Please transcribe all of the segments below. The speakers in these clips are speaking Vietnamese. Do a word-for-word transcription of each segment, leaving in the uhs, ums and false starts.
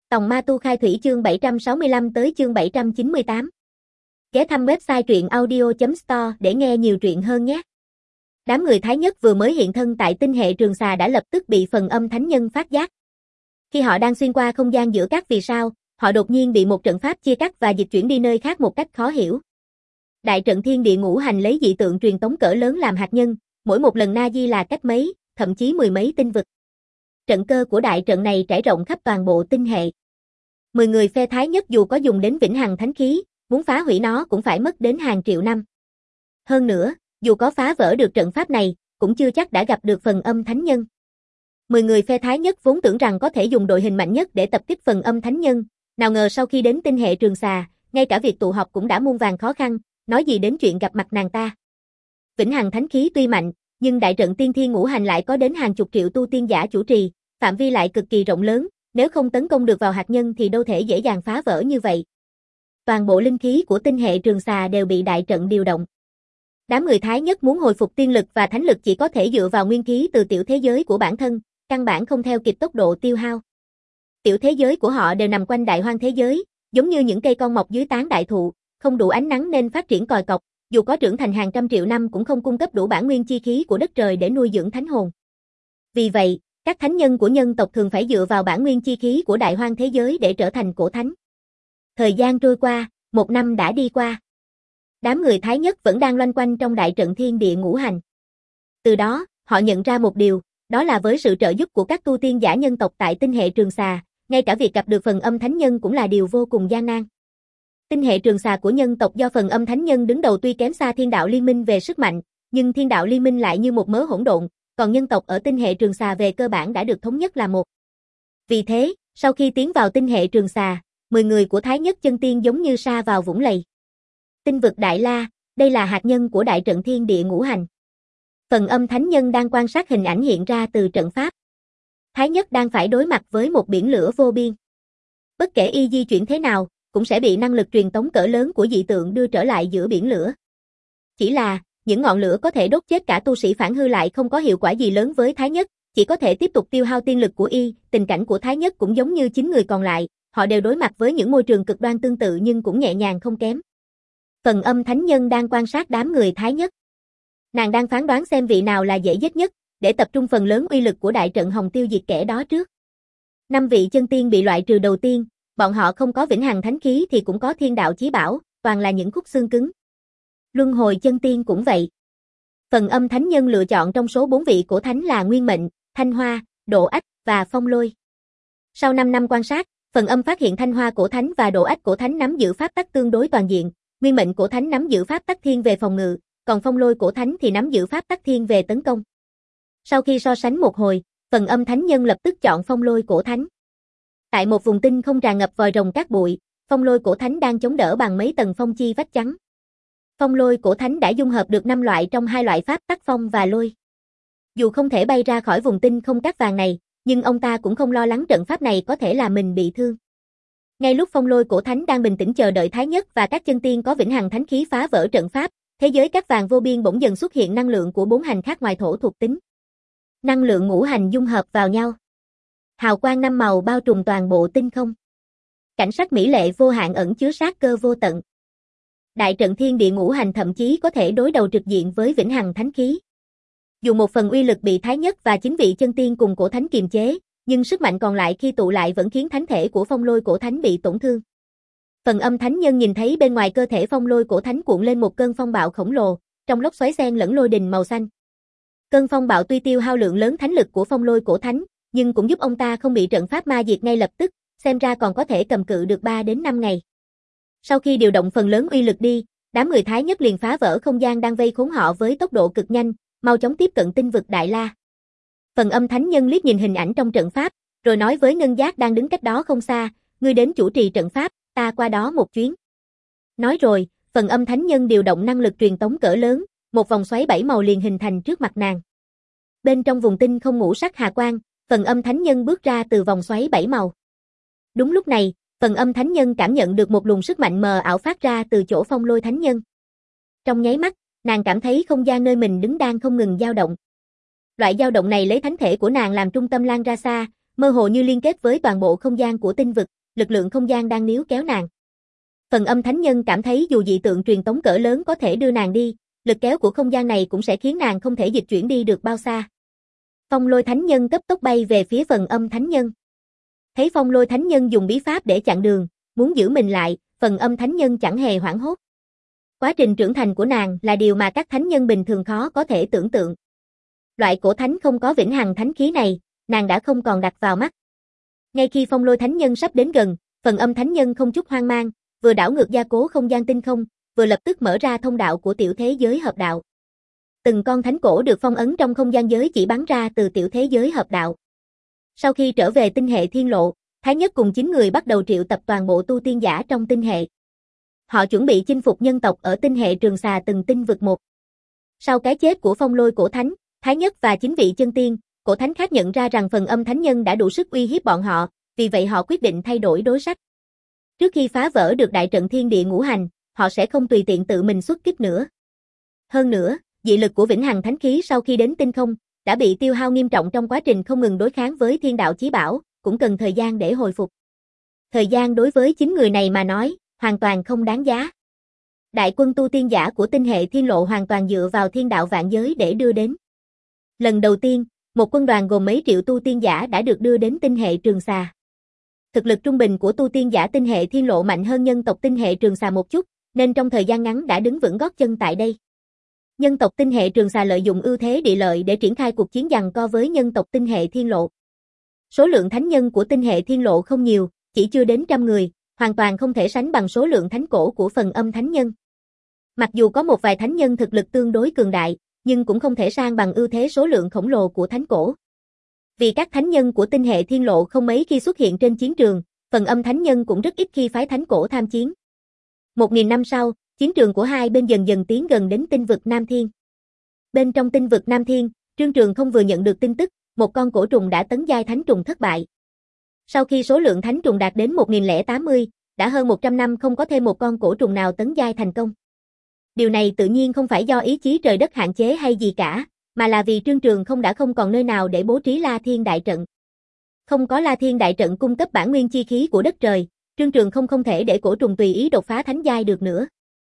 Tòng Ma Tu Khai Thủy chương bảy trăm sáu mươi lăm tới chương bảy trăm chín mươi tám. Ghé thăm website truyện audio chấm store để nghe nhiều truyện hơn nhé. Đám người Thái Nhất vừa mới hiện thân tại tinh hệ Trường Xà đã lập tức bị phần âm thánh nhân phát giác. Khi họ đang xuyên qua không gian giữa các vì sao, họ đột nhiên bị một trận pháp chia cắt và dịch chuyển đi nơi khác một cách khó hiểu. Đại trận thiên địa ngũ hành lấy dị tượng truyền tống cỡ lớn làm hạt nhân, mỗi một lần na di là cách mấy, thậm chí mười mấy tinh vực. Trận cơ của đại trận này trải rộng khắp toàn bộ tinh hệ. Mười người phe Thái Nhất dù có dùng đến vĩnh hằng thánh khí, muốn phá hủy nó cũng phải mất đến hàng triệu năm. Hơn nữa, dù có phá vỡ được trận pháp này, cũng chưa chắc đã gặp được phần âm thánh nhân. Mười người phe Thái Nhất vốn tưởng rằng có thể dùng đội hình mạnh nhất để tập kích phần âm thánh nhân, nào ngờ sau khi đến tinh hệ Trường Xà, ngay cả việc tụ họp cũng đã muôn vàn khó khăn, nói gì đến chuyện gặp mặt nàng ta. Vĩnh hằng thánh khí tuy mạnh, nhưng đại trận tiên thiên ngũ hành lại có đến hàng chục triệu tu tiên giả chủ trì, phạm vi lại cực kỳ rộng lớn, nếu không tấn công được vào hạt nhân thì đâu thể dễ dàng phá vỡ như vậy. Toàn bộ linh khí của tinh hệ Trường Xà đều bị đại trận điều động. Đám người Thái Nhất muốn hồi phục tiên lực và thánh lực chỉ có thể dựa vào nguyên khí từ tiểu thế giới của bản thân, căn bản không theo kịp tốc độ tiêu hao. Tiểu thế giới của họ đều nằm quanh đại hoang thế giới, giống như những cây con mọc dưới tán đại thụ, không đủ ánh nắng nên phát triển còi cọc, dù có trưởng thành hàng trăm triệu năm cũng không cung cấp đủ bản nguyên chi khí của đất trời để nuôi dưỡng thánh hồn. Vì vậy, các thánh nhân của nhân tộc thường phải dựa vào bản nguyên chi khí của đại hoang thế giới để trở thành cổ thánh. Thời gian trôi qua, một năm đã đi qua. Đám người Thái Nhất vẫn đang loanh quanh trong đại trận thiên địa ngũ hành. Từ đó, họ nhận ra một điều, đó là với sự trợ giúp của các tu tiên giả nhân tộc tại tinh hệ Trường Xà, ngay cả việc gặp được phần âm thánh nhân cũng là điều vô cùng gian nan. Tinh hệ Trường Xà của nhân tộc do phần âm thánh nhân đứng đầu tuy kém xa Thiên Đạo Liên Minh về sức mạnh, nhưng Thiên Đạo Liên Minh lại như một mớ hỗn độn, còn nhân tộc ở tinh hệ Trường Xà về cơ bản đã được thống nhất là một. Vì thế, sau khi tiến vào tinh hệ Trường Xà, mười người của Thái Nhất chân tiên giống như sa vào vũng lầy. Tinh vực Đại La, đây là hạt nhân của đại trận thiên địa ngũ hành. Phần âm thánh nhân đang quan sát hình ảnh hiện ra từ trận pháp. Thái Nhất đang phải đối mặt với một biển lửa vô biên. Bất kể y di chuyển thế nào, cũng sẽ bị năng lực truyền tống cỡ lớn của dị tượng đưa trở lại giữa biển lửa. Chỉ là, những ngọn lửa có thể đốt chết cả tu sĩ phản hư lại không có hiệu quả gì lớn với Thái Nhất, chỉ có thể tiếp tục tiêu hao tiên lực của y. Tình cảnh của Thái Nhất cũng giống như chín người còn lại, họ đều đối mặt với những môi trường cực đoan tương tự nhưng cũng nhẹ nhàng không kém. Phần âm thánh nhân đang quan sát đám người Thái Nhất. Nàng đang phán đoán xem vị nào là dễ giết nhất, để tập trung phần lớn uy lực của đại trận hồng tiêu diệt kẻ đó trước. Năm vị chân tiên bị loại trừ đầu tiên, bọn họ không có vĩnh hằng thánh khí thì cũng có thiên đạo chí bảo, toàn là những khúc xương cứng. Luân hồi chân tiên cũng vậy. Phần âm thánh nhân lựa chọn trong số bốn vị cổ thánh là Nguyên Mệnh, Thanh Hoa, Độ Ách và Phong Lôi. Sau năm năm quan sát, phần âm phát hiện Thanh Hoa cổ thánh và Độ Ách cổ thánh nắm giữ pháp tắc tương đối toàn diện, Nguyên Mệnh cổ thánh nắm giữ pháp tắc thiên về phòng ngự, còn Phong Lôi cổ thánh thì nắm giữ pháp tắc thiên về tấn công. Sau khi so sánh một hồi, phần âm thánh nhân lập tức chọn Phong Lôi cổ thánh. Tại một vùng tinh không tràn ngập vòi rồng cát bụi, Phong Lôi cổ thánh đang chống đỡ bằng mấy tầng phong chi vách trắng. Phong Lôi cổ thánh đã dung hợp được năm loại trong hai loại pháp tắc phong và lôi. Dù không thể bay ra khỏi vùng tinh không cát vàng này, nhưng ông ta cũng không lo lắng trận pháp này có thể làm mình bị thương. Ngay lúc Phong Lôi cổ thánh đang bình tĩnh chờ đợi Thái Nhất và các chân tiên có vĩnh hằng thánh khí phá vỡ trận pháp, thế giới cát vàng vô biên bỗng dần xuất hiện năng lượng của bốn hành khác ngoài thổ thuộc tính. Năng lượng ngũ hành dung hợp vào nhau. Hào quang năm màu bao trùm toàn bộ tinh không. Cảnh sắc mỹ lệ vô hạn ẩn chứa sát cơ vô tận. Đại trận thiên địa ngũ hành thậm chí có thể đối đầu trực diện với vĩnh hằng thánh khí. Dù một phần uy lực bị Thái Nhất và chín vị chân tiên cùng cổ thánh kiềm chế, nhưng sức mạnh còn lại khi tụ lại vẫn khiến thánh thể của Phong Lôi cổ thánh bị tổn thương. Phần âm thánh nhân nhìn thấy bên ngoài cơ thể Phong Lôi cổ thánh cuộn lên một cơn phong bạo khổng lồ, trong lốc xoáy xen lẫn lôi đình màu xanh. Cơn phong bạo tuy tiêu hao lượng lớn thánh lực của Phong Lôi cổ thánh, nhưng cũng giúp ông ta không bị trận pháp ma diệt ngay lập tức, xem ra còn có thể cầm cự được ba đến năm ngày. Sau khi điều động phần lớn uy lực đi, đám người Thái Nhất liền phá vỡ không gian đang vây khốn họ với tốc độ cực nhanh, mau chóng tiếp cận tinh vực Đại La. Phần âm thánh nhân liếc nhìn hình ảnh trong trận pháp, rồi nói với Ngân Giác đang đứng cách đó không xa, ngươi đến chủ trì trận pháp, ta qua đó một chuyến. Nói rồi, phần âm thánh nhân điều động năng lực truyền tống cỡ lớn, một vòng xoáy bảy màu liền hình thành trước mặt nàng. Bên trong vùng tinh không ngũ sắc hà quang, phần âm thánh nhân bước ra từ vòng xoáy bảy màu. Đúng lúc này, phần âm thánh nhân cảm nhận được một luồng sức mạnh mờ ảo phát ra từ chỗ Phong Lôi thánh nhân. Trong nháy mắt, nàng cảm thấy không gian nơi mình đứng đang không ngừng dao động. Loại dao động này lấy thánh thể của nàng làm trung tâm lan ra xa, mơ hồ như liên kết với toàn bộ không gian của tinh vực, lực lượng không gian đang níu kéo nàng. Phần âm thánh nhân cảm thấy dù dị tượng truyền tống cỡ lớn có thể đưa nàng đi, lực kéo của không gian này cũng sẽ khiến nàng không thể dịch chuyển đi được bao xa. Phong lôi thánh nhân cấp tốc bay về phía phần âm thánh nhân. Thấy phong lôi thánh nhân dùng bí pháp để chặn đường, muốn giữ mình lại, phần âm thánh nhân chẳng hề hoảng hốt. Quá trình trưởng thành của nàng là điều mà các thánh nhân bình thường khó có thể tưởng tượng. Loại cổ thánh không có vĩnh hằng thánh khí này, nàng đã không còn đặt vào mắt. Ngay khi phong lôi thánh nhân sắp đến gần, phần âm thánh nhân không chút hoang mang, vừa đảo ngược gia cố không gian tinh không, vừa lập tức mở ra thông đạo của tiểu thế giới hợp đạo. Từng con thánh cổ được phong ấn trong không gian giới chỉ bắn ra từ tiểu thế giới hợp đạo. Sau khi trở về tinh hệ thiên lộ, Thái Nhất cùng chín người bắt đầu triệu tập toàn bộ tu tiên giả trong tinh hệ. Họ chuẩn bị chinh phục nhân tộc ở tinh hệ Trường Xà từng tinh vực một. Sau cái chết của phong lôi cổ thánh, Thái Nhất và chín vị chân tiên, cổ thánh khác nhận ra rằng phần âm thánh nhân đã đủ sức uy hiếp bọn họ, vì vậy họ quyết định thay đổi đối sách. Trước khi phá vỡ được đại trận thiên địa ngũ hành, họ sẽ không tùy tiện tự mình xuất kích nữa. Hơn nữa, dị lực của vĩnh hằng thánh khí sau khi đến tinh không, đã bị tiêu hao nghiêm trọng trong quá trình không ngừng đối kháng với thiên đạo chí bảo, cũng cần thời gian để hồi phục. Thời gian đối với chín người này mà nói, hoàn toàn không đáng giá. Đại quân tu tiên giả của tinh hệ thiên lộ hoàn toàn dựa vào thiên đạo vạn giới để đưa đến. Lần đầu tiên, một quân đoàn gồm mấy triệu tu tiên giả đã được đưa đến tinh hệ Trường Xà. Thực lực trung bình của tu tiên giả tinh hệ thiên lộ mạnh hơn nhân tộc tinh hệ Trường Xà một chút, nên trong thời gian ngắn đã đứng vững gót chân tại đây. Nhân tộc tinh hệ Trường Xà lợi dụng ưu thế địa lợi để triển khai cuộc chiến giằng co với nhân tộc tinh hệ thiên lộ. Số lượng thánh nhân của tinh hệ thiên lộ không nhiều, chỉ chưa đến trăm người, hoàn toàn không thể sánh bằng số lượng thánh cổ của phần âm thánh nhân. Mặc dù có một vài thánh nhân thực lực tương đối cường đại, nhưng cũng không thể sang bằng ưu thế số lượng khổng lồ của thánh cổ. Vì các thánh nhân của tinh hệ thiên lộ không mấy khi xuất hiện trên chiến trường, phần âm thánh nhân cũng rất ít khi phái thánh cổ tham chiến. Một nghìn năm sau, chiến trường của hai bên dần dần tiến gần đến tinh vực Nam Thiên. Bên trong tinh vực Nam Thiên, Trương Trường không vừa nhận được tin tức, một con cổ trùng đã tấn giai thánh trùng thất bại. Sau khi số lượng thánh trùng đạt đến một nghìn lẻ tám mươi, đã hơn một trăm năm không có thêm một con cổ trùng nào tấn giai thành công. Điều này tự nhiên không phải do ý chí trời đất hạn chế hay gì cả, mà là vì Trương Trường không đã không còn nơi nào để bố trí La Thiên Đại Trận. Không có La Thiên Đại Trận cung cấp bản nguyên chi khí của đất trời, Trương Trường không không thể để cổ trùng tùy ý đột phá thánh giai được nữa.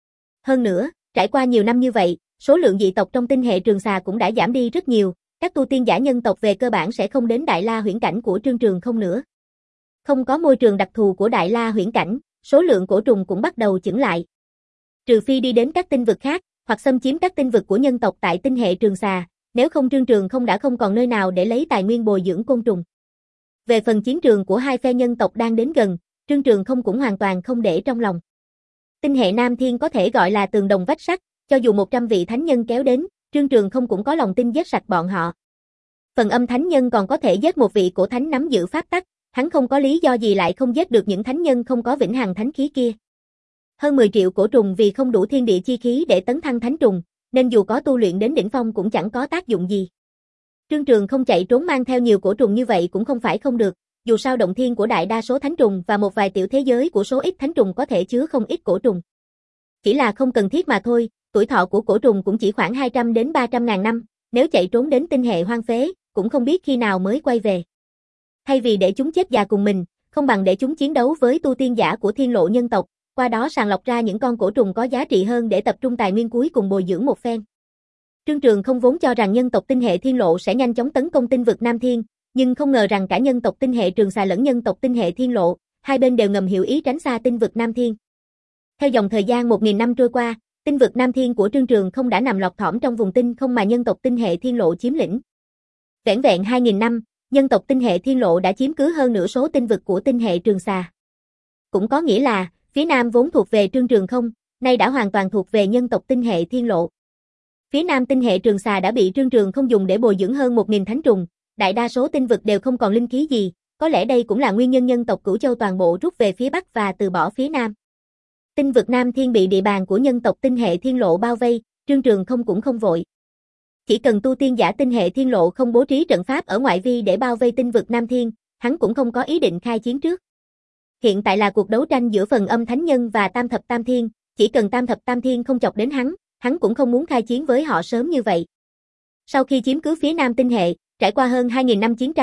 Hơn nữa, trải qua nhiều năm như vậy, số lượng dị tộc trong tinh hệ Trường Xà cũng đã giảm đi rất nhiều, các tu tiên giả nhân tộc về cơ bản sẽ không đến Đại La huyễn cảnh của Trương Trường không nữa. Không có môi trường đặc thù của Đại La huyễn cảnh, số lượng cổ trùng cũng bắt đầu chững lại. Trừ phi đi đến các tinh vực khác, hoặc xâm chiếm các tinh vực của nhân tộc tại tinh hệ Trường Xà, nếu không Trương Trường không đã không còn nơi nào để lấy tài nguyên bồi dưỡng côn trùng. Về phần chiến trường của hai phe nhân tộc đang đến gần, Trương Trường không cũng hoàn toàn không để trong lòng. Tinh hệ Nam Thiên có thể gọi là tường đồng vách sắt, cho dù một trăm vị thánh nhân kéo đến, Trương Trường không cũng có lòng tin giết sạch bọn họ. Phần âm thánh nhân còn có thể giết một vị cổ thánh nắm giữ pháp tắc, hắn không có lý do gì lại không giết được những thánh nhân không có vĩnh hằng thánh khí kia. Hơn mười triệu cổ trùng vì không đủ thiên địa chi khí để tấn thăng thánh trùng, nên dù có tu luyện đến đỉnh phong cũng chẳng có tác dụng gì. Trương Trường không chạy trốn mang theo nhiều cổ trùng như vậy cũng không phải không được, dù sao động thiên của đại đa số thánh trùng và một vài tiểu thế giới của số ít thánh trùng có thể chứa không ít cổ trùng. Chỉ là không cần thiết mà thôi, tuổi thọ của cổ trùng cũng chỉ khoảng hai trăm đến ba trăm ngàn năm, nếu chạy trốn đến tinh hệ hoang phế, cũng không biết khi nào mới quay về. Thay vì để chúng chết già cùng mình, không bằng để chúng chiến đấu với tu tiên giả của thiên lộ nhân tộc, qua đó sàng lọc ra những con cổ trùng có giá trị hơn để tập trung tài nguyên cuối cùng bồi dưỡng một phen. Trương Trường không vốn cho rằng nhân tộc tinh hệ thiên lộ sẽ nhanh chóng tấn công tinh vực Nam Thiên, nhưng không ngờ rằng cả nhân tộc tinh hệ Trường Xà lẫn nhân tộc tinh hệ thiên lộ, hai bên đều ngầm hiểu ý tránh xa tinh vực Nam Thiên. Theo dòng thời gian một nghìn năm trôi qua, tinh vực Nam Thiên của Trương Trường không đã nằm lọt thỏm trong vùng tinh không mà nhân tộc tinh hệ thiên lộ chiếm lĩnh. Vẻn vẹn hai nghìn năm, nhân tộc tinh hệ thiên lộ đã chiếm cứ hơn nửa số tinh vực của tinh hệ Trường Xà. Cũng có nghĩa là, phía Nam vốn thuộc về Trương Trường không, nay đã hoàn toàn thuộc về nhân tộc tinh hệ thiên lộ. Phía Nam tinh hệ Trường Xà đã bị Trương Trường không dùng để bồi dưỡng hơn một nghìn thánh trùng, đại đa số tinh vực đều không còn linh khí gì, có lẽ đây cũng là nguyên nhân nhân tộc Cửu Châu toàn bộ rút về phía Bắc và từ bỏ phía Nam. Tinh vực Nam Thiên bị địa bàn của nhân tộc tinh hệ thiên lộ bao vây, Trương Trường không cũng không vội. Chỉ cần tu tiên giả tinh hệ thiên lộ không bố trí trận pháp ở ngoại vi để bao vây tinh vực Nam Thiên, hắn cũng không có ý định khai chiến trước. Hiện tại là cuộc đấu tranh giữa phần âm thánh nhân và tam thập tam thiên, chỉ cần tam thập tam thiên không chọc đến hắn, hắn cũng không muốn khai chiến với họ sớm như vậy. Sau khi chiếm cứ phía Nam tinh hệ, trải qua hơn hai nghìn năm chiến tranh,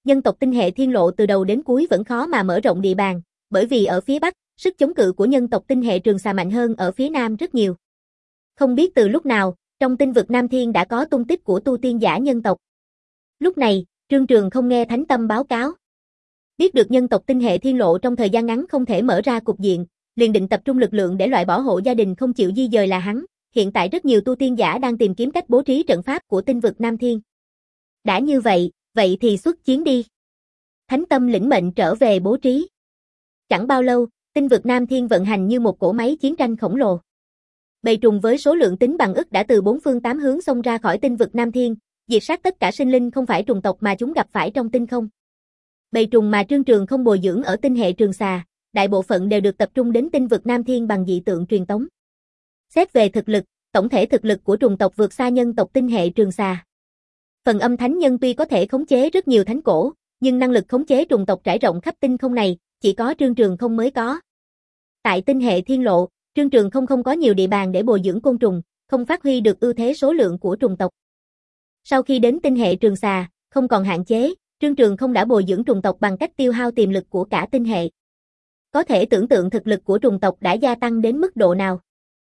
Nhân tộc tinh hệ thiên lộ từ đầu đến cuối vẫn khó mà mở rộng địa bàn, bởi vì ở phía Bắc, sức chống cự của nhân tộc tinh hệ Trường Xà mạnh hơn ở phía Nam rất nhiều. Không biết từ lúc nào, trong tinh vực Nam Thiên đã có tung tích của tu tiên giả nhân tộc. Lúc này, Trương Trường không nghe Thánh Tâm báo cáo. Biết được nhân tộc tinh hệ thiên lộ trong thời gian ngắn không thể mở ra cục diện, liền định tập trung lực lượng để loại bỏ hộ gia đình không chịu di dời là hắn. Hiện tại rất nhiều tu tiên giả đang tìm kiếm cách bố trí trận pháp của tinh vực Nam Thiên. Đã như vậy, vậy thì xuất chiến đi. Thánh Tâm lĩnh mệnh trở về bố trí. Chẳng bao lâu, tinh vực Nam Thiên vận hành như một cỗ máy chiến tranh khổng lồ. Bầy trùng với số lượng tính bằng ức đã từ bốn phương tám hướng xông ra khỏi tinh vực Nam Thiên, diệt sát tất cả sinh linh không phải trùng tộc mà chúng gặp phải trong tinh không. Bầy trùng mà Trương Trường không bồi dưỡng ở tinh hệ Trường Xà, đại bộ phận đều được tập trung đến tinh vực Nam Thiên bằng dị tượng truyền tống. Xét về thực lực, tổng thể thực lực của trùng tộc vượt xa nhân tộc tinh hệ Trường Xà. Phần Âm Thánh Nhân tuy có thể khống chế rất nhiều thánh cổ, nhưng năng lực khống chế trùng tộc trải rộng khắp tinh không này, chỉ có Trương Trường không mới có. Tại tinh hệ thiên lộ, Trương Trường không không có nhiều địa bàn để bồi dưỡng côn trùng, không phát huy được ưu thế số lượng của trùng tộc. Sau khi đến tinh hệ Trường Xà, không còn hạn chế, Trương Trường không đã bồi dưỡng trùng tộc bằng cách tiêu hao tiềm lực của cả tinh hệ. Có thể tưởng tượng thực lực của trùng tộc đã gia tăng đến mức độ nào.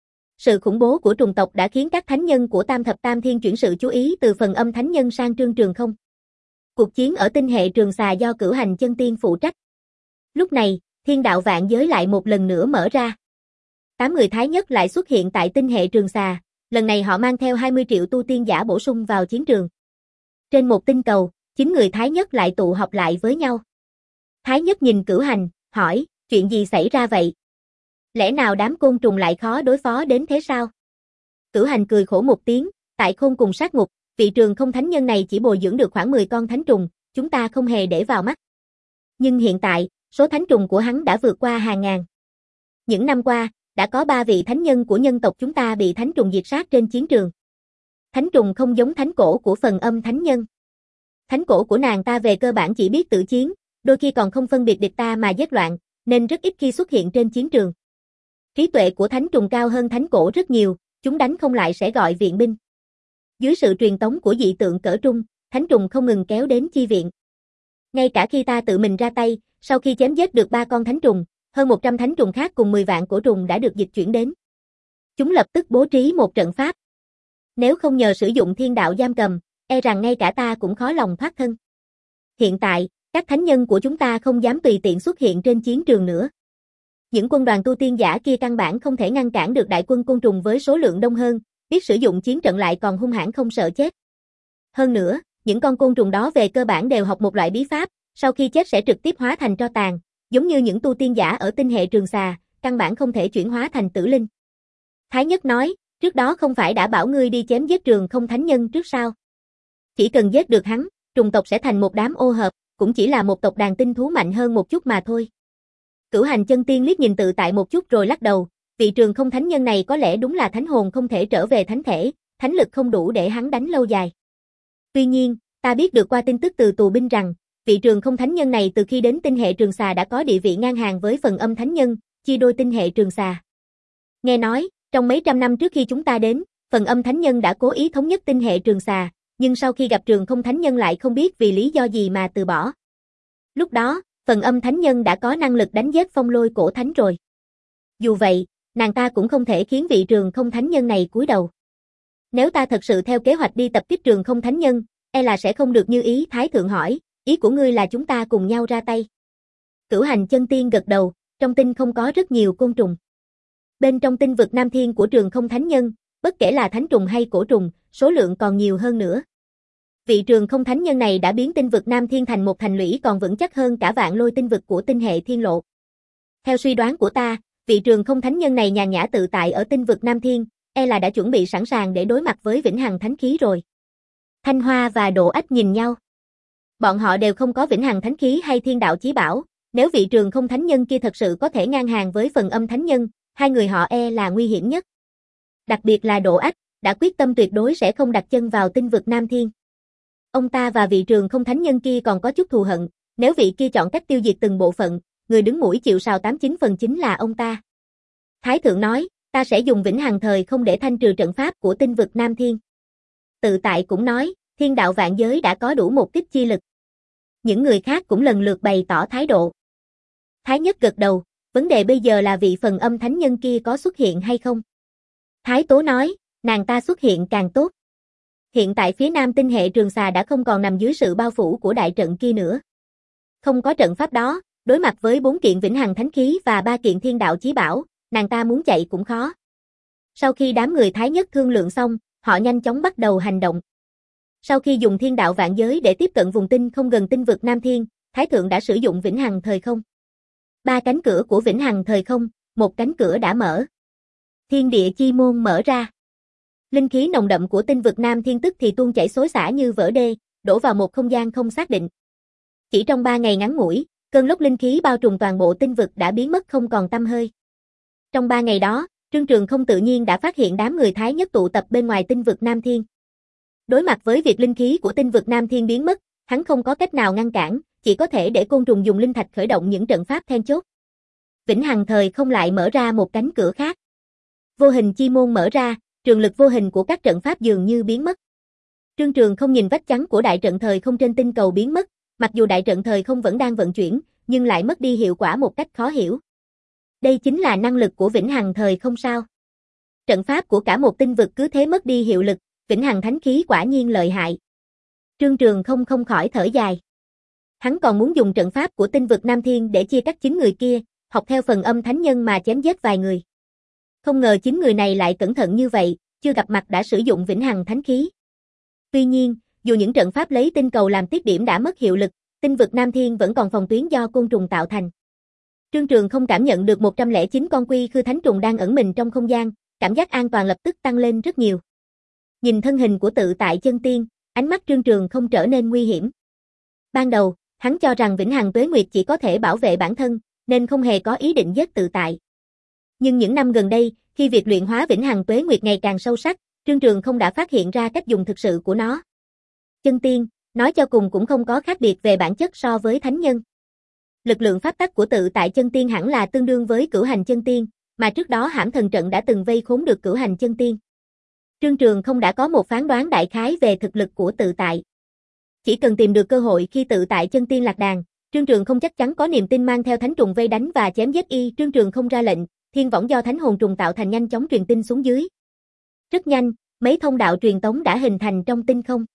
Sự khủng bố của trùng tộc đã khiến các thánh nhân của Tam Thập Tam Thiên chuyển sự chú ý từ Phần Âm Thánh Nhân sang Trương Trường không. Cuộc chiến ở tinh hệ Trường Xà do Cửu Hành Chân Tiên phụ trách. Lúc này, thiên đạo vạn giới lại một lần nữa mở ra. Tám người thái nhất lại xuất hiện tại tinh hệ Trường Xà, lần này họ mang theo hai mươi triệu tu tiên giả bổ sung vào chiến trường. Trên một tinh cầu, chín người thái nhất lại tụ họp lại với nhau. Thái nhất nhìn Cửu Hành, hỏi, chuyện gì xảy ra vậy? Lẽ nào đám côn trùng lại khó đối phó đến thế sao? Cửu Hành cười khổ một tiếng, tại Khôn Cùng Sát Ngục, vị Trường Không thánh nhân này chỉ bồi dưỡng được khoảng mười con thánh trùng, chúng ta không hề để vào mắt. Nhưng hiện tại, số thánh trùng của hắn đã vượt qua hàng ngàn. Những năm qua, đã có ba vị thánh nhân của nhân tộc chúng ta bị thánh trùng diệt sát trên chiến trường. Thánh trùng không giống thánh cổ của Phần Âm thánh nhân. Thánh cổ của nàng ta về cơ bản chỉ biết tự chiến, đôi khi còn không phân biệt địch ta mà giết loạn, nên rất ít khi xuất hiện trên chiến trường. Trí tuệ của thánh trùng cao hơn thánh cổ rất nhiều, chúng đánh không lại sẽ gọi viện binh. Dưới sự truyền tống của dị tượng cỡ trung, thánh trùng không ngừng kéo đến chi viện. Ngay cả khi ta tự mình ra tay, sau khi chém giết được ba con thánh trùng, hơn một trăm thánh trùng khác cùng mười vạn cổ trùng đã được dịch chuyển đến. Chúng lập tức bố trí một trận pháp. Nếu không nhờ sử dụng thiên đạo giam cầm, e rằng ngay cả ta cũng khó lòng thoát thân. Hiện tại, các thánh nhân của chúng ta không dám tùy tiện xuất hiện trên chiến trường nữa. Những quân đoàn tu tiên giả kia căn bản không thể ngăn cản được đại quân côn trùng với số lượng đông hơn, biết sử dụng chiến trận lại còn hung hãn không sợ chết. Hơn nữa, những con côn trùng đó về cơ bản đều học một loại bí pháp, sau khi chết sẽ trực tiếp hóa thành tro tàn, giống như những tu tiên giả ở tinh hệ Trường Xà, căn bản không thể chuyển hóa thành tử linh. Thái Nhất nói, trước đó không phải đã bảo ngươi đi chém giết Trường Không thánh nhân trước sao? Chỉ cần giết được hắn, trùng tộc sẽ thành một đám ô hợp, cũng chỉ là một tộc đàn tinh thú mạnh hơn một chút mà thôi. Cửu Hành Chân Tiên liếc nhìn tự tại một chút rồi lắc đầu, vị Trường Không thánh nhân này có lẽ đúng là thánh hồn không thể trở về thánh thể, thánh lực không đủ để hắn đánh lâu dài. Tuy nhiên, ta biết được qua tin tức từ tù binh rằng, vị Trường Không thánh nhân này từ khi đến tinh hệ Trường Xà đã có địa vị ngang hàng với Phần Âm thánh nhân, chia đôi tinh hệ Trường Xà. Nghe nói, trong mấy trăm năm trước khi chúng ta đến, Phần Âm thánh nhân đã cố ý thống nhất tinh hệ Trường Xà, nhưng sau khi gặp Trường Không thánh nhân lại không biết vì lý do gì mà từ bỏ. Lúc đó, Phần Âm thánh nhân đã có năng lực đánh giết Phong Lôi cổ thánh rồi. Dù vậy, nàng ta cũng không thể khiến vị Trường Không thánh nhân này cúi đầu. Nếu ta thật sự theo kế hoạch đi tập kích Trường Không thánh nhân, e là sẽ không được như ý. Thái thượng hỏi, ý của ngươi là chúng ta cùng nhau ra tay. Cửu Hành Chân Tiên gật đầu, trong tinh không có rất nhiều côn trùng. Bên trong tinh vực Nam Thiên của Trường Không thánh nhân, bất kể là thánh trùng hay cổ trùng, số lượng còn nhiều hơn nữa. Vị Trường Không thánh nhân này đã biến tinh vực Nam Thiên thành một thành lũy còn vững chắc hơn cả vạn lôi tinh vực của tinh hệ thiên lộ. Theo suy đoán của ta, vị Trường Không thánh nhân này nhàn nhã tự tại ở tinh vực Nam Thiên, e là đã chuẩn bị sẵn sàng để đối mặt với vĩnh hằng thánh khí rồi. Thanh Hoa và Độ Ách nhìn nhau. Bọn họ đều không có vĩnh hằng thánh khí hay thiên đạo chí bảo, nếu vị Trường Không thánh nhân kia thật sự có thể ngang hàng với Phần Âm thánh nhân, hai người họ e là nguy hiểm nhất. Đặc biệt là Độ Ách, đã quyết tâm tuyệt đối sẽ không đặt chân vào tinh vực Nam Thiên. Ông ta và vị Trường Không thánh nhân kia còn có chút thù hận, nếu vị kia chọn cách tiêu diệt từng bộ phận, người đứng mũi chịu sào tám chín phần chính là ông ta. Thái thượng nói, ta sẽ dùng vĩnh hằng thời không để thanh trừ trận pháp của tinh vực Nam Thiên. Tự tại cũng nói, thiên đạo vạn giới đã có đủ một kích chi lực. Những người khác cũng lần lượt bày tỏ thái độ. Thái Nhất gật đầu, vấn đề bây giờ là vị phần âm thánh nhân kia có xuất hiện hay không. Thái Tố nói, nàng ta xuất hiện càng tốt. Hiện tại phía nam tinh hệ Trường Xà đã không còn nằm dưới sự bao phủ của đại trận kia nữa. Không có trận pháp đó, đối mặt với bốn kiện vĩnh hằng thánh khí và ba kiện thiên đạo chí bảo, nàng ta muốn chạy cũng khó. Sau khi đám người Thái Nhất thương lượng xong, họ nhanh chóng bắt đầu hành động. Sau khi dùng thiên đạo vạn giới để tiếp cận vùng tinh không gần tinh vực Nam Thiên, Thái Thượng đã sử dụng vĩnh hằng thời không. Ba cánh cửa của vĩnh hằng thời không, một cánh cửa đã mở. Thiên địa chi môn mở ra. Linh khí nồng đậm của tinh vực Nam Thiên tức thì tuôn chảy xối xả như vỡ đê, đổ vào một không gian không xác định. Chỉ trong ba ngày ngắn ngủi, cơn lốc linh khí bao trùm toàn bộ tinh vực đã biến mất không còn tăm hơi. Trong ba ngày đó, Trương Trường không tự nhiên đã phát hiện đám người Thái Nhất tụ tập bên ngoài tinh vực Nam Thiên. Đối mặt với việc linh khí của tinh vực Nam Thiên biến mất, hắn không có cách nào ngăn cản, chỉ có thể để côn trùng dùng linh thạch khởi động những trận pháp then chốt. Vĩnh hằng thời không lại mở ra một cánh cửa khác. Vô hình chi môn mở ra, trường lực vô hình của các trận pháp dường như biến mất. Trương Trường không nhìn vách chắn của đại trận thời không trên tinh cầu biến mất, mặc dù đại trận thời không vẫn đang vận chuyển, nhưng lại mất đi hiệu quả một cách khó hiểu. Đây chính là năng lực của vĩnh hằng thời không sao? Trận pháp của cả một tinh vực cứ thế mất đi hiệu lực, vĩnh hằng thánh khí quả nhiên lợi hại. Trương Trường không không khỏi thở dài. Hắn còn muốn dùng trận pháp của tinh vực Nam Thiên để chia cắt chín người kia, học theo phần âm thánh nhân mà chém giết vài người. Không ngờ chín người này lại cẩn thận như vậy, chưa gặp mặt đã sử dụng vĩnh hằng thánh khí. Tuy nhiên, dù những trận pháp lấy tinh cầu làm tiết điểm đã mất hiệu lực, tinh vực Nam Thiên vẫn còn phòng tuyến do côn trùng tạo thành. Trương Trường không cảm nhận được một trăm lẻ chín con quy khư thánh trùng đang ẩn mình trong không gian, cảm giác an toàn lập tức tăng lên rất nhiều. Nhìn thân hình của tự tại chân tiên, ánh mắt Trương Trường không trở nên nguy hiểm. Ban đầu, hắn cho rằng vĩnh hằng tuế nguyệt chỉ có thể bảo vệ bản thân, nên không hề có ý định giết tự tại. Nhưng những năm gần đây, khi việc luyện hóa vĩnh hằng tuế nguyệt ngày càng sâu sắc, Trương Trường không đã phát hiện ra cách dùng thực sự của nó. Chân tiên, nói cho cùng cũng không có khác biệt về bản chất so với thánh nhân. Lực lượng pháp tắc của tự tại chân tiên hẳn là tương đương với cửu hành chân tiên, mà trước đó hãm thần trận đã từng vây khốn được cửu hành chân tiên. Trương Trường không đã có một phán đoán đại khái về thực lực của tự tại. Chỉ cần tìm được cơ hội khi tự tại chân tiên lạc đàn, Trương Trường không chắc chắn có niềm tin mang theo thánh trùng vây đánh và chém giết y. Trương Trường không ra lệnh, thiên võng do thánh hồn trùng tạo thành nhanh chóng truyền tin xuống dưới. Rất nhanh, mấy thông đạo truyền tống đã hình thành trong tinh không.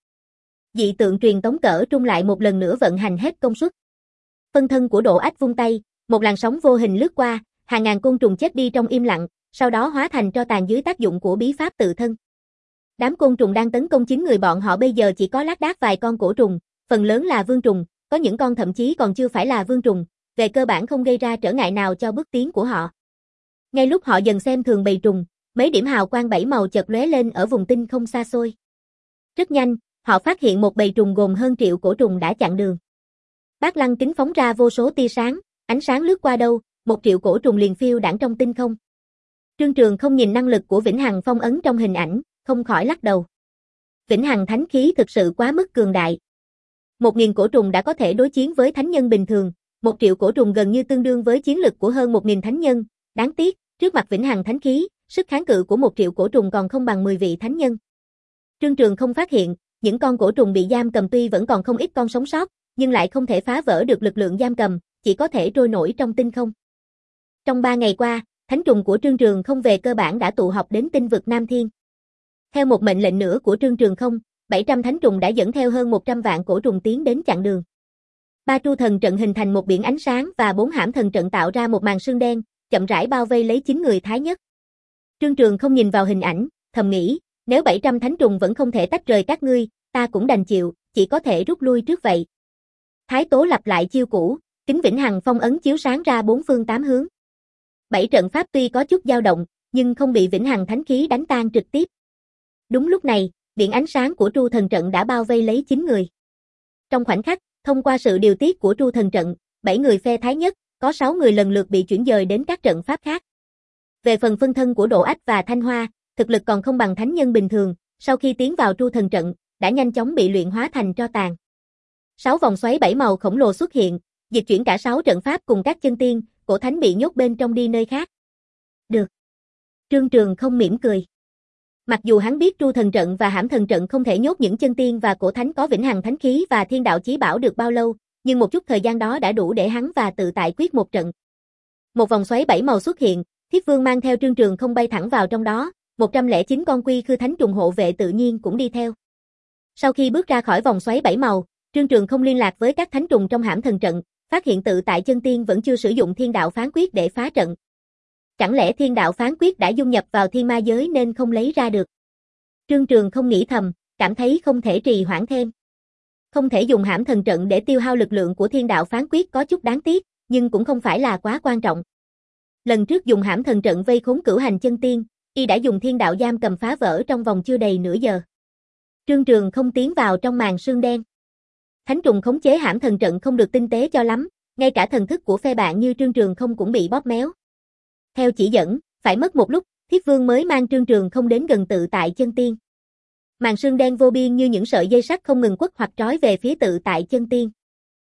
Dị tượng truyền tống cỡ trung lại một lần nữa vận hành hết công suất. Phân thân của Độ Ách vung tay, một làn sóng vô hình lướt qua, hàng ngàn côn trùng chết đi trong im lặng, sau đó hóa thành tro tàn dưới tác dụng của bí pháp tự thân. Đám côn trùng đang tấn công chín người bọn họ bây giờ chỉ có lác đác vài con cổ trùng, phần lớn là vương trùng, có những con thậm chí còn chưa phải là vương trùng, về cơ bản không gây ra trở ngại nào cho bước tiến của họ. Ngay lúc họ dần xem thường bầy trùng, mấy điểm hào quang bảy màu chợt lóe lên ở vùng tinh không xa xôi. Rất nhanh, họ phát hiện một bầy trùng gồm hơn triệu cổ trùng đã chặn đường. Bác Lăng Kính phóng ra vô số tia sáng, ánh sáng lướt qua đâu, một triệu cổ trùng liền phiêu đãng trong tinh không. Trương Trường không nhìn năng lực của vĩnh hằng phong ấn trong hình ảnh, không khỏi lắc đầu. Vĩnh hằng thánh khí thực sự quá mức cường đại. Một nghìn cổ trùng đã có thể đối chiến với thánh nhân bình thường, một triệu cổ trùng gần như tương đương với chiến lực của hơn một nghìn thánh nhân. Đáng tiếc, trước mặt vĩnh hằng thánh khí, sức kháng cự của một triệu cổ trùng còn không bằng mười vị thánh nhân. Trương Trường không phát hiện, những con cổ trùng bị giam cầm tuy vẫn còn không ít con sống sót, nhưng lại không thể phá vỡ được lực lượng giam cầm, chỉ có thể trôi nổi trong tinh không. Trong ba ngày qua, thánh trùng của Trương Trường không về cơ bản đã tụ họp đến tinh vực Nam Thiên. Theo một mệnh lệnh nữa của Trương Trường không, bảy trăm thánh trùng đã dẫn theo hơn một trăm vạn cổ trùng tiến đến chặn đường. Ba tru thần trận hình thành một biển ánh sáng và bốn hãm thần trận tạo ra một màn sương đen, chậm rãi bao vây lấy chín người Thái Nhất. Trương Trường không nhìn vào hình ảnh, thầm nghĩ, nếu bảy trăm thánh trùng vẫn không thể tách rời các ngươi, ta cũng đành chịu, chỉ có thể rút lui trước vậy. Thái Tố lặp lại chiêu cũ, kính vĩnh hằng phong ấn chiếu sáng ra bốn phương tám hướng. Bảy trận pháp tuy có chút dao động, nhưng không bị vĩnh hằng thánh khí đánh tan trực tiếp. Đúng lúc này, điện ánh sáng của tru thần trận đã bao vây lấy chín người. Trong khoảnh khắc, thông qua sự điều tiết của tru thần trận, bảy người phe Thái Nhất, có sáu người lần lượt bị chuyển dời đến các trận pháp khác. Về phần phân thân của Độ Ách và Thanh Hoa, thực lực còn không bằng thánh nhân bình thường, sau khi tiến vào tru thần trận, đã nhanh chóng bị luyện hóa thành tro tàn. Sáu vòng xoáy bảy màu khổng lồ xuất hiện, dịch chuyển cả sáu trận pháp cùng các chân tiên, cổ thánh bị nhốt bên trong đi nơi khác. Được. Trương Trường không mỉm cười. Mặc dù hắn biết tru thần trận và hãm thần trận không thể nhốt những chân tiên và cổ thánh có vĩnh hằng thánh khí và thiên đạo chí bảo được bao lâu, nhưng một chút thời gian đó đã đủ để hắn và Tự Tại quyết một trận. Một vòng xoáy bảy màu xuất hiện, Thiết Vương mang theo Trương Trường Không bay thẳng vào trong đó, một trăm lẻ chín con quy khư thánh trùng hộ vệ tự nhiên cũng đi theo. Sau khi bước ra khỏi vòng xoáy bảy màu, Trương Trường Không liên lạc với các thánh trùng trong hãm thần trận, phát hiện Tự Tại chân tiên vẫn chưa sử dụng thiên đạo phán quyết để phá trận. Chẳng lẽ thiên đạo phán quyết đã dung nhập vào thiên ma giới nên không lấy ra được? Trương Trường Không nghĩ thầm, cảm thấy không thể trì hoãn thêm. Không thể dùng hãm thần trận để tiêu hao lực lượng của thiên đạo phán quyết có chút đáng tiếc, nhưng cũng không phải là quá quan trọng. Lần trước dùng hãm thần trận vây khốn Cửu Hành chân tiên, y đã dùng thiên đạo giam cầm phá vỡ trong vòng chưa đầy nửa giờ. Trương Trường Không tiến vào trong màn sương đen. Thánh trùng khống chế hãm thần trận không được tinh tế cho lắm, ngay cả thần thức của phe bạn như Trương Trường Không cũng bị bóp méo. Theo chỉ dẫn, phải mất một lúc, Thiết Vương mới mang Trương Trường Không đến gần Tự Tại chân tiên. Màn sương đen vô biên như những sợi dây sắt không ngừng quất hoặc trói về phía Tự Tại chân tiên.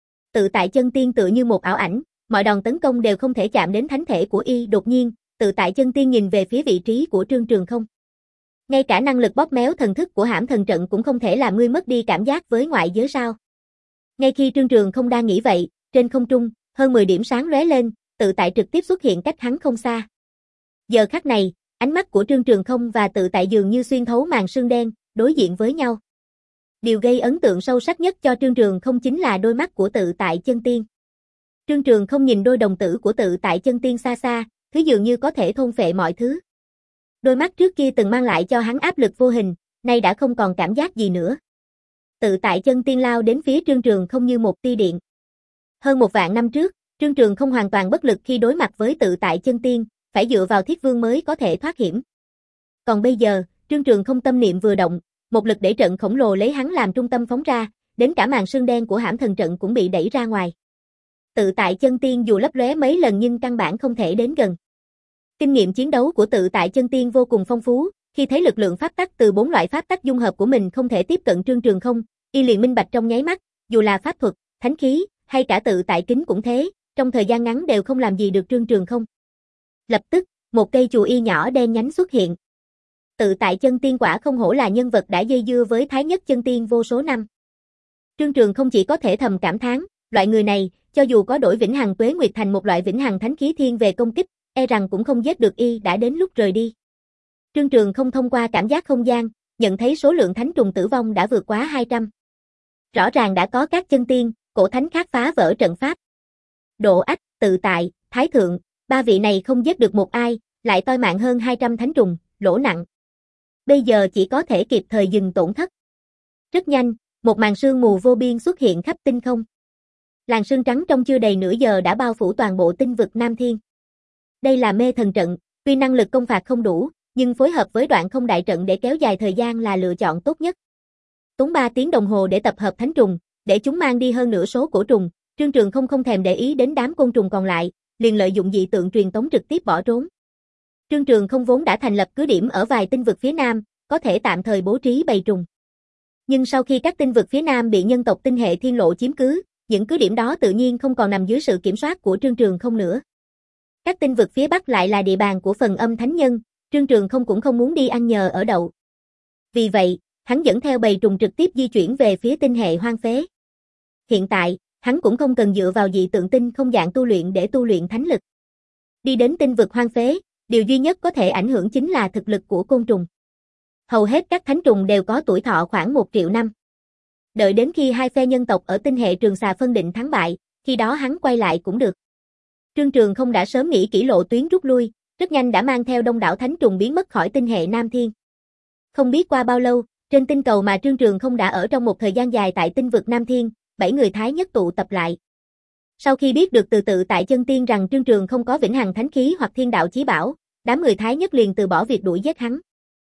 Tự Tại chân tiên tựa như một ảo ảnh, mọi đòn tấn công đều không thể chạm đến thánh thể của y. Đột nhiên, Tự Tại chân tiên nhìn về phía vị trí của Trương Trường Không. Ngay cả năng lực bóp méo thần thức của hãm thần trận cũng không thể làm ngươi mất đi cảm giác với ngoại giới sao? Ngay khi Trương Trường Không đang nghĩ vậy, trên không trung, hơn mười điểm sáng lóe lên, Tự Tại trực tiếp xuất hiện cách hắn không xa. Giờ khắc này, ánh mắt của Trương Trường Không và Tự Tại dường như xuyên thấu màn sương đen, đối diện với nhau. Điều gây ấn tượng sâu sắc nhất cho Trương Trường Không chính là đôi mắt của Tự Tại chân tiên. Trương Trường Không nhìn đôi đồng tử của Tự Tại chân tiên xa xa, thứ dường như có thể thôn phệ mọi thứ. Đôi mắt trước kia từng mang lại cho hắn áp lực vô hình, nay đã không còn cảm giác gì nữa. Tự Tại chân tiên lao đến phía Trương Trường Không như một tia điện. Hơn một vạn năm trước, Trương Trường Không hoàn toàn bất lực khi đối mặt với Tự Tại chân tiên, phải dựa vào Thiết Vương mới có thể thoát hiểm. Còn bây giờ, Trương Trường Không tâm niệm vừa động, một lực đẩy trận khổng lồ lấy hắn làm trung tâm phóng ra, đến cả màn sương đen của hãm thần trận cũng bị đẩy ra ngoài. Tự Tại chân tiên dù lấp lóe mấy lần nhưng căn bản không thể đến gần. Kinh nghiệm chiến đấu của Tự Tại chân tiên vô cùng phong phú, khi thấy lực lượng pháp tắc từ bốn loại pháp tắc dung hợp của mình không thể tiếp cận Trương Trường Không, y liền minh bạch trong nháy mắt, dù là pháp thuật, thánh khí, hay cả Tự Tại kính cũng thế, trong thời gian ngắn đều không làm gì được Trương Trường Không. Lập tức, một cây chù y nhỏ đen nhánh xuất hiện. Tự Tại chân tiên quả không hổ là nhân vật đã dây dưa với Thái Nhất chân tiên vô số năm. Trương Trường Không chỉ có thể thầm cảm thán, loại người này, cho dù có đổi vĩnh hằng tuế nguyệt thành một loại vĩnh hằng thánh khí thiên về công kích, e rằng cũng không giết được y. Đã đến lúc rời đi. Trương Trường Không thông qua cảm giác không gian, nhận thấy số lượng thánh trùng tử vong đã vượt quá hai trăm. Rõ ràng đã có các chân tiên, cổ thánh khác phá vỡ trận pháp. Độ Ách, Tự Tại, Thái Thượng, ba vị này không giết được một ai, lại toi mạng hơn hai trăm thánh trùng, lỗ nặng. Bây giờ chỉ có thể kịp thời dừng tổn thất. Rất nhanh, một màn sương mù vô biên xuất hiện khắp tinh không. Làn sương trắng trong chưa đầy nửa giờ đã bao phủ toàn bộ tinh vực Nam Thiên. Đây là mê thần trận, tuy năng lực công phạt không đủ, nhưng phối hợp với đoạn không đại trận để kéo dài thời gian là lựa chọn tốt nhất. Tốn ba tiếng đồng hồ để tập hợp thánh trùng, để chúng mang đi hơn nửa số cổ trùng, Trương Trường Không không thèm để ý đến đám côn trùng còn lại, liền lợi dụng dị tượng truyền tống trực tiếp bỏ trốn. Trương Trường Không vốn đã thành lập cứ điểm ở vài tinh vực phía Nam, có thể tạm thời bố trí bầy trùng. Nhưng sau khi các tinh vực phía Nam bị nhân tộc tinh hệ Thiên Lộ chiếm cứ, những cứ điểm đó tự nhiên không còn nằm dưới sự kiểm soát của Trương Trường Không nữa. Các tinh vực phía Bắc lại là địa bàn của Phần Âm Thánh Nhân, Trương Trường Không cũng không muốn đi ăn nhờ ở đậu. Vì vậy, hắn dẫn theo bầy trùng trực tiếp di chuyển về phía tinh hệ hoang phế. Hiện tại, hắn cũng không cần dựa vào dị tượng tinh không dạng tu luyện để tu luyện thánh lực. Đi đến tinh vực hoang phế, điều duy nhất có thể ảnh hưởng chính là thực lực của côn trùng. Hầu hết các thánh trùng đều có tuổi thọ khoảng một triệu năm. Đợi đến khi hai phe nhân tộc ở tinh hệ Trường Xà phân định thắng bại, khi đó hắn quay lại cũng được. Trương Trường Không đã sớm nghĩ kỹ lộ tuyến rút lui, rất nhanh đã mang theo đông đảo thánh trùng biến mất khỏi tinh hệ Nam Thiên. Không biết qua bao lâu, trên tinh cầu mà Trương Trường Không đã ở trong một thời gian dài tại tinh vực Nam Thiên, bảy người Thái Nhất tụ tập lại. Sau khi biết được từ Tự Tại chân tiên rằng Trương Trường không có vĩnh hằng thánh khí hoặc thiên đạo chí bảo, đám người Thái Nhất liền từ bỏ việc đuổi giết hắn.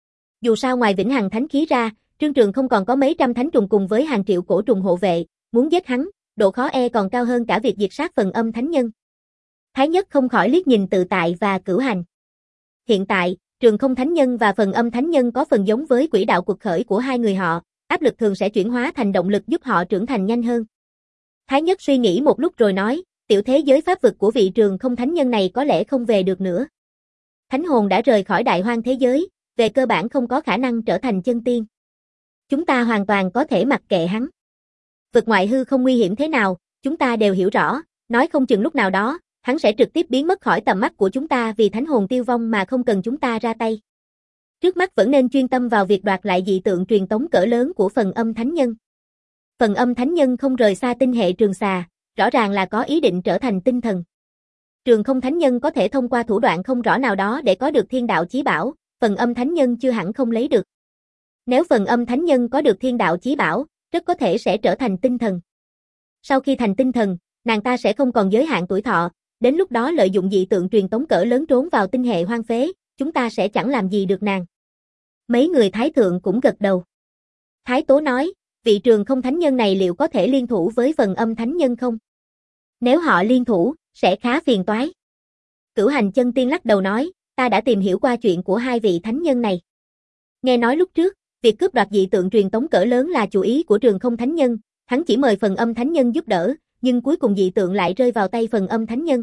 Dù sao ngoài vĩnh hằng thánh khí ra, Trương Trường không còn có mấy trăm thánh trùng cùng với hàng triệu cổ trùng hộ vệ, muốn giết hắn, độ khó e còn cao hơn cả việc diệt sát Phần Âm Thánh Nhân. Thái Nhất không khỏi liếc nhìn Tự Tại và Cửu Hành. Hiện tại, Trường Không Thánh Nhân và Phần Âm Thánh Nhân có phần giống với quỹ đạo cuộc khởi của hai người họ, áp lực thường sẽ chuyển hóa thành động lực giúp họ trưởng thành nhanh hơn. Thái Nhất suy nghĩ một lúc rồi nói, tiểu thế giới pháp vực của vị Trường Không Thánh Nhân này có lẽ không về được nữa. Thánh hồn đã rời khỏi đại hoang thế giới, về cơ bản không có khả năng trở thành chân tiên. Chúng ta hoàn toàn có thể mặc kệ hắn. Vực ngoại hư không nguy hiểm thế nào, chúng ta đều hiểu rõ, nói không chừng lúc nào đó, hắn sẽ trực tiếp biến mất khỏi tầm mắt của chúng ta vì thánh hồn tiêu vong mà không cần chúng ta ra tay. Trước mắt vẫn nên chuyên tâm vào việc đoạt lại dị tượng truyền tống cỡ lớn của phần âm thánh nhân. Phần âm thánh nhân không rời xa tinh hệ Trường Xà, rõ ràng là có ý định trở thành tinh thần. Trường không thánh nhân có thể thông qua thủ đoạn không rõ nào đó để có được thiên đạo chí bảo, phần âm thánh nhân chưa hẳn không lấy được. Nếu phần âm thánh nhân có được thiên đạo chí bảo, rất có thể sẽ trở thành tinh thần. Sau khi thành tinh thần, nàng ta sẽ không còn giới hạn tuổi thọ, đến lúc đó lợi dụng dị tượng truyền tống cỡ lớn trốn vào tinh hệ hoang phế, chúng ta sẽ chẳng làm gì được nàng. Mấy người Thái Thượng cũng gật đầu. Thái Tố nói, vị trường không thánh nhân này liệu có thể liên thủ với phần âm thánh nhân không? Nếu họ liên thủ, sẽ khá phiền toái. Cửu Hành Chân Tiên lắc đầu nói, ta đã tìm hiểu qua chuyện của hai vị thánh nhân này. Nghe nói lúc trước, việc cướp đoạt dị tượng truyền tống cỡ lớn là chủ ý của trường không thánh nhân, hắn chỉ mời phần âm thánh nhân giúp đỡ, nhưng cuối cùng dị tượng lại rơi vào tay phần âm thánh nhân.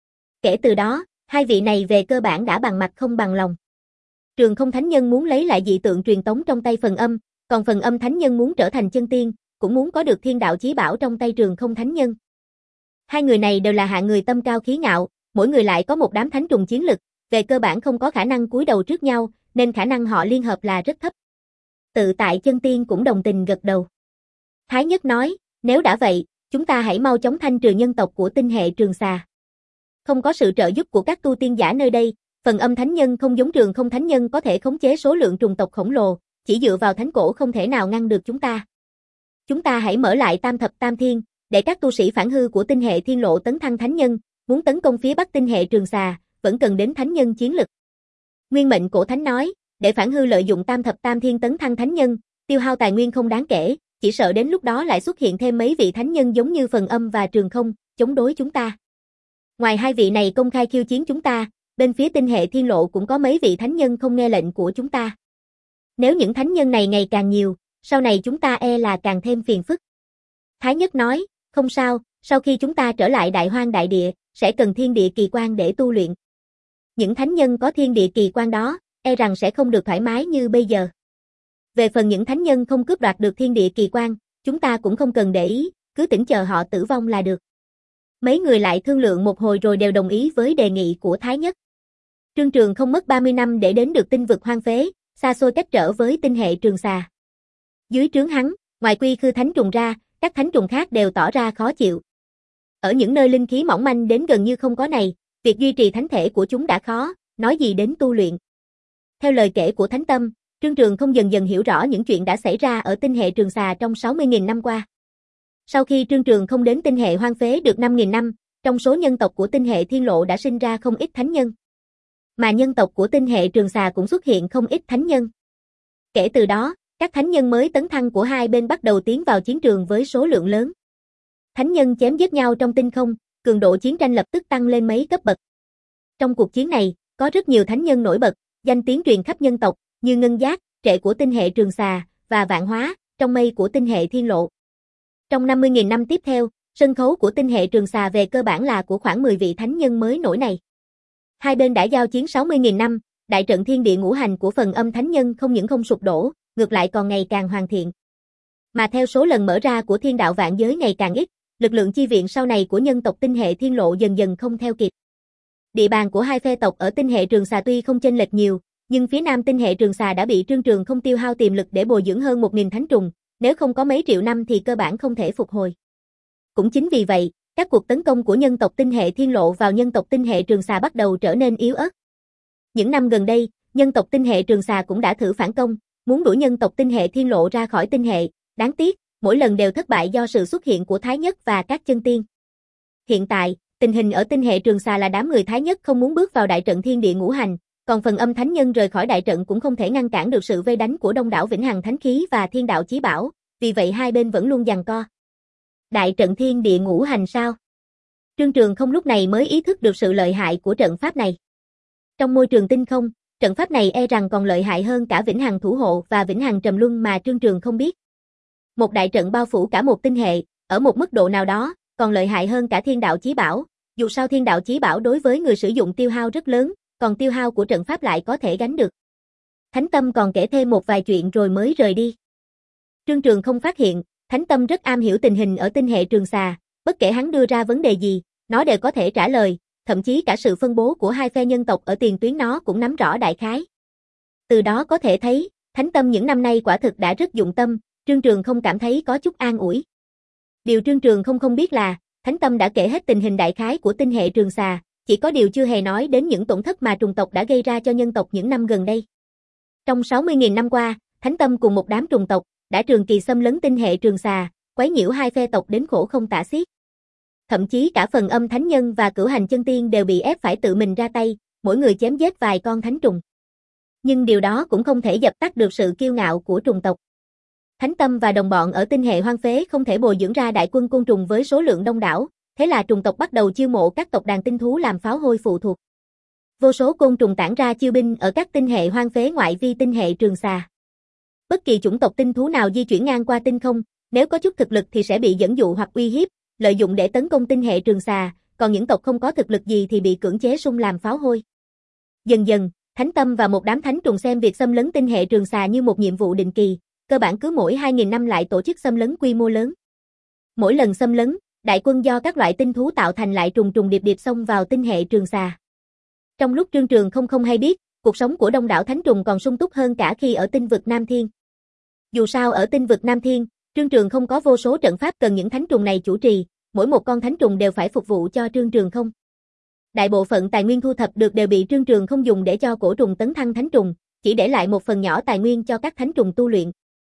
Kể từ đó, hai vị này về cơ bản đã bằng mặt không bằng lòng. Trường không thánh nhân muốn lấy lại dị tượng truyền tống trong tay phần âm, còn phần âm thánh nhân muốn trở thành chân tiên, cũng muốn có được thiên đạo chí bảo trong tay trường không thánh nhân. Hai người này đều là hạng người tâm cao khí ngạo, mỗi người lại có một đám thánh trùng chiến lực, về cơ bản không có khả năng cúi đầu trước nhau, nên khả năng họ liên hợp là rất thấp. Tự tại chân tiên cũng đồng tình gật đầu. Thái Nhất nói, nếu đã vậy, chúng ta hãy mau chóng thanh trừ nhân tộc của tinh hệ Trường Xà. Không có sự trợ giúp của các tu tiên giả nơi đây, phần âm thánh nhân không giống trường không thánh nhân có thể khống chế số lượng trùng tộc khổng lồ, chỉ dựa vào thánh cổ không thể nào ngăn được chúng ta. Chúng ta hãy mở lại tam thập tam thiên, để các tu sĩ phản hư của tinh hệ thiên lộ tấn thăng thánh nhân, muốn tấn công phía bắc tinh hệ Trường Xà, vẫn cần đến thánh nhân chiến lực. Nguyên Mệnh Cổ Thánh nói, để phản hư lợi dụng tam thập tam thiên tấn thăng thánh nhân, tiêu hao tài nguyên không đáng kể, chỉ sợ đến lúc đó lại xuất hiện thêm mấy vị thánh nhân giống như phần âm và trường không, chống đối chúng ta. Ngoài hai vị này công khai khiêu chiến chúng ta, bên phía tinh hệ thiên lộ cũng có mấy vị thánh nhân không nghe lệnh của chúng ta. Nếu những thánh nhân này ngày càng nhiều, sau này chúng ta e là càng thêm phiền phức. Thái Nhất nói, không sao, sau khi chúng ta trở lại đại hoang đại địa, sẽ cần thiên địa kỳ quan để tu luyện. Những thánh nhân có thiên địa kỳ quan đó, e rằng sẽ không được thoải mái như bây giờ. Về phần những thánh nhân không cướp đoạt được thiên địa kỳ quan, chúng ta cũng không cần để ý, cứ tỉnh chờ họ tử vong là được. Mấy người lại thương lượng một hồi rồi đều đồng ý với đề nghị của Thái Nhất. Trương Trường không mất ba mươi năm để đến được tinh vực hoang phế, xa xôi cách trở với tinh hệ Trường Xà. Dưới trướng hắn, ngoài quy khư thánh trùng ra, các thánh trùng khác đều tỏ ra khó chịu. Ở những nơi linh khí mỏng manh đến gần như không có này, việc duy trì thánh thể của chúng đã khó, nói gì đến tu luyện. Theo lời kể của Thánh Tâm, Trương Trường không dần dần hiểu rõ những chuyện đã xảy ra ở tinh hệ Trường Xà trong sáu mươi nghìn năm qua. Sau khi Trương Trường không đến tinh hệ hoang phế được năm nghìn năm, trong số nhân tộc của tinh hệ thiên lộ đã sinh ra không ít thánh nhân. Mà nhân tộc của tinh hệ Trường Xà cũng xuất hiện không ít thánh nhân. Kể từ đó, các thánh nhân mới tấn thăng của hai bên bắt đầu tiến vào chiến trường với số lượng lớn. Thánh nhân chém giết nhau trong tinh không, cường độ chiến tranh lập tức tăng lên mấy cấp bậc. Trong cuộc chiến này, có rất nhiều thánh nhân nổi bật, danh tiếng truyền khắp nhân tộc, như Ngân Giác, Trệ của tinh hệ Trường Xà, và Vạn Hóa, trong mây của tinh hệ thiên lộ. Trong năm mươi nghìn năm tiếp theo, sân khấu của tinh hệ Trường Xà về cơ bản là của khoảng mười vị thánh nhân mới nổi này. Hai bên đã giao chiến sáu mươi nghìn năm, đại trận thiên địa ngũ hành của phần âm thánh nhân không những không sụp đổ, ngược lại còn ngày càng hoàn thiện. Mà theo số lần mở ra của thiên đạo vạn giới ngày càng ít, lực lượng chi viện sau này của nhân tộc tinh hệ thiên lộ dần dần không theo kịp. Địa bàn của hai phe tộc ở tinh hệ Trường Xà tuy không chênh lệch nhiều, nhưng phía nam tinh hệ Trường Xà đã bị Trương Trường không tiêu hao tiềm lực để bồi dưỡng hơn một nghìn thánh trùng, nếu không có mấy triệu năm thì cơ bản không thể phục hồi. Cũng chính vì vậy, các cuộc tấn công của nhân tộc tinh hệ thiên lộ vào nhân tộc tinh hệ Trường Xà bắt đầu trở nên yếu ớt. Những năm gần đây, nhân tộc tinh hệ Trường Xà cũng đã thử phản công, muốn đuổi nhân tộc tinh hệ thiên lộ ra khỏi tinh hệ, đáng tiếc, mỗi lần đều thất bại do sự xuất hiện của Thái Nhất và các chân tiên. Hiện tại, tình hình ở tinh hệ Trường Xà là đám người Thái Nhất không muốn bước vào đại trận thiên địa ngũ hành, còn phần âm thánh nhân rời khỏi đại trận cũng không thể ngăn cản được sự vây đánh của đông đảo vĩnh hằng thánh khí và thiên đạo chí bảo, vì vậy hai bên vẫn luôn giằng co. Đại trận thiên địa ngũ hành sao? Trương Trường không lúc này mới ý thức được sự lợi hại của trận pháp này. Trong môi trường tinh không, trận pháp này e rằng còn lợi hại hơn cả vĩnh hằng thủ hộ và vĩnh hằng trầm luân mà Trương Trường không biết. Một đại trận bao phủ cả một tinh hệ, ở một mức độ nào đó, còn lợi hại hơn cả thiên đạo chí bảo, dù sao thiên đạo chí bảo đối với người sử dụng tiêu hao rất lớn, còn tiêu hao của trận pháp lại có thể gánh được. Thánh Tâm còn kể thêm một vài chuyện rồi mới rời đi. Trương Trường không phát hiện, Thánh Tâm rất am hiểu tình hình ở tinh hệ Trường Xà, Bất kể hắn đưa ra vấn đề gì, nó đều có thể trả lời, thậm chí cả sự phân bố của hai phe nhân tộc ở tiền tuyến nó cũng nắm rõ đại khái. Từ đó có thể thấy, Thánh Tâm những năm nay quả thực đã rất dụng tâm, Trương Trường không cảm thấy có chút an ủi. Điều Trương Trường không không biết là, Thánh Tâm đã kể hết tình hình đại khái của tinh hệ Trường Xà, chỉ có điều chưa hề nói đến những tổn thất mà trùng tộc đã gây ra cho nhân tộc những năm gần đây. Trong sáu mươi nghìn năm qua, Thánh Tâm cùng một đám trùng tộc đã trường kỳ xâm lấn tinh hệ Trường Xà, quấy nhiễu hai phe tộc đến khổ không tả xiết. Thậm chí cả phần âm thánh nhân và cửu hành chân tiên đều bị ép phải tự mình ra tay, mỗi người chém giết vài con thánh trùng. Nhưng điều đó cũng không thể dập tắt được sự kiêu ngạo của trùng tộc. Thánh Tâm và đồng bọn ở tinh hệ hoang phế không thể bồi dưỡng ra đại quân côn trùng với số lượng đông đảo, thế là trùng tộc bắt đầu chiêu mộ các tộc đàn tinh thú làm pháo hôi phụ thuộc. Vô số côn trùng tản ra chiêu binh ở các tinh hệ hoang phế ngoại vi tinh hệ Trường Xà. Bất kỳ chủng tộc tinh thú nào di chuyển ngang qua tinh không, nếu có chút thực lực thì sẽ bị dẫn dụ hoặc uy hiếp, lợi dụng để tấn công tinh hệ Trường Xà, còn những tộc không có thực lực gì thì bị cưỡng chế sung làm pháo hôi. Dần dần, Thánh Tâm và một đám thánh trùng xem việc xâm lấn tinh hệ Trường Xà như một nhiệm vụ định kỳ, cơ bản cứ mỗi hai nghìn năm lại tổ chức xâm lấn quy mô lớn. Mỗi lần xâm lấn, đại quân do các loại tinh thú tạo thành lại trùng trùng điệp điệp xông vào tinh hệ Trường Xà. Trong lúc Trương Trường không không hay biết, cuộc sống của đông đảo thánh trùng còn sung túc hơn cả khi ở tinh vực Nam Thiên. Dù sao ở tinh vực Nam Thiên, Trương Trường không có vô số trận pháp cần những thánh trùng này chủ trì, mỗi một con thánh trùng đều phải phục vụ cho Trương Trường không. Đại bộ phận tài nguyên thu thập được đều bị Trương Trường không dùng để cho cổ trùng tấn thăng thánh trùng, chỉ để lại một phần nhỏ tài nguyên cho các thánh trùng tu luyện.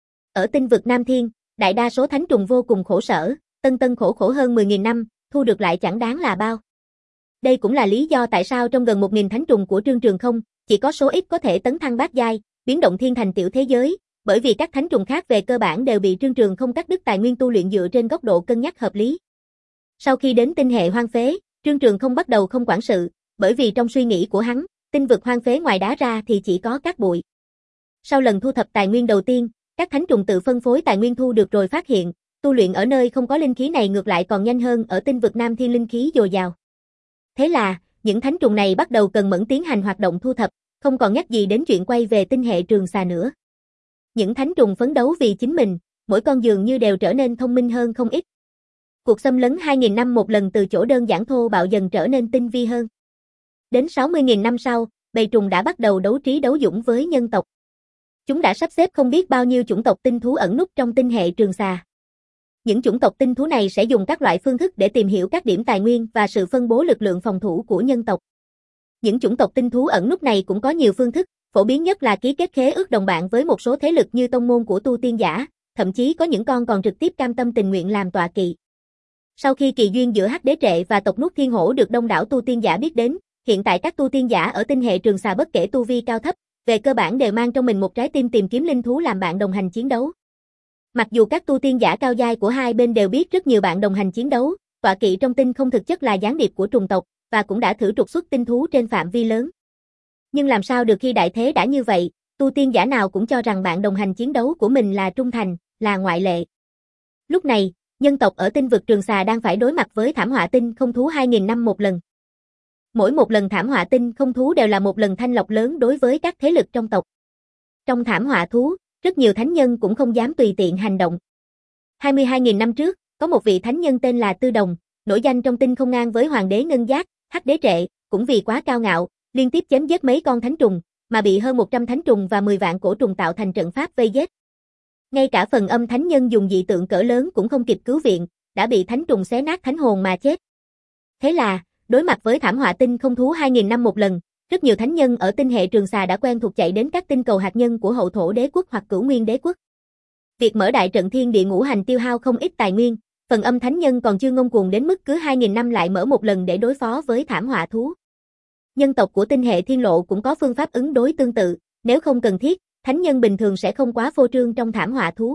Ở tinh vực Nam Thiên, đại đa số thánh trùng vô cùng khổ sở, tân tân khổ khổ hơn mười nghìn năm, thu được lại chẳng đáng là bao. Đây cũng là lý do tại sao trong gần một nghìn thánh trùng của Trương Trường không, chỉ có số ít có thể tấn thăng bát giai, biến động thiên thành tiểu thế giới, bởi vì các thánh trùng khác về cơ bản đều bị Trương Trường không cắt đứt tài nguyên tu luyện dựa trên góc độ cân nhắc hợp lý. Sau khi đến tinh hệ hoang phế, Trương Trường không bắt đầu không quản sự, bởi vì trong suy nghĩ của hắn, tinh vực hoang phế ngoài đá ra thì chỉ có cát bụi. Sau lần thu thập tài nguyên đầu tiên, các thánh trùng tự phân phối tài nguyên thu được rồi phát hiện, tu luyện ở nơi không có linh khí này ngược lại còn nhanh hơn ở tinh vực Nam Thiên linh khí dồi dào. Thế là, những thánh trùng này bắt đầu cần mẫn tiến hành hoạt động thu thập, không còn nhắc gì đến chuyện quay về tinh hệ Trường Xà nữa. Những thánh trùng phấn đấu vì chính mình, mỗi con dường như đều trở nên thông minh hơn không ít. Cuộc xâm lấn hai nghìn năm một lần từ chỗ đơn giản thô bạo dần trở nên tinh vi hơn. Đến sáu mươi nghìn năm sau, bầy trùng đã bắt đầu đấu trí đấu dũng với nhân tộc. Chúng đã sắp xếp không biết bao nhiêu chủng tộc tinh thú ẩn núp trong tinh hệ Trường Xà. Những chủng tộc tinh thú này sẽ dùng các loại phương thức để tìm hiểu các điểm tài nguyên và sự phân bố lực lượng phòng thủ của nhân tộc. Những chủng tộc tinh thú ẩn núp này cũng có nhiều phương thức, phổ biến nhất là ký kết khế ước đồng bạn với một số thế lực như tông môn của tu tiên giả, thậm chí có những con còn trực tiếp cam tâm tình nguyện làm tọa kỵ. Sau khi kỳ duyên giữa Hắc Đế Trệ và tộc Nuốt Thiên Hổ được đông đảo tu tiên giả biết đến, hiện tại các tu tiên giả ở tinh hệ Trường Xà bất kể tu vi cao thấp, về cơ bản đều mang trong mình một trái tim tìm kiếm linh thú làm bạn đồng hành chiến đấu. Mặc dù các tu tiên giả cao giai của hai bên đều biết rất nhiều bạn đồng hành chiến đấu, tọa kỵ trong tinh không thực chất là gián điệp của trùng tộc, và cũng đã thử trục xuất tinh thú trên phạm vi lớn. Nhưng làm sao được khi đại thế đã như vậy, tu tiên giả nào cũng cho rằng bạn đồng hành chiến đấu của mình là trung thành, là ngoại lệ. Lúc này, nhân tộc ở tinh vực Trường Xà đang phải đối mặt với thảm họa tinh không thú hai nghìn năm một lần. Mỗi một lần thảm họa tinh không thú đều là một lần thanh lọc lớn đối với các thế lực trong tộc. Trong thảm họa thú, rất nhiều thánh nhân cũng không dám tùy tiện hành động. hai mươi hai nghìn năm trước, có một vị thánh nhân tên là Tư Đồng, nổi danh trong tinh không ngang với Hoàng đế Ngân Giác, Hắc Đế Trệ, cũng vì quá cao ngạo, liên tiếp chém giết mấy con thánh trùng, mà bị hơn một trăm thánh trùng và mười vạn cổ trùng tạo thành trận pháp vây giết. Ngay cả phần âm thánh nhân dùng dị tượng cỡ lớn cũng không kịp cứu viện, đã bị thánh trùng xé nát thánh hồn mà chết. Thế là, đối mặt với thảm họa tinh không thú hai nghìn năm một lần, rất nhiều thánh nhân ở tinh hệ Trường Xà đã quen thuộc chạy đến các tinh cầu hạt nhân của Hậu Thổ Đế quốc hoặc Cửu Nguyên Đế quốc. Việc mở đại trận thiên địa ngũ hành tiêu hao không ít tài nguyên, phần âm thánh nhân còn chưa ngông cuồng đến mức cứ hai nghìn năm lại mở một lần để đối phó với thảm họa thú. Nhân tộc của tinh hệ Thiên Lộ cũng có phương pháp ứng đối tương tự, nếu không cần thiết, thánh nhân bình thường sẽ không quá phô trương trong thảm họa thú.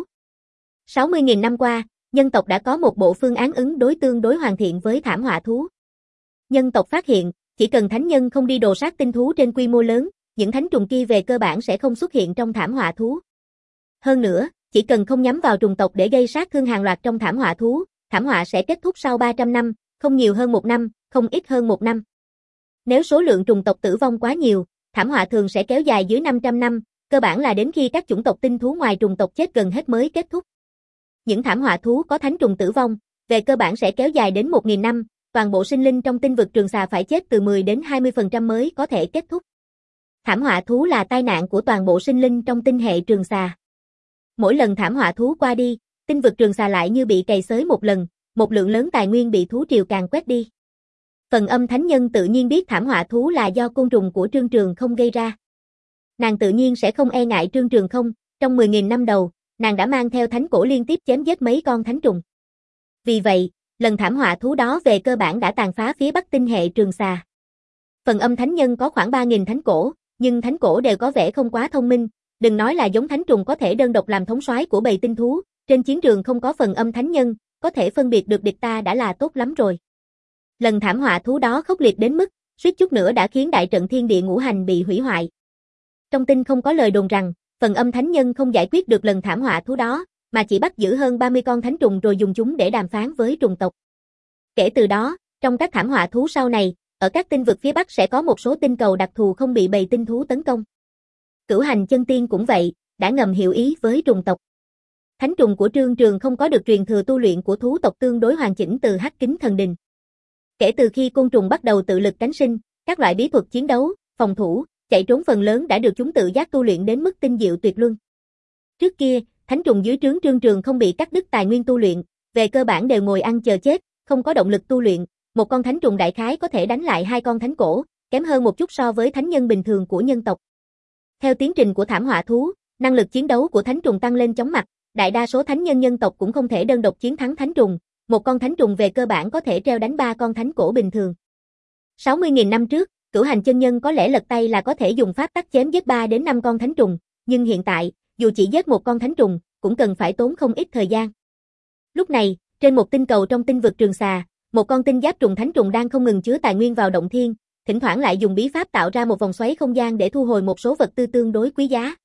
sáu mươi nghìn năm qua, nhân tộc đã có một bộ phương án ứng đối tương đối hoàn thiện với thảm họa thú. Nhân tộc phát hiện, chỉ cần thánh nhân không đi đồ sát tinh thú trên quy mô lớn, những thánh trùng kia về cơ bản sẽ không xuất hiện trong thảm họa thú. Hơn nữa, chỉ cần không nhắm vào trùng tộc để gây sát thương hàng loạt trong thảm họa thú, thảm họa sẽ kết thúc sau ba trăm năm, không nhiều hơn một năm, không ít hơn một năm. Nếu số lượng trùng tộc tử vong quá nhiều, thảm họa thường sẽ kéo dài dưới năm trăm năm, cơ bản là đến khi các chủng tộc tinh thú ngoài trùng tộc chết gần hết mới kết thúc. Những thảm họa thú có thánh trùng tử vong, về cơ bản sẽ kéo dài đến một nghìn năm, toàn bộ sinh linh trong tinh vực Trường Xà phải chết từ mười đến hai mươi phần trăm mới có thể kết thúc. Thảm họa thú là tai nạn của toàn bộ sinh linh trong tinh hệ Trường Xà. Mỗi lần thảm họa thú qua đi, tinh vực Trường Xà lại như bị cày xới một lần, một lượng lớn tài nguyên bị thú triều càn quét đi. Phần Âm Thánh Nhân tự nhiên biết thảm họa thú là do côn trùng của Trương Trường Không gây ra. Nàng tự nhiên sẽ không e ngại Trương Trường Không, trong mười nghìn năm đầu, nàng đã mang theo thánh cổ liên tiếp chém giết mấy con thánh trùng. Vì vậy, lần thảm họa thú đó về cơ bản đã tàn phá phía bắc tinh hệ Trường Xà. Phần Âm Thánh Nhân có khoảng ba nghìn thánh cổ, nhưng thánh cổ đều có vẻ không quá thông minh, đừng nói là giống thánh trùng có thể đơn độc làm thống soái của bầy tinh thú, trên chiến trường không có Phần Âm Thánh Nhân, có thể phân biệt được địch ta đã là tốt lắm rồi. Lần thảm họa thú đó khốc liệt đến mức, suýt chút nữa đã khiến đại trận thiên địa ngũ hành bị hủy hoại. Trong tin không có lời đồn rằng, Phần Âm Thánh Nhân không giải quyết được lần thảm họa thú đó, mà chỉ bắt giữ hơn ba mươi con thánh trùng rồi dùng chúng để đàm phán với trùng tộc. Kể từ đó, trong các thảm họa thú sau này, ở các tinh vực phía Bắc sẽ có một số tinh cầu đặc thù không bị bầy tinh thú tấn công. Cửu Hành Chân Tiên cũng vậy, đã ngầm hiệu ý với trùng tộc. Thánh trùng của Trương Trường không có được truyền thừa tu luyện của thú tộc tương đối hoàn chỉnh từ Hắc Kính Thần Đình. Kể từ khi côn trùng bắt đầu tự lực cánh sinh, các loại bí thuật chiến đấu, phòng thủ, chạy trốn phần lớn đã được chúng tự giác tu luyện đến mức tinh diệu tuyệt luân. Trước kia, thánh trùng dưới trướng Trương Trường không bị cắt đứt tài nguyên tu luyện, về cơ bản đều ngồi ăn chờ chết, không có động lực tu luyện, một con thánh trùng đại khái có thể đánh lại hai con thánh cổ, kém hơn một chút so với thánh nhân bình thường của nhân tộc. Theo tiến trình của thảm họa thú, năng lực chiến đấu của thánh trùng tăng lên chóng mặt, đại đa số thánh nhân nhân tộc cũng không thể đơn độc chiến thắng thánh trùng, một con thánh trùng về cơ bản có thể treo đánh ba con thánh cổ bình thường. sáu mươi nghìn năm trước, Cửu Hành Chân Nhân có lẽ lật tay là có thể dùng pháp tắc chém giết ba đến năm con thánh trùng, nhưng hiện tại, dù chỉ giết một con thánh trùng, cũng cần phải tốn không ít thời gian. Lúc này, trên một tinh cầu trong tinh vực Trường Xà, một con tinh giáp trùng thánh trùng đang không ngừng chứa tài nguyên vào động thiên, thỉnh thoảng lại dùng bí pháp tạo ra một vòng xoáy không gian để thu hồi một số vật tư tương đối quý giá.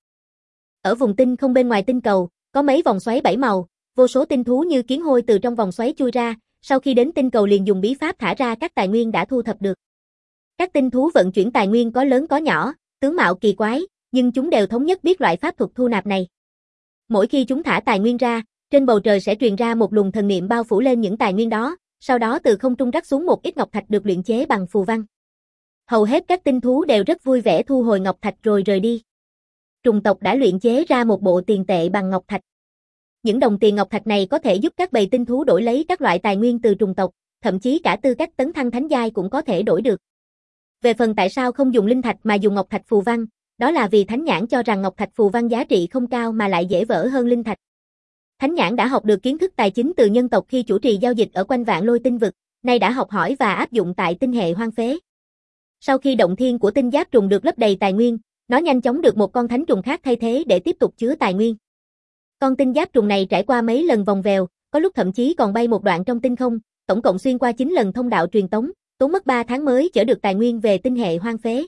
Ở vùng tinh không bên ngoài tinh cầu, có mấy vòng xoáy bảy màu, vô số tinh thú như kiến hôi từ trong vòng xoáy chui ra, sau khi đến tinh cầu liền dùng bí pháp thả ra các tài nguyên đã thu thập được. Các tinh thú vận chuyển tài nguyên có lớn có nhỏ, tướng mạo kỳ quái, nhưng chúng đều thống nhất biết loại pháp thuật thu nạp này. Mỗi khi chúng thả tài nguyên ra, trên bầu trời sẽ truyền ra một luồng thần niệm bao phủ lên những tài nguyên đó, sau đó từ không trung rắc xuống một ít ngọc thạch được luyện chế bằng phù văn. Hầu hết các tinh thú đều rất vui vẻ thu hồi ngọc thạch rồi rời đi. Trùng tộc đã luyện chế ra một bộ tiền tệ bằng ngọc thạch. Những đồng tiền ngọc thạch này có thể giúp các bầy tinh thú đổi lấy các loại tài nguyên từ trùng tộc, thậm chí cả tư cách tấn thăng thánh giai cũng có thể đổi được. Về phần tại sao không dùng linh thạch mà dùng ngọc thạch phù văn, đó là vì Thánh Nhãn cho rằng ngọc thạch phù văn giá trị không cao mà lại dễ vỡ hơn linh thạch. Thánh Nhãn đã học được kiến thức tài chính từ nhân tộc khi chủ trì giao dịch ở quanh Vạn Lôi tinh vực, nay đã học hỏi và áp dụng tại tinh hệ hoang phế. Sau khi động thiên của tinh giáp trùng được lấp đầy tài nguyên, nó nhanh chóng được một con thánh trùng khác thay thế để tiếp tục chứa tài nguyên. Con tinh giáp trùng này trải qua mấy lần vòng vèo, có lúc thậm chí còn bay một đoạn trong tinh không, tổng cộng xuyên qua chín lần thông đạo truyền tống, tốn mất ba tháng mới chở được tài nguyên về tinh hệ hoang phế.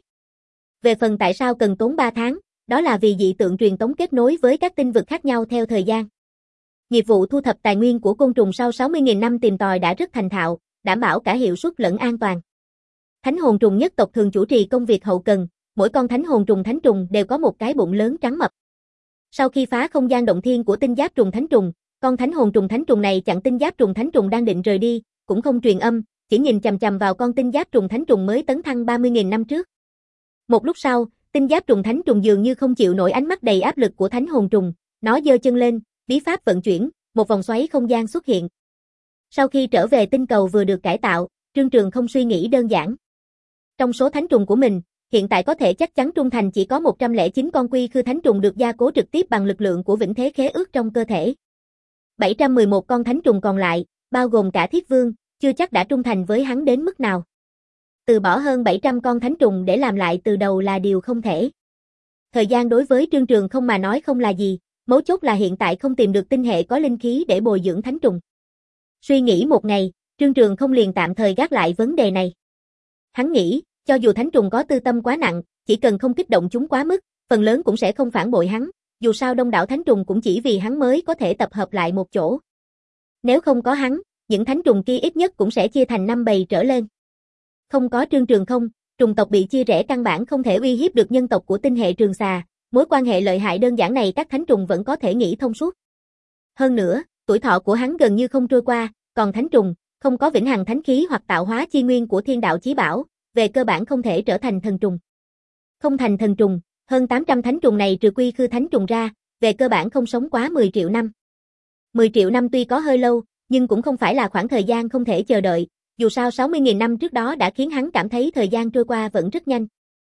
Về phần tại sao cần tốn ba tháng, đó là vì dị tượng truyền tống kết nối với các tinh vực khác nhau theo thời gian. Nghiệp vụ thu thập tài nguyên của côn trùng sau sáu mươi nghìn năm tìm tòi đã rất thành thạo, đảm bảo cả hiệu suất lẫn an toàn. Thánh hồn trùng nhất tộc thường chủ trì công việc hậu cần, mỗi con thánh hồn trùng thánh trùng đều có một cái bụng lớn trắng mập. Sau khi phá không gian động thiên của tinh giáp trùng thánh trùng, con thánh hồn trùng thánh trùng này chặn tinh giáp trùng thánh trùng đang định rời đi, cũng không truyền âm, chỉ nhìn chằm chằm vào con tinh giáp trùng thánh trùng mới tấn thăng ba mươi nghìn năm trước. Một lúc sau, tinh giáp trùng thánh trùng dường như không chịu nổi ánh mắt đầy áp lực của thánh hồn trùng, nó giơ chân lên, bí pháp vận chuyển, một vòng xoáy không gian xuất hiện. Sau khi trở về tinh cầu vừa được cải tạo, Trương Trường không suy nghĩ đơn giản. Trong số thánh trùng của mình, hiện tại có thể chắc chắn trung thành chỉ có một trăm lẻ chín con quy khư thánh trùng được gia cố trực tiếp bằng lực lượng của vĩnh thế khế ước trong cơ thể. bảy trăm mười một con thánh trùng còn lại, bao gồm cả thiết vương, chưa chắc đã trung thành với hắn đến mức nào. Từ bỏ hơn bảy trăm con thánh trùng để làm lại từ đầu là điều không thể. Thời gian đối với Trương Trường không mà nói không là gì, mấu chốt là hiện tại không tìm được tinh hệ có linh khí để bồi dưỡng thánh trùng. Suy nghĩ một ngày, Trương Trường không liền tạm thời gác lại vấn đề này. Hắn nghĩ, cho dù thánh trùng có tư tâm quá nặng, chỉ cần không kích động chúng quá mức, phần lớn cũng sẽ không phản bội hắn, dù sao đông đảo thánh trùng cũng chỉ vì hắn mới có thể tập hợp lại một chỗ. Nếu không có hắn, những thánh trùng kia ít nhất cũng sẽ chia thành năm bầy trở lên. Không có Trương Trường không, trùng tộc bị chia rẽ căn bản không thể uy hiếp được nhân tộc của tinh hệ Trường Xà, mối quan hệ lợi hại đơn giản này các thánh trùng vẫn có thể nghĩ thông suốt. Hơn nữa, tuổi thọ của hắn gần như không trôi qua, còn thánh trùng, không có vĩnh hằng thánh khí hoặc tạo hóa chi nguyên của thiên đạo chí bảo, về cơ bản không thể trở thành thần trùng. Không thành thần trùng, hơn tám trăm thánh trùng này trừ quy khư thánh trùng ra, về cơ bản không sống quá mười triệu năm. mười triệu năm tuy có hơi lâu, nhưng cũng không phải là khoảng thời gian không thể chờ đợi, dù sao sáu mươi nghìn năm trước đó đã khiến hắn cảm thấy thời gian trôi qua vẫn rất nhanh.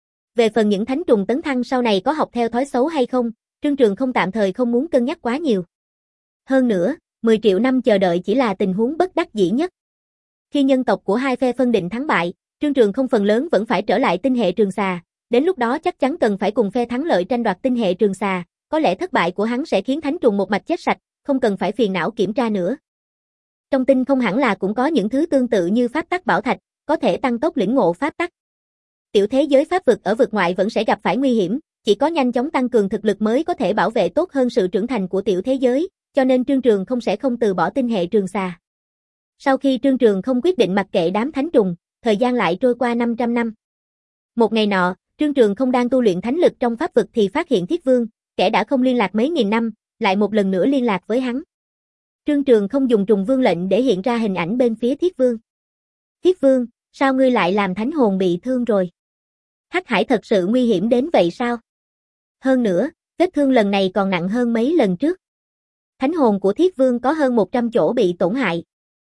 Về phần những thánh trùng tấn thăng sau này có học theo thói xấu hay không, Trương Trường không tạm thời không muốn cân nhắc quá nhiều. Hơn nữa, mười triệu năm chờ đợi chỉ là tình huống bất đắc dĩ nhất. Khi nhân tộc của hai phe phân định thắng bại, Trương Trường không phần lớn vẫn phải trở lại tinh hệ Trường Xà, đến lúc đó chắc chắn cần phải cùng phe thắng lợi tranh đoạt tinh hệ Trường Xà, có lẽ thất bại của hắn sẽ khiến thánh trùng một mạch chết sạch, không cần phải phiền não kiểm tra nữa. Trong tinh không hẳn là cũng có những thứ tương tự như pháp tắc bảo thạch, có thể tăng tốc lĩnh ngộ pháp tắc. Tiểu thế giới pháp vực ở vực ngoại vẫn sẽ gặp phải nguy hiểm, chỉ có nhanh chóng tăng cường thực lực mới có thể bảo vệ tốt hơn sự trưởng thành của tiểu thế giới, cho nên Trương Trường không sẽ không từ bỏ tinh hệ Trường Xà. Sau khi Trương Trường không quyết định mặc kệ đám thánh trùng, thời gian lại trôi qua năm trăm năm. Một ngày nọ, Trương Trường không đang tu luyện thánh lực trong pháp vực thì phát hiện Thiết Vương, kẻ đã không liên lạc mấy nghìn năm, lại một lần nữa liên lạc với hắn. Trương Trường không dùng trùng vương lệnh để hiện ra hình ảnh bên phía Thiết Vương. Thiết Vương, sao ngươi lại làm thánh hồn bị thương rồi? Hắc Hải thật sự nguy hiểm đến vậy sao? Hơn nữa, vết thương lần này còn nặng hơn mấy lần trước. Thánh hồn của Thiết Vương có hơn một trăm chỗ bị tổn hại.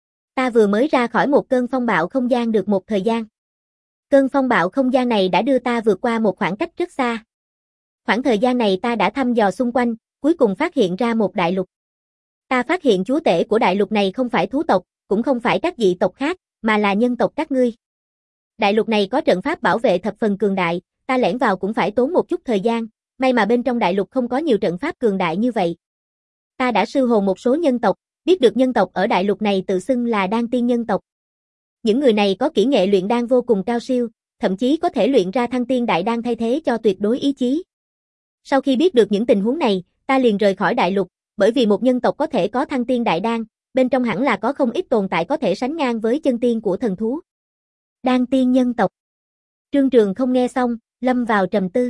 Ta vừa mới ra khỏi một cơn phong bạo không gian được một thời gian. Cơn phong bạo không gian này đã đưa ta vượt qua một khoảng cách rất xa. Khoảng thời gian này ta đã thăm dò xung quanh, cuối cùng phát hiện ra một đại lục. Ta phát hiện chúa tể của đại lục này không phải thú tộc, cũng không phải các dị tộc khác, mà là nhân tộc các ngươi. Đại lục này có trận pháp bảo vệ thập phần cường đại, ta lẻn vào cũng phải tốn một chút thời gian, may mà bên trong đại lục không có nhiều trận pháp cường đại như vậy. Ta đã sư hồn một số nhân tộc, biết được nhân tộc ở đại lục này tự xưng là đan tiên nhân tộc. Những người này có kỹ nghệ luyện đan vô cùng cao siêu, thậm chí có thể luyện ra thăng tiên đại đan thay thế cho tuyệt đối ý chí. Sau khi biết được những tình huống này, ta liền rời khỏi đại lục, bởi vì một nhân tộc có thể có thăng tiên đại đan, bên trong hẳn là có không ít tồn tại có thể sánh ngang với chân tiên của thần thú. Đan tiên nhân tộc. Trương Trường không nghe xong, lâm vào trầm tư.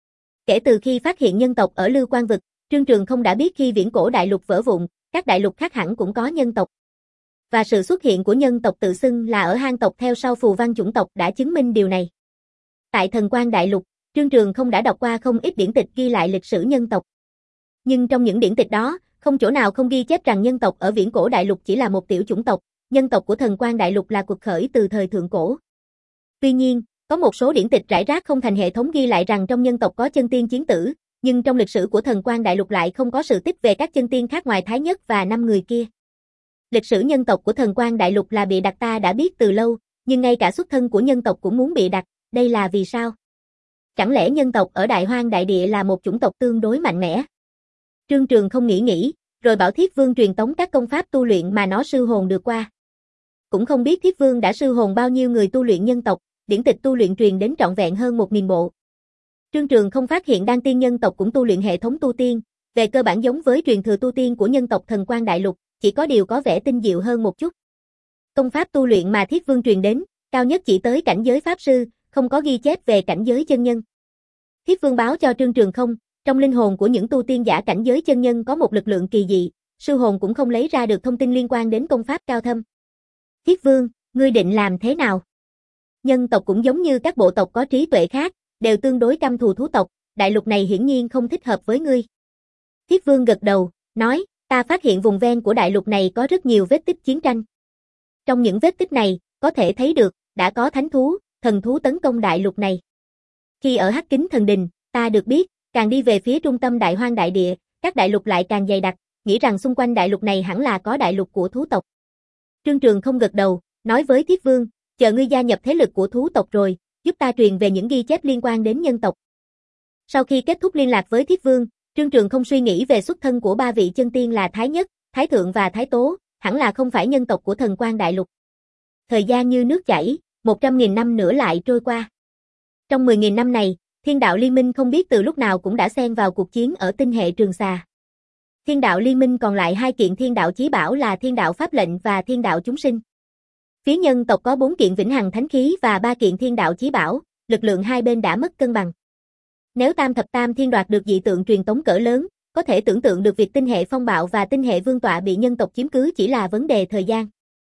Kể từ khi phát hiện nhân tộc ở Lưu Quan vực, Trương Trường không đã biết khi viễn cổ đại lục vỡ vụn, các đại lục khác hẳn cũng có nhân tộc. Và sự xuất hiện của nhân tộc tự xưng là ở hang tộc theo sau phù văn chủng tộc đã chứng minh điều này. Tại Thần Quan đại lục, Trương Trường không đã đọc qua không ít điển tịch ghi lại lịch sử nhân tộc. Nhưng trong những điển tịch đó, không chỗ nào không ghi chép rằng nhân tộc ở viễn cổ đại lục chỉ là một tiểu chủng tộc, nhân tộc của Thần Quan đại lục là cuộc khởi từ thời thượng cổ. Tuy nhiên, có một số điển tịch rải rác không thành hệ thống ghi lại rằng trong nhân tộc có chân tiên chiến tử, nhưng trong lịch sử của Thần Quan đại lục lại không có sự tích về các chân tiên khác ngoài Thái Nhất và năm người kia. Lịch sử nhân tộc của Thần Quan đại lục là bịa đặt ta đã biết từ lâu, nhưng ngay cả xuất thân của nhân tộc cũng muốn bịa đặt, đây là vì sao? Chẳng lẽ nhân tộc ở Đại Hoang đại địa là một chủng tộc tương đối mạnh mẽ? Trương Trường không nghĩ nghĩ, rồi bảo Thiết Vương truyền tống các công pháp tu luyện mà nó sư hồn được qua. Cũng không biết Thiết Vương đã sư hồn bao nhiêu người tu luyện nhân tộc, điển tịch tu luyện truyền đến trọn vẹn hơn một nghìn bộ. Trương Trường không phát hiện đan tiên nhân tộc cũng tu luyện hệ thống tu tiên, về cơ bản giống với truyền thừa tu tiên của nhân tộc Thần Quan đại lục, chỉ có điều có vẻ tinh diệu hơn một chút. Công pháp tu luyện mà Thiết Vương truyền đến, cao nhất chỉ tới cảnh giới pháp sư, không có ghi chép về cảnh giới chân nhân. Thiết Vương báo cho Trương Trường không, trong linh hồn của những tu tiên giả cảnh giới chân nhân có một lực lượng kỳ dị, sư hồn cũng không lấy ra được thông tin liên quan đến công pháp cao thâm. Thiết Vương, ngươi định làm thế nào? Nhân tộc cũng giống như các bộ tộc có trí tuệ khác, đều tương đối căm thù thú tộc, đại lục này hiển nhiên không thích hợp với ngươi. Thiết Vương gật đầu, nói, ta phát hiện vùng ven của đại lục này có rất nhiều vết tích chiến tranh. Trong những vết tích này, có thể thấy được, đã có thánh thú, thần thú tấn công đại lục này. Khi ở Hắc Kính Thần Đình, ta được biết, càng đi về phía trung tâm Đại Hoang đại địa, các đại lục lại càng dày đặc, nghĩ rằng xung quanh đại lục này hẳn là có đại lục của thú tộc. Trương Trường không gật đầu, nói với Thiết Vương, chờ ngươi gia nhập thế lực của thú tộc rồi, giúp ta truyền về những ghi chép liên quan đến nhân tộc. Sau khi kết thúc liên lạc với Thiết Vương, Trương Trường không suy nghĩ về xuất thân của ba vị chân tiên là Thái Nhất, Thái Thượng và Thái Tố, hẳn là không phải nhân tộc của Thần Quan đại lục. Thời gian như nước chảy, một trăm nghìn năm nữa lại trôi qua. Trong mười nghìn năm này, Thiên đạo liên minh không biết từ lúc nào cũng đã xen vào cuộc chiến ở tinh hệ Trường Xà. Thiên đạo liên minh còn lại hai kiện thiên đạo chí bảo là thiên đạo pháp lệnh và thiên đạo chúng sinh. Phía nhân tộc có bốn kiện vĩnh hằng thánh khí và ba kiện thiên đạo chí bảo, lực lượng hai bên đã mất cân bằng. Nếu tam thập tam thiên đoạt được dị tượng truyền tống cỡ lớn, có thể tưởng tượng được việc tinh hệ phong bạo và tinh hệ vương tọa bị nhân tộc chiếm cứ chỉ là vấn đề thời gian.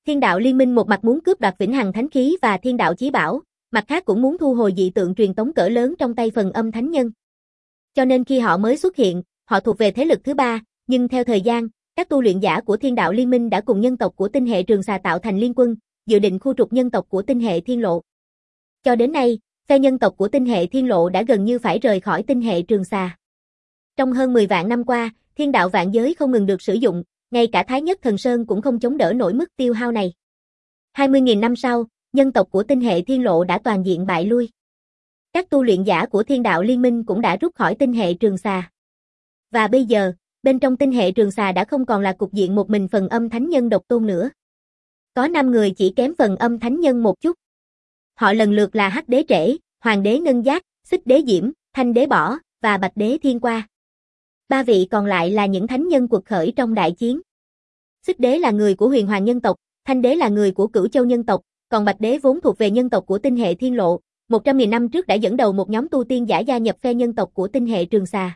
Thiên đạo liên minh một mặt muốn cướp đoạt vĩnh hằng thánh khí và thiên đạo chí bảo, mặt khác cũng muốn thu hồi dị tượng truyền tống cỡ lớn trong tay phần âm thánh nhân. Cho nên khi họ mới xuất hiện, họ thuộc về thế lực thứ ba, nhưng theo thời gian, các tu luyện giả của thiên đạo liên minh đã cùng nhân tộc của tinh hệ Trường Xà tạo thành liên quân, dự định khu trục nhân tộc của tinh hệ Thiên Lộ. Cho đến nay, phe nhân tộc của tinh hệ Thiên Lộ đã gần như phải rời khỏi tinh hệ Trường Xà. Trong hơn mười vạn năm qua, thiên đạo vạn giới không ngừng được sử dụng, ngay cả Thái Nhất Thần Sơn cũng không chống đỡ nổi mức tiêu hao này. hai mươi nghìn năm sau, nhân tộc của tinh hệ Thiên Lộ đã toàn diện bại lui. Các tu luyện giả của thiên đạo liên minh cũng đã rút khỏi tinh hệ Trường Xà. Và bây giờ, bên trong tinh hệ Trường Xà đã không còn là cục diện một mình phần âm thánh nhân độc tôn nữa. Có năm người chỉ kém phần âm thánh nhân một chút. Họ lần lượt là Hắc Đế Trễ, Hoàng Đế Ngân Giác, Xích Đế Diễm, Thanh Đế Bỏ, và Bạch Đế Thiên Qua. Ba vị còn lại là những thánh nhân quật khởi trong đại chiến. Xích Đế là người của huyền hoàng nhân tộc, Thanh Đế là người của Cửu Châu nhân tộc, còn Bạch Đế vốn thuộc về nhân tộc của tinh hệ Thiên Lộ, một trăm nghìn năm trước đã dẫn đầu một nhóm tu tiên giả gia nhập phe nhân tộc của tinh hệ Trường Xà.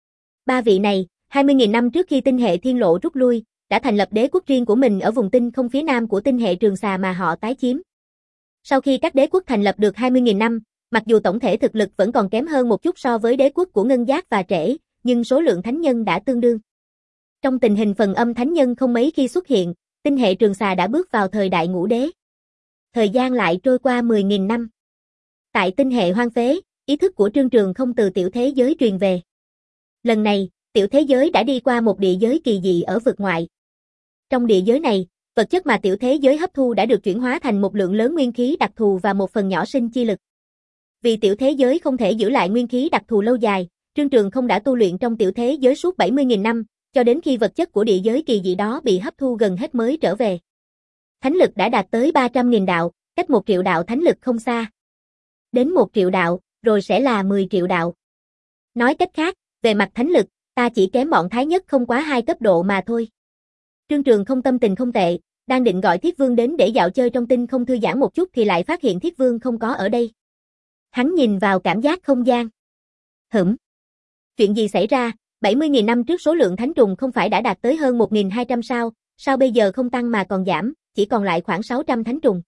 Ba vị này, hai mươi nghìn năm trước khi tinh hệ Thiên Lộ rút lui, đã thành lập đế quốc riêng của mình ở vùng tinh không phía nam của tinh hệ Trường Xà mà họ tái chiếm. Sau khi các đế quốc thành lập được hai mươi nghìn năm, mặc dù tổng thể thực lực vẫn còn kém hơn một chút so với đế quốc của Ngân Giác và Trễ, nhưng số lượng thánh nhân đã tương đương. Trong tình hình phần âm thánh nhân không mấy khi xuất hiện, tinh hệ Trường Xà đã bước vào thời đại ngũ đế. Thời gian lại trôi qua mười nghìn năm. Tại tinh hệ hoang phế, ý thức của Trương Trường không từ tiểu thế giới truyền về. Lần này, tiểu thế giới đã đi qua một địa giới kỳ dị ở vực ngoại. Trong địa giới này, vật chất mà tiểu thế giới hấp thu đã được chuyển hóa thành một lượng lớn nguyên khí đặc thù và một phần nhỏ sinh chi lực. Vì tiểu thế giới không thể giữ lại nguyên khí đặc thù lâu dài, Trương Trường không đã tu luyện trong tiểu thế giới suốt bảy mươi nghìn năm, cho đến khi vật chất của địa giới kỳ dị đó bị hấp thu gần hết mới trở về. Thánh lực đã đạt tới ba trăm nghìn đạo, cách một triệu đạo thánh lực không xa. Đến một triệu đạo, rồi sẽ là mười triệu đạo. Nói cách khác, về mặt thánh lực, ta chỉ kém bọn Thái Nhất không quá hai cấp độ mà thôi. Trương Trường không tâm tình không tệ, đang định gọi Thiết Vương đến để dạo chơi trong tinh không thư giãn một chút thì lại phát hiện Thiết Vương không có ở đây. Hắn nhìn vào cảm giác không gian. Hửm. Chuyện gì xảy ra, bảy mươi nghìn năm trước số lượng thánh trùng không phải đã đạt tới hơn một nghìn hai trăm sao, sao bây giờ không tăng mà còn giảm, chỉ còn lại khoảng sáu trăm thánh trùng.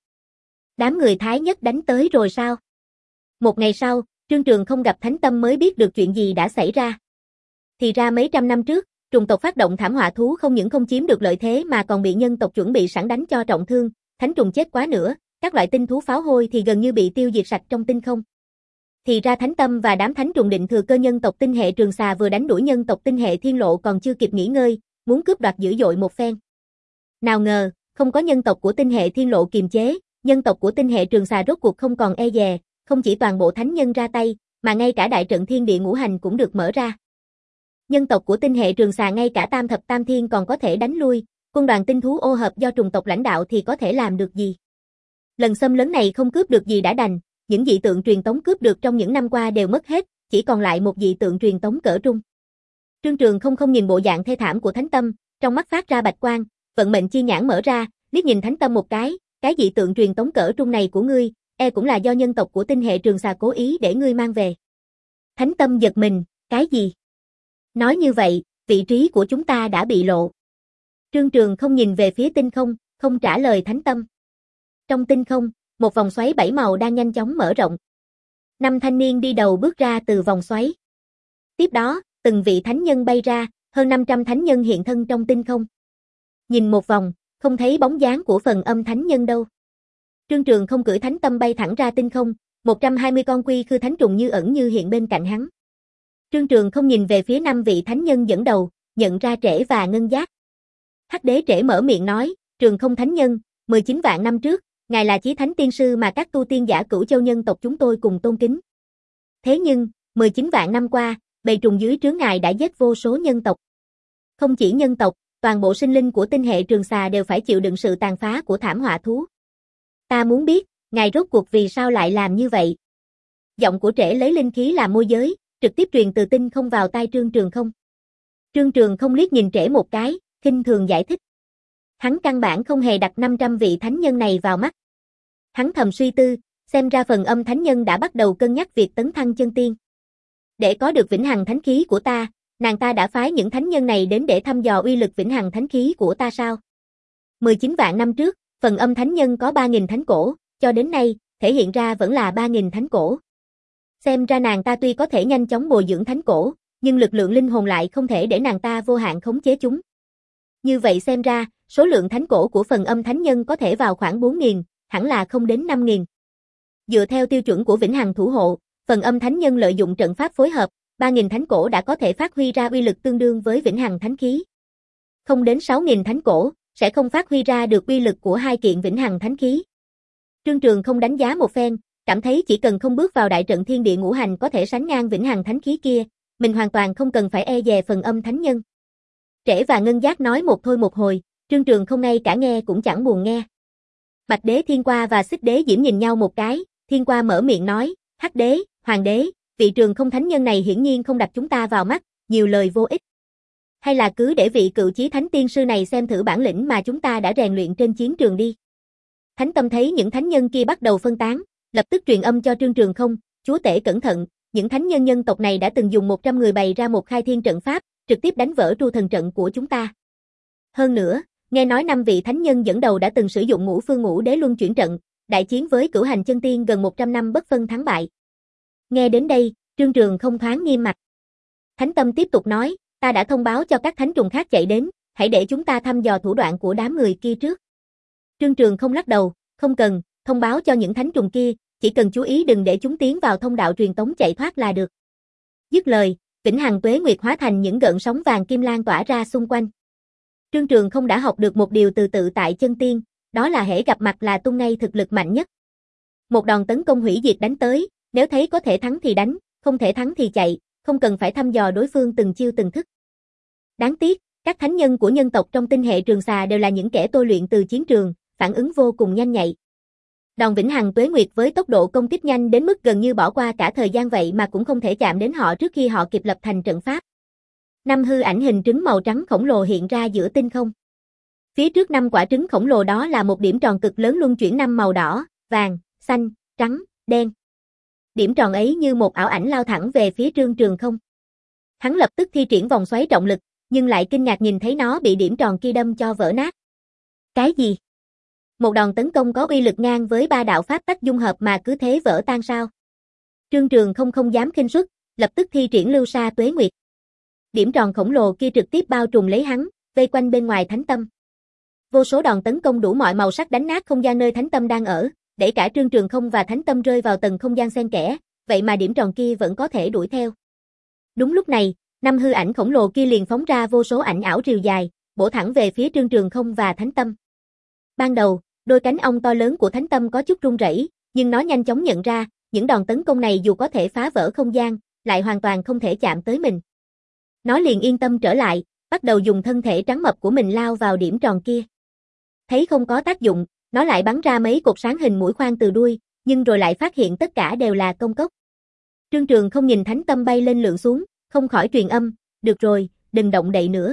Đám người Thái Nhất đánh tới rồi sao? Một ngày sau, Trương Trường không gặp Thánh Tâm mới biết được chuyện gì đã xảy ra. Thì ra mấy trăm năm trước, trùng tộc phát động thảm họa thú không những không chiếm được lợi thế mà còn bị nhân tộc chuẩn bị sẵn đánh cho trọng thương, thánh trùng chết quá nữa, các loại tinh thú pháo hôi thì gần như bị tiêu diệt sạch trong tinh không. Thì ra Thánh Tâm và đám thánh trùng định thừa cơ nhân tộc tinh hệ Trường Xà vừa đánh đuổi nhân tộc tinh hệ Thiên Lộ còn chưa kịp nghỉ ngơi, muốn cướp đoạt dữ dội một phen. Nào ngờ, không có nhân tộc của tinh hệ Thiên Lộ kiềm chế, nhân tộc của tinh hệ Trường Xà rốt cuộc không còn e dè, không chỉ toàn bộ thánh nhân ra tay, mà ngay cả đại trận thiên địa ngũ hành cũng được mở ra. Nhân tộc của tinh hệ Trường Xà ngay cả tam thập tam thiên còn có thể đánh lui, quân đoàn tinh thú ô hợp do trùng tộc lãnh đạo thì có thể làm được gì? Lần xâm lấn này không cướp được gì đã đành, những dị tượng truyền tống cướp được trong những năm qua đều mất hết, chỉ còn lại một dị tượng truyền tống cỡ trung. Trương Trường không không nhìn bộ dạng thê thảm của Thánh Tâm, trong mắt phát ra bạch quang, vận mệnh chi nhãn mở ra, liếc nhìn Thánh Tâm một cái, cái dị tượng truyền tống cỡ trung này của ngươi, e cũng là do nhân tộc của tinh hệ Trường Xà cố ý để ngươi mang về. Thánh Tâm giật mình, cái gì? Nói như vậy, vị trí của chúng ta đã bị lộ. Trương Trường không nhìn về phía tinh không, không trả lời Thánh Tâm. Trong tinh không, một vòng xoáy bảy màu đang nhanh chóng mở rộng. Năm thanh niên đi đầu bước ra từ vòng xoáy. Tiếp đó, từng vị thánh nhân bay ra, hơn năm trăm thánh nhân hiện thân trong tinh không. Nhìn một vòng, không thấy bóng dáng của phần âm thánh nhân đâu. Trương Trường không cưỡi Thánh Tâm bay thẳng ra tinh không, một trăm hai mươi con quy khư thánh trùng như ẩn như hiện bên cạnh hắn. Trương Trường không nhìn về phía năm vị thánh nhân dẫn đầu, nhận ra Trễ và Ngân Giác. Hắc Đế Trễ mở miệng nói, Trường không thánh nhân, mười chín vạn năm trước, ngài là chí thánh tiên sư mà các tu tiên giả Cửu Châu nhân tộc chúng tôi cùng tôn kính. Thế nhưng, mười chín vạn năm qua, bầy trùng dưới trướng ngài đã giết vô số nhân tộc. Không chỉ nhân tộc, toàn bộ sinh linh của tinh hệ Trường Xà đều phải chịu đựng sự tàn phá của thảm họa thú. Ta muốn biết, ngài rốt cuộc vì sao lại làm như vậy? Giọng của Trễ lấy linh khí làm môi giới, trực tiếp truyền từ tinh không vào tai Trương Trường không. Trương Trường không liếc nhìn Trễ một cái, khinh thường giải thích. Hắn căn bản không hề đặt năm trăm vị thánh nhân này vào mắt. Hắn thầm suy tư, xem ra phần âm thánh nhân đã bắt đầu cân nhắc việc tấn thăng chân tiên. Để có được vĩnh hằng thánh khí của ta, nàng ta đã phái những thánh nhân này đến để thăm dò uy lực vĩnh hằng thánh khí của ta sao? mười chín vạn năm trước, Phần âm thánh nhân có ba nghìn thánh cổ, cho đến nay, thể hiện ra vẫn là ba nghìn thánh cổ. Xem ra nàng ta tuy có thể nhanh chóng bồi dưỡng thánh cổ, nhưng lực lượng linh hồn lại không thể để nàng ta vô hạn khống chế chúng. Như vậy xem ra, số lượng thánh cổ của phần âm thánh nhân có thể vào khoảng bốn nghìn, hẳn là không đến năm nghìn. Dựa theo tiêu chuẩn của vĩnh hằng thủ hộ, phần âm thánh nhân lợi dụng trận pháp phối hợp, ba nghìn thánh cổ đã có thể phát huy ra uy lực tương đương với vĩnh hằng thánh khí. Không đến sáu nghìn thánh cổ, sẽ không phát huy ra được uy lực của hai kiện vĩnh hằng thánh khí. Trương Trường không đánh giá một phen, cảm thấy chỉ cần không bước vào đại trận thiên địa ngũ hành có thể sánh ngang vĩnh hằng thánh khí kia, mình hoàn toàn không cần phải e dè phần âm thánh nhân. Trễ và Ngân Giác nói một thôi một hồi, Trương Trường không ngay cả nghe cũng chẳng buồn nghe. Bạch Đế Thiên Qua và Xích Đế Diễm nhìn nhau một cái, Thiên Qua mở miệng nói, Hắc Đế, Hoàng Đế, vị Trường không thánh nhân này hiển nhiên không đặt chúng ta vào mắt, nhiều lời vô ích. Hay là cứ để vị cựu chí thánh tiên sư này xem thử bản lĩnh mà chúng ta đã rèn luyện trên chiến trường đi. Thánh Tâm thấy những thánh nhân kia bắt đầu phân tán, lập tức truyền âm cho Trương Trường không, chúa tể cẩn thận, những thánh nhân nhân tộc này đã từng dùng một trăm người bày ra một khai thiên trận pháp, trực tiếp đánh vỡ tru thần trận của chúng ta. Hơn nữa, nghe nói năm vị thánh nhân dẫn đầu đã từng sử dụng ngũ phương ngũ đế luân chuyển trận, đại chiến với cửu hành chân tiên gần một trăm năm bất phân thắng bại. Nghe đến đây, Trương Trường không thoáng nghiêm mặt. Thánh Tâm tiếp tục nói, ta đã thông báo cho các thánh trùng khác chạy đến, hãy để chúng ta thăm dò thủ đoạn của đám người kia trước. Trương Trường không lắc đầu, không cần, thông báo cho những thánh trùng kia, chỉ cần chú ý đừng để chúng tiến vào thông đạo truyền tống chạy thoát là được. Dứt lời, vĩnh hằng tuế nguyệt hóa thành những gợn sóng vàng kim lan tỏa ra xung quanh. Trương Trường không đã học được một điều từ tự tại chân tiên, đó là hễ gặp mặt là tung ngay thực lực mạnh nhất. Một đòn tấn công hủy diệt đánh tới, nếu thấy có thể thắng thì đánh, không thể thắng thì chạy, không cần phải thăm dò đối phương từng chiêu từng thức. Đáng tiếc, các thánh nhân của nhân tộc trong tinh hệ Trường Xà đều là những kẻ tôi luyện từ chiến trường, phản ứng vô cùng nhanh nhạy. Đòn vĩnh hằng tuế nguyệt với tốc độ công kích nhanh đến mức gần như bỏ qua cả thời gian vậy mà cũng không thể chạm đến họ trước khi họ kịp lập thành trận pháp. Năm hư ảnh hình trứng màu trắng khổng lồ hiện ra giữa tinh không. Phía trước năm quả trứng khổng lồ đó là một điểm tròn cực lớn luân chuyển năm màu đỏ, vàng, xanh, trắng, đen. Điểm tròn ấy như một ảo ảnh lao thẳng về phía Trương Trường không. Hắn lập tức thi triển vòng xoáy trọng lực, nhưng lại kinh ngạc nhìn thấy nó bị điểm tròn kia đâm cho vỡ nát. Cái gì? Một đòn tấn công có uy lực ngang với ba đạo pháp tắc dung hợp mà cứ thế vỡ tan sao? Trương Trường không không dám khinh suất, lập tức thi triển lưu sa tuế nguyệt. Điểm tròn khổng lồ kia trực tiếp bao trùm lấy hắn, vây quanh bên ngoài thánh tâm. Vô số đòn tấn công đủ mọi màu sắc đánh nát không gian nơi thánh tâm đang ở, để cả Trương Trường không và thánh tâm rơi vào tầng không gian xen kẽ, vậy mà điểm tròn kia vẫn có thể đuổi theo. Đúng lúc này, năm hư ảnh khổng lồ kia liền phóng ra vô số ảnh ảo rìu dài, bổ thẳng về phía Trương Trường không và thánh tâm. Ban đầu, đôi cánh ong to lớn của thánh tâm có chút run rẩy, nhưng nó nhanh chóng nhận ra, những đòn tấn công này dù có thể phá vỡ không gian, lại hoàn toàn không thể chạm tới mình. Nó liền yên tâm trở lại, bắt đầu dùng thân thể trắng mập của mình lao vào điểm tròn kia. Thấy không có tác dụng, nó lại bắn ra mấy cột sáng hình mũi khoan từ đuôi, nhưng rồi lại phát hiện tất cả đều là công cốc. Trương Trường không nhìn thánh tâm bay lên lượn xuống, không khỏi truyền âm, được rồi, đừng động đậy nữa.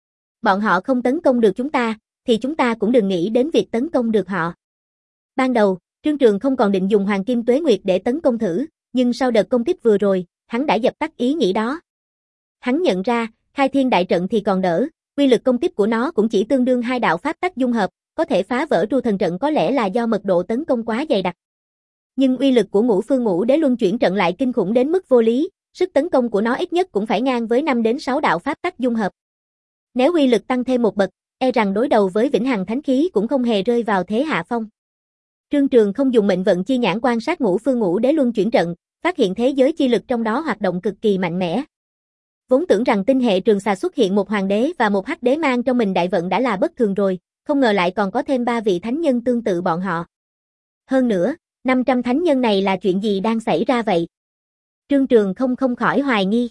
Bọn họ không tấn công được chúng ta, thì chúng ta cũng đừng nghĩ đến việc tấn công được họ. Ban đầu, Trương Trường không còn định dùng Hoàng Kim Tuế Nguyệt để tấn công thử, nhưng sau đợt công kích vừa rồi, hắn đã dập tắt ý nghĩ đó. Hắn nhận ra, khai thiên đại trận thì còn đỡ, uy lực công kích của nó cũng chỉ tương đương hai đạo pháp tắc dung hợp, có thể phá vỡ tru thần trận có lẽ là do mật độ tấn công quá dày đặc. Nhưng uy lực của ngũ phương ngũ đế luân chuyển trận lại kinh khủng đến mức vô lý, sức tấn công của nó ít nhất cũng phải ngang với năm đến sáu đạo pháp tắc dung hợp. Nếu uy lực tăng thêm một bậc, e rằng đối đầu với vĩnh hằng thánh khí cũng không hề rơi vào thế hạ phong. Trương Trường không dùng mệnh vận chi nhãn quan sát ngũ phương ngũ đế luân chuyển trận, phát hiện thế giới chi lực trong đó hoạt động cực kỳ mạnh mẽ. Vốn tưởng rằng tinh hệ Trường Xà xuất hiện một hoàng đế và một hắc đế mang trong mình đại vận đã là bất thường rồi, không ngờ lại còn có thêm ba vị thánh nhân tương tự bọn họ. Hơn nữa, năm trăm thánh nhân này là chuyện gì đang xảy ra vậy? Trương Trường không không khỏi hoài nghi.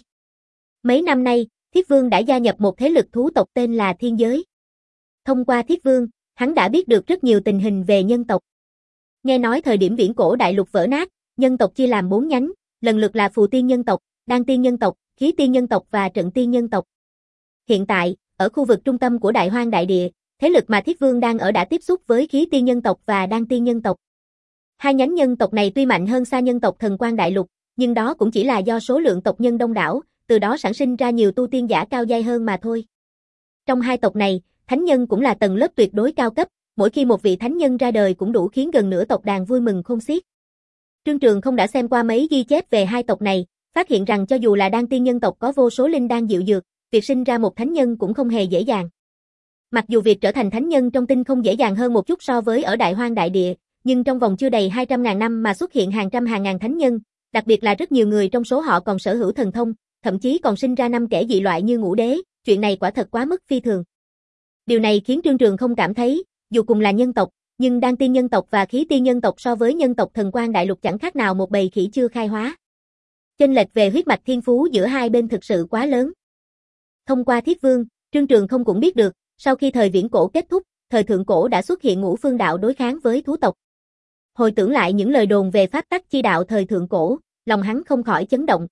Mấy năm nay, Thiết Vương đã gia nhập một thế lực thú tộc tên là Thiên Giới. Thông qua Thiết Vương, hắn đã biết được rất nhiều tình hình về nhân tộc. Nghe nói thời điểm viễn cổ đại lục vỡ nát, nhân tộc chia làm bốn nhánh, lần lượt là Phù Tiên nhân tộc, Đan Tiên nhân tộc, Khí Tiên nhân tộc và Trận Tiên nhân tộc. Hiện tại, ở khu vực trung tâm của Đại Hoang đại địa, thế lực mà Thiết Vương đang ở đã tiếp xúc với Khí Tiên nhân tộc và Đan Tiên nhân tộc. Hai nhánh nhân tộc này tuy mạnh hơn xa nhân tộc Thần Quang đại lục, nhưng đó cũng chỉ là do số lượng tộc nhân đông đảo, từ đó sản sinh ra nhiều tu tiên giả cao giai hơn mà thôi. Trong hai tộc này, thánh nhân cũng là tầng lớp tuyệt đối cao cấp, mỗi khi một vị thánh nhân ra đời cũng đủ khiến gần nửa tộc đàn vui mừng khôn xiết. Trương Trường không đã xem qua mấy ghi chép về hai tộc này, phát hiện rằng cho dù là đan tiên nhân tộc có vô số linh đan diệu dược, việc sinh ra một thánh nhân cũng không hề dễ dàng. Mặc dù việc trở thành thánh nhân trong tinh không dễ dàng hơn một chút so với ở Đại Hoang Đại Địa, nhưng trong vòng chưa đầy hai trăm ngàn năm mà xuất hiện hàng trăm hàng ngàn thánh nhân, đặc biệt là rất nhiều người trong số họ còn sở hữu thần thông, thậm chí còn sinh ra năm kẻ dị loại như Ngũ Đế, chuyện này quả thật quá mức phi thường. Điều này khiến Trương Trường không cảm thấy, dù cùng là nhân tộc, nhưng đan tiên nhân tộc và khí tiên nhân tộc so với nhân tộc Thần Quang Đại Lục chẳng khác nào một bầy khỉ chưa khai hóa. Chênh lệch về huyết mạch thiên phú giữa hai bên thực sự quá lớn. Thông qua Thiết Vương, Trương Trường không cũng biết được, sau khi thời viễn cổ kết thúc, thời thượng cổ đã xuất hiện ngũ phương đạo đối kháng với thú tộc. Hồi tưởng lại những lời đồn về pháp tắc chi đạo thời thượng cổ, lòng hắn không khỏi chấn động.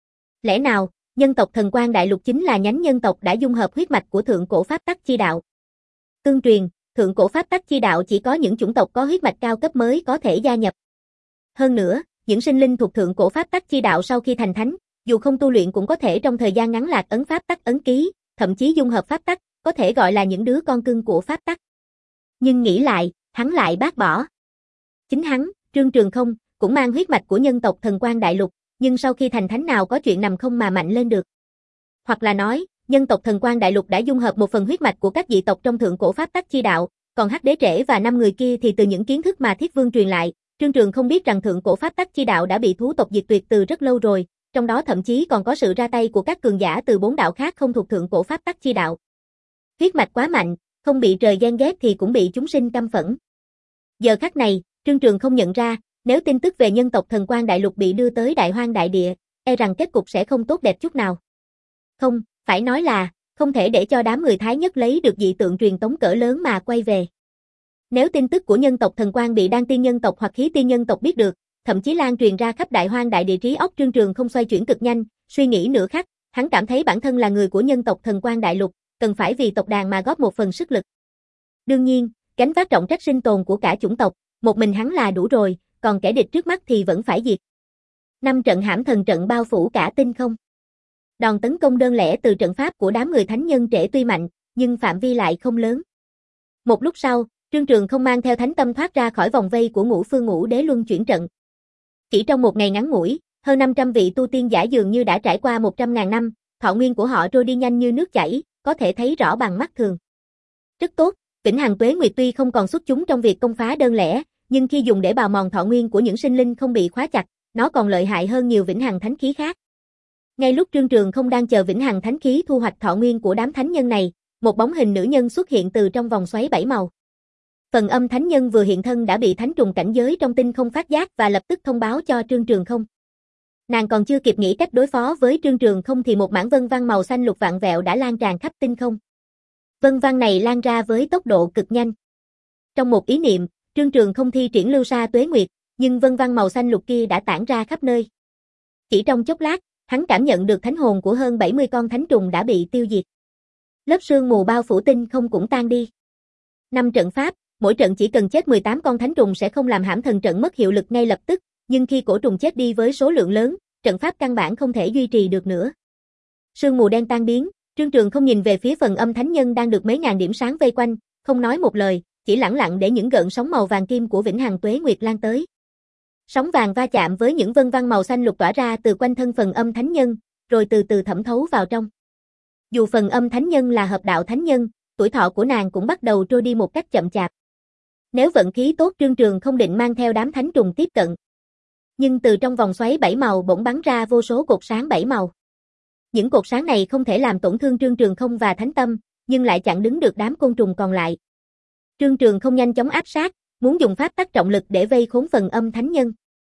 Lẽ nào, nhân tộc Thần Quang Đại Lục chính là nhánh nhân tộc đã dung hợp huyết mạch của thượng cổ pháp tắc chi đạo? Tương truyền, thượng cổ pháp tắc chi đạo chỉ có những chủng tộc có huyết mạch cao cấp mới có thể gia nhập. Hơn nữa, những sinh linh thuộc thượng cổ pháp tắc chi đạo sau khi thành thánh, dù không tu luyện cũng có thể trong thời gian ngắn lạc ấn pháp tắc ấn ký, thậm chí dung hợp pháp tắc, có thể gọi là những đứa con cưng của pháp tắc. Nhưng nghĩ lại, hắn lại bác bỏ. Chính hắn, Trương Trường không, cũng mang huyết mạch của nhân tộc Thần Quang Đại Lục, nhưng sau khi thành thánh nào có chuyện nằm không mà mạnh lên được. Hoặc là nói, nhân tộc Thần Quang Đại Lục đã dung hợp một phần huyết mạch của các dị tộc trong thượng cổ pháp tắc chi đạo, còn Hắc Đế Trễ và năm người kia thì từ những kiến thức mà Thiết Vương truyền lại, Trương Trường không biết rằng thượng cổ pháp tắc chi đạo đã bị thú tộc diệt tuyệt từ rất lâu rồi, trong đó thậm chí còn có sự ra tay của các cường giả từ bốn đạo khác không thuộc thượng cổ pháp tắc chi đạo. Huyết mạch quá mạnh, không bị trời ghen ghét thì cũng bị chúng sinh căm phẫn. Giờ khắc này, Trương Trường không nhận ra, nếu tin tức về nhân tộc Thần Quang Đại Lục bị đưa tới Đại Hoang Đại Địa, e rằng kết cục sẽ không tốt đẹp chút nào. Không, phải nói là, không thể để cho đám người Thái Nhất lấy được dị tượng truyền tống cỡ lớn mà quay về. Nếu tin tức của nhân tộc Thần Quang bị đan tiên nhân tộc hoặc khí tiên nhân tộc biết được, thậm chí lan truyền ra khắp Đại Hoang Đại Địa, trí óc Trương Trường không xoay chuyển cực nhanh, suy nghĩ nửa khắc, hắn cảm thấy bản thân là người của nhân tộc Thần Quang Đại Lục, cần phải vì tộc đàn mà góp một phần sức lực. Đương nhiên, gánh vác trọng trách sinh tồn của cả chủng tộc, một mình hắn là đủ rồi, còn kẻ địch trước mắt thì vẫn phải diệt. Năm trận hãm thần trận bao phủ cả tinh không. Đòn tấn công đơn lẻ từ trận pháp của đám người thánh nhân Trễ tuy mạnh, nhưng phạm vi lại không lớn. Một lúc sau, Trương Trường không mang theo thánh tâm thoát ra khỏi vòng vây của Ngũ Phương Ngũ Đế luân chuyển trận. Chỉ trong một ngày ngắn ngủi, hơn năm trăm vị tu tiên giả dường như đã trải qua một trăm ngàn năm, thọ nguyên của họ trôi đi nhanh như nước chảy, có thể thấy rõ bằng mắt thường. Rất tốt, Vĩnh Hằng Tuế Nguyệt tuy không còn xuất chúng trong việc công phá đơn lẻ, nhưng khi dùng để bào mòn thọ nguyên của những sinh linh không bị khóa chặt, nó còn lợi hại hơn nhiều Vĩnh Hằng Thánh Khí khác. Ngay lúc Trương Trường không đang chờ Vĩnh Hằng Thánh Khí thu hoạch thọ nguyên của đám thánh nhân này, một bóng hình nữ nhân xuất hiện từ trong vòng xoáy bảy màu. Phần Âm Thánh Nhân vừa hiện thân đã bị thánh trùng cảnh giới trong tinh không phát giác và lập tức thông báo cho Trương Trường không. Nàng còn chưa kịp nghĩ cách đối phó với Trương Trường không thì một mảng vân văn màu xanh lục vạn vẹo đã lan tràn khắp tinh không. Vân văn này lan ra với tốc độ cực nhanh. Trong một ý niệm, Trương Trường không thi triển Lưu Sa Tuế Nguyệt, nhưng vân văn màu xanh lục kia đã tản ra khắp nơi. Chỉ trong chốc lát, hắn cảm nhận được thánh hồn của hơn bảy mươi con thánh trùng đã bị tiêu diệt. Lớp sương mù bao phủ tinh không cũng tan đi. Năm trận pháp, mỗi trận chỉ cần chết mười tám con thánh trùng sẽ không làm hãm thần trận mất hiệu lực ngay lập tức, nhưng khi cổ trùng chết đi với số lượng lớn, trận pháp căn bản không thể duy trì được nữa. Sương mù đen tan biến, Trương Trường không nhìn về phía Phần Âm Thánh Nhân đang được mấy ngàn điểm sáng vây quanh, không nói một lời, chỉ lẳng lặng để những gợn sóng màu vàng kim của Vĩnh Hằng Tuế Nguyệt lan tới. Sóng vàng va chạm với những vân văn màu xanh lục tỏa ra từ quanh thân Phần Âm Thánh Nhân, rồi từ từ thẩm thấu vào trong. Dù Phần Âm Thánh Nhân là hợp đạo thánh nhân, tuổi thọ của nàng cũng bắt đầu trôi đi một cách chậm chạp. Nếu vận khí tốt, Trương Trường không định mang theo đám thánh trùng tiếp cận. Nhưng từ trong vòng xoáy bảy màu bỗng bắn ra vô số cột sáng bảy màu. Những cột sáng này không thể làm tổn thương Trương Trường không và thánh tâm, nhưng lại chặn đứng được đám côn trùng còn lại. Trương Trường không nhanh chóng áp sát, muốn dùng pháp tắc trọng lực để vây khốn Phần Âm Thánh Nhân.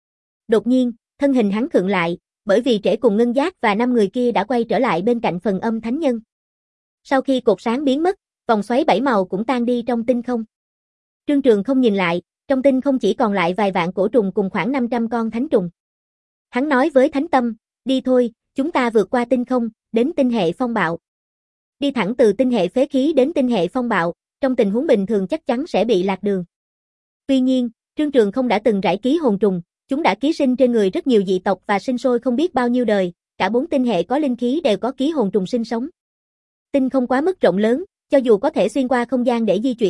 Đột nhiên, thân hình hắn khựng lại, bởi vì Trễ cùng Ngân Giác và năm người kia đã quay trở lại bên cạnh Phần Âm Thánh Nhân. Sau khi cột sáng biến mất, vòng xoáy bảy màu cũng tan đi trong tinh không. Trương Trường không nhìn lại, trong tinh không chỉ còn lại vài vạn cổ trùng cùng khoảng năm trăm con thánh trùng. Hắn nói với Thánh Tâm, đi thôi, chúng ta vượt qua tinh không, đến tinh hệ phong bạo. Đi thẳng từ tinh hệ phế khí đến tinh hệ phong bạo, trong tình huống bình thường chắc chắn sẽ bị lạc đường. Tuy nhiên, Trương Trường không đã từng rải ký hồn trùng, chúng đã ký sinh trên người rất nhiều dị tộc và sinh sôi không biết bao nhiêu đời, cả bốn tinh hệ có linh khí đều có ký hồn trùng sinh sống. Tinh không quá mức rộng lớn, cho dù có thể xuyên qua không gian để di chuyển,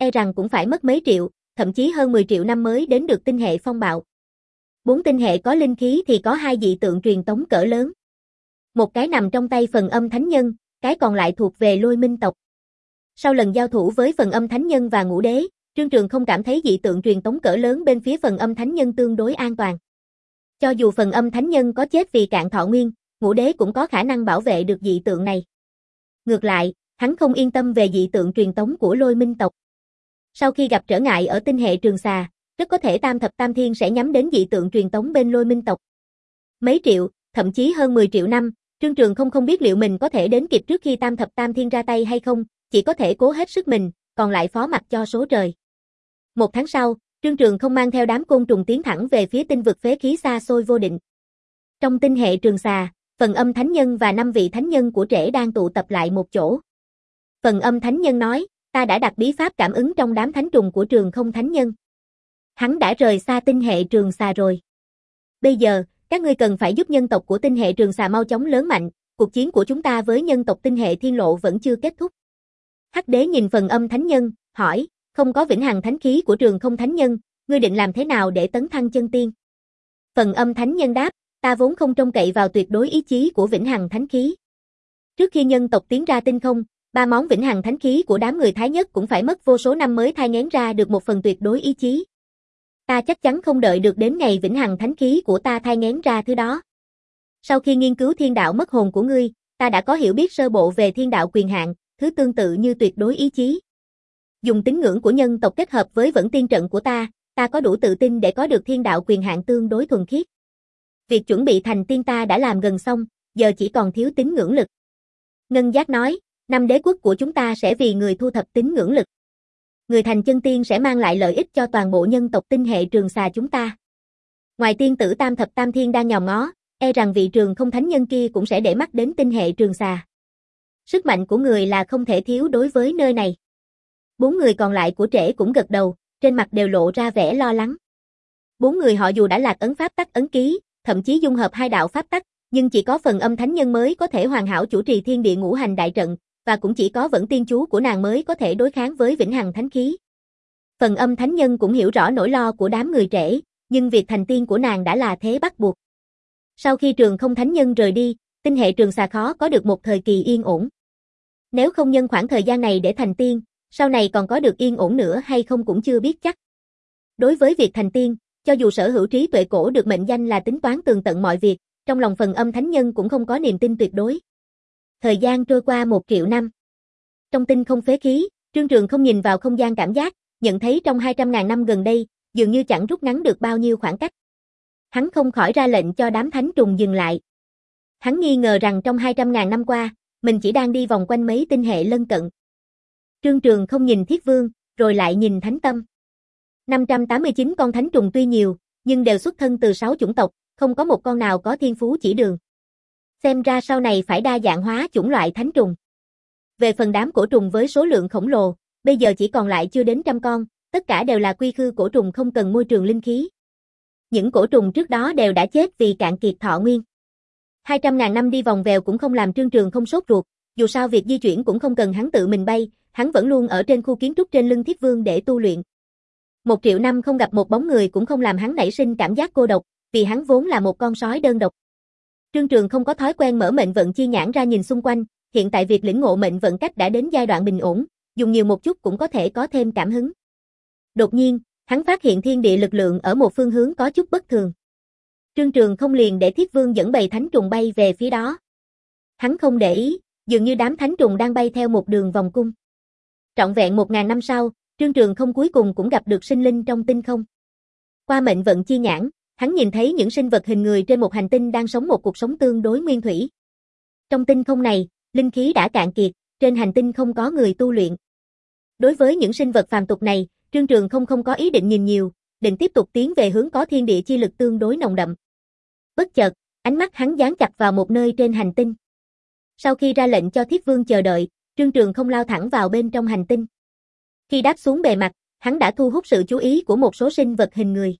e rằng cũng phải mất mấy triệu, thậm chí hơn mười triệu năm mới đến được tinh hệ phong bạo. Bốn tinh hệ có linh khí thì có hai dị tượng truyền tống cỡ lớn. Một cái nằm trong tay Phần Âm Thánh Nhân, cái còn lại thuộc về Lôi Minh tộc. Sau lần giao thủ với Phần Âm Thánh Nhân và Ngũ Đế, Trương Trường không cảm thấy dị tượng truyền tống cỡ lớn bên phía Phần Âm Thánh Nhân tương đối an toàn. Cho dù Phần Âm Thánh Nhân có chết vì cạn thọ nguyên, Ngũ Đế cũng có khả năng bảo vệ được dị tượng này. Ngược lại, hắn không yên tâm về dị tượng truyền tống của Lôi Minh tộc. Sau khi gặp trở ngại ở tinh hệ Trường Xà, rất có thể Tam Thập Tam Thiên sẽ nhắm đến dị tượng truyền tống bên Lôi Minh tộc. Mấy triệu, thậm chí hơn mười triệu năm, Trương Trường không không biết liệu mình có thể đến kịp trước khi Tam Thập Tam Thiên ra tay hay không, chỉ có thể cố hết sức mình, còn lại phó mặc cho số trời. Một tháng sau, Trương Trường không mang theo đám côn trùng tiến thẳng về phía tinh vực phế khí xa xôi vô định. Trong tinh hệ Trường Xà, Phần Âm Thánh Nhân và năm vị thánh nhân của trễ đang tụ tập lại một chỗ. Phần Âm Thánh Nhân nói, ta đã đặt bí pháp cảm ứng trong đám thánh trùng của Trường Không Thánh Nhân. Hắn đã rời xa tinh hệ Trường Xà rồi. Bây giờ, các ngươi cần phải giúp nhân tộc của tinh hệ Trường Xà mau chóng lớn mạnh, cuộc chiến của chúng ta với nhân tộc tinh hệ Thiên Lộ vẫn chưa kết thúc. Hắc Đế nhìn Phần Âm Thánh Nhân, hỏi, không có vĩnh hằng thánh khí của Trường Không Thánh Nhân, ngươi định làm thế nào để tấn thăng chân tiên? Phần Âm Thánh Nhân đáp, ta vốn không trông cậy vào tuyệt đối ý chí của vĩnh hằng thánh khí. Trước khi nhân tộc tiến ra tinh không, ba món vĩnh hằng thánh khí của đám người Thái Nhất cũng phải mất vô số năm mới thai nghén ra được một phần tuyệt đối ý chí. Ta chắc chắn không đợi được đến ngày vĩnh hằng thánh khí của ta thai nghén ra thứ đó. Sau khi nghiên cứu thiên đạo mất hồn của ngươi, ta đã có hiểu biết sơ bộ về thiên đạo quyền hạn, thứ tương tự như tuyệt đối ý chí. Dùng tín ngưỡng của nhân tộc kết hợp với vẫn tiên trận của ta, ta có đủ tự tin để có được thiên đạo quyền hạn tương đối thuần khiết. Việc chuẩn bị thành tiên ta đã làm gần xong, giờ chỉ còn thiếu tín ngưỡng lực. Ngân Giác nói, năm đế quốc của chúng ta sẽ vì người thu thập tín ngưỡng lực. Người thành chân tiên sẽ mang lại lợi ích cho toàn bộ nhân tộc tinh hệ Trường Xà chúng ta. Ngoài tiên tử Tam Thập Tam Thiên đang nhòm ngó, e rằng vị Trường Không Thánh Nhân kia cũng sẽ để mắt đến tinh hệ Trường Xà. Sức mạnh của người là không thể thiếu đối với nơi này. Bốn người còn lại của trễ cũng gật đầu, trên mặt đều lộ ra vẻ lo lắng. Bốn người họ dù đã lạc ấn pháp tắc ấn ký, thậm chí dung hợp hai đạo pháp tắc, nhưng chỉ có Phần Âm Thánh Nhân mới có thể hoàn hảo chủ trì thiên địa ngũ hành đại trận, và cũng chỉ có vẫn tiên chú của nàng mới có thể đối kháng với vĩnh hằng thánh khí. Phần Âm Thánh Nhân cũng hiểu rõ nỗi lo của đám người trễ, nhưng việc thành tiên của nàng đã là thế bắt buộc. Sau khi Trường Không Thánh Nhân rời đi, tinh hệ Trường Xà khó có được một thời kỳ yên ổn. Nếu không nhân khoảng thời gian này để thành tiên, sau này còn có được yên ổn nữa hay không cũng chưa biết chắc. Đối với việc thành tiên, cho dù sở hữu trí tuệ cổ được mệnh danh là tính toán tường tận mọi việc, trong lòng Phần Âm Thánh Nhân cũng không có niềm tin tuyệt đối. Thời gian trôi qua một triệu năm. Trong tinh không phế khí, Trương Trường không nhìn vào không gian cảm giác, nhận thấy trong hai trăm ngàn năm gần đây, dường như chẳng rút ngắn được bao nhiêu khoảng cách. Hắn không khỏi ra lệnh cho đám thánh trùng dừng lại. Hắn nghi ngờ rằng trong hai trăm ngàn năm qua, mình chỉ đang đi vòng quanh mấy tinh hệ lân cận. Trương Trường không nhìn Thiết Vương, rồi lại nhìn Thánh Tâm. năm trăm tám mươi chín con thánh trùng tuy nhiều, nhưng đều xuất thân từ sáu chủng tộc, không có một con nào có thiên phú chỉ đường. Xem ra sau này phải đa dạng hóa chủng loại thánh trùng. Về phần đám cổ trùng với số lượng khổng lồ, bây giờ chỉ còn lại chưa đến trăm con, tất cả đều là quy khư cổ trùng không cần môi trường linh khí. Những cổ trùng trước đó đều đã chết vì cạn kiệt thọ nguyên. hai trăm ngàn năm đi vòng vèo cũng không làm Trương Trường không sốt ruột, dù sao việc di chuyển cũng không cần hắn tự mình bay, hắn vẫn luôn ở trên khu kiến trúc trên lưng Thiết Vương để tu luyện. Một triệu năm không gặp một bóng người cũng không làm hắn nảy sinh cảm giác cô độc, vì hắn vốn là một con sói đơn độc. Trương Trường không có thói quen mở mệnh vận chi nhãn ra nhìn xung quanh, hiện tại việc lĩnh ngộ mệnh vận cách đã đến giai đoạn bình ổn, dùng nhiều một chút cũng có thể có thêm cảm hứng. Đột nhiên, hắn phát hiện thiên địa lực lượng ở một phương hướng có chút bất thường. Trương Trường không liền để Thiết Vương dẫn bầy thánh trùng bay về phía đó. Hắn không để ý, dường như đám thánh trùng đang bay theo một đường vòng cung. Trọn vẹn một ngàn năm sau, Trương Trường không cuối cùng cũng gặp được sinh linh trong tinh không. Qua mệnh vận chi nhãn, hắn nhìn thấy những sinh vật hình người trên một hành tinh đang sống một cuộc sống tương đối nguyên thủy. Trong tinh không này, linh khí đã cạn kiệt, trên hành tinh không có người tu luyện. Đối với những sinh vật phàm tục này, Trương Trường không không có ý định nhìn nhiều, định tiếp tục tiến về hướng có thiên địa chi lực tương đối nồng đậm. Bất chợt, ánh mắt hắn dán chặt vào một nơi trên hành tinh. Sau khi ra lệnh cho Thiết Vương chờ đợi, Trương Trường không lao thẳng vào bên trong hành tinh. Khi đáp xuống bề mặt, hắn đã thu hút sự chú ý của một số sinh vật hình người.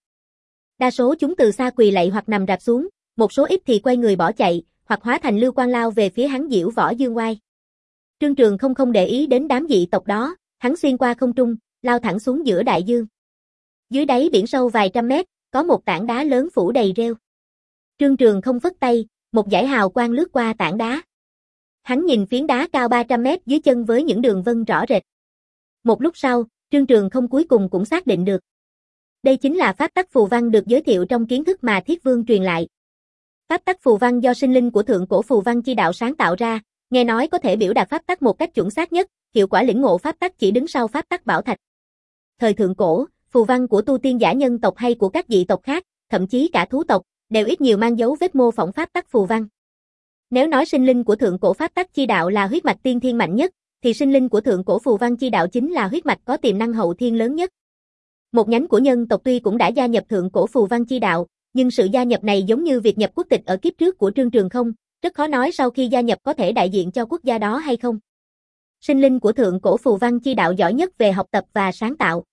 Đa số chúng từ xa quỳ lạy hoặc nằm rạp xuống, một số ít thì quay người bỏ chạy, hoặc hóa thành lưu quang lao về phía hắn diễu võ dương oai. Trương Trường không không để ý đến đám dị tộc đó, hắn xuyên qua không trung, lao thẳng xuống giữa đại dương. Dưới đáy biển sâu vài trăm mét, có một tảng đá lớn phủ đầy rêu. Trương Trường không phất tay, một dải hào quang lướt qua tảng đá. Hắn nhìn phiến đá cao ba trăm mét dưới chân với những đường vân rõ rệt. Một lúc sau, Trương Trường không cuối cùng cũng xác định được. Đây chính là pháp tắc phù văn được giới thiệu trong kiến thức mà Thiết Vương truyền lại. Pháp tắc phù văn do sinh linh của thượng cổ phù văn chi đạo sáng tạo ra, nghe nói có thể biểu đạt pháp tắc một cách chuẩn xác nhất, hiệu quả lĩnh ngộ pháp tắc chỉ đứng sau pháp tắc bảo thạch. Thời thượng cổ, phù văn của tu tiên giả nhân tộc hay của các dị tộc khác, thậm chí cả thú tộc, đều ít nhiều mang dấu vết mô phỏng pháp tắc phù văn. Nếu nói sinh linh của thượng cổ pháp tắc chi đạo là huyết mạch tiên thiên mạnh nhất, thì sinh linh của thượng cổ phù văn chi đạo chính là huyết mạch có tiềm năng hậu thiên lớn nhất. Một nhánh của nhân tộc tuy cũng đã gia nhập thượng cổ phù văn chi đạo, nhưng sự gia nhập này giống như việc nhập quốc tịch ở kiếp trước của Trương Trường không, rất khó nói sau khi gia nhập có thể đại diện cho quốc gia đó hay không. Sinh linh của thượng cổ phù văn chi đạo giỏi nhất về học tập và sáng tạo.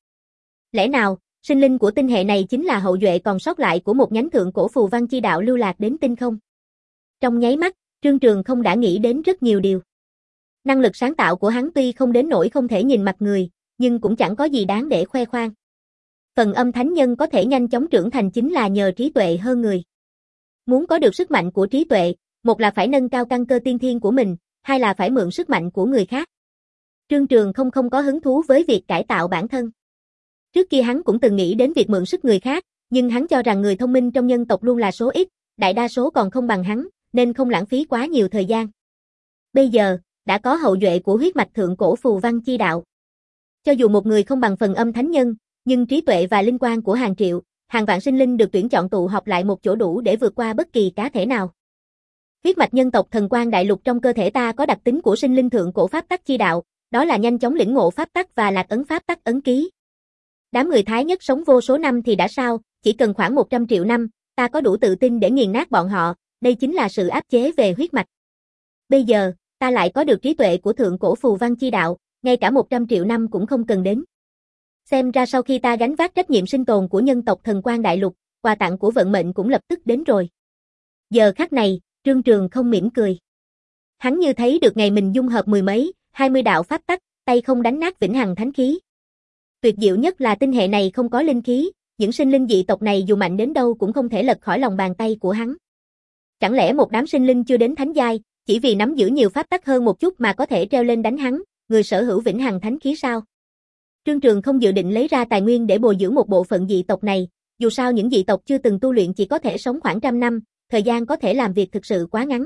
Lẽ nào, sinh linh của tinh hệ này chính là hậu duệ còn sót lại của một nhánh thượng cổ phù văn chi đạo lưu lạc đến tinh không? Trong nháy mắt, Trương Trường không đã nghĩ đến rất nhiều điều. Năng lực sáng tạo của hắn tuy không đến nỗi không thể nhìn mặt người, nhưng cũng chẳng có gì đáng để khoe khoang. Phần âm thánh nhân có thể nhanh chóng trưởng thành chính là nhờ trí tuệ hơn người. Muốn có được sức mạnh của trí tuệ, một là phải nâng cao căn cơ tiên thiên của mình, hai là phải mượn sức mạnh của người khác. Trương Trường không không có hứng thú với việc cải tạo bản thân. Trước kia hắn cũng từng nghĩ đến việc mượn sức người khác, nhưng hắn cho rằng người thông minh trong nhân tộc luôn là số ít, đại đa số còn không bằng hắn, nên không lãng phí quá nhiều thời gian. Bây giờ, đã có hậu duệ của huyết mạch thượng cổ phù văn chi đạo. Cho dù một người không bằng phần âm thánh nhân, nhưng trí tuệ và linh quan của hàng triệu, hàng vạn sinh linh được tuyển chọn tụ họp lại một chỗ đủ để vượt qua bất kỳ cá thể nào. Huyết mạch nhân tộc thần quang đại lục trong cơ thể ta có đặc tính của sinh linh thượng cổ pháp tắc chi đạo, đó là nhanh chóng lĩnh ngộ pháp tắc và lạc ấn pháp tắc ấn ký. Đám người Thái nhất sống vô số năm thì đã sao, chỉ cần khoảng một trăm triệu năm, ta có đủ tự tin để nghiền nát bọn họ, đây chính là sự áp chế về huyết mạch. Bây giờ, ta lại có được trí tuệ của thượng cổ phù văn chi đạo, ngay cả một trăm triệu năm cũng không cần đến. Xem ra sau khi ta gánh vác trách nhiệm sinh tồn của nhân tộc thần quang đại lục, quà tặng của vận mệnh cũng lập tức đến rồi. Giờ khắc này, Trương Trường không mỉm cười. Hắn như thấy được ngày mình dung hợp mười mấy, hai mươi đạo pháp tắc, tay không đánh nát vĩnh hằng thánh khí. Tuyệt diệu nhất là tinh hệ này không có linh khí, những sinh linh dị tộc này dù mạnh đến đâu cũng không thể lật khỏi lòng bàn tay của hắn. Chẳng lẽ một đám sinh linh chưa đến thánh giai, chỉ vì nắm giữ nhiều pháp tắc hơn một chút mà có thể treo lên đánh hắn, người sở hữu vĩnh hằng thánh khí sao? Trương Trường không dự định lấy ra tài nguyên để bồi dưỡng một bộ phận dị tộc này, dù sao những dị tộc chưa từng tu luyện chỉ có thể sống khoảng trăm năm, thời gian có thể làm việc thực sự quá ngắn.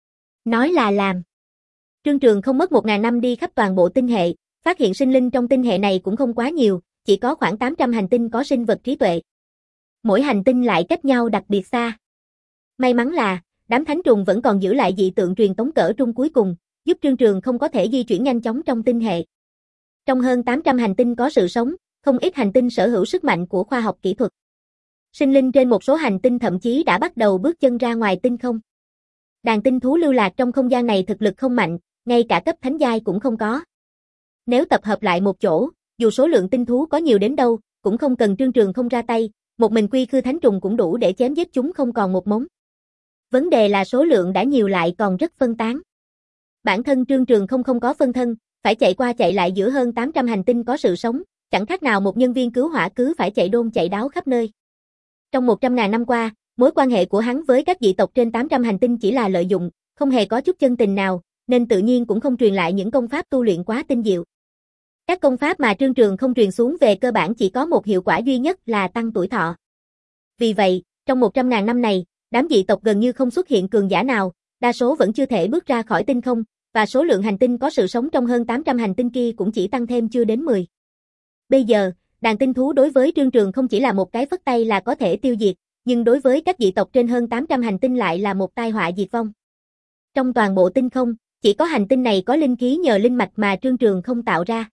Nói là làm. Trương Trường không mất một ngàn năm đi khắp toàn bộ tinh hệ, phát hiện sinh linh trong tinh hệ này cũng không quá nhiều, chỉ có khoảng tám trăm hành tinh có sinh vật trí tuệ. Mỗi hành tinh lại cách nhau đặc biệt xa. May mắn là, đám thánh trùng vẫn còn giữ lại dị tượng truyền tống cỡ trung cuối cùng, giúp Trương Trường không có thể di chuyển nhanh chóng trong tinh hệ. Trong hơn tám trăm hành tinh có sự sống, không ít hành tinh sở hữu sức mạnh của khoa học kỹ thuật. Sinh linh trên một số hành tinh thậm chí đã bắt đầu bước chân ra ngoài tinh không. Đàn tinh thú lưu lạc trong không gian này thực lực không mạnh, ngay cả cấp thánh giai cũng không có. Nếu tập hợp lại một chỗ, dù số lượng tinh thú có nhiều đến đâu, cũng không cần Trương Trường không ra tay, một mình quy khư thánh trùng cũng đủ để chém giết chúng không còn một mống. Vấn đề là số lượng đã nhiều lại còn rất phân tán. Bản thân Trương Trường không không có phân thân, phải chạy qua chạy lại giữa hơn tám trăm hành tinh có sự sống, chẳng khác nào một nhân viên cứu hỏa cứ phải chạy đôn chạy đáo khắp nơi. Trong một trăm ngàn năm qua, mối quan hệ của hắn với các dị tộc trên tám trăm hành tinh chỉ là lợi dụng, không hề có chút chân tình nào, nên tự nhiên cũng không truyền lại những công pháp tu luyện quá tinh diệu. Các công pháp mà Trương Trường không truyền xuống về cơ bản chỉ có một hiệu quả duy nhất là tăng tuổi thọ. Vì vậy, trong một trăm ngàn năm này, đám dị tộc gần như không xuất hiện cường giả nào, đa số vẫn chưa thể bước ra khỏi tinh không, và số lượng hành tinh có sự sống trong hơn tám trăm hành tinh kia cũng chỉ tăng thêm chưa đến mười. Bây giờ, đàn tinh thú đối với Trương Trường không chỉ là một cái phất tay là có thể tiêu diệt, nhưng đối với các dị tộc trên hơn tám trăm hành tinh lại là một tai họa diệt vong. Trong toàn bộ tinh không, chỉ có hành tinh này có linh khí nhờ linh mạch mà Trương Trường không tạo ra.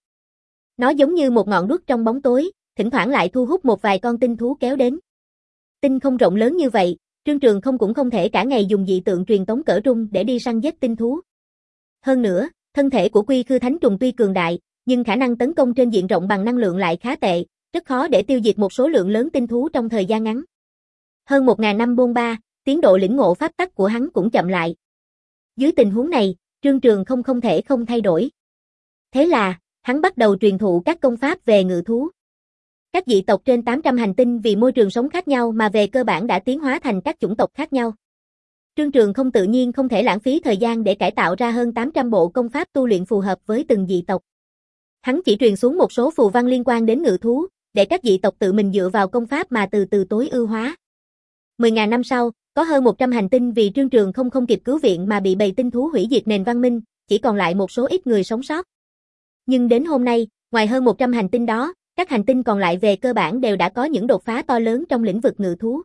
Nó giống như một ngọn đuốc trong bóng tối, thỉnh thoảng lại thu hút một vài con tinh thú kéo đến. Tinh không rộng lớn như vậy, Trương Trường không cũng không thể cả ngày dùng dị tượng truyền tống cỡ trung để đi săn giết tinh thú. Hơn nữa, thân thể của quy khư thánh trùng tuy cường đại, nhưng khả năng tấn công trên diện rộng bằng năng lượng lại khá tệ, rất khó để tiêu diệt một số lượng lớn tinh thú trong thời gian ngắn. Hơn một ngàn năm bôn ba, tiến độ lĩnh ngộ pháp tắc của hắn cũng chậm lại. Dưới tình huống này, Trương Trường không không thể không thay đổi. Thế là, hắn bắt đầu truyền thụ các công pháp về ngự thú. Các dị tộc trên tám trăm hành tinh vì môi trường sống khác nhau mà về cơ bản đã tiến hóa thành các chủng tộc khác nhau. Trương Trường không tự nhiên không thể lãng phí thời gian để cải tạo ra hơn tám trăm bộ công pháp tu luyện phù hợp với từng dị tộc. Hắn chỉ truyền xuống một số phù văn liên quan đến ngự thú, để các dị tộc tự mình dựa vào công pháp mà từ từ tối ưu hóa. mười nghìn năm sau, có hơn một trăm hành tinh vì Trương Trường không không kịp cứu viện mà bị bầy tinh thú hủy diệt nền văn minh, chỉ còn lại một số ít người sống sót. Nhưng đến hôm nay, ngoài hơn một trăm hành tinh đó, các hành tinh còn lại về cơ bản đều đã có những đột phá to lớn trong lĩnh vực ngự thú.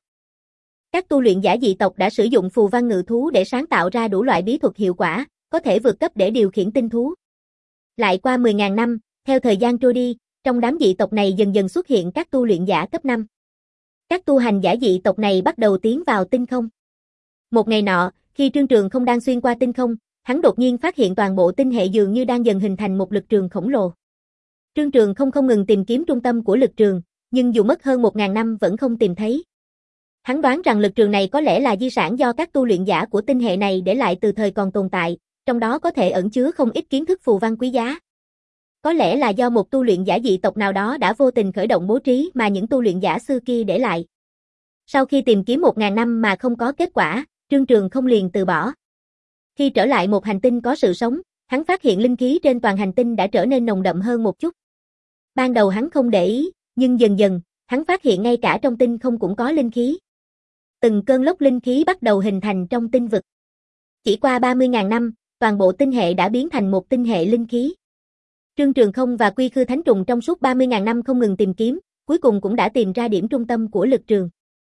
Các tu luyện giả dị tộc đã sử dụng phù văn ngự thú để sáng tạo ra đủ loại bí thuật hiệu quả, có thể vượt cấp để điều khiển tinh thú. Lại qua mười nghìn năm, theo thời gian trôi đi, trong đám dị tộc này dần dần xuất hiện các tu luyện giả cấp năm. Các tu hành giả dị tộc này bắt đầu tiến vào tinh không. Một ngày nọ, khi Trương Trường không đang xuyên qua tinh không, hắn đột nhiên phát hiện toàn bộ tinh hệ dường như đang dần hình thành một lực trường khổng lồ. Trương Trường không không ngừng tìm kiếm trung tâm của lực trường, nhưng dù mất hơn một nghìn năm vẫn không tìm thấy. Hắn đoán rằng lực trường này có lẽ là di sản do các tu luyện giả của tinh hệ này để lại từ thời còn tồn tại, trong đó có thể ẩn chứa không ít kiến thức phù văn quý giá. Có lẽ là do một tu luyện giả dị tộc nào đó đã vô tình khởi động bố trí mà những tu luyện giả xưa kia để lại. Sau khi tìm kiếm một nghìn năm mà không có kết quả, Trương Trường không liền từ bỏ. Khi trở lại một hành tinh có sự sống, hắn phát hiện linh khí trên toàn hành tinh đã trở nên nồng đậm hơn một chút. Ban đầu hắn không để ý, nhưng dần dần, hắn phát hiện ngay cả trong tinh không cũng có linh khí. Từng cơn lốc linh khí bắt đầu hình thành trong tinh vực. Chỉ qua ba mươi nghìn năm, toàn bộ tinh hệ đã biến thành một tinh hệ linh khí. Trương Trường không và Quy Khư Thánh Trùng trong suốt ba mươi nghìn năm không ngừng tìm kiếm, cuối cùng cũng đã tìm ra điểm trung tâm của lực trường.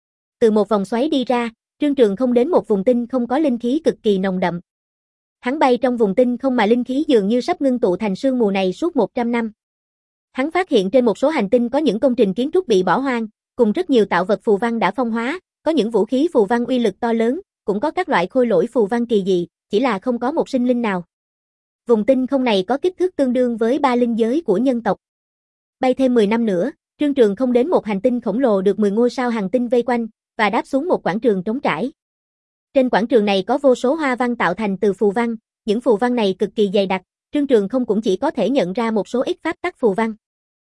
Từ một vòng xoáy đi ra, Trương Trường không đến một vùng tinh không có linh khí cực kỳ nồng đậm. Hắn bay trong vùng tinh không mà linh khí dường như sắp ngưng tụ thành sương mù này suốt một trăm năm. Hắn phát hiện trên một số hành tinh có những công trình kiến trúc bị bỏ hoang, cùng rất nhiều tạo vật phù văn đã phong hóa, có những vũ khí phù văn uy lực to lớn, cũng có các loại khôi lỗi phù văn kỳ dị, chỉ là không có một sinh linh nào. Vùng tinh không này có kích thước tương đương với ba linh giới của nhân tộc. Bay thêm mười năm nữa, Trương Trường không đến một hành tinh khổng lồ được mười ngôi sao hành tinh vây quanh, và đáp xuống một quảng trường trống trải. Trên quảng trường này có vô số hoa văn tạo thành từ phù văn, những phù văn này cực kỳ dày đặc, Trương Trường không cũng chỉ có thể nhận ra một số ít pháp tắc phù văn.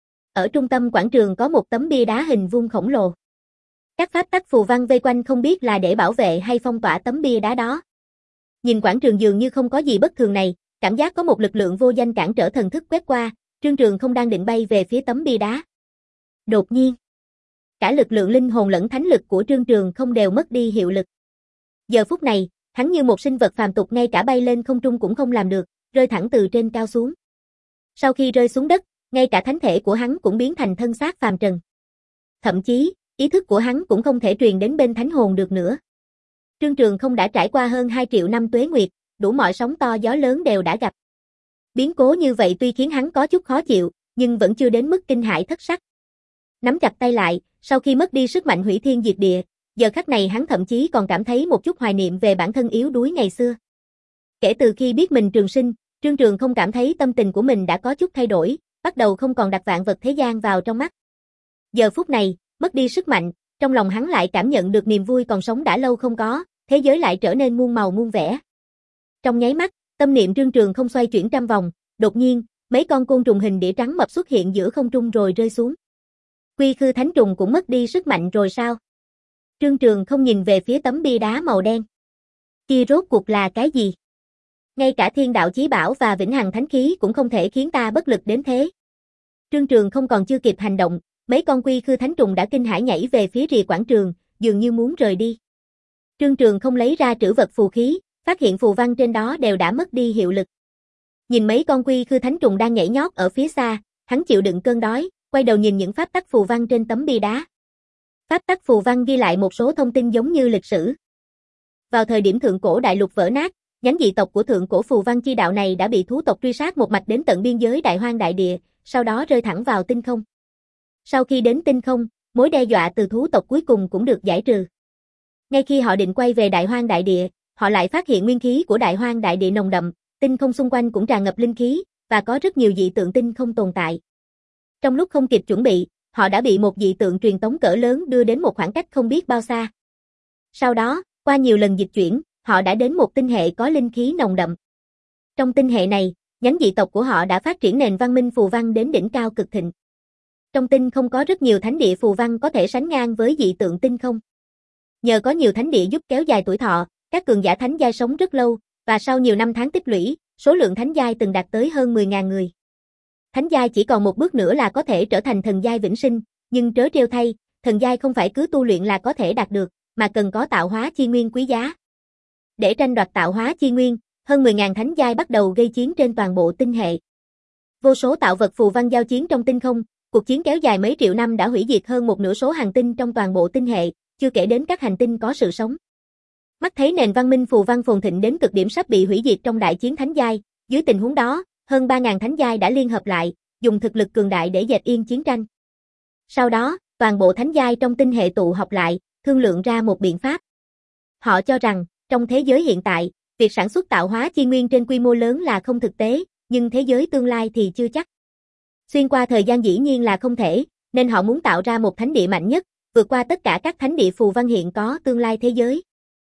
Ở trung tâm quảng trường có một tấm bia đá hình vuông khổng lồ. Các pháp tắc phù văn vây quanh không biết là để bảo vệ hay phong tỏa tấm bia đá đó. Nhìn quảng trường dường như không có gì bất thường này, cảm giác có một lực lượng vô danh cản trở thần thức quét qua, Trương Trường không đang định bay về phía tấm bia đá. Đột nhiên, cả lực lượng linh hồn lẫn thánh lực của Trương Trường không đều mất đi hiệu lực. Giờ phút này, hắn như một sinh vật phàm tục ngay cả bay lên không trung cũng không làm được, rơi thẳng từ trên cao xuống. Sau khi rơi xuống đất, ngay cả thánh thể của hắn cũng biến thành thân xác phàm trần. Thậm chí, ý thức của hắn cũng không thể truyền đến bên thánh hồn được nữa. Trương Trường không đã trải qua hơn hai triệu năm tuế nguyệt, đủ mọi sóng to gió lớn đều đã gặp. Biến cố như vậy tuy khiến hắn có chút khó chịu, nhưng vẫn chưa đến mức kinh hãi thất sắc. Nắm chặt tay lại, sau khi mất đi sức mạnh hủy thiên diệt địa, giờ khắc này hắn thậm chí còn cảm thấy một chút hoài niệm về bản thân yếu đuối ngày xưa. Kể từ khi biết mình trường sinh, Trương Trường không cảm thấy tâm tình của mình đã có chút thay đổi, bắt đầu không còn đặt vạn vật thế gian vào trong mắt. Giờ phút này, mất đi sức mạnh, trong lòng hắn lại cảm nhận được niềm vui còn sống đã lâu không có, thế giới lại trở nên muôn màu muôn vẻ. Trong nháy mắt, tâm niệm Trương Trường không xoay chuyển trăm vòng, đột nhiên, mấy con côn trùng hình đĩa trắng mập xuất hiện giữa không trung rồi rơi xuống. Quy Khư Thánh Trùng cũng mất đi sức mạnh rồi sao? Trương Trường không nhìn về phía tấm bia đá màu đen. Kia rốt cuộc là cái gì? Ngay cả Thiên Đạo Chí Bảo và Vĩnh Hằng Thánh Khí cũng không thể khiến ta bất lực đến thế. Trương Trường không còn chưa kịp hành động, mấy con Quy Khư Thánh Trùng đã kinh hãi nhảy về phía rìa quảng trường, dường như muốn rời đi. Trương Trường không lấy ra trữ vật phù khí, phát hiện phù văn trên đó đều đã mất đi hiệu lực. Nhìn mấy con Quy Khư Thánh Trùng đang nhảy nhót ở phía xa, hắn chịu đựng cơn đói, quay đầu nhìn những pháp tắc phù văn trên tấm bia đá. Pháp tắc phù văn ghi lại một số thông tin giống như lịch sử. Vào thời điểm thượng cổ đại lục vỡ nát, nhánh dị tộc của thượng cổ phù văn chi đạo này đã bị thú tộc truy sát một mạch đến tận biên giới đại hoang đại địa, sau đó rơi thẳng vào tinh không. Sau khi đến tinh không, mối đe dọa từ thú tộc cuối cùng cũng được giải trừ. Ngay khi họ định quay về đại hoang đại địa, họ lại phát hiện nguyên khí của đại hoang đại địa nồng đậm, tinh không xung quanh cũng tràn ngập linh khí, và có rất nhiều dị tượng tinh không tồn tại. Trong lúc không kịp chuẩn bị, họ đã bị một dị tượng truyền tống cỡ lớn đưa đến một khoảng cách không biết bao xa. Sau đó, qua nhiều lần dịch chuyển, họ đã đến một tinh hệ có linh khí nồng đậm. Trong tinh hệ này, Nhánh dị tộc của họ đã phát triển nền văn minh phù văn đến đỉnh cao cực thịnh. Trong tinh không có rất nhiều thánh địa phù văn có thể sánh ngang với dị tượng tinh không. Nhờ có nhiều thánh địa giúp kéo dài tuổi thọ, các cường giả thánh giai sống rất lâu, và sau nhiều năm tháng tích lũy, số lượng thánh giai từng đạt tới hơn mười nghìn người. Thánh giai chỉ còn một bước nữa là có thể trở thành thần giai vĩnh sinh, nhưng trớ trêu thay, thần giai không phải cứ tu luyện là có thể đạt được, mà cần có tạo hóa chi nguyên quý giá. Để tranh đoạt tạo hóa chi nguyên, hơn mười nghìn thánh giai bắt đầu gây chiến trên toàn bộ tinh hệ. Vô số tạo vật phù văn giao chiến trong tinh không, cuộc chiến kéo dài mấy triệu năm đã hủy diệt hơn một nửa số hành tinh trong toàn bộ tinh hệ, chưa kể đến các hành tinh có sự sống. Mắt thấy nền văn minh phù văn phồn thịnh đến cực điểm sắp bị hủy diệt trong đại chiến thánh giai, dưới tình huống đó, hơn ba nghìn thánh giai đã liên hợp lại, dùng thực lực cường đại để dẹp yên chiến tranh. Sau đó, toàn bộ thánh giai trong tinh hệ tụ họp lại, thương lượng ra một biện pháp. Họ cho rằng, trong thế giới hiện tại, việc sản xuất tạo hóa chi nguyên trên quy mô lớn là không thực tế, nhưng thế giới tương lai thì chưa chắc. Xuyên qua thời gian dĩ nhiên là không thể, nên họ muốn tạo ra một thánh địa mạnh nhất, vượt qua tất cả các thánh địa phù văn hiện có tương lai thế giới.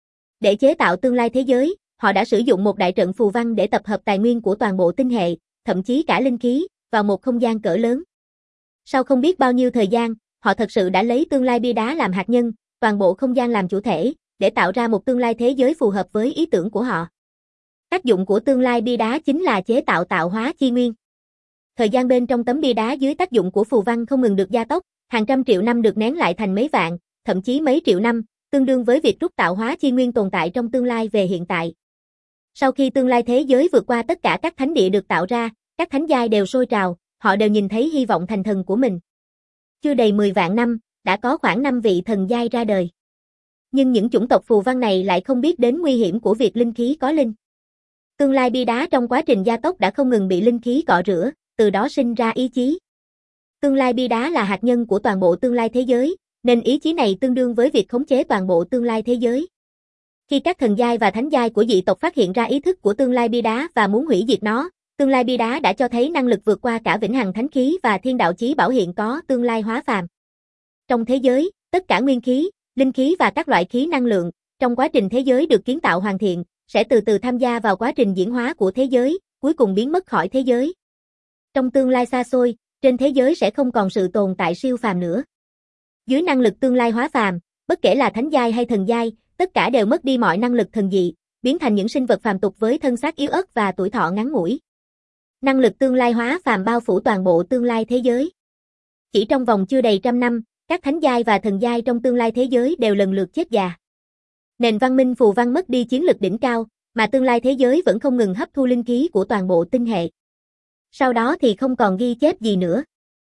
Để chế tạo tương lai thế giới, họ đã sử dụng một đại trận phù văn để tập hợp tài nguyên của toàn bộ tinh hệ, thậm chí cả linh khí, vào một không gian cỡ lớn. Sau không biết bao nhiêu thời gian, họ thật sự đã lấy tương lai bia đá làm hạt nhân, toàn bộ không gian làm chủ thể, để tạo ra một tương lai thế giới phù hợp với ý tưởng của họ. Tác dụng của tương lai bia đá chính là chế tạo tạo hóa chi nguyên. Thời gian bên trong tấm bia đá dưới tác dụng của phù văn không ngừng được gia tốc, hàng trăm triệu năm được nén lại thành mấy vạn, thậm chí mấy triệu năm, tương đương với việc rút tạo hóa chi nguyên tồn tại trong tương lai về hiện tại. Sau khi tương lai thế giới vượt qua tất cả các thánh địa được tạo ra, các thánh giai đều sôi trào, họ đều nhìn thấy hy vọng thành thần của mình. Chưa đầy mười vạn năm, đã có khoảng năm vị thần giai ra đời. Nhưng những chủng tộc phù văn này lại không biết đến nguy hiểm của việc linh khí có linh. Tương lai bia đá trong quá trình gia tốc đã không ngừng bị linh khí cọ rửa, từ đó sinh ra ý chí. Tương lai bia đá là hạt nhân của toàn bộ tương lai thế giới, nên ý chí này tương đương với việc khống chế toàn bộ tương lai thế giới. Khi các thần giai và thánh giai của dị tộc phát hiện ra ý thức của tương lai bia đá và muốn hủy diệt nó, tương lai bia đá đã cho thấy năng lực vượt qua cả vĩnh hằng thánh khí và thiên đạo chí bảo hiện có tương lai hóa phàm. Trong thế giới, tất cả nguyên khí, linh khí và các loại khí năng lượng, trong quá trình thế giới được kiến tạo hoàn thiện, sẽ từ từ tham gia vào quá trình diễn hóa của thế giới, cuối cùng biến mất khỏi thế giới. Trong tương lai xa xôi, trên thế giới sẽ không còn sự tồn tại siêu phàm nữa. Dưới năng lực tương lai hóa phàm, bất kể là thánh giai hay thần giai, tất cả đều mất đi mọi năng lực thần dị, biến thành những sinh vật phàm tục với thân xác yếu ớt và tuổi thọ ngắn ngủi. Năng lực tương lai hóa phàm bao phủ toàn bộ tương lai thế giới. Chỉ trong vòng chưa đầy trăm năm, các thánh giai và thần giai trong tương lai thế giới đều lần lượt chết già. Nền văn minh phù văn mất đi chiến lực đỉnh cao, mà tương lai thế giới vẫn không ngừng hấp thu linh khí của toàn bộ tinh hệ. Sau đó thì không còn ghi chép gì nữa.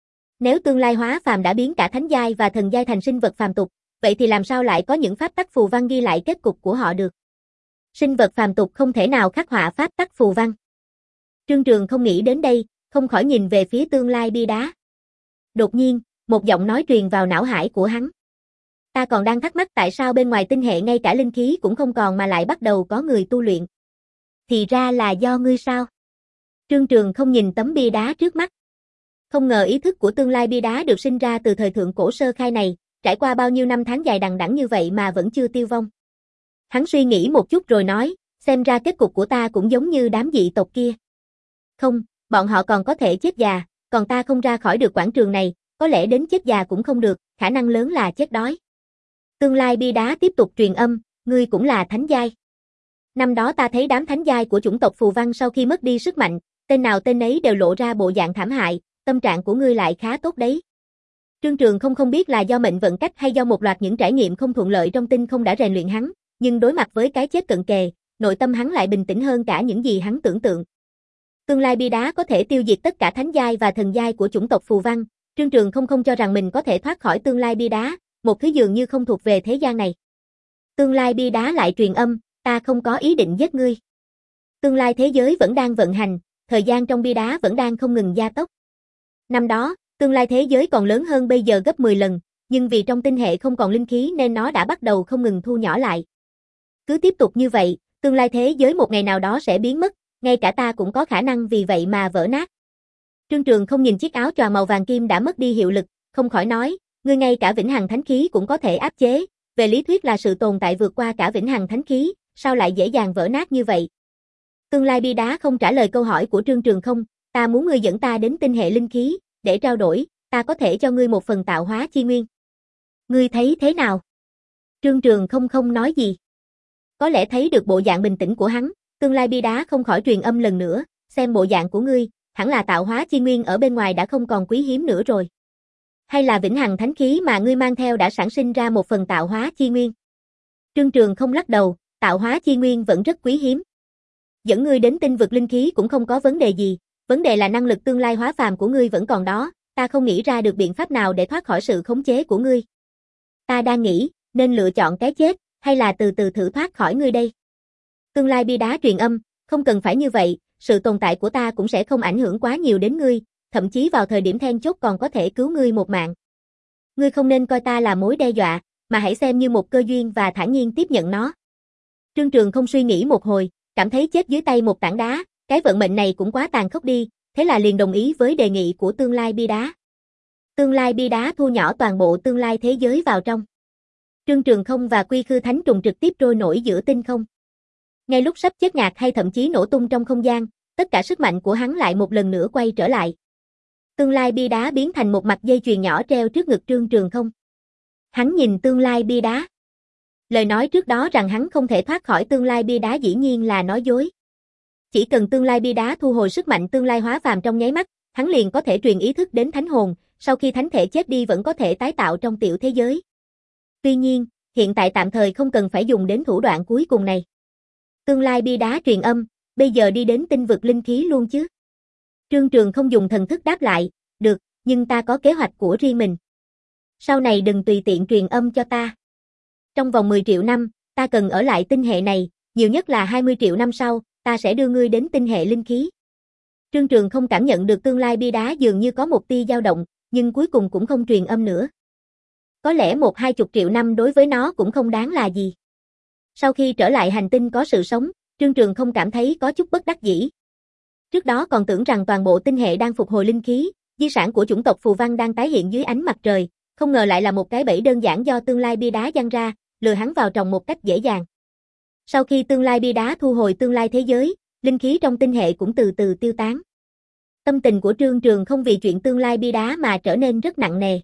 Nếu tương lai hóa phàm đã biến cả thánh giai và thần giai thành sinh vật phàm tục, vậy thì làm sao lại có những pháp tắc phù văn ghi lại kết cục của họ được? Sinh vật phàm tục không thể nào khắc họa pháp tắc phù văn. Trương Trường không nghĩ đến đây, không khỏi nhìn về phía tương lai bia đá. Đột nhiên, một giọng nói truyền vào não hải của hắn. Ta còn đang thắc mắc tại sao bên ngoài tinh hệ ngay cả linh khí cũng không còn mà lại bắt đầu có người tu luyện. Thì ra là do ngươi sao? Trương Trường không nhìn tấm bia đá trước mắt. Không ngờ ý thức của tương lai bia đá được sinh ra từ thời thượng cổ sơ khai này, trải qua bao nhiêu năm tháng dài đằng đẵng như vậy mà vẫn chưa tiêu vong. Hắn suy nghĩ một chút rồi nói, xem ra kết cục của ta cũng giống như đám dị tộc kia. Không, bọn họ còn có thể chết già, còn ta không ra khỏi được quảng trường này, có lẽ đến chết già cũng không được, khả năng lớn là chết đói. Tương lai bia đá tiếp tục truyền âm, ngươi cũng là thánh giai. Năm đó ta thấy đám thánh giai của chủng tộc phù văn sau khi mất đi sức mạnh, tên nào tên ấy đều lộ ra bộ dạng thảm hại, tâm trạng của ngươi lại khá tốt đấy. Trương Trường không không biết là do mệnh vận cách hay do một loạt những trải nghiệm không thuận lợi trong tinh không đã rèn luyện hắn, nhưng đối mặt với cái chết cận kề, nội tâm hắn lại bình tĩnh hơn cả những gì hắn tưởng tượng. Tương lai bia đá có thể tiêu diệt tất cả thánh giai và thần giai của chủng tộc phù văn, Trương Trường không không cho rằng mình có thể thoát khỏi tương lai bia đá, một thứ dường như không thuộc về thế gian này. Tương lai bia đá lại truyền âm, ta không có ý định giết ngươi. Tương lai thế giới vẫn đang vận hành, thời gian trong bia đá vẫn đang không ngừng gia tốc. Năm đó, tương lai thế giới còn lớn hơn bây giờ gấp mười lần, nhưng vì trong tinh hệ không còn linh khí nên nó đã bắt đầu không ngừng thu nhỏ lại. Cứ tiếp tục như vậy, tương lai thế giới một ngày nào đó sẽ biến mất, ngay cả ta cũng có khả năng vì vậy mà vỡ nát. Trương Trường không nhìn chiếc áo choàng màu vàng kim đã mất đi hiệu lực, không khỏi nói, ngươi ngay cả vĩnh hằng thánh khí cũng có thể áp chế, về lý thuyết là sự tồn tại vượt qua cả vĩnh hằng thánh khí, sao lại dễ dàng vỡ nát như vậy? Tương lai Bia Đá không trả lời câu hỏi của Trương Trường Không, ta muốn ngươi dẫn ta đến tinh hệ linh khí, để trao đổi, ta có thể cho ngươi một phần tạo hóa chi nguyên. Ngươi thấy thế nào? Trương Trường Không không nói gì. Có lẽ thấy được bộ dạng bình tĩnh của hắn, Tương lai Bia Đá không khỏi truyền âm lần nữa, xem bộ dạng của ngươi, hẳn là tạo hóa chi nguyên ở bên ngoài đã không còn quý hiếm nữa rồi. Hay là vĩnh hằng thánh khí mà ngươi mang theo đã sản sinh ra một phần tạo hóa chi nguyên? Trương Trường Không lắc đầu, tạo hóa chi nguyên vẫn rất quý hiếm. Dẫn ngươi đến tinh vực linh khí cũng không có vấn đề gì, vấn đề là năng lực tương lai hóa phàm của ngươi vẫn còn đó, ta không nghĩ ra được biện pháp nào để thoát khỏi sự khống chế của ngươi. Ta đang nghĩ, nên lựa chọn cái chết, hay là từ từ thử thoát khỏi ngươi đây. Tương lai Bia Đá truyền âm, không cần phải như vậy, sự tồn tại của ta cũng sẽ không ảnh hưởng quá nhiều đến ngươi, thậm chí vào thời điểm then chốt còn có thể cứu ngươi một mạng. Ngươi không nên coi ta là mối đe dọa, mà hãy xem như một cơ duyên và thản nhiên tiếp nhận nó. Trương Trường Không suy nghĩ một hồi, cảm thấy chết dưới tay một tảng đá, cái vận mệnh này cũng quá tàn khốc đi, thế là liền đồng ý với đề nghị của Tương lai Bia Đá. Tương lai Bia Đá thu nhỏ toàn bộ tương lai thế giới vào trong. Trương Trường Không và Quy Khư Thánh Trùng trực tiếp trôi nổi giữa tinh không. Ngay lúc sắp chết ngạt hay thậm chí nổ tung trong không gian, tất cả sức mạnh của hắn lại một lần nữa quay trở lại. Tương lai Bia Đá biến thành một mặt dây chuyền nhỏ treo trước ngực Trương Trường Không. Hắn nhìn tương lai Bia Đá. Lời nói trước đó rằng hắn không thể thoát khỏi tương lai Bia Đá dĩ nhiên là nói dối. Chỉ cần tương lai Bia Đá thu hồi sức mạnh tương lai hóa phàm trong nháy mắt, hắn liền có thể truyền ý thức đến thánh hồn, sau khi thánh thể chết đi vẫn có thể tái tạo trong tiểu thế giới. Tuy nhiên, hiện tại tạm thời không cần phải dùng đến thủ đoạn cuối cùng này. Tương lai Bia Đá truyền âm, bây giờ đi đến tinh vực linh khí luôn chứ? Trương Trường Không dùng thần thức đáp lại, được, nhưng ta có kế hoạch của riêng mình. Sau này đừng tùy tiện truyền âm cho ta. Trong vòng mười triệu năm, ta cần ở lại tinh hệ này, nhiều nhất là hai mươi triệu năm sau, ta sẽ đưa ngươi đến tinh hệ linh khí. Trương Trường Không cảm nhận được tương lai Bia Đá dường như có một tia dao động, nhưng cuối cùng cũng không truyền âm nữa. Có lẽ một hai chục triệu năm đối với nó cũng không đáng là gì. Sau khi trở lại hành tinh có sự sống, Trương Trường Không cảm thấy có chút bất đắc dĩ. Trước đó còn tưởng rằng toàn bộ tinh hệ đang phục hồi linh khí, di sản của chủng tộc Phù Văn đang tái hiện dưới ánh mặt trời, không ngờ lại là một cái bẫy đơn giản do tương lai Bia Đá giăng ra, lừa hắn vào tròng một cách dễ dàng. Sau khi tương lai Bia Đá thu hồi tương lai thế giới, linh khí trong tinh hệ cũng từ từ tiêu tán. Tâm tình của Trương Trường Không vì chuyện tương lai Bia Đá mà trở nên rất nặng nề.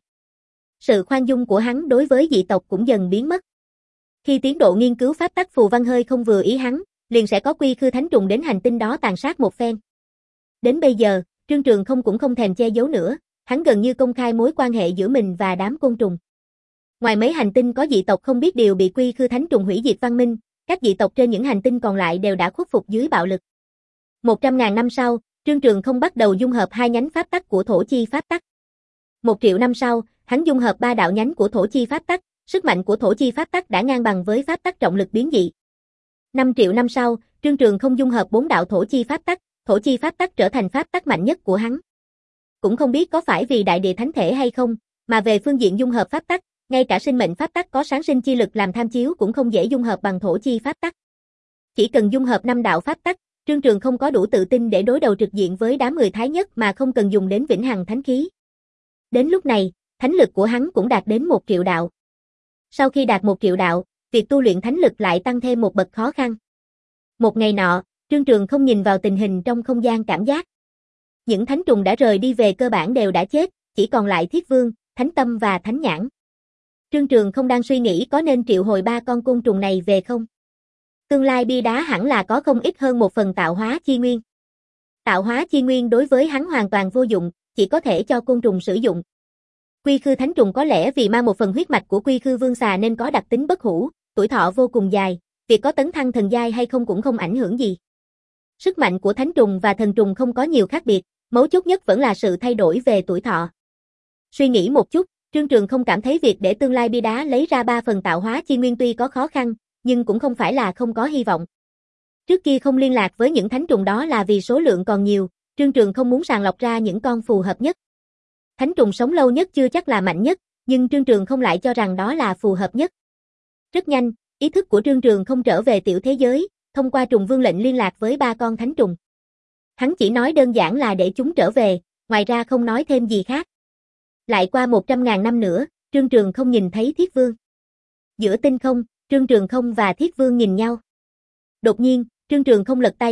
Sự khoan dung của hắn đối với dị tộc cũng dần biến mất. Khi tiến độ nghiên cứu pháp tắc Phù Văn hơi không vừa ý hắn, liền sẽ có Quy Khư Thánh Trùng đến hành tinh đó tàn sát một phen. Đến bây giờ, Trương Trường Không cũng không thèm che giấu nữa, hắn gần như công khai mối quan hệ giữa mình và đám côn trùng. Ngoài mấy hành tinh có dị tộc không biết điều bị Quy Khư Thánh Trùng hủy diệt văn minh, các dị tộc trên những hành tinh còn lại đều đã khuất phục dưới bạo lực. Một trăm ngàn năm sau, Trương Trường Không bắt đầu dung hợp hai nhánh pháp tắc của thổ chi pháp tắc. Một triệu năm sau, hắn dung hợp ba đạo nhánh của thổ chi pháp tắc, sức mạnh của thổ chi pháp tắc đã ngang bằng với pháp tắc trọng lực biến dị. Năm triệu năm sau, Trương Trường Không dung hợp bốn đạo thổ chi pháp tắc, thổ chi pháp tắc trở thành pháp tắc mạnh nhất của hắn. Cũng không biết có phải vì đại địa thánh thể hay không, mà về phương diện dung hợp pháp tắc, ngay cả sinh mệnh pháp tắc có sáng sinh chi lực làm tham chiếu cũng không dễ dung hợp bằng thổ chi pháp tắc. Chỉ cần dung hợp năm đạo pháp tắc, Trương Trường Không có đủ tự tin để đối đầu trực diện với đám người thái nhất mà không cần dùng đến vĩnh hằng thánh khí. Đến lúc này, thánh lực của hắn cũng đạt đến một triệu đạo. Sau khi đạt một triệu đạo, việc tu luyện thánh lực lại tăng thêm một bậc khó khăn. Một ngày nọ, Trương Trường Không nhìn vào tình hình trong không gian cảm giác. Những thánh trùng đã rời đi về cơ bản đều đã chết, chỉ còn lại Thiết Vương, Thánh Tâm và Thánh Nhãn. Trương Trường Không đang suy nghĩ có nên triệu hồi ba con côn trùng này về không. Tương lai Bia Đá hẳn là có không ít hơn một phần tạo hóa chi nguyên. Tạo hóa chi nguyên đối với hắn hoàn toàn vô dụng, chỉ có thể cho côn trùng sử dụng. Quy Khư Thánh Trùng có lẽ vì mang một phần huyết mạch của Quy Khư Vương Xà nên có đặc tính bất hủ, tuổi thọ vô cùng dài, việc có tấn thăng thần giai hay không cũng không ảnh hưởng gì. Sức mạnh của Thánh Trùng và Thần Trùng không có nhiều khác biệt, mấu chốt nhất vẫn là sự thay đổi về tuổi thọ. Suy nghĩ một chút, Trương Trường Không cảm thấy việc để tương lai Bia Đá lấy ra ba phần tạo hóa chi nguyên tuy có khó khăn, nhưng cũng không phải là không có hy vọng. Trước kia không liên lạc với những thánh trùng đó là vì số lượng còn nhiều, Trương Trường Không muốn sàng lọc ra những con phù hợp nhất. Thánh trùng sống lâu nhất chưa chắc là mạnh nhất, nhưng Trương Trường Không lại cho rằng đó là phù hợp nhất. Rất nhanh, ý thức của Trương Trường Không trở về tiểu thế giới, thông qua trùng vương lệnh liên lạc với ba con thánh trùng. Hắn chỉ nói đơn giản là để chúng trở về, ngoài ra không nói thêm gì khác. Lại qua một trăm ngàn năm nữa, Trương Trường Không nhìn thấy Thiết Vương. Giữa tinh không, Trương Trường Không và Thiết Vương nhìn nhau. Đột nhiên, Trương Trường Không lật tay,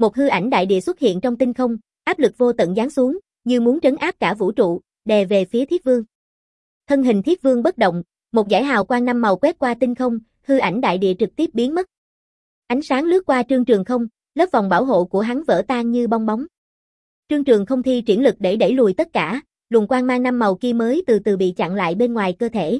Một hư ảnh đại địa xuất hiện trong tinh không, áp lực vô tận giáng xuống, như muốn trấn áp cả vũ trụ, đè về phía Thiết Vương. Thân hình Thiết Vương bất động, một dải hào quang năm màu quét qua tinh không, hư ảnh đại địa trực tiếp biến mất. Ánh sáng lướt qua Trương Trường Không, lớp vòng bảo hộ của hắn vỡ tan như bong bóng. Trương Trường Không thi triển lực để đẩy lùi tất cả, luồng quang mang năm màu kia mới từ từ bị chặn lại bên ngoài cơ thể.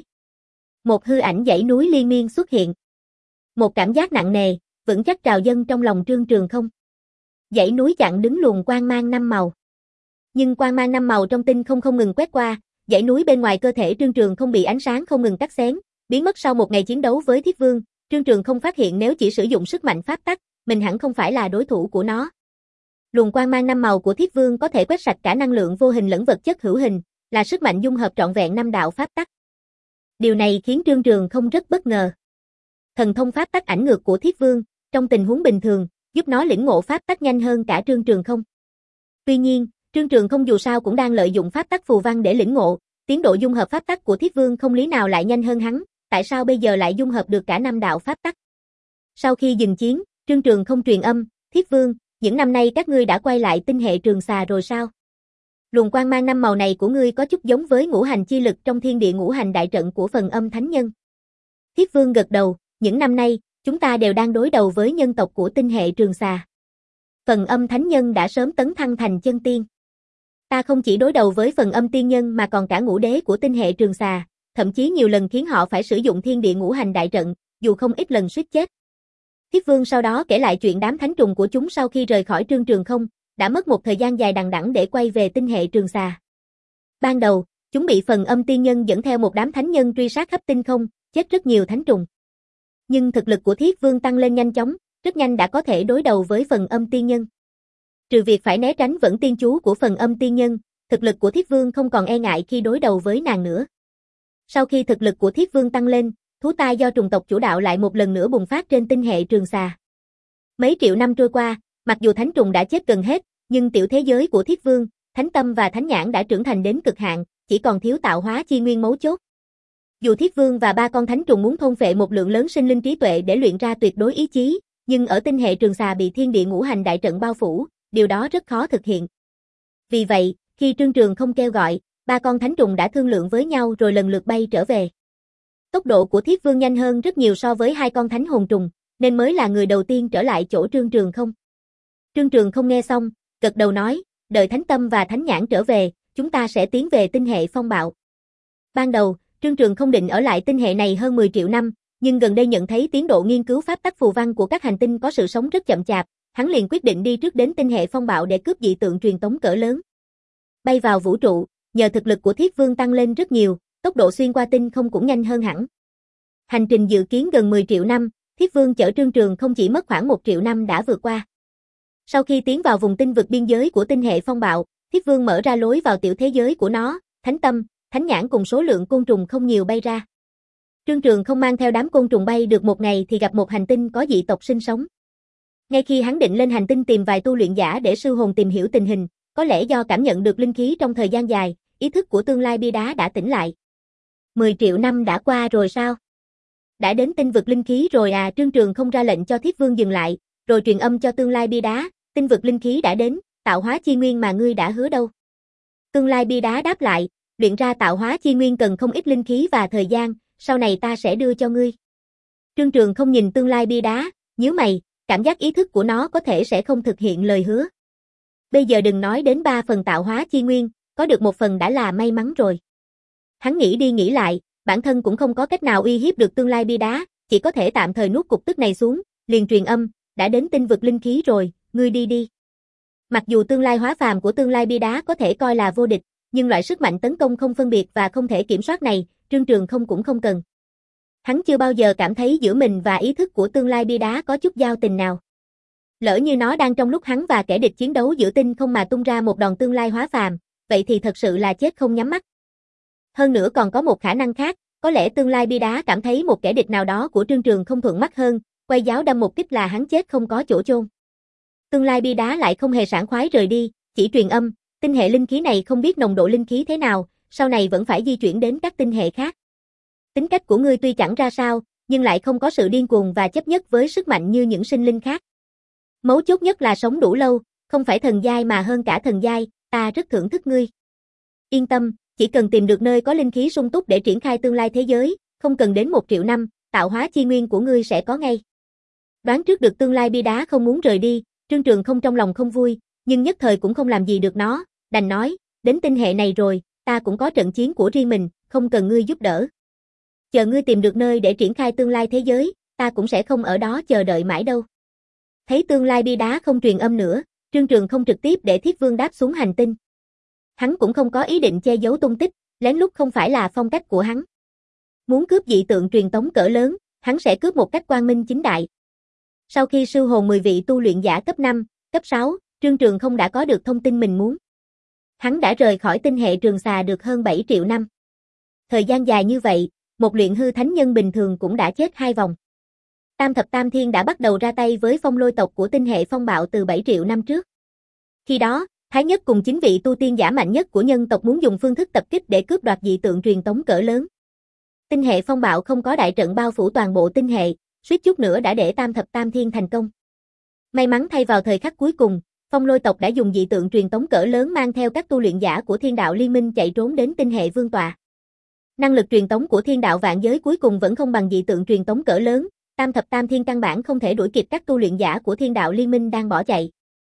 Một hư ảnh dãy núi liên miên xuất hiện. Một cảm giác nặng nề, vững chắc trào dâng trong lòng Trương Trường Không. Dãy núi chặn đứng luồng quang mang năm màu. Nhưng quang mang năm màu trong tinh không không ngừng quét qua, dãy núi bên ngoài cơ thể Trương Trường Không bị ánh sáng không ngừng cắt xén, biến mất. Sau một ngày chiến đấu với Thiết Vương, Trương Trường Không phát hiện nếu chỉ sử dụng sức mạnh pháp tắc, mình hẳn không phải là đối thủ của nó. Luồng quang mang năm màu của Thiết Vương có thể quét sạch cả năng lượng vô hình lẫn vật chất hữu hình, là sức mạnh dung hợp trọn vẹn năm đạo pháp tắc. Điều này khiến Trương Trường Không rất bất ngờ. Thần thông pháp tắc ảnh ngược của Thiết Vương, trong tình huống bình thường, giúp nó lĩnh ngộ pháp tắc nhanh hơn cả Trương Trường Không. Tuy nhiên, Trương Trường Không dù sao cũng đang lợi dụng pháp tắc phù văn để lĩnh ngộ, tiến độ dung hợp pháp tắc của Thiết Vương không lý nào lại nhanh hơn hắn, tại sao bây giờ lại dung hợp được cả năm đạo pháp tắc? Sau khi dừng chiến, Trương Trường Không truyền âm, Thiết Vương, những năm nay các ngươi đã quay lại tinh hệ Trường Xà rồi sao? Luồng quang mang năm màu này của ngươi có chút giống với ngũ hành chi lực trong thiên địa ngũ hành đại trận của Phần Âm Thánh Nhân. Thiết Vương gật đầu, những năm nay, chúng ta đều đang đối đầu với nhân tộc của tinh hệ Trường Xà. Phần Âm Thánh Nhân đã sớm tấn thăng thành chân tiên. Ta không chỉ đối đầu với Phần Âm Tiên Nhân mà còn cả ngũ đế của tinh hệ Trường Xà, thậm chí nhiều lần khiến họ phải sử dụng thiên địa ngũ hành đại trận, dù không ít lần suýt chết. Thiết Vương sau đó kể lại chuyện đám thánh trùng của chúng sau khi rời khỏi Trương Trường Không, đã mất một thời gian dài đằng đẵng để quay về tinh hệ Trường Xà. Ban đầu, chúng bị Phần Âm Tiên Nhân dẫn theo một đám thánh nhân truy sát khắp tinh không, chết rất nhiều thánh trùng. Nhưng thực lực của Thiết Vương tăng lên nhanh chóng, rất nhanh đã có thể đối đầu với Phần Âm Tiên Nhân. Trừ việc phải né tránh vẫn tiên chú của Phần Âm Tiên Nhân, thực lực của Thiết Vương không còn e ngại khi đối đầu với nàng nữa. Sau khi thực lực của Thiết Vương tăng lên, thú tai do trùng tộc chủ đạo lại một lần nữa bùng phát trên tinh hệ Trường Xà. Mấy triệu năm trôi qua, mặc dù thánh trùng đã chết gần hết, nhưng tiểu thế giới của Thiết Vương, Thánh Tâm và Thánh Nhãn đã trưởng thành đến cực hạn, chỉ còn thiếu tạo hóa chi nguyên mấu chốt. Dù Thiết Vương và ba con thánh trùng muốn thôn phệ một lượng lớn sinh linh trí tuệ để luyện ra tuyệt đối ý chí, nhưng ở tinh hệ Trường Xà bị thiên địa ngũ hành đại trận bao phủ, điều đó rất khó thực hiện. Vì vậy, khi Trương Trường Không kêu gọi, ba con thánh trùng đã thương lượng với nhau rồi lần lượt bay trở về. Tốc độ của Thiết Vương nhanh hơn rất nhiều so với hai con thánh hồn trùng, nên mới là người đầu tiên trở lại chỗ Trương Trường Không. Trương Trường Không nghe xong, gật đầu nói, đợi Thánh Tâm và Thánh Nhãn trở về, chúng ta sẽ tiến về tinh hệ Phong Bạo. Ban đầu, Trương Trường Không định ở lại tinh hệ này hơn mười triệu năm, nhưng gần đây nhận thấy tiến độ nghiên cứu pháp tắc phù văn của các hành tinh có sự sống rất chậm chạp, hắn liền quyết định đi trước đến tinh hệ Phong Bạo để cướp dị tượng truyền tống cỡ lớn. Bay vào vũ trụ, nhờ thực lực của Thiết Vương tăng lên rất nhiều, tốc độ xuyên qua tinh không cũng nhanh hơn hẳn. Hành trình dự kiến gần mười triệu năm, Thiết Vương chở Trương Trường Không chỉ mất khoảng một triệu năm đã vượt qua. Sau khi tiến vào vùng tinh vực biên giới của tinh hệ Phong Bạo, Thiết Vương mở ra lối vào tiểu thế giới của nó, Thánh Tâm, Thánh Nhãn cùng số lượng côn trùng không nhiều bay ra. Trương Trường Không mang theo đám côn trùng bay được một ngày thì gặp một hành tinh có dị tộc sinh sống. Ngay khi hắn định lên hành tinh tìm vài tu luyện giả để sư hồn tìm hiểu tình hình, có lẽ do cảm nhận được linh khí trong thời gian dài, ý thức của tương lai bia đá đã tỉnh lại. mười triệu năm đã qua rồi sao? Đã đến tinh vực linh khí rồi à? Trương Trường Không ra lệnh cho Thiết Vương dừng lại, rồi truyền âm cho tương lai bia đá, tinh vực linh khí đã đến, tạo hóa chi nguyên mà ngươi đã hứa đâu? Tương lai bia đá đáp lại, luyện ra tạo hóa chi nguyên cần không ít linh khí và thời gian, sau này ta sẽ đưa cho ngươi. Trương Trường Không nhìn tương lai bia đá, nhíu mày, cảm giác ý thức của nó có thể sẽ không thực hiện lời hứa. Bây giờ đừng nói đến ba phần tạo hóa chi nguyên, có được một phần đã là may mắn rồi. Hắn nghĩ đi nghĩ lại, bản thân cũng không có cách nào uy hiếp được tương lai bia đá, chỉ có thể tạm thời nuốt cục tức này xuống, liền truyền âm, đã đến tinh vực linh khí rồi, ngươi đi đi. Mặc dù tương lai hóa phàm của tương lai bia đá có thể coi là vô địch, nhưng loại sức mạnh tấn công không phân biệt và không thể kiểm soát này, Trương Trường Không cũng không cần. Hắn chưa bao giờ cảm thấy giữa mình và ý thức của tương lai bia đá có chút giao tình nào. Lỡ như nó đang trong lúc hắn và kẻ địch chiến đấu giữa tinh không mà tung ra một đòn tương lai hóa phàm, vậy thì thật sự là chết không nhắm mắt. Hơn nữa còn có một khả năng khác, có lẽ tương lai bia đá cảm thấy một kẻ địch nào đó của Trương Trường Không thuận mắt hơn, quay giáo đâm một kích là hắn chết không có chỗ chôn. Tương lai bia đá lại không hề sảng khoái rời đi, chỉ truyền âm, tinh hệ linh khí này không biết nồng độ linh khí thế nào, sau này vẫn phải di chuyển đến các tinh hệ khác. Tính cách của ngươi tuy chẳng ra sao, nhưng lại không có sự điên cuồng và chấp nhất với sức mạnh như những sinh linh khác. Mấu chốt nhất là sống đủ lâu, không phải thần giai mà hơn cả thần giai, ta rất thưởng thức ngươi. Yên tâm, chỉ cần tìm được nơi có linh khí sung túc để triển khai tương lai thế giới, không cần đến một triệu năm, tạo hóa chi nguyên của ngươi sẽ có ngay. Đoán trước được tương lai bia đá không muốn rời đi, Trương Trường không trong lòng không vui, nhưng nhất thời cũng không làm gì được nó, đành nói, đến tinh hệ này rồi, ta cũng có trận chiến của riêng mình, không cần ngươi giúp đỡ. Chờ ngươi tìm được nơi để triển khai tương lai thế giới, ta cũng sẽ không ở đó chờ đợi mãi đâu. Thấy tương lai bia đá không truyền âm nữa, Trương Trường không trực tiếp để Thiết Vương đáp xuống hành tinh. Hắn cũng không có ý định che giấu tung tích, lén lút không phải là phong cách của hắn. Muốn cướp dị tượng truyền tống cỡ lớn, hắn sẽ cướp một cách quang minh chính đại. Sau khi sưu hồn mười vị tu luyện giả cấp năm, cấp sáu, Trương Trường không đã có được thông tin mình muốn. Hắn đã rời khỏi tinh hệ Trường Xà được hơn bảy triệu năm. Thời gian dài như vậy, một luyện hư thánh nhân bình thường cũng đã chết hai vòng. Tam thập tam thiên đã bắt đầu ra tay với phong lôi tộc của tinh hệ phong bạo từ bảy triệu năm trước. Khi đó, Thái Nhất cùng chính vị tu tiên giả mạnh nhất của nhân tộc muốn dùng phương thức tập kích để cướp đoạt dị tượng truyền tống cỡ lớn. Tinh hệ phong bạo không có đại trận bao phủ toàn bộ tinh hệ, suýt chút nữa đã để tam thập tam thiên thành công. May mắn thay vào thời khắc cuối cùng, phong lôi tộc đã dùng dị tượng truyền tống cỡ lớn mang theo các tu luyện giả của thiên đạo liên minh chạy trốn đến tinh hệ vương tọa. Năng lực truyền tống của thiên đạo vạn giới cuối cùng vẫn không bằng dị tượng truyền tống cỡ lớn, tam thập tam thiên căn bản không thể đuổi kịp các tu luyện giả của thiên đạo liên minh đang bỏ chạy.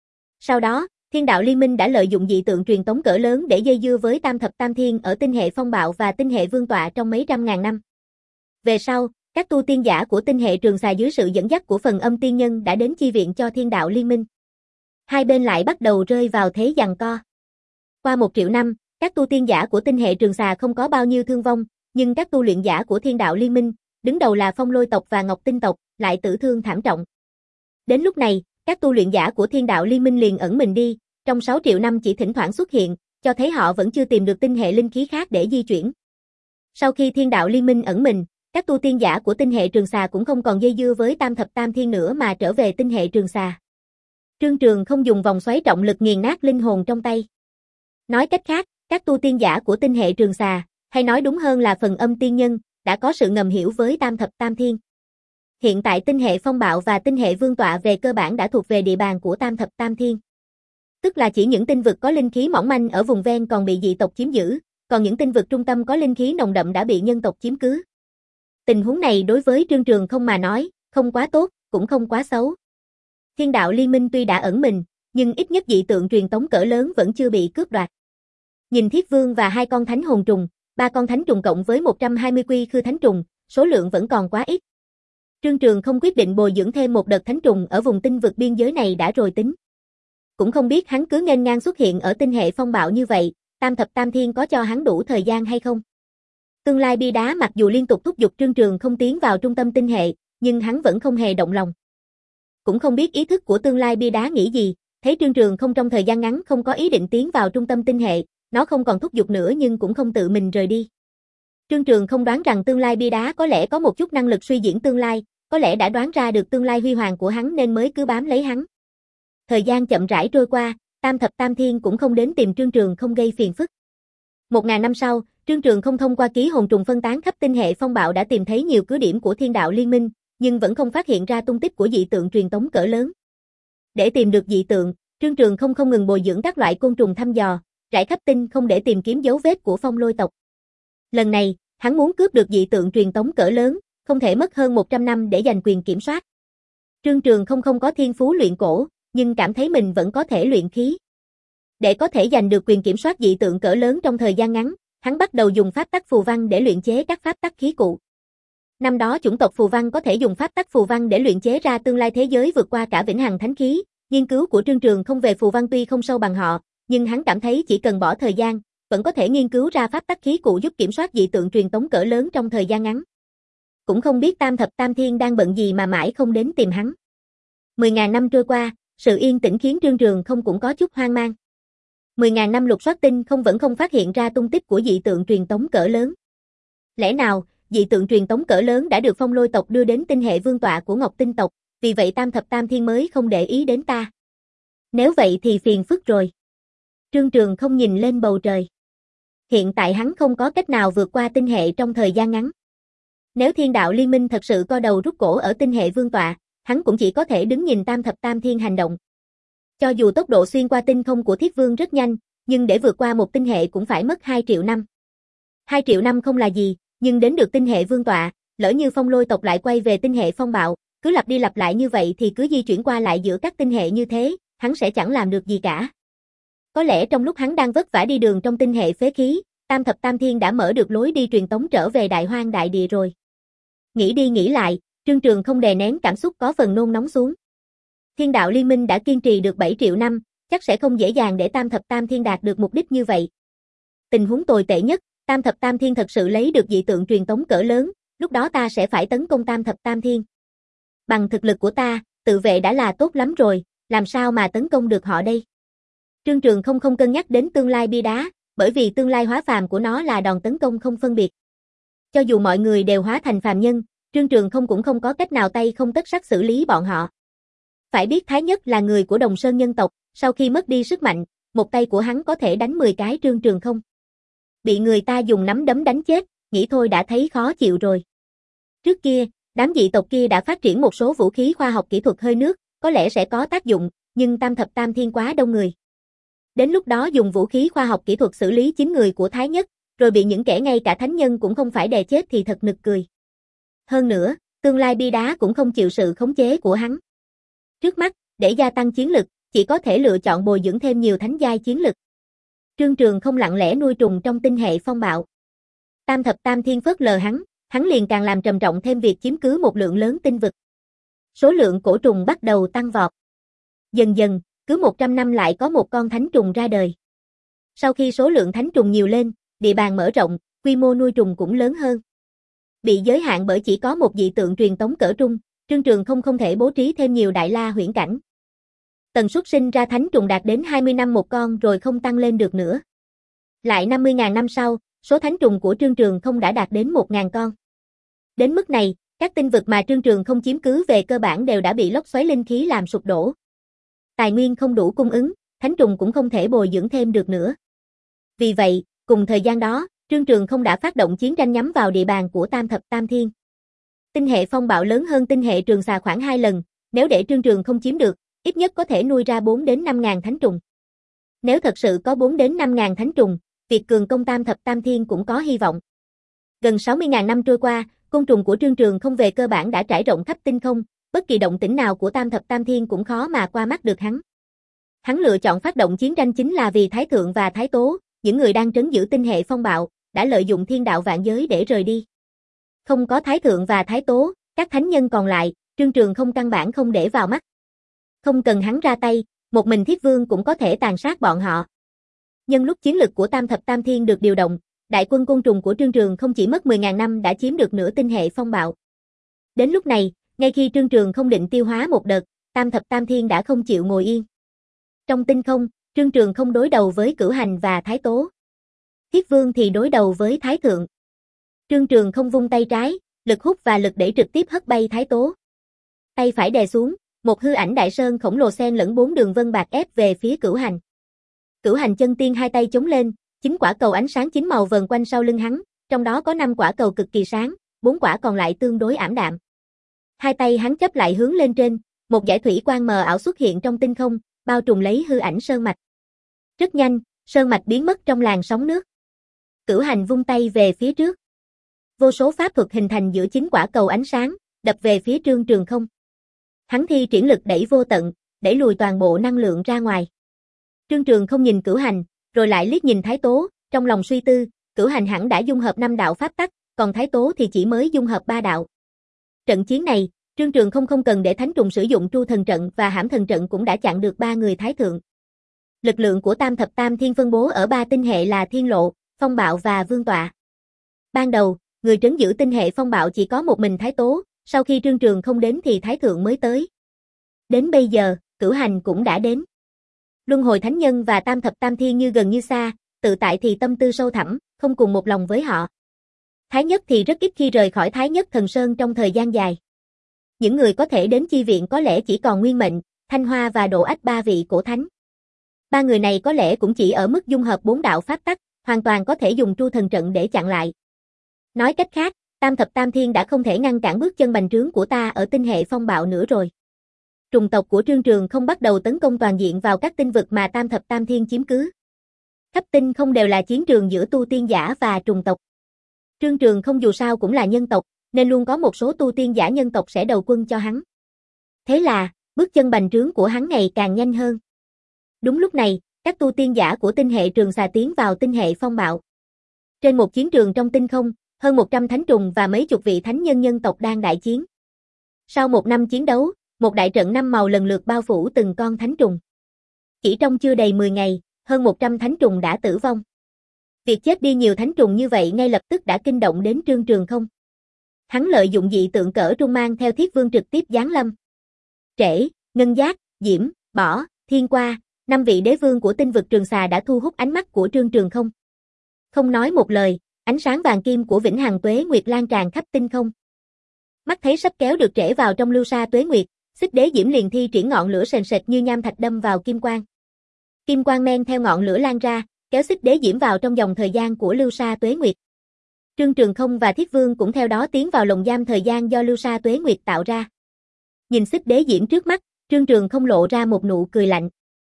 Sau đó, thiên đạo liên minh đã lợi dụng dị tượng truyền tống cỡ lớn để dây dưa với tam thập tam thiên ở tinh hệ phong bạo và tinh hệ vương tọa trong mấy trăm ngàn năm. Về sau, các tu tiên giả của tinh hệ Trường Xà dưới sự dẫn dắt của phần âm tiên nhân đã đến chi viện cho thiên đạo liên minh. Hai bên lại bắt đầu rơi vào thế giằng co. Qua một triệu năm, các tu tiên giả của tinh hệ Trường Xà không có bao nhiêu thương vong, nhưng các tu luyện giả của thiên đạo liên minh, đứng đầu là phong lôi tộc và ngọc tinh tộc, lại tử thương thảm trọng. Đến lúc này, các tu luyện giả của thiên đạo liên minh liền ẩn mình đi, trong sáu triệu năm chỉ thỉnh thoảng xuất hiện, cho thấy họ vẫn chưa tìm được tinh hệ linh khí khác để di chuyển. Sau khi thiên đạo liên minh ẩn mình, các tu tiên giả của tinh hệ Trường Xà cũng không còn dây dưa với tam thập tam thiên nữa mà trở về tinh hệ Trường Xà. Trương Trường không dùng vòng xoáy trọng lực nghiền nát linh hồn trong tay. Nói cách khác, các tu tiên giả của tinh hệ Trường Xà, hay nói đúng hơn là phần âm tiên nhân, đã có sự ngầm hiểu với tam thập tam thiên. Hiện tại tinh hệ phong bạo và tinh hệ vương tọa về cơ bản đã thuộc về địa bàn của tam thập tam thiên. Tức là chỉ những tinh vực có linh khí mỏng manh ở vùng ven còn bị dị tộc chiếm giữ, còn những tinh vực trung tâm có linh khí nồng đậm đã bị nhân tộc chiếm cứ. Tình huống này đối với Trương Trường không mà nói, không quá tốt, cũng không quá xấu. Thiên đạo liên minh tuy đã ẩn mình, nhưng ít nhất dị tượng truyền tống cỡ lớn vẫn chưa bị cướp đoạt. Nhìn Thiết Vương và hai con thánh hồn trùng, ba con thánh trùng cộng với một trăm hai mươi quy khư thánh trùng, số lượng vẫn còn quá ít. Trương Trường không quyết định bồi dưỡng thêm một đợt thánh trùng ở vùng tinh vực biên giới này đã rồi tính. Cũng không biết hắn cứ nghênh ngang xuất hiện ở tinh hệ phong bạo như vậy, tam thập tam thiên có cho hắn đủ thời gian hay không? Tương lai bia đá mặc dù liên tục thúc giục Trương Trường không tiến vào trung tâm tinh hệ, nhưng hắn vẫn không hề động lòng. Cũng không biết ý thức của tương lai bia đá nghĩ gì, thấy Trương Trường không trong thời gian ngắn không có ý định tiến vào trung tâm tinh hệ, nó không còn thúc giục nữa nhưng cũng không tự mình rời đi. Trương Trường không đoán rằng tương lai bia đá có lẽ có một chút năng lực suy diễn tương lai, có lẽ đã đoán ra được tương lai huy hoàng của hắn nên mới cứ bám lấy hắn. Thời gian chậm rãi trôi qua, tam thập tam thiên cũng không đến tìm Trương Trường không gây phiền phức. Một ngàn năm sau, Trương Trường không thông qua ký hồn trùng phân tán khắp tinh hệ phong bạo đã tìm thấy nhiều cứ điểm của thiên đạo liên minh, nhưng vẫn không phát hiện ra tung tích của dị tượng truyền tống cỡ lớn. Để tìm được dị tượng, Trương Trường không không ngừng bồi dưỡng các loại côn trùng thăm dò, rải khắp tinh không để tìm kiếm dấu vết của phong lôi tộc. Lần này, hắn muốn cướp được dị tượng truyền tống cỡ lớn, không thể mất hơn một trăm năm để giành quyền kiểm soát. Trương Trường không không có thiên phú luyện cổ, nhưng cảm thấy mình vẫn có thể luyện khí. Để có thể giành được quyền kiểm soát dị tượng cỡ lớn trong thời gian ngắn, hắn bắt đầu dùng pháp tắc phù văn để luyện chế các pháp tắc khí cụ. Năm đó chủng tộc phù văn có thể dùng pháp tắc phù văn để luyện chế ra tương lai thế giới vượt qua cả vĩnh hằng thánh khí. Nghiên cứu của Trương Trường không về phù văn tuy không sâu bằng họ, nhưng hắn cảm thấy chỉ cần bỏ thời gian, vẫn có thể nghiên cứu ra pháp tắc khí cụ giúp kiểm soát dị tượng truyền tống cỡ lớn trong thời gian ngắn. Cũng không biết tam thập tam thiên đang bận gì mà mãi không đến tìm hắn. Mười ngàn năm trôi qua, sự yên tĩnh khiến Trương Trường không cũng có chút hoang mang. Mười ngàn năm lục soát tinh không vẫn không phát hiện ra tung tích của dị tượng truyền tống cỡ lớn. Lẽ nào, dị tượng truyền tống cỡ lớn đã được phong lôi tộc đưa đến tinh hệ vương tọa của Ngọc Tinh tộc, vì vậy tam thập tam thiên mới không để ý đến ta. Nếu vậy thì phiền phức rồi. Trương Trường không nhìn lên bầu trời. Hiện tại hắn không có cách nào vượt qua tinh hệ trong thời gian ngắn. Nếu thiên đạo liên minh thật sự co đầu rút cổ ở tinh hệ vương tọa, hắn cũng chỉ có thể đứng nhìn Tam Thập Tam Thiên hành động. Cho dù tốc độ xuyên qua tinh không của Thiết Vương rất nhanh, nhưng để vượt qua một tinh hệ cũng phải mất hai triệu năm. hai triệu năm không là gì, nhưng đến được tinh hệ vương tọa, lỡ như Phong Lôi tộc lại quay về tinh hệ phong bạo, cứ lặp đi lặp lại như vậy thì cứ di chuyển qua lại giữa các tinh hệ như thế, hắn sẽ chẳng làm được gì cả. Có lẽ trong lúc hắn đang vất vả đi đường trong tinh hệ phế khí, Tam Thập Tam Thiên đã mở được lối đi truyền tống trở về Đại Hoang Đại Địa rồi. Nghĩ đi nghĩ lại, Trương Trường không đè nén cảm xúc có phần nôn nóng xuống. Thiên đạo liên minh đã kiên trì được bảy triệu năm, chắc sẽ không dễ dàng để Tam Thập Tam Thiên đạt được mục đích như vậy. Tình huống tồi tệ nhất, Tam Thập Tam Thiên thật sự lấy được dị tượng truyền tống cỡ lớn, lúc đó ta sẽ phải tấn công Tam Thập Tam Thiên. Bằng thực lực của ta, tự vệ đã là tốt lắm rồi, làm sao mà tấn công được họ đây? Trương Trường không không cân nhắc đến tương lai bia đá, bởi vì tương lai hóa phàm của nó là đòn tấn công không phân biệt. Cho dù mọi người đều hóa thành phàm nhân, Trương Trường không cũng không có cách nào tay không tất sắt xử lý bọn họ. Phải biết Thái Nhất là người của Đồng Sơn nhân tộc, sau khi mất đi sức mạnh, một tay của hắn có thể đánh mười cái Trương Trường không. Bị người ta dùng nắm đấm đánh chết, nghĩ thôi đã thấy khó chịu rồi. Trước kia, đám dị tộc kia đã phát triển một số vũ khí khoa học kỹ thuật hơi nước, có lẽ sẽ có tác dụng, nhưng Tam Thập Tam Thiên quá đông người. Đến lúc đó dùng vũ khí khoa học kỹ thuật xử lý chín người của Thái Nhất, rồi bị những kẻ ngay cả thánh nhân cũng không phải đè chết thì thật nực cười. Hơn nữa, tương lai bia đá cũng không chịu sự khống chế của hắn. Trước mắt, để gia tăng chiến lực, chỉ có thể lựa chọn bồi dưỡng thêm nhiều thánh giai chiến lực. Trương Trường không lặng lẽ nuôi trùng trong tinh hệ phong bạo. Tam Thập Tam Thiên phớt lờ hắn, hắn liền càng làm trầm trọng thêm việc chiếm cứ một lượng lớn tinh vực. Số lượng cổ trùng bắt đầu tăng vọt. Dần dần, cứ một trăm năm lại có một con thánh trùng ra đời. Sau khi số lượng thánh trùng nhiều lên, địa bàn mở rộng, quy mô nuôi trùng cũng lớn hơn. Bị giới hạn bởi chỉ có một dị tượng truyền tống cỡ trung, Trương Trường không không thể bố trí thêm nhiều đại la huyễn cảnh. Tần suất sinh ra thánh trùng đạt đến hai mươi năm một con rồi không tăng lên được nữa. Lại năm mươi nghìn năm sau, số thánh trùng của Trương Trường không đã đạt đến một nghìn con. Đến mức này, các tinh vực mà Trương Trường không chiếm cứ về cơ bản đều đã bị lốc xoáy linh khí làm sụp đổ. Tài nguyên không đủ cung ứng, thánh trùng cũng không thể bồi dưỡng thêm được nữa. Vì vậy, cùng thời gian đó, Trương Trường không đã phát động chiến tranh nhắm vào địa bàn của Tam Thập Tam Thiên. Tinh hệ phong bạo lớn hơn tinh hệ Trường Xà khoảng hai lần, nếu để Trương Trường không chiếm được, ít nhất có thể nuôi ra bốn đến năm ngàn thánh trùng. Nếu thật sự có bốn đến năm ngàn thánh trùng, việc cường công Tam Thập Tam Thiên cũng có hy vọng. Gần sáu mươi nghìn năm trôi qua, côn trùng của Trương Trường không về cơ bản đã trải rộng khắp tinh không, bất kỳ động tĩnh nào của Tam Thập Tam Thiên cũng khó mà qua mắt được hắn. Hắn lựa chọn phát động chiến tranh chính là vì Thái Thượng và Thái Tố, những người đang trấn giữ tinh hệ phong bạo, đã lợi dụng thiên đạo vạn giới để rời đi. Không có Thái Thượng và Thái Tố, các thánh nhân còn lại, Trương Trường không căn bản không để vào mắt. Không cần hắn ra tay, một mình Thiết Vương cũng có thể tàn sát bọn họ. Nhân lúc chiến lực của Tam Thập Tam Thiên được điều động, đại quân côn trùng của Trương Trường không chỉ mất mười nghìn năm đã chiếm được nửa tinh hệ phong bạo. Đến lúc này, ngay khi Trương Trường không định tiêu hóa một đợt, Tam Thập Tam Thiên đã không chịu ngồi yên. Trong tinh không, Trương Trường không đối đầu với Cửu Hành và Thái Tố. Thiết Vương thì đối đầu với Thái Thượng. Trương Trường không vung tay trái, lực hút và lực đẩy trực tiếp hất bay Thái Tố. Tay phải đè xuống, một hư ảnh đại sơn khổng lồ xen lẫn bốn đường vân bạc ép về phía Cửu Hành. Cửu Hành chân tiên hai tay chống lên, chín quả cầu ánh sáng chín màu vần quanh sau lưng hắn, trong đó có năm quả cầu cực kỳ sáng, bốn quả còn lại tương đối ảm đạm. Hai tay hắn chấp lại hướng lên trên, một dải thủy quang mờ ảo xuất hiện trong tinh không, bao trùm lấy hư ảnh sơn mạch. Rất nhanh, sơn mạch biến mất trong làn sóng nước. Cửu Hành vung tay về phía trước. Vô số pháp thuật hình thành giữa chín quả cầu ánh sáng, đập về phía Trương Trường không. Hắn thi triển lực đẩy vô tận, đẩy lùi toàn bộ năng lượng ra ngoài. Trương Trường không nhìn Cửu Hành, rồi lại liếc nhìn Thái Tố, trong lòng suy tư, Cửu Hành hẳn đã dung hợp năm đạo pháp tắc, còn Thái Tố thì chỉ mới dung hợp ba đạo. Trận chiến này, Trương Trường không không cần để thánh trùng sử dụng tru thần trận và hãm thần trận cũng đã chặn được ba người Thái Thượng. Lực lượng của Tam Thập Tam Thiên phân bố ở ba tinh hệ là Thiên Lộ, Phong Bạo và Vương Tọa. Ban đầu, người trấn giữ tinh hệ Phong Bạo chỉ có một mình Thái Tố, sau khi Trương Trường không đến thì Thái Thượng mới tới. Đến bây giờ, Cửu Hành cũng đã đến. Luân Hồi Thánh Nhân và Tam Thập Tam Thiên như gần như xa, tự tại thì tâm tư sâu thẳm, không cùng một lòng với họ. Thái Nhất thì rất ít khi rời khỏi Thái Nhất Thần Sơn trong thời gian dài. Những người có thể đến chi viện có lẽ chỉ còn Nguyên Mệnh, Thanh Hoa và Độ Ách ba vị cổ thánh. Ba người này có lẽ cũng chỉ ở mức dung hợp bốn đạo pháp tắc, hoàn toàn có thể dùng tru thần trận để chặn lại. Nói cách khác, Tam Thập Tam Thiên đã không thể ngăn cản bước chân bành trướng của ta ở tinh hệ Phong Bạo nữa rồi. trùng tộc của Trương Trường không bắt đầu tấn công toàn diện vào các tinh vực mà Tam Thập Tam Thiên chiếm cứ. Khắp tinh không đều là chiến trường giữa tu tiên giả và trùng tộc. Trương Trường không dù sao cũng là nhân tộc, nên luôn có một số tu tiên giả nhân tộc sẽ đầu quân cho hắn. Thế là, bước chân bành trướng của hắn ngày càng nhanh hơn. Đúng lúc này, các tu tiên giả của tinh hệ Trường Xà tiến vào tinh hệ Phong Bạo. Trên một chiến trường trong tinh không, hơn một trăm thánh trùng và mấy chục vị thánh nhân nhân tộc đang đại chiến. Sau một năm chiến đấu, một đại trận năm màu lần lượt bao phủ từng con thánh trùng. Chỉ trong chưa đầy mười ngày, hơn một trăm thánh trùng đã tử vong. Việc chết đi nhiều thánh trùng như vậy ngay lập tức đã kinh động đến Trương Trường không. Hắn lợi dụng dị tượng cỡ trung mang theo Thiết Vương trực tiếp giáng lâm. Trễ, Ngân Giác, Diễm, Bỏ, Thiên Qua, năm vị đế vương của tinh vực Trường Xà đã thu hút ánh mắt của Trương Trường không. Không nói một lời, ánh sáng vàng kim của Vĩnh Hằng Tuế Nguyệt lan tràn khắp tinh không. Mắt thấy sắp kéo được trễ vào trong lưu sa Tuế Nguyệt, Xích Đế Diễm liền thi triển ngọn lửa sền sệt như nham thạch đâm vào kim quang. Kim quang men theo ngọn lửa lan ra, kéo Xích Đế Diễm vào trong dòng thời gian của lưu sa Tuế Nguyệt. Trương Trường không và Thiết Vương cũng theo đó tiến vào lồng giam thời gian do lưu sa Tuế Nguyệt tạo ra. Nhìn Xích Đế Diễm trước mắt, Trương Trường không lộ ra một nụ cười lạnh.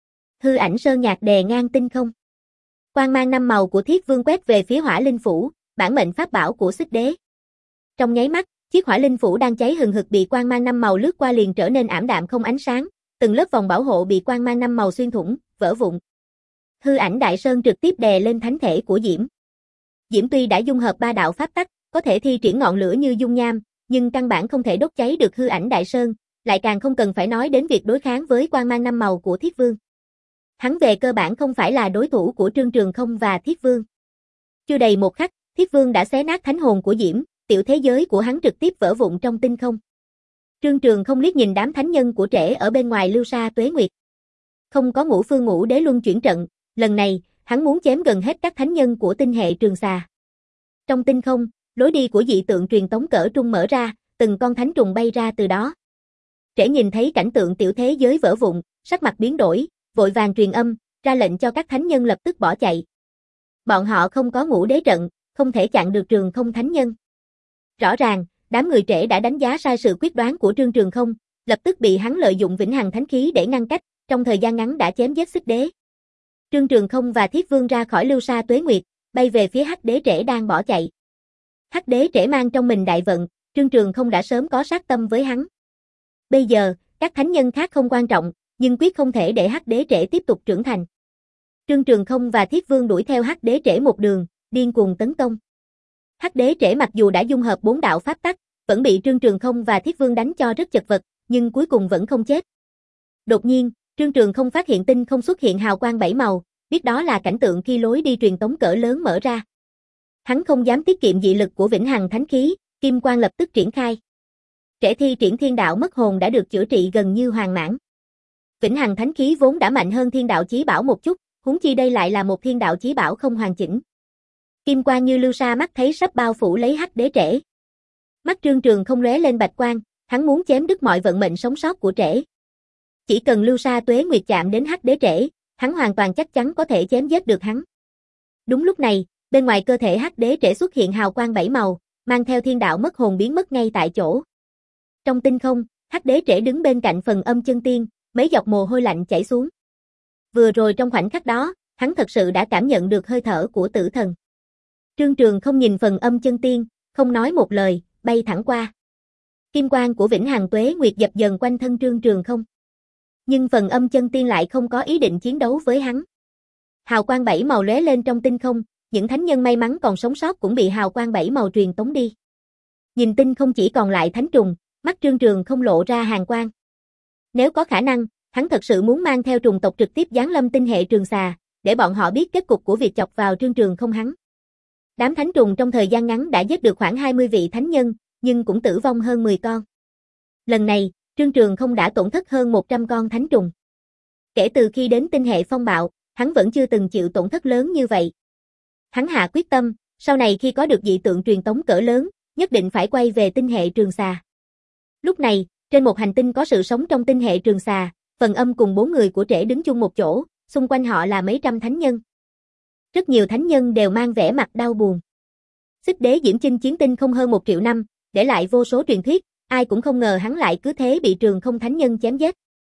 Hư ảnh sơn nhạc đè ngang tinh không. Quang mang năm màu của Thiết Vương quét về phía Hỏa Linh Phủ, bản mệnh pháp bảo của Xích Đế. Trong nháy mắt, chiếc Hỏa Linh Phủ đang cháy hừng hực bị quang mang năm màu lướt qua liền trở nên ảm đạm không ánh sáng, từng lớp vòng bảo hộ bị quang mang năm màu xuyên thủng, vỡ vụn. Hư ảnh Đại Sơn trực tiếp đè lên thánh thể của Diễm. Diễm tuy đã dung hợp ba đạo pháp tắc, có thể thi triển ngọn lửa như dung nham, nhưng căn bản không thể đốt cháy được hư ảnh Đại Sơn, lại càng không cần phải nói đến việc đối kháng với quang mang năm màu của Thiết Vương. Hắn về cơ bản không phải là đối thủ của Trương Trường không và Thiết Vương. Chưa đầy một khắc, Thiết Vương đã xé nát thánh hồn của Diễm, tiểu thế giới của hắn trực tiếp vỡ vụn trong tinh không. Trương Trường không liếc nhìn đám thánh nhân của Trễ ở bên ngoài lưu sa Tuế Nguyệt. Không có Ngũ Phương Ngũ Đế luân chuyển trận, lần này, hắn muốn chém gần hết các thánh nhân của tinh hệ Trường Xà. Trong tinh không, lối đi của dị tượng truyền tống cỡ trung mở ra, từng con thánh trùng bay ra từ đó. Trễ nhìn thấy cảnh tượng tiểu thế giới vỡ vụn, sắc mặt biến đổi, vội vàng truyền âm, ra lệnh cho các thánh nhân lập tức bỏ chạy. Bọn họ không có Ngũ Đế trận, không thể chặn được Trường Không thánh nhân. Rõ ràng, đám người Trễ đã đánh giá sai sự quyết đoán của Trương Trường không, lập tức bị hắn lợi dụng Vĩnh Hằng Thánh Khí để ngăn cách, trong thời gian ngắn đã chém giết Xích Đế. Trương Trường không và Thiết Vương ra khỏi lưu sa Tuế Nguyệt, bay về phía Hắc Đế Trễ đang bỏ chạy. Hắc Đế Trễ mang trong mình đại vận, Trương Trường không đã sớm có sát tâm với hắn. Bây giờ, các thánh nhân khác không quan trọng, nhưng quyết không thể để Hắc Đế Trễ tiếp tục trưởng thành. Trương Trường không và Thiết Vương đuổi theo Hắc Đế Trễ một đường, điên cuồng tấn công. Hắc Đế Trễ mặc dù đã dung hợp bốn đạo pháp tắc, vẫn bị Trương Trường không và Thiết Vương đánh cho rất chật vật, nhưng cuối cùng vẫn không chết. Đột nhiên, Trương Trường không phát hiện tinh không xuất hiện hào quang bảy màu, biết đó là cảnh tượng khi lối đi truyền tống cỡ lớn mở ra. Hắn không dám tiết kiệm dị lực của Vĩnh Hằng Thánh Khí, kim quang lập tức triển khai. Trễ thi triển thiên đạo mất hồn đã được chữa trị gần như hoàn mãn. Vĩnh Hằng Thánh Khí vốn đã mạnh hơn thiên đạo chí bảo một chút, huống chi đây lại là một thiên đạo chí bảo không hoàn chỉnh. Kim quang như lưu sa mắt thấy sắp bao phủ lấy Hắc Đế Trễ. Mắt Trương Trường không lóe lên bạch quang, hắn muốn chém đứt mọi vận mệnh sống sót của Trễ. Chỉ cần lưu sa Tuế Nguyệt chạm đến Hắc Đế Trễ, hắn hoàn toàn chắc chắn có thể chém giết được hắn. Đúng lúc này, bên ngoài cơ thể Hắc Đế Trễ xuất hiện hào quang bảy màu, mang theo thiên đạo mất hồn biến mất ngay tại chỗ. Trong tinh không, Hắc Đế Trễ đứng bên cạnh phần âm chân tiên, mấy giọt mồ hôi lạnh chảy xuống. Vừa rồi trong khoảnh khắc đó, hắn thật sự đã cảm nhận được hơi thở của tử thần. Trương Trường không nhìn phần âm chân tiên, không nói một lời, bay thẳng qua. Kim quang của Vĩnh Hằng Tuế Nguyệt dập dần quanh thân Trương Trường không. Nhưng phần âm chân tiên lại không có ý định chiến đấu với hắn. Hào quang bảy màu lóe lên trong tinh không, những thánh nhân may mắn còn sống sót cũng bị hào quang bảy màu truyền tống đi. Nhìn tinh không chỉ còn lại thánh trùng, mắt Trương Trường không lộ ra hàn quang. Nếu có khả năng, hắn thật sự muốn mang theo trùng tộc trực tiếp giáng lâm tinh hệ Trường Xà, để bọn họ biết kết cục của việc chọc vào Trương Trường không hắn. Đám thánh trùng trong thời gian ngắn đã giết được khoảng hai mươi vị thánh nhân, nhưng cũng tử vong hơn mười con. Lần này, Trương Trường không đã tổn thất hơn một trăm con thánh trùng. Kể từ khi đến tinh hệ phong bạo, hắn vẫn chưa từng chịu tổn thất lớn như vậy. Hắn hạ quyết tâm, sau này khi có được dị tượng truyền tống cỡ lớn, nhất định phải quay về tinh hệ Trường Xà. Lúc này, trên một hành tinh có sự sống trong tinh hệ Trường Xà, phần âm cùng bốn người của Trễ đứng chung một chỗ, xung quanh họ là mấy trăm thánh nhân. Rất nhiều thánh nhân đều mang vẻ mặt đau buồn. Xích Đế Diễm chinh chiến tinh không hơn một triệu năm, để lại vô số truyền thuyết, ai cũng không ngờ hắn lại cứ thế bị Trường Không thánh nhân chém giết.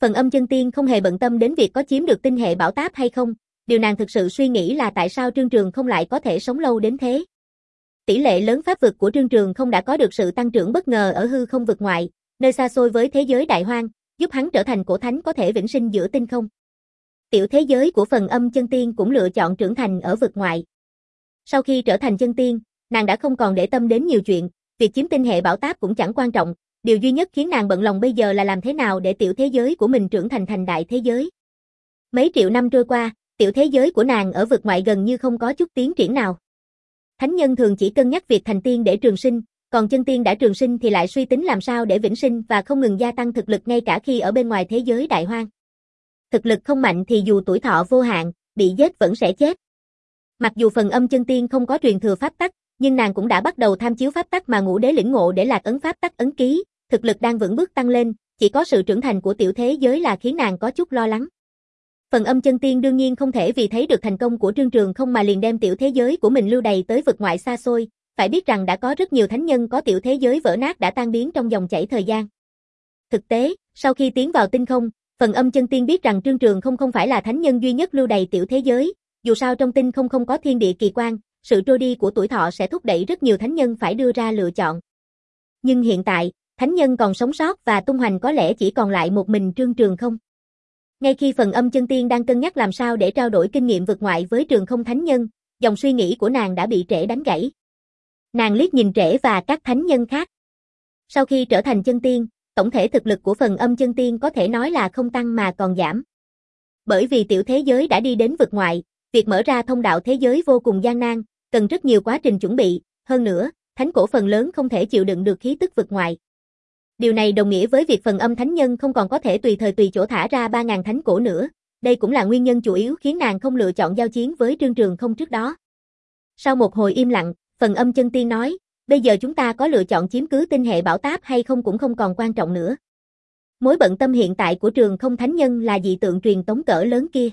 Phần Âm Chân Tiên không hề bận tâm đến việc có chiếm được tinh hệ bảo táp hay không, điều nàng thực sự suy nghĩ là tại sao Trương Trường không lại có thể sống lâu đến thế. Tỷ lệ lớn pháp vực của Trương Trường không đã có được sự tăng trưởng bất ngờ ở hư không vực ngoại, nơi xa xôi với thế giới đại hoang, giúp hắn trở thành cổ thánh có thể vĩnh sinh giữa tinh không. Tiểu thế giới của Phần Âm Chân Tiên cũng lựa chọn trưởng thành ở vực ngoại. Sau khi trở thành chân tiên, nàng đã không còn để tâm đến nhiều chuyện, việc chiếm tinh hệ bảo táp cũng chẳng quan trọng, điều duy nhất khiến nàng bận lòng bây giờ là làm thế nào để tiểu thế giới của mình trưởng thành thành đại thế giới. Mấy triệu năm trôi qua, tiểu thế giới của nàng ở vực ngoại gần như không có chút tiến triển nào. Thánh nhân thường chỉ cân nhắc việc thành tiên để trường sinh, còn chân tiên đã trường sinh thì lại suy tính làm sao để vĩnh sinh và không ngừng gia tăng thực lực ngay cả khi ở bên ngoài thế giới đại hoang. Thực lực không mạnh thì dù tuổi thọ vô hạn, bị giết vẫn sẽ chết. Mặc dù Phần Âm Chân Tiên không có truyền thừa pháp tắc, nhưng nàng cũng đã bắt đầu tham chiếu pháp tắc mà Ngũ Đế lĩnh ngộ để lạc ấn pháp tắc ấn ký, thực lực đang vững bước tăng lên, chỉ có sự trưởng thành của tiểu thế giới là khiến nàng có chút lo lắng. Phần Âm Chân Tiên đương nhiên không thể vì thấy được thành công của Trương Trường không mà liền đem tiểu thế giới của mình lưu đày tới vực ngoại xa xôi, phải biết rằng đã có rất nhiều thánh nhân có tiểu thế giới vỡ nát đã tan biến trong dòng chảy thời gian. Thực tế, sau khi tiến vào tinh không, Phần Âm Chân Tiên biết rằng Trương Trường không không phải là thánh nhân duy nhất lưu đày tiểu thế giới, dù sao trong tinh không không có thiên địa kỳ quan, sự trôi đi của tuổi thọ sẽ thúc đẩy rất nhiều thánh nhân phải đưa ra lựa chọn. Nhưng hiện tại, thánh nhân còn sống sót và tung hoành có lẽ chỉ còn lại một mình Trương Trường không. Ngay khi Phần Âm Chân Tiên đang cân nhắc làm sao để trao đổi kinh nghiệm vượt ngoại với Trường Không thánh nhân, dòng suy nghĩ của nàng đã bị Trễ đánh gãy. Nàng liếc nhìn Trễ và các thánh nhân khác. Sau khi trở thành chân tiên, tổng thể thực lực của Phần Âm Chân Tiên có thể nói là không tăng mà còn giảm. Bởi vì tiểu thế giới đã đi đến vực ngoại, việc mở ra thông đạo thế giới vô cùng gian nan, cần rất nhiều quá trình chuẩn bị, hơn nữa, thánh cổ phần lớn không thể chịu đựng được khí tức vực ngoại. Điều này đồng nghĩa với việc Phần Âm thánh nhân không còn có thể tùy thời tùy chỗ thả ra ba nghìn thánh cổ nữa, đây cũng là nguyên nhân chủ yếu khiến nàng không lựa chọn giao chiến với Trương Trường không trước đó. Sau một hồi im lặng, Phần Âm Chân Tiên nói, bây giờ chúng ta có lựa chọn chiếm cứ tinh hệ bảo táp hay không cũng không còn quan trọng nữa. Mối bận tâm hiện tại của Trường Không thánh nhân là dị tượng truyền tống cỡ lớn kia.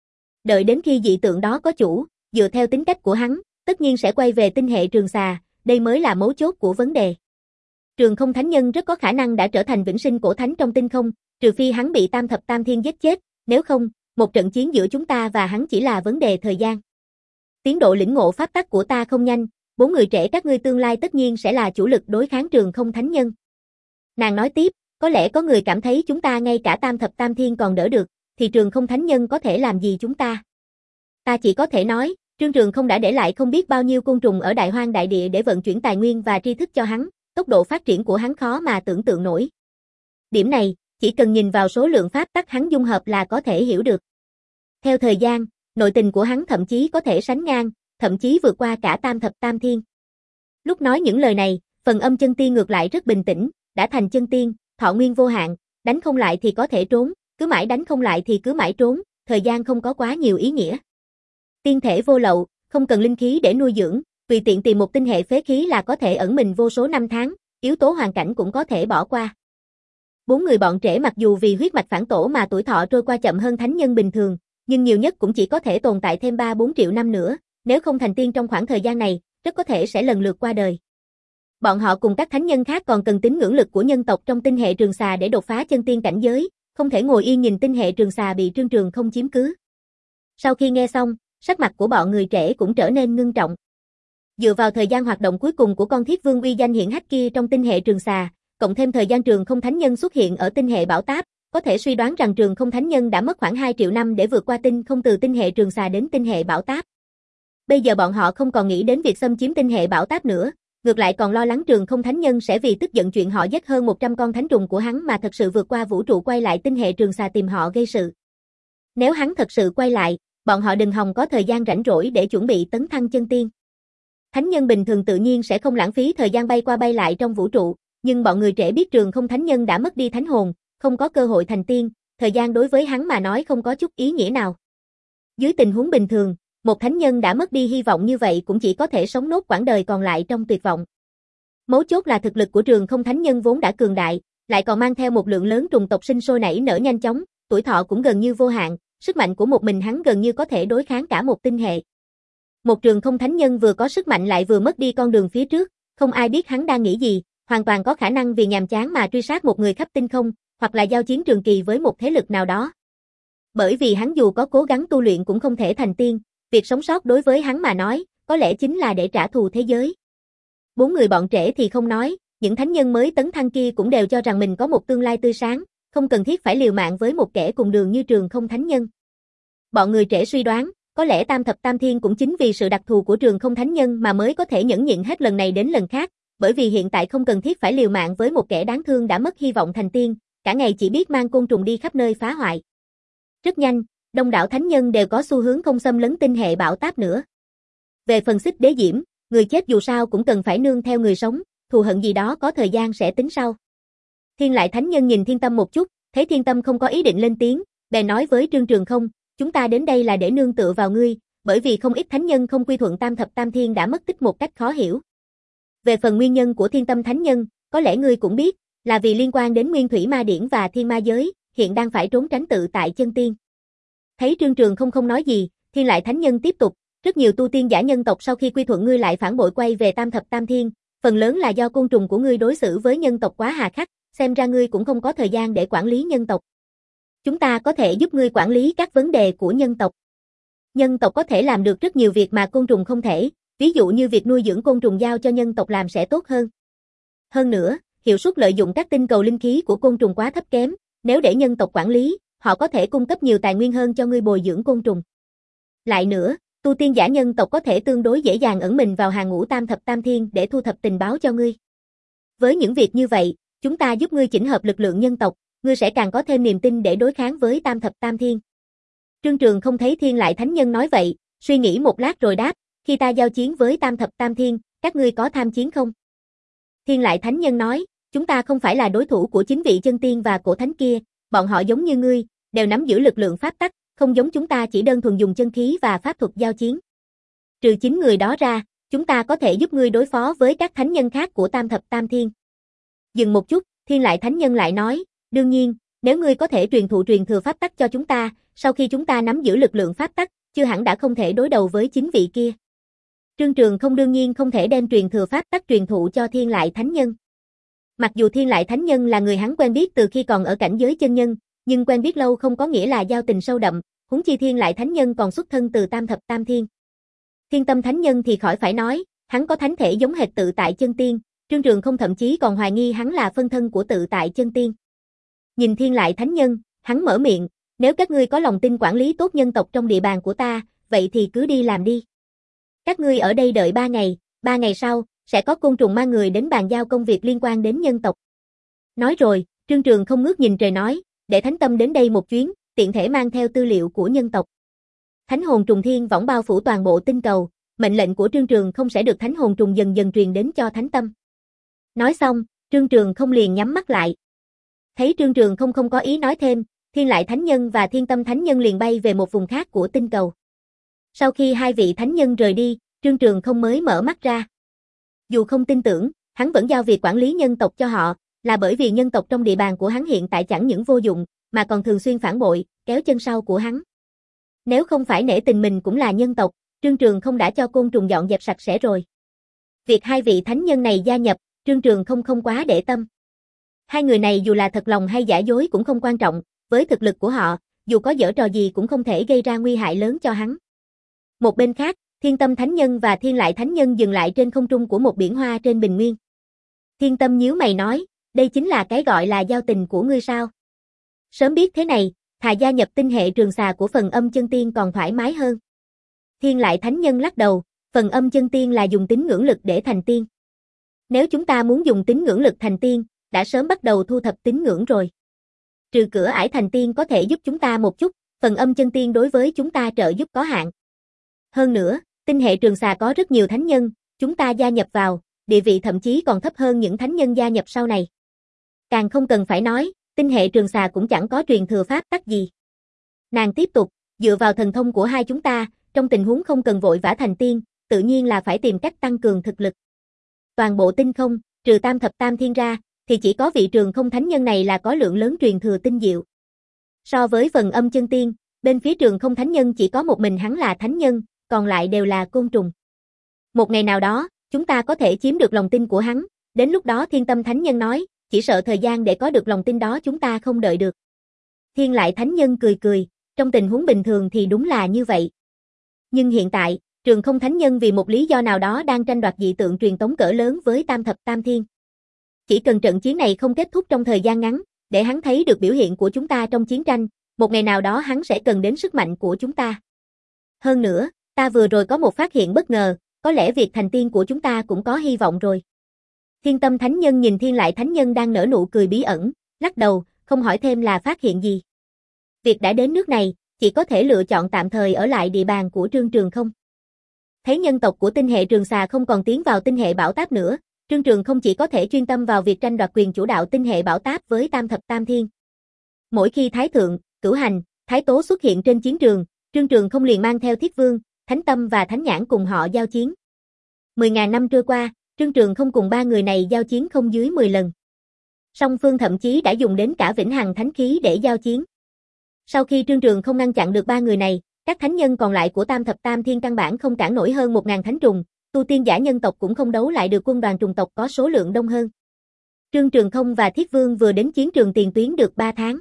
Đợi đến khi dị tượng đó có chủ, dựa theo tính cách của hắn, tất nhiên sẽ quay về tinh hệ Trường Xà, đây mới là mấu chốt của vấn đề. Trường Không thánh nhân rất có khả năng đã trở thành vĩnh sinh cổ thánh trong tinh không, trừ phi hắn bị Tam Thập Tam Thiên giết chết, nếu không, một trận chiến giữa chúng ta và hắn chỉ là vấn đề thời gian. Tiến độ lĩnh ngộ pháp tắc của ta không nhanh, bốn người trẻ các ngươi tương lai tất nhiên sẽ là chủ lực đối kháng Trường Không thánh nhân. Nàng nói tiếp, có lẽ có người cảm thấy chúng ta ngay cả Tam Thập Tam Thiên còn đỡ được, thì Trường Không thánh nhân có thể làm gì chúng ta? Ta chỉ có thể nói, Trương Trường không đã để lại không biết bao nhiêu côn trùng ở Đại Hoang đại địa để vận chuyển tài nguyên và tri thức cho hắn, tốc độ phát triển của hắn khó mà tưởng tượng nổi. Điểm này, chỉ cần nhìn vào số lượng pháp tắc hắn dung hợp là có thể hiểu được. Theo thời gian, nội tình của hắn thậm chí có thể sánh ngang, thậm chí vượt qua cả Tam Thập Tam Thiên. Lúc nói những lời này, Phần Âm Chân Tiên ngược lại rất bình tĩnh, đã thành chân tiên, thọ nguyên vô hạn, đánh không lại thì có thể trốn, cứ mãi đánh không lại thì cứ mãi trốn, thời gian không có quá nhiều ý nghĩa. Tiên thể vô lậu, không cần linh khí để nuôi dưỡng, tùy tiện tìm một tinh hệ phế khí là có thể ẩn mình vô số năm tháng, yếu tố hoàn cảnh cũng có thể bỏ qua. Bốn người bọn Trễ mặc dù vì huyết mạch phản tổ mà tuổi thọ trôi qua chậm hơn thánh nhân bình thường, nhưng nhiều nhất cũng chỉ có thể tồn tại thêm ba bốn triệu năm nữa, nếu không thành tiên trong khoảng thời gian này, rất có thể sẽ lần lượt qua đời. Bọn họ cùng các thánh nhân khác còn cần tín ngưỡng lực của nhân tộc trong tinh hệ Trường Xà để đột phá chân tiên cảnh giới, không thể ngồi yên nhìn tinh hệ Trường Xà bị Trương Trường không chiếm cứ. Sau khi nghe xong, sắc mặt của bọn người Trễ cũng trở nên ngưng trọng. Dựa vào thời gian hoạt động cuối cùng của con thiết vương uy danh hiển hách kia trong tinh hệ Trường Xà, cộng thêm thời gian Trường Không thánh nhân xuất hiện ở tinh hệ Bảo Táp, có thể suy đoán rằng Trường Không thánh nhân đã mất khoảng hai triệu năm để vượt qua tinh không từ tinh hệ Trường Xà đến tinh hệ Bảo Táp. Bây giờ bọn họ không còn nghĩ đến việc xâm chiếm tinh hệ Bảo Táp nữa, ngược lại còn lo lắng Trường Không thánh nhân sẽ vì tức giận chuyện họ giết hơn một trăm con thánh trùng của hắn mà thật sự vượt qua vũ trụ quay lại tinh hệ Trường Xà tìm họ gây sự. Nếu hắn thật sự quay lại, bọn họ đừng hòng có thời gian rảnh rỗi để chuẩn bị tấn thăng chân tiên. Thánh nhân bình thường tự nhiên sẽ không lãng phí thời gian bay qua bay lại trong vũ trụ, nhưng bọn người Trễ biết Trường Không thánh nhân đã mất đi thánh hồn, không có cơ hội thành tiên, thời gian đối với hắn mà nói không có chút ý nghĩa nào. Dưới tình huống bình thường, một thánh nhân đã mất đi hy vọng như vậy cũng chỉ có thể sống nốt quãng đời còn lại trong tuyệt vọng. Mấu chốt là thực lực của Trường Không thánh nhân vốn đã cường đại, lại còn mang theo một lượng lớn trùng tộc sinh sôi nảy nở nhanh chóng, tuổi thọ cũng gần như vô hạn, sức mạnh của một mình hắn gần như có thể đối kháng cả một tinh hệ. Một Trường Không thánh nhân vừa có sức mạnh lại vừa mất đi con đường phía trước, không ai biết hắn đang nghĩ gì, hoàn toàn có khả năng vì nhàm chán mà truy sát một người khắp tinh không, hoặc là giao chiến trường kỳ với một thế lực nào đó. Bởi vì hắn dù có cố gắng tu luyện cũng không thể thành tiên, việc sống sót đối với hắn mà nói, có lẽ chính là để trả thù thế giới. Bốn người bọn trẻ thì không nói, những thánh nhân mới tấn thăng kia cũng đều cho rằng mình có một tương lai tươi sáng, không cần thiết phải liều mạng với một kẻ cùng đường như Trường Không Thánh Nhân. Bọn người trẻ suy đoán, có lẽ Tam Thập Tam Thiên cũng chính vì sự đặc thù của Trường Không Thánh Nhân mà mới có thể nhẫn nhịn hết lần này đến lần khác, bởi vì hiện tại không cần thiết phải liều mạng với một kẻ đáng thương đã mất hy vọng thành tiên, cả ngày chỉ biết mang côn trùng đi khắp nơi phá hoại. Rất nhanh, đông đảo thánh nhân đều có xu hướng không xâm lấn tinh hệ bão táp nữa. Về phần Xích Đế Diễm, người chết dù sao cũng cần phải nương theo người sống, thù hận gì đó có thời gian sẽ tính sau. Thiên Lại Thánh Nhân nhìn Thiên Tâm một chút, thấy Thiên Tâm không có ý định lên tiếng, bèn nói với Trương Trường Không, chúng ta đến đây là để nương tựa vào ngươi, bởi vì không ít thánh nhân không quy thuận Tam Thập Tam Thiên đã mất tích một cách khó hiểu. Về phần nguyên nhân của Thiên Tâm Thánh Nhân, có lẽ ngươi cũng biết, là vì liên quan đến Nguyên Thủy Ma Điển và Thiên Ma Giới, hiện đang phải trốn tránh tự tại chân tiên. Thấy Trương Trường Không không nói gì, Thiên Lại Thánh Nhân tiếp tục, rất nhiều tu tiên giả nhân tộc sau khi quy thuận ngươi lại phản bội quay về Tam Thập Tam Thiên, phần lớn là do côn trùng của ngươi đối xử với nhân tộc quá hà khắc, xem ra ngươi cũng không có thời gian để quản lý nhân tộc. Chúng ta có thể giúp ngươi quản lý các vấn đề của nhân tộc. Nhân tộc có thể làm được rất nhiều việc mà côn trùng không thể, ví dụ như việc nuôi dưỡng côn trùng giao cho nhân tộc làm sẽ tốt hơn. Hơn nữa, hiệu suất lợi dụng các tinh cầu linh khí của côn trùng quá thấp kém, nếu để nhân tộc quản lý, họ có thể cung cấp nhiều tài nguyên hơn cho ngươi bồi dưỡng côn trùng. Lại nữa, tu tiên giả nhân tộc có thể tương đối dễ dàng ẩn mình vào hàng ngũ Tam Thập Tam Thiên để thu thập tình báo cho ngươi. Với những việc như vậy, chúng ta giúp ngươi chỉnh hợp lực lượng nhân tộc, ngươi sẽ càng có thêm niềm tin để đối kháng với Tam Thập Tam Thiên. Trương Trường không thấy Thiên Lại Thánh Nhân nói vậy, suy nghĩ một lát rồi đáp, khi ta giao chiến với Tam Thập Tam Thiên, các ngươi có tham chiến không? Thiên Lại Thánh Nhân nói, chúng ta không phải là đối thủ của chính vị chân tiên và cổ thánh kia, bọn họ giống như ngươi, đều nắm giữ lực lượng pháp tắc, không giống chúng ta chỉ đơn thuần dùng chân khí và pháp thuật giao chiến. Trừ chính người đó ra, chúng ta có thể giúp ngươi đối phó với các thánh nhân khác của Tam Thập Tam Thiên. Dừng một chút, Thiên Lại Thánh Nhân lại nói, đương nhiên, nếu ngươi có thể truyền thụ truyền thừa pháp tắc cho chúng ta, sau khi chúng ta nắm giữ lực lượng pháp tắc, chưa hẳn đã không thể đối đầu với chính vị kia. Trương Trường không đương nhiên không thể đem truyền thừa pháp tắc truyền thụ cho Thiên Lại Thánh Nhân. Mặc dù Thiên Lại Thánh Nhân là người hắn quen biết từ khi còn ở cảnh giới chân nhân, nhưng quen biết lâu không có nghĩa là giao tình sâu đậm, huống chi Thiên Lại Thánh Nhân còn xuất thân từ Tam Thập Tam Thiên. Thiên Tâm Thánh Nhân thì khỏi phải nói, hắn có thánh thể giống hệt tự tại chân tiên, Trương Trường không thậm chí còn hoài nghi hắn là phân thân của tự tại chân tiên. Nhìn Thiên Lại Thánh Nhân, hắn mở miệng, nếu các ngươi có lòng tin quản lý tốt nhân tộc trong địa bàn của ta, vậy thì cứ đi làm đi. Các ngươi ở đây đợi ba ngày, ba ngày sau, sẽ có côn trùng ma người đến bàn giao công việc liên quan đến nhân tộc. Nói rồi, Trương Trường không ngước nhìn trời nói, để Thánh Tâm đến đây một chuyến, tiện thể mang theo tư liệu của nhân tộc. Thánh hồn trùng thiên võng bao phủ toàn bộ tinh cầu, mệnh lệnh của Trương Trường không sẽ được thánh hồn trùng dần dần truyền đến cho Thánh Tâm. Nói xong, Trương Trường không liền nhắm mắt lại. Thấy Trương Trường không không có ý nói thêm, Thiên Lại Thánh Nhân và Thiên Tâm Thánh Nhân liền bay về một vùng khác của tinh cầu. Sau khi hai vị thánh nhân rời đi, Trương Trường không mới mở mắt ra. Dù không tin tưởng, hắn vẫn giao việc quản lý nhân tộc cho họ, là bởi vì nhân tộc trong địa bàn của hắn hiện tại chẳng những vô dụng, mà còn thường xuyên phản bội, kéo chân sau của hắn. Nếu không phải nể tình mình cũng là nhân tộc, Trương Trường không đã cho côn trùng dọn dẹp sạch sẽ rồi. Việc hai vị thánh nhân này gia nhập, Trương Trường không không quá để tâm. Hai người này dù là thật lòng hay giả dối cũng không quan trọng, với thực lực của họ, dù có giở trò gì cũng không thể gây ra nguy hại lớn cho hắn. Một bên khác, Thiên Tâm Thánh Nhân và Thiên Lại Thánh Nhân dừng lại trên không trung của một biển hoa trên bình nguyên. Thiên Tâm nhíu mày nói, đây chính là cái gọi là giao tình của ngươi sao? Sớm biết thế này, thà gia nhập tinh hệ Trường Xà của Phần Âm Chân Tiên còn thoải mái hơn. Thiên Lại Thánh Nhân lắc đầu, Phần Âm Chân Tiên là dùng tín ngưỡng lực để thành tiên. Nếu chúng ta muốn dùng tín ngưỡng lực thành tiên, đã sớm bắt đầu thu thập tín ngưỡng rồi. Trừ cửa ải thành tiên có thể giúp chúng ta một chút, Phần Âm Chân Tiên đối với chúng ta trợ giúp có hạn. Hơn nữa, tinh hệ Trường Xà có rất nhiều thánh nhân, chúng ta gia nhập vào, địa vị thậm chí còn thấp hơn những thánh nhân gia nhập sau này. Càng không cần phải nói, tinh hệ Trường Xà cũng chẳng có truyền thừa pháp tắc gì. Nàng tiếp tục, dựa vào thần thông của hai chúng ta, trong tình huống không cần vội vã thành tiên, tự nhiên là phải tìm cách tăng cường thực lực. Toàn bộ tinh không, trừ Tam Thập Tam Thiên ra, thì chỉ có vị Trường Không Thánh Nhân này là có lượng lớn truyền thừa tinh diệu. So với Phần Âm Chân Tiên, bên phía Trường Không Thánh Nhân chỉ có một mình hắn là thánh nhân, còn lại đều là côn trùng. Một ngày nào đó, chúng ta có thể chiếm được lòng tin của hắn, đến lúc đó Thiên Tâm Thánh Nhân nói, chỉ sợ thời gian để có được lòng tin đó chúng ta không đợi được. Thiên Lại Thánh Nhân cười cười, trong tình huống bình thường thì đúng là như vậy. Nhưng hiện tại, Trường Không Thánh Nhân vì một lý do nào đó đang tranh đoạt dị tượng truyền tống cỡ lớn với Tam Thập Tam Thiên. Chỉ cần trận chiến này không kết thúc trong thời gian ngắn, để hắn thấy được biểu hiện của chúng ta trong chiến tranh, một ngày nào đó hắn sẽ cần đến sức mạnh của chúng ta. Hơn nữa, ta vừa rồi có một phát hiện bất ngờ, có lẽ việc thành tiên của chúng ta cũng có hy vọng rồi. Thiên Tâm Thánh Nhân nhìn Thiên Lại Thánh Nhân đang nở nụ cười bí ẩn, lắc đầu, không hỏi thêm là phát hiện gì. Việc đã đến nước này, chỉ có thể lựa chọn tạm thời ở lại địa bàn của Trương Trường Không. Thấy nhân tộc của tinh hệ Trường Xà không còn tiến vào tinh hệ Bảo Táp nữa, Trương Trường Không chỉ có thể chuyên tâm vào việc tranh đoạt quyền chủ đạo tinh hệ Bảo Táp với Tam Thập Tam Thiên. Mỗi khi Thái Thượng, Cửu Hành, Thái Tố xuất hiện trên chiến trường, Trương Trường Không liền mang theo Thiết Vương, Thánh Tâm và Thánh Nhãn cùng họ giao chiến. Mười ngàn năm trôi qua, Trương Trường Không cùng ba người này giao chiến không dưới mười lần. Song phương thậm chí đã dùng đến cả Vĩnh Hằng Thánh Khí để giao chiến. Sau khi Trương Trường Không ngăn chặn được ba người này, các thánh nhân còn lại của Tam Thập Tam Thiên căn bản không cản nổi hơn một ngàn thánh trùng, tu tiên giả nhân tộc cũng không đấu lại được quân đoàn trùng tộc có số lượng đông hơn. Trương Trường Không và Thiết Vương vừa đến chiến trường tiền tuyến được ba tháng.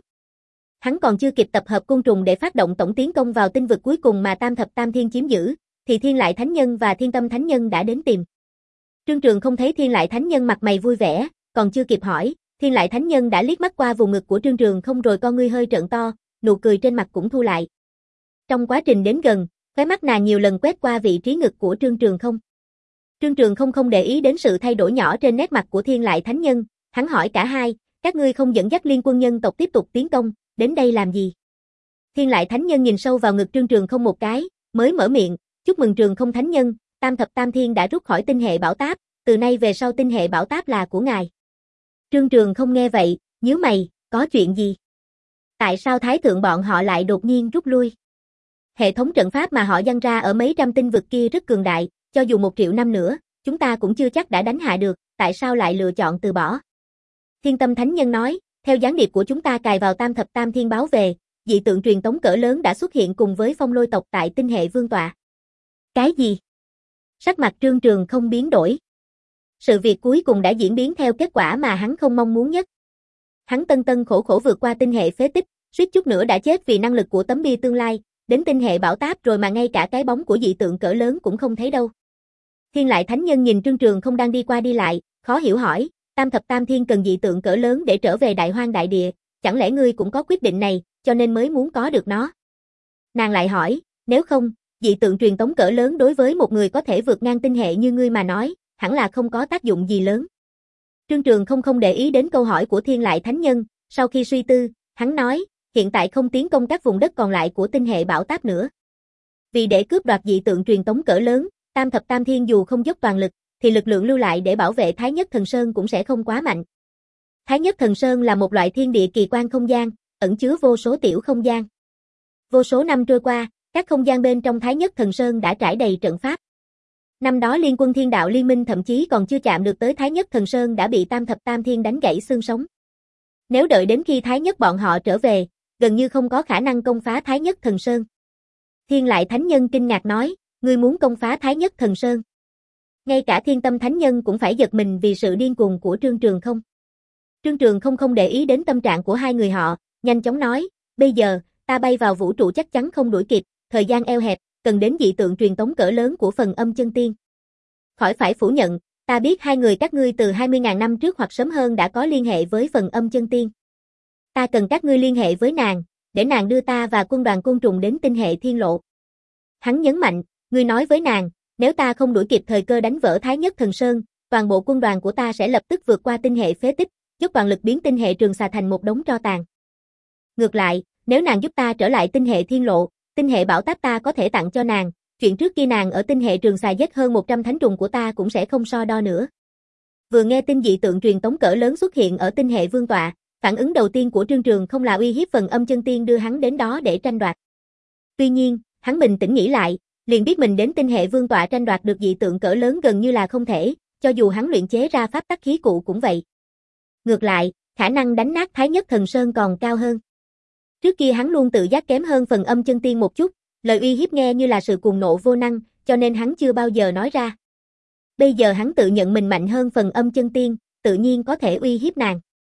Hắn còn chưa kịp tập hợp côn trùng để phát động tổng tiến công vào tinh vực cuối cùng mà Tam Thập Tam Thiên chiếm giữ, thì Thiên Lại Thánh Nhân và Thiên Tâm Thánh Nhân đã đến tìm. Trương Trường Không thấy Thiên Lại Thánh Nhân mặt mày vui vẻ, còn chưa kịp hỏi, Thiên Lại Thánh Nhân đã liếc mắt qua vùng ngực của Trương Trường Không rồi con ngươi hơi trợn to, nụ cười trên mặt cũng thu lại. Trong quá trình đến gần, khóe mắt nàng nhiều lần quét qua vị trí ngực của Trương Trường Không. Trương Trường Không không để ý đến sự thay đổi nhỏ trên nét mặt của Thiên Lại Thánh Nhân, hắn hỏi cả hai, các ngươi không dẫn dắt liên quân nhân tộc tiếp tục tiến công, đến đây làm gì? Thiên Lại Thánh Nhân nhìn sâu vào ngực Trương Trường Không một cái, mới mở miệng, chúc mừng Trường Không Thánh Nhân, Tam Thập Tam Thiên đã rút khỏi tinh hệ Bảo Táp, từ nay về sau tinh hệ Bảo Táp là của ngài. Trương Trường Không nghe vậy, nhíu mày, có chuyện gì? Tại sao Thái Thượng bọn họ lại đột nhiên rút lui? Hệ thống trận pháp mà họ dăng ra ở mấy trăm tinh vực kia rất cường đại, cho dù một triệu năm nữa, chúng ta cũng chưa chắc đã đánh hạ được, tại sao lại lựa chọn từ bỏ? Thiên Tâm Thánh Nhân nói, theo gián điệp của chúng ta cài vào Tam Thập Tam Thiên báo về, dị tượng truyền tống cỡ lớn đã xuất hiện cùng với Phong Lôi tộc tại tinh hệ Vương tọa. Cái gì? Sắc mặt Trương Trường Không biến đổi. Sự việc cuối cùng đã diễn biến theo kết quả mà hắn không mong muốn nhất. Hắn tân tân khổ khổ vượt qua tinh hệ phế tích, suýt chút nữa đã chết vì năng lực của tấm bia tương lai, đến tinh hệ Bảo Táp rồi mà ngay cả cái bóng của dị tượng cỡ lớn cũng không thấy đâu. Thiên Lại Thánh Nhân nhìn Trương Trường Không đang đi qua đi lại, khó hiểu hỏi, Tam Thập Tam Thiên cần dị tượng cỡ lớn để trở về Đại Hoang Đại Địa, chẳng lẽ ngươi cũng có quyết định này, cho nên mới muốn có được nó? Nàng lại hỏi, nếu không, dị tượng truyền tống cỡ lớn đối với một người có thể vượt ngang tinh hệ như ngươi mà nói, hẳn là không có tác dụng gì lớn. Trương Trường Không không để ý đến câu hỏi của Thiên Lại Thánh Nhân, sau khi suy tư, hắn nói, hiện tại không tiến công các vùng đất còn lại của tinh hệ Bảo Táp nữa. Vì để cướp đoạt dị tượng truyền tống cỡ lớn, Tam Thập Tam Thiên dù không dốc toàn lực, thì lực lượng lưu lại để bảo vệ Thái Nhất Thần Sơn cũng sẽ không quá mạnh. Thái Nhất Thần Sơn là một loại thiên địa kỳ quan không gian, ẩn chứa vô số tiểu không gian. Vô số năm trôi qua, các không gian bên trong Thái Nhất Thần Sơn đã trải đầy trận pháp. Năm đó Liên quân Thiên Đạo Liên Minh thậm chí còn chưa chạm được tới Thái Nhất Thần Sơn đã bị Tam Thập Tam Thiên đánh gãy xương sống. Nếu đợi đến khi Thái Nhất bọn họ trở về, gần như không có khả năng công phá Thái Nhất Thần Sơn. Thiên Lại Thánh Nhân kinh ngạc nói, ngươi muốn công phá Thái Nhất Thần Sơn. Ngay cả Thiên Tâm Thánh Nhân cũng phải giật mình vì sự điên cuồng của Trương Trường Không. Trương Trường Không không để ý đến tâm trạng của hai người họ, nhanh chóng nói, bây giờ, ta bay vào vũ trụ chắc chắn không đuổi kịp, thời gian eo hẹp, cần đến dị tượng truyền tống cỡ lớn của phần âm chân tiên. Khỏi phải phủ nhận, ta biết hai người các ngươi từ hai mươi ngàn năm trước hoặc sớm hơn đã có liên hệ với phần âm chân tiên. Ta cần các ngươi liên hệ với nàng, để nàng đưa ta và quân đoàn côn trùng đến tinh hệ thiên lộ. Hắn nhấn mạnh, ngươi nói với nàng, nếu ta không đuổi kịp thời cơ đánh vỡ Thái Nhất Thần Sơn, toàn bộ quân đoàn của ta sẽ lập tức vượt qua tinh hệ phế tích, dốc toàn lực biến tinh hệ Trường Xà thành một đống tro tàn. Ngược lại, nếu nàng giúp ta trở lại tinh hệ thiên lộ, tinh hệ Bảo Táp ta có thể tặng cho nàng, chuyện trước kia nàng ở tinh hệ Trường Xà giết hơn một trăm thánh trùng của ta cũng sẽ không so đo nữa. Vừa nghe tin dị tượng truyền tống cỡ lớn xuất hiện ở tinh hệ Vương tọa, phản ứng đầu tiên của Trương Trường Không là uy hiếp phần âm chân tiên đưa hắn đến đó để tranh đoạt. Tuy nhiên, hắn bình tĩnh nghĩ lại, liền biết mình đến tinh hệ Vương tọa tranh đoạt được dị tượng cỡ lớn gần như là không thể, cho dù hắn luyện chế ra pháp tắc khí cụ cũng vậy. Ngược lại, khả năng đánh nát Thái Nhất Thần Sơn còn cao hơn. Trước kia hắn luôn tự giác kém hơn phần âm chân tiên một chút, lời uy hiếp nghe như là sự cuồng nộ vô năng, cho nên hắn chưa bao giờ nói ra. Bây giờ hắn tự nhận mình mạnh hơn phần âm chân tiên, tự nhiên có thể uy hiếp nàng.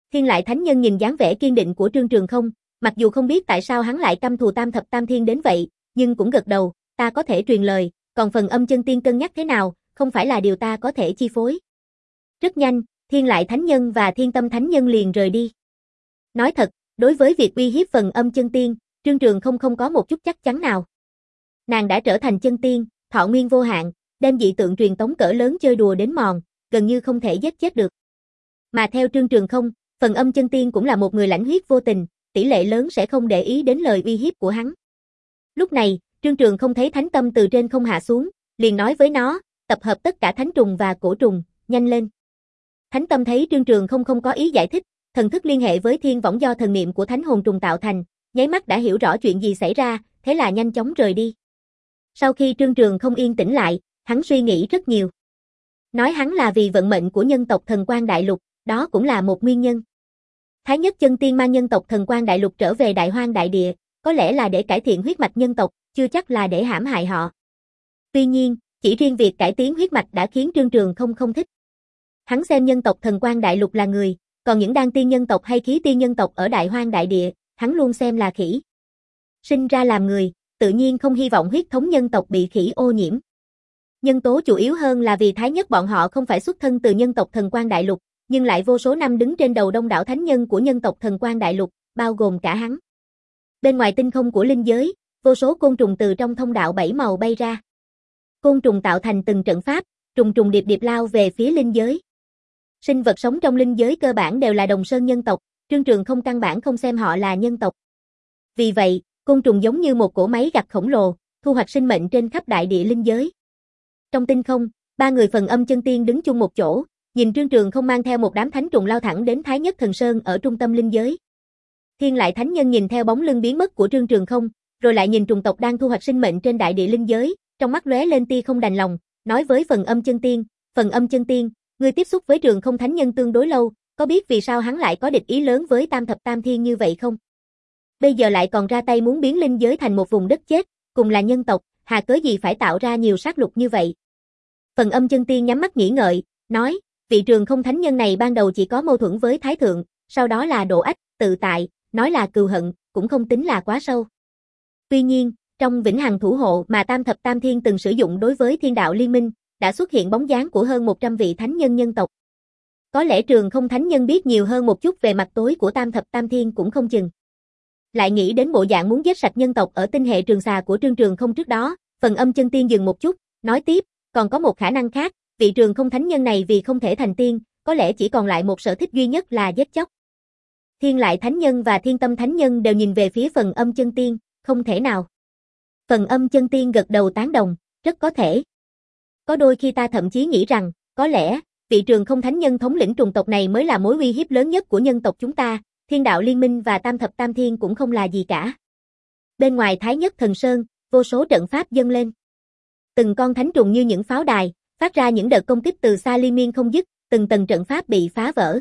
Thiên Lại Thánh Nhân nhìn dáng vẻ kiên định của Trương Trường Không, mặc dù không biết tại sao hắn lại căm thù Tam Thập Tam Thiên đến vậy, nhưng cũng gật đầu, ta có thể truyền lời, còn phần Âm Chân Tiên cân nhắc thế nào, không phải là điều ta có thể chi phối. Rất nhanh, Thiên Lại Thánh Nhân và Thiên Tâm Thánh Nhân liền rời đi. Nói thật, đối với việc uy hiếp phần Âm Chân Tiên, Trương Trường Không không có một chút chắc chắn nào. Nàng đã trở thành chân tiên, thọ nguyên vô hạn, đem dị tượng truyền tống cỡ lớn chơi đùa đến mòn, gần như không thể giết chết được. Mà theo Trương Trường Không, phần Âm Chân Tiên cũng là một người lãnh huyết vô tình, tỷ lệ lớn sẽ không để ý đến lời uy hiếp của hắn. Lúc này, Trương Trường Không thấy thánh tâm từ trên không hạ xuống, liền nói với nó, tập hợp tất cả thánh trùng và cổ trùng, nhanh lên. Thánh tâm thấy Trương Trường Không không có ý giải thích, thần thức liên hệ với thiên võng do thần niệm của thánh hồn trùng tạo thành, nháy mắt đã hiểu rõ chuyện gì xảy ra, thế là nhanh chóng rời đi. Sau khi Trương Trường Không yên tĩnh lại, hắn suy nghĩ rất nhiều. Nói hắn là vì vận mệnh của nhân tộc Thần Quang Đại Lục, đó cũng là một nguyên nhân. Thái Nhất chân tiên mang nhân tộc Thần Quang Đại Lục trở về Đại Hoang Đại Địa, có lẽ là để cải thiện huyết mạch nhân tộc, chưa chắc là để hãm hại họ. Tuy nhiên, chỉ riêng việc cải tiến huyết mạch đã khiến Trương Trường Không không thích. Hắn xem nhân tộc Thần Quang Đại Lục là người, còn những đan tiên nhân tộc hay khí tiên nhân tộc ở Đại Hoang Đại Địa, hắn luôn xem là khỉ. Sinh ra làm người, tự nhiên không hy vọng huyết thống nhân tộc bị khỉ ô nhiễm. Nhân tố chủ yếu hơn là vì Thái Nhất bọn họ không phải xuất thân từ nhân tộc Thần Quang Đại Lục, nhưng lại vô số năm đứng trên đầu đông đảo thánh nhân của nhân tộc Thần Quang Đại Lục, bao gồm cả hắn. Bên ngoài tinh không của linh giới, vô số côn trùng từ trong thông đạo bảy màu bay ra. Côn trùng tạo thành từng trận pháp, trùng trùng điệp điệp lao về phía linh giới. Sinh vật sống trong linh giới cơ bản đều là đồng sơn nhân tộc, Trương Trường Không căn bản không xem họ là nhân tộc. Vì vậy, côn trùng giống như một cỗ máy gặt khổng lồ, thu hoạch sinh mệnh trên khắp đại địa linh giới. Trong tinh không, ba người phần Âm Chân Tiên đứng chung một chỗ, nhìn Trương Trường Không mang theo một đám thánh trùng lao thẳng đến Thái Nhất Thần Sơn ở trung tâm linh giới. Thiên Lại Thánh Nhân nhìn theo bóng lưng biến mất của Trương Trường Không, rồi lại nhìn trùng tộc đang thu hoạch sinh mệnh trên đại địa linh giới, trong mắt lóe lên tia không đành lòng, nói với phần Âm Chân Tiên, "Phần Âm Chân Tiên, ngươi tiếp xúc với Trường Không Thánh Nhân tương đối lâu, có biết vì sao hắn lại có địch ý lớn với Tam Thập Tam Thiên như vậy không? Bây giờ lại còn ra tay muốn biến linh giới thành một vùng đất chết, cùng là nhân tộc, hà cớ gì phải tạo ra nhiều sát lục như vậy?" Phần Âm Chân Tiên nhắm mắt nghĩ ngợi, nói, vị Trường Không Thánh Nhân này ban đầu chỉ có mâu thuẫn với Thái Thượng, sau đó là độ ách, tự tại, nói là cừu hận, cũng không tính là quá sâu. Tuy nhiên, trong vĩnh hằng thủ hộ mà Tam Thập Tam Thiên từng sử dụng đối với Thiên Đạo Liên Minh, đã xuất hiện bóng dáng của hơn một trăm vị thánh nhân nhân tộc. Có lẽ Trường Không Thánh Nhân biết nhiều hơn một chút về mặt tối của Tam Thập Tam Thiên cũng không chừng. Lại nghĩ đến bộ dạng muốn giết sạch nhân tộc ở tinh hệ Trường Xà của Trương Trường Không trước đó, phần Âm Chân Tiên dừng một chút, nói tiếp, còn có một khả năng khác, vị Trường Không Thánh Nhân này vì không thể thành tiên, có lẽ chỉ còn lại một sở thích duy nhất là giết chóc. Thiên Lại Thánh Nhân và Thiên Tâm Thánh Nhân đều nhìn về phía phần Âm Chân Tiên, không thể nào. Phần Âm Chân Tiên gật đầu tán đồng, rất có thể. Có đôi khi ta thậm chí nghĩ rằng, có lẽ, vị Trường Không Thánh Nhân thống lĩnh trùng tộc này mới là mối uy hiếp lớn nhất của nhân tộc chúng ta, Thiên Đạo Liên Minh và Tam Thập Tam Thiên cũng không là gì cả. Bên ngoài Thái Nhất Thần Sơn, vô số trận pháp dâng lên. Từng con thánh trùng như những pháo đài, phát ra những đợt công kích từ xa liên miên không dứt, từng tầng trận pháp bị phá vỡ.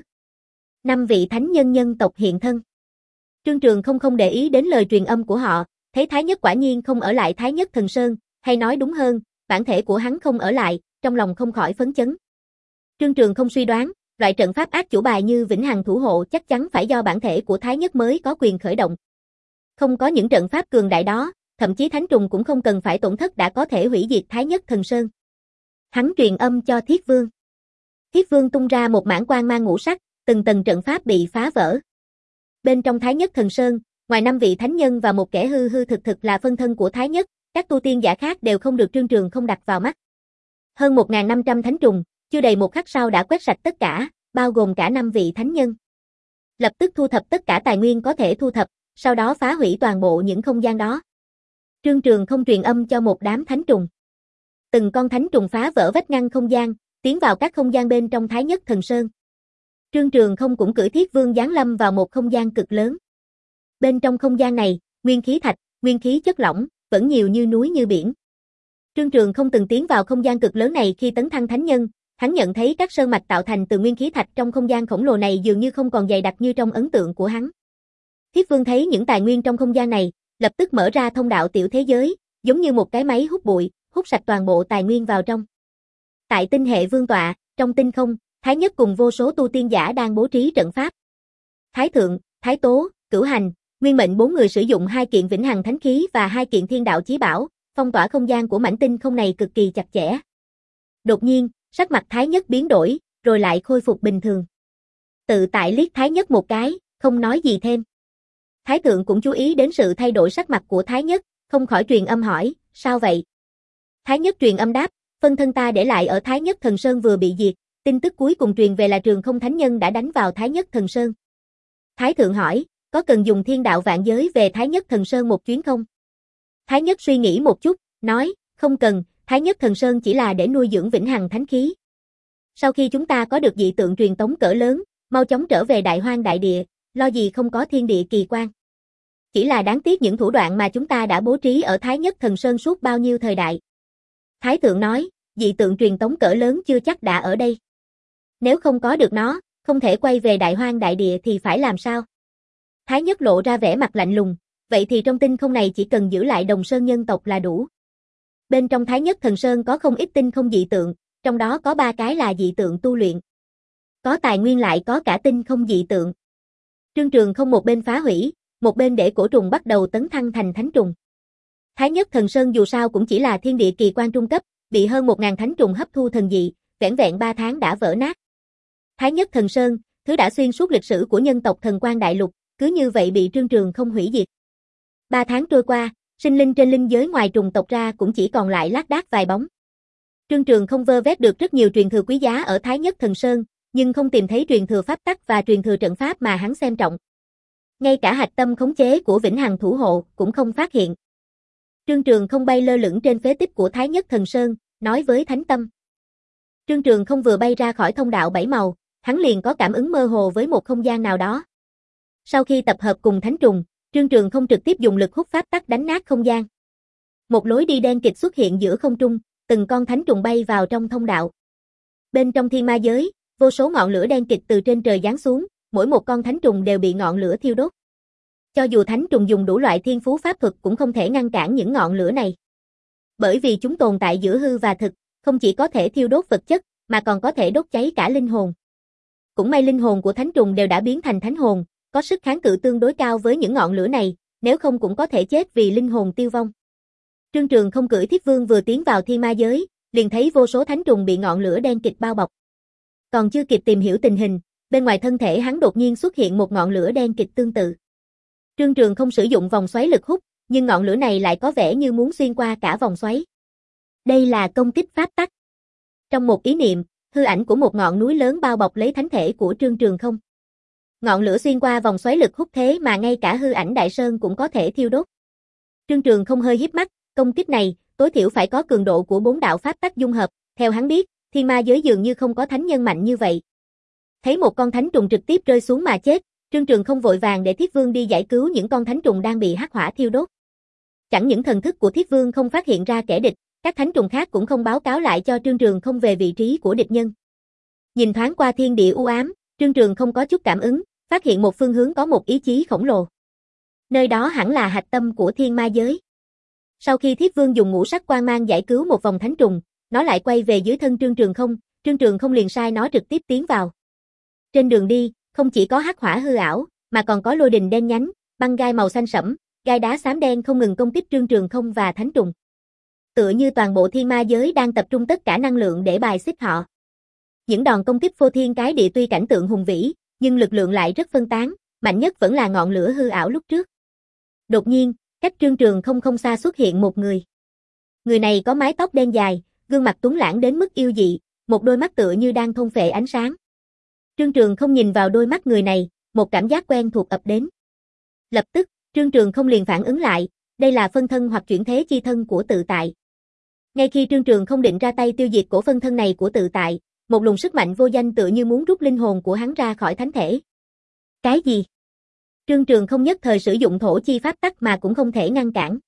Năm vị thánh nhân nhân tộc hiện thân. Trương Trường Không không để ý đến lời truyền âm của họ, thấy Thái Nhất quả nhiên không ở lại Thái Nhất Thần Sơn, hay nói đúng hơn, bản thể của hắn không ở lại, trong lòng không khỏi phấn chấn. Trương Trường Không suy đoán, loại trận pháp ác chủ bài như vĩnh hằng thủ hộ chắc chắn phải do bản thể của Thái Nhất mới có quyền khởi động. Không có những trận pháp cường đại đó, thậm chí thánh trùng cũng không cần phải tổn thất đã có thể hủy diệt Thái Nhất Thần Sơn. Hắn truyền âm cho Thiết Vương. Thiết Vương tung ra một mảng quang mang ngũ sắc, từng tầng trận pháp bị phá vỡ. Bên trong Thái Nhất Thần Sơn, ngoài năm vị thánh nhân và một kẻ hư hư thực thực là phân thân của Thái Nhất, các tu tiên giả khác đều không được Trương Trường Không đặt vào mắt. Hơn một nghìn năm trăm thánh trùng, chưa đầy một khắc sau đã quét sạch tất cả, bao gồm cả năm vị thánh nhân. Lập tức thu thập tất cả tài nguyên có thể thu thập, sau đó phá hủy toàn bộ những không gian đó. Trương Trường Không truyền âm cho một đám thánh trùng. Từng con thánh trùng phá vỡ vách ngăn không gian, tiến vào các không gian bên trong Thái Nhất Thần Sơn. Trương Trường Không cũng cử Thiết Vương giáng lâm vào một không gian cực lớn. Bên trong không gian này, nguyên khí thạch, nguyên khí chất lỏng, vẫn nhiều như núi như biển. Trương Trường Không từng tiến vào không gian cực lớn này khi tấn thăng thánh nhân, hắn nhận thấy các sơn mạch tạo thành từ nguyên khí thạch trong không gian khổng lồ này dường như không còn dày đặc như trong ấn tượng của hắn. Thiết Vương thấy những tài nguyên trong không gian này, lập tức mở ra thông đạo tiểu thế giới, giống như một cái máy hút bụi, hút sạch toàn bộ tài nguyên vào trong. Tại tinh hệ vương tọa, trong tinh không, Thái Nhất cùng vô số tu tiên giả đang bố trí trận pháp. Thái Thượng, Thái Tố, Cửu Hành, Nguyên Mệnh bốn người sử dụng hai kiện vĩnh hằng thánh khí và hai kiện thiên đạo chí bảo, phong tỏa không gian của mảnh tinh không này cực kỳ chặt chẽ. Đột nhiên, sắc mặt Thái Nhất biến đổi, rồi lại khôi phục bình thường. Tự tại liếc Thái Nhất một cái, không nói gì thêm. Thái Thượng cũng chú ý đến sự thay đổi sắc mặt của Thái Nhất, không khỏi truyền âm hỏi, sao vậy? Thái Nhất truyền âm đáp, phân thân ta để lại ở Thái Nhất Thần Sơn vừa bị diệt, tin tức cuối cùng truyền về là Trường Không Thánh Nhân đã đánh vào Thái Nhất Thần Sơn. Thái Thượng hỏi, có cần dùng thiên đạo vạn giới về Thái Nhất Thần Sơn một chuyến không? Thái Nhất suy nghĩ một chút, nói, không cần, Thái Nhất Thần Sơn chỉ là để nuôi dưỡng vĩnh hằng thánh khí. Sau khi chúng ta có được dị tượng truyền tống cỡ lớn, mau chóng trở về Đại Hoang Đại Địa, lo gì không có thiên địa kỳ quan. Chỉ là đáng tiếc những thủ đoạn mà chúng ta đã bố trí ở Thái Nhất Thần Sơn suốt bao nhiêu thời đại. Thái Thượng nói, dị tượng truyền tống cỡ lớn chưa chắc đã ở đây. Nếu không có được nó, không thể quay về Đại Hoang Đại Địa thì phải làm sao? Thái Nhất lộ ra vẻ mặt lạnh lùng, vậy thì trong tinh không này chỉ cần giữ lại Đồng Sơn nhân tộc là đủ. Bên trong Thái Nhất Thần Sơn có không ít tinh không dị tượng, trong đó có ba cái là dị tượng tu luyện. Có tài nguyên lại có cả tinh không dị tượng. Trương Trường không một bên phá hủy, một bên để cổ trùng bắt đầu tấn thăng thành thánh trùng. Thái Nhất Thần Sơn dù sao cũng chỉ là thiên địa kỳ quan trung cấp, bị hơn một ngàn thánh trùng hấp thu thần dị, vẻn vẹn ba tháng đã vỡ nát. Thái Nhất Thần Sơn, thứ đã xuyên suốt lịch sử của nhân tộc Thần Quang Đại Lục, cứ như vậy bị Trương Trường không hủy diệt. Ba tháng trôi qua, sinh linh trên linh giới ngoài trùng tộc ra cũng chỉ còn lại lác đác vài bóng. Trương Trường không vơ vét được rất nhiều truyền thừa quý giá ở Thái Nhất Thần Sơn, nhưng không tìm thấy truyền thừa pháp tắc và truyền thừa trận pháp mà hắn xem trọng. Ngay cả hạch tâm khống chế của Vĩnh Hằng Thủ Hộ cũng không phát hiện. Trương Trường không bay lơ lửng trên phế tích của Thái Nhất Thần Sơn, nói với Thánh Tâm. Trương Trường không vừa bay ra khỏi thông đạo bảy màu, hắn liền có cảm ứng mơ hồ với một không gian nào đó. Sau khi tập hợp cùng Thánh Trùng, Trương Trường không trực tiếp dùng lực hút pháp tắc đánh nát không gian. Một lối đi đen kịt xuất hiện giữa không trung, từng con Thánh Trùng bay vào trong thông đạo. Bên trong thiên ma giới, vô số ngọn lửa đen kịt từ trên trời giáng xuống, mỗi một con Thánh Trùng đều bị ngọn lửa thiêu đốt. Cho dù Thánh Trùng dùng đủ loại thiên phú pháp thuật cũng không thể ngăn cản những ngọn lửa này. Bởi vì chúng tồn tại giữa hư và thực, không chỉ có thể thiêu đốt vật chất, mà còn có thể đốt cháy cả linh hồn. Cũng may linh hồn của Thánh Trùng đều đã biến thành thánh hồn, có sức kháng cự tương đối cao với những ngọn lửa này, nếu không cũng có thể chết vì linh hồn tiêu vong. Trương Trường không cưỡi Thiết Vương vừa tiến vào thiên ma giới, liền thấy vô số Thánh Trùng bị ngọn lửa đen kịt bao bọc. Còn chưa kịp tìm hiểu tình hình, bên ngoài thân thể hắn đột nhiên xuất hiện một ngọn lửa đen kịt tương tự. Trương Trường không sử dụng vòng xoáy lực hút, nhưng ngọn lửa này lại có vẻ như muốn xuyên qua cả vòng xoáy. Đây là công kích pháp tắc. Trong một ý niệm, hư ảnh của một ngọn núi lớn bao bọc lấy thánh thể của Trương Trường không. Ngọn lửa xuyên qua vòng xoáy lực hút thế mà ngay cả hư ảnh Đại Sơn cũng có thể thiêu đốt. Trương Trường không hơi híp mắt, công kích này, tối thiểu phải có cường độ của bốn đạo pháp tắc dung hợp, theo hắn biết, thiên ma giới dường như không có thánh nhân mạnh như vậy. Thấy một con thánh trùng trực tiếp rơi xuống mà chết, Trương Trường không vội vàng để Thiết Vương đi giải cứu những con thánh trùng đang bị hắc hỏa thiêu đốt. Chẳng những thần thức của Thiết Vương không phát hiện ra kẻ địch, các thánh trùng khác cũng không báo cáo lại cho Trương Trường không về vị trí của địch nhân. Nhìn thoáng qua thiên địa u ám, Trương Trường không có chút cảm ứng, phát hiện một phương hướng có một ý chí khổng lồ. Nơi đó hẳn là hạch tâm của thiên ma giới. Sau khi Thiết Vương dùng ngũ sắc quang mang giải cứu một vòng thánh trùng, nó lại quay về dưới thân Trương Trường không, Trương Trường không liền sai nó trực tiếp tiến vào. Trên đường đi, không chỉ có hắc hỏa hư ảo, mà còn có lôi đình đen nhánh, băng gai màu xanh sẫm, gai đá xám đen không ngừng công kích Trương Trường không và thánh trùng. Tựa như toàn bộ thiên ma giới đang tập trung tất cả năng lượng để bài xích họ. Những đòn công kích phô thiên cái địa tuy cảnh tượng hùng vĩ, nhưng lực lượng lại rất phân tán, mạnh nhất vẫn là ngọn lửa hư ảo lúc trước. Đột nhiên, cách Trương Trường không không xa xuất hiện một người. Người này có mái tóc đen dài, gương mặt tuấn lãng đến mức yêu dị, một đôi mắt tựa như đang thôn phệ ánh sáng. Trương Trường không nhìn vào đôi mắt người này, một cảm giác quen thuộc ập đến. Lập tức, Trương Trường không liền phản ứng lại, đây là phân thân hoặc chuyển thế chi thân của tự tại. Ngay khi Trương Trường không định ra tay tiêu diệt cổ phân thân này của tự tại, một luồng sức mạnh vô danh tựa như muốn rút linh hồn của hắn ra khỏi thánh thể. Cái gì? Trương Trường không nhất thời sử dụng thổ chi pháp tắc mà cũng không thể ngăn cản.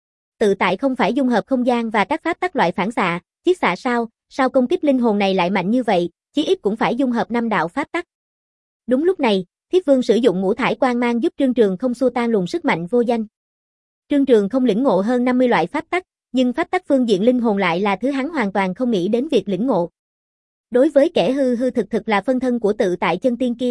Tự tại không phải dung hợp không gian và các pháp tắc loại phản xạ, chiết xạ sao, sao công kích linh hồn này lại mạnh như vậy, chí ít cũng phải dung hợp năm đạo pháp tắc. Đúng lúc này, Thiết Vương sử dụng ngũ thải quang mang giúp Trương Trường không xua tan luồng sức mạnh vô danh. Trương Trường không lĩnh ngộ hơn năm mươi loại pháp tắc, nhưng pháp tắc phương diện linh hồn lại là thứ hắn hoàn toàn không nghĩ đến việc lĩnh ngộ. Đối với kẻ hư hư thực thực là phân thân của tự tại chân tiên kia,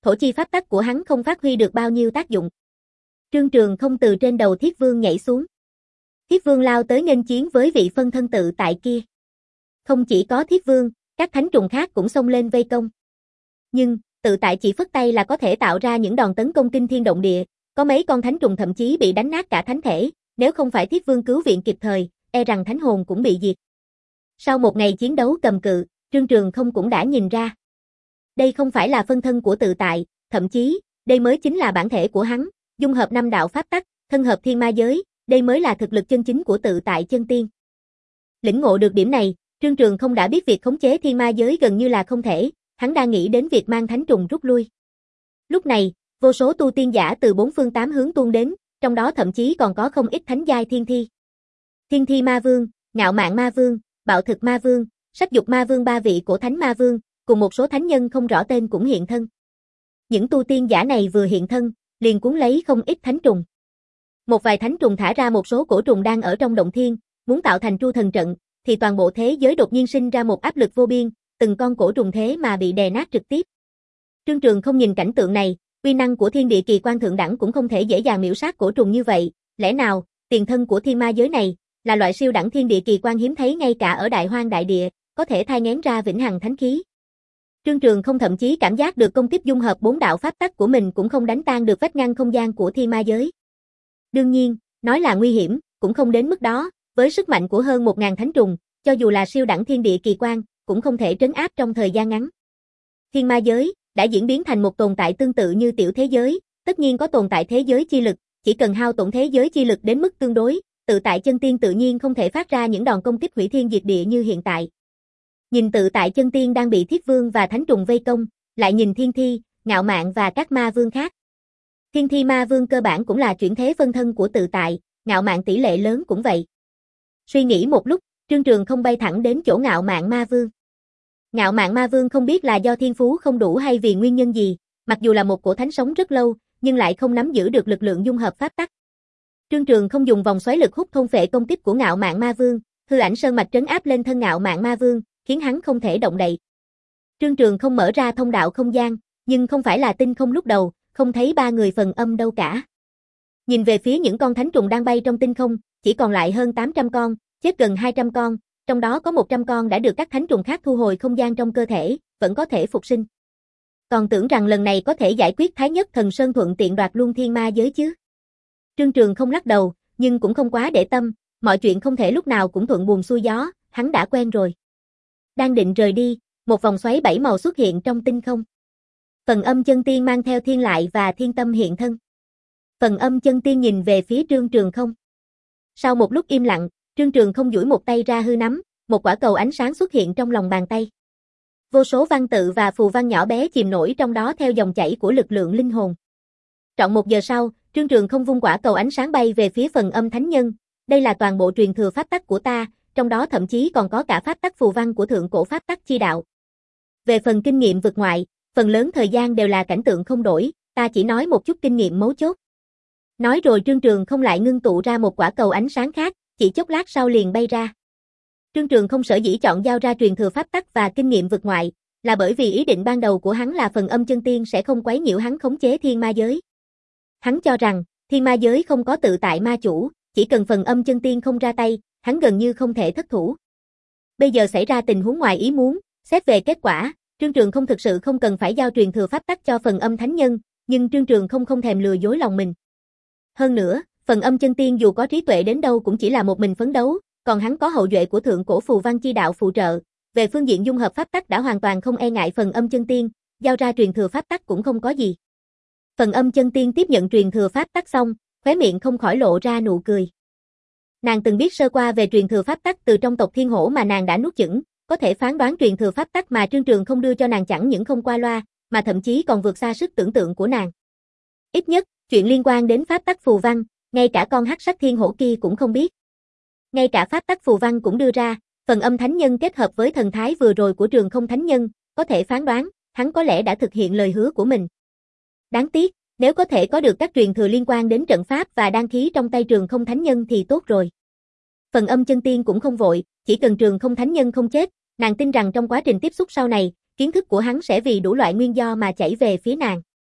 thổ chi pháp tắc của hắn không phát huy được bao nhiêu tác dụng. Trương Trường không từ trên đầu Thiết Vương nhảy xuống. Thiết Vương lao tới nghênh chiến với vị phân thân tự tại kia. Không chỉ có Thiết Vương, các thánh trùng khác cũng xông lên vây công. Nhưng, tự tại chỉ phất tay là có thể tạo ra những đòn tấn công kinh thiên động địa, có mấy con thánh trùng thậm chí bị đánh nát cả thánh thể, nếu không phải Thiết Vương cứu viện kịp thời, e rằng thánh hồn cũng bị diệt. Sau một ngày chiến đấu cầm cự, Trương Trường không cũng đã nhìn ra. Đây không phải là phân thân của tự tại, thậm chí, đây mới chính là bản thể của hắn, dung hợp năm đạo pháp tắc, thân hợp thiên ma giới, đây mới là thực lực chân chính của tự tại chân tiên. Lĩnh ngộ được điểm này, Trương Trường không đã biết việc khống chế thiên ma giới gần như là không thể, hắn đang nghĩ đến việc mang thánh trùng rút lui. Lúc này, vô số tu tiên giả từ bốn phương tám hướng tuôn đến, trong đó thậm chí còn có không ít thánh giai thiên thi. Thiên thi ma vương, ngạo mạn ma vương, bạo thực ma vương, sách dục ma vương ba vị cổ thánh ma vương, cùng một số thánh nhân không rõ tên cũng hiện thân. Những tu tiên giả này vừa hiện thân, liền cuốn lấy không ít thánh trùng. Một vài thánh trùng thả ra một số cổ trùng đang ở trong động thiên, muốn tạo thành tru thần trận, thì toàn bộ thế giới đột nhiên sinh ra một áp lực vô biên, từng con cổ trùng thế mà bị đè nát trực tiếp. Trương Trường không nhìn cảnh tượng này, uy năng của thiên địa kỳ quan thượng đẳng cũng không thể dễ dàng miểu sát cổ trùng như vậy, lẽ nào, tiền thân của thiên ma giới này, là loại siêu đẳng thiên địa kỳ quan hiếm thấy ngay cả ở đại hoang đại địa, có thể thai nghén ra vĩnh hằng thánh khí. Trương Trường không thậm chí cảm giác được công kích dung hợp bốn đạo pháp tắc của mình cũng không đánh tan được vách ngăn không gian của thiên ma giới. Đương nhiên, nói là nguy hiểm, cũng không đến mức đó, với sức mạnh của hơn một ngàn thánh trùng, cho dù là siêu đẳng thiên địa kỳ quan, cũng không thể trấn áp trong thời gian ngắn. Thiên ma giới đã diễn biến thành một tồn tại tương tự như tiểu thế giới, tất nhiên có tồn tại thế giới chi lực, chỉ cần hao tổn thế giới chi lực đến mức tương đối, tự tại chân tiên tự nhiên không thể phát ra những đòn công kích hủy thiên diệt địa như hiện tại. Nhìn tự tại chân tiên đang bị Thiết Vương và thánh trùng vây công, lại nhìn thiên thi, ngạo mạn và các ma vương khác. Thiên thi ma vương cơ bản cũng là chuyển thế phân thân của tự tại, ngạo mạn tỷ lệ lớn cũng vậy. Suy nghĩ một lúc, Trương Trường không bay thẳng đến chỗ ngạo mạn ma vương. Ngạo mạn ma vương không biết là do thiên phú không đủ hay vì nguyên nhân gì, mặc dù là một cổ thánh sống rất lâu, nhưng lại không nắm giữ được lực lượng dung hợp pháp tắc. Trương Trường không dùng vòng xoáy lực hút thôn phệ công kích của ngạo mạn ma vương, hư ảnh sơn mạch trấn áp lên thân ngạo mạn ma vương, khiến hắn không thể động đậy. Trương Trường không mở ra thông đạo không gian, nhưng không phải là tinh không lúc đầu, không thấy ba người phần âm đâu cả. Nhìn về phía những con thánh trùng đang bay trong tinh không, chỉ còn lại hơn tám trăm con, chết gần hai trăm con, trong đó có một trăm con đã được các thánh trùng khác thu hồi không gian trong cơ thể, vẫn có thể phục sinh. Còn tưởng rằng lần này có thể giải quyết Thái Nhất Thần Sơn thuận tiện đoạt luôn thiên ma giới chứ. Trương Trường không lắc đầu, nhưng cũng không quá để tâm, mọi chuyện không thể lúc nào cũng thuận buồm xuôi gió, hắn đã quen rồi. Đang định rời đi, một vòng xoáy bảy màu xuất hiện trong tinh không. Phần âm chân tiên mang theo thiên lại và thiên tâm hiện thân. Phần âm chân tiên nhìn về phía Trương Trường không. Sau một lúc im lặng, Trương Trường không duỗi một tay ra hư nắm, một quả cầu ánh sáng xuất hiện trong lòng bàn tay. Vô số văn tự và phù văn nhỏ bé chìm nổi trong đó theo dòng chảy của lực lượng linh hồn. Trọn một giờ sau, Trương Trường không vung quả cầu ánh sáng bay về phía phần âm thánh nhân. Đây là toàn bộ truyền thừa pháp tắc của ta, trong đó thậm chí còn có cả pháp tắc phù văn của thượng cổ pháp tắc chi đạo. Về phần kinh nghiệm vực ngoại, phần lớn thời gian đều là cảnh tượng không đổi, ta chỉ nói một chút kinh nghiệm mấu chốt. Nói rồi Trương Trường không lại ngưng tụ ra một quả cầu ánh sáng khác, chỉ chốc lát sau liền bay ra. Trương Trường không sở dĩ chọn giao ra truyền thừa pháp tắc và kinh nghiệm vực ngoại, là bởi vì ý định ban đầu của hắn là phần âm chân tiên sẽ không quấy nhiễu hắn khống chế thiên ma giới. Hắn cho rằng, thiên ma giới không có tự tại ma chủ, chỉ cần phần âm chân tiên không ra tay, hắn gần như không thể thất thủ. Bây giờ xảy ra tình huống ngoài ý muốn, xét về kết quả, Trương Trường không thực sự không cần phải giao truyền thừa pháp tắc cho phần âm thánh nhân, nhưng Trương Trường không không thèm lừa dối lòng mình. Hơn nữa, phần âm chân tiên dù có trí tuệ đến đâu cũng chỉ là một mình phấn đấu, còn hắn có hậu duệ của thượng cổ phù văn chi đạo phụ trợ, về phương diện dung hợp pháp tắc đã hoàn toàn không e ngại phần âm chân tiên, giao ra truyền thừa pháp tắc cũng không có gì. Phần âm chân tiên tiếp nhận truyền thừa pháp tắc xong, khóe miệng không khỏi lộ ra nụ cười. Nàng từng biết sơ qua về truyền thừa pháp tắc từ trong tộc Thiên Hổ mà nàng đã nuốt chửng, có thể phán đoán truyền thừa pháp tắc mà Trương Trường không đưa cho nàng chẳng những không qua loa, mà thậm chí còn vượt xa sức tưởng tượng của nàng. Ít nhất, chuyện liên quan đến pháp tắc phù văn, ngay cả con hắc sắc thiên hổ kia cũng không biết. Ngay cả pháp tắc phù văn cũng đưa ra, phần âm thánh nhân kết hợp với thần thái vừa rồi của Trường Không thánh nhân, có thể phán đoán, hắn có lẽ đã thực hiện lời hứa của mình. Đáng tiếc, nếu có thể có được các truyền thừa liên quan đến trận pháp và đan khí trong tay Trường Không thánh nhân thì tốt rồi. Phần âm chân tiên cũng không vội, chỉ cần Trường Không thánh nhân không chết, nàng tin rằng trong quá trình tiếp xúc sau này, kiến thức của hắn sẽ vì đủ loại nguyên do mà chảy về phía nàng.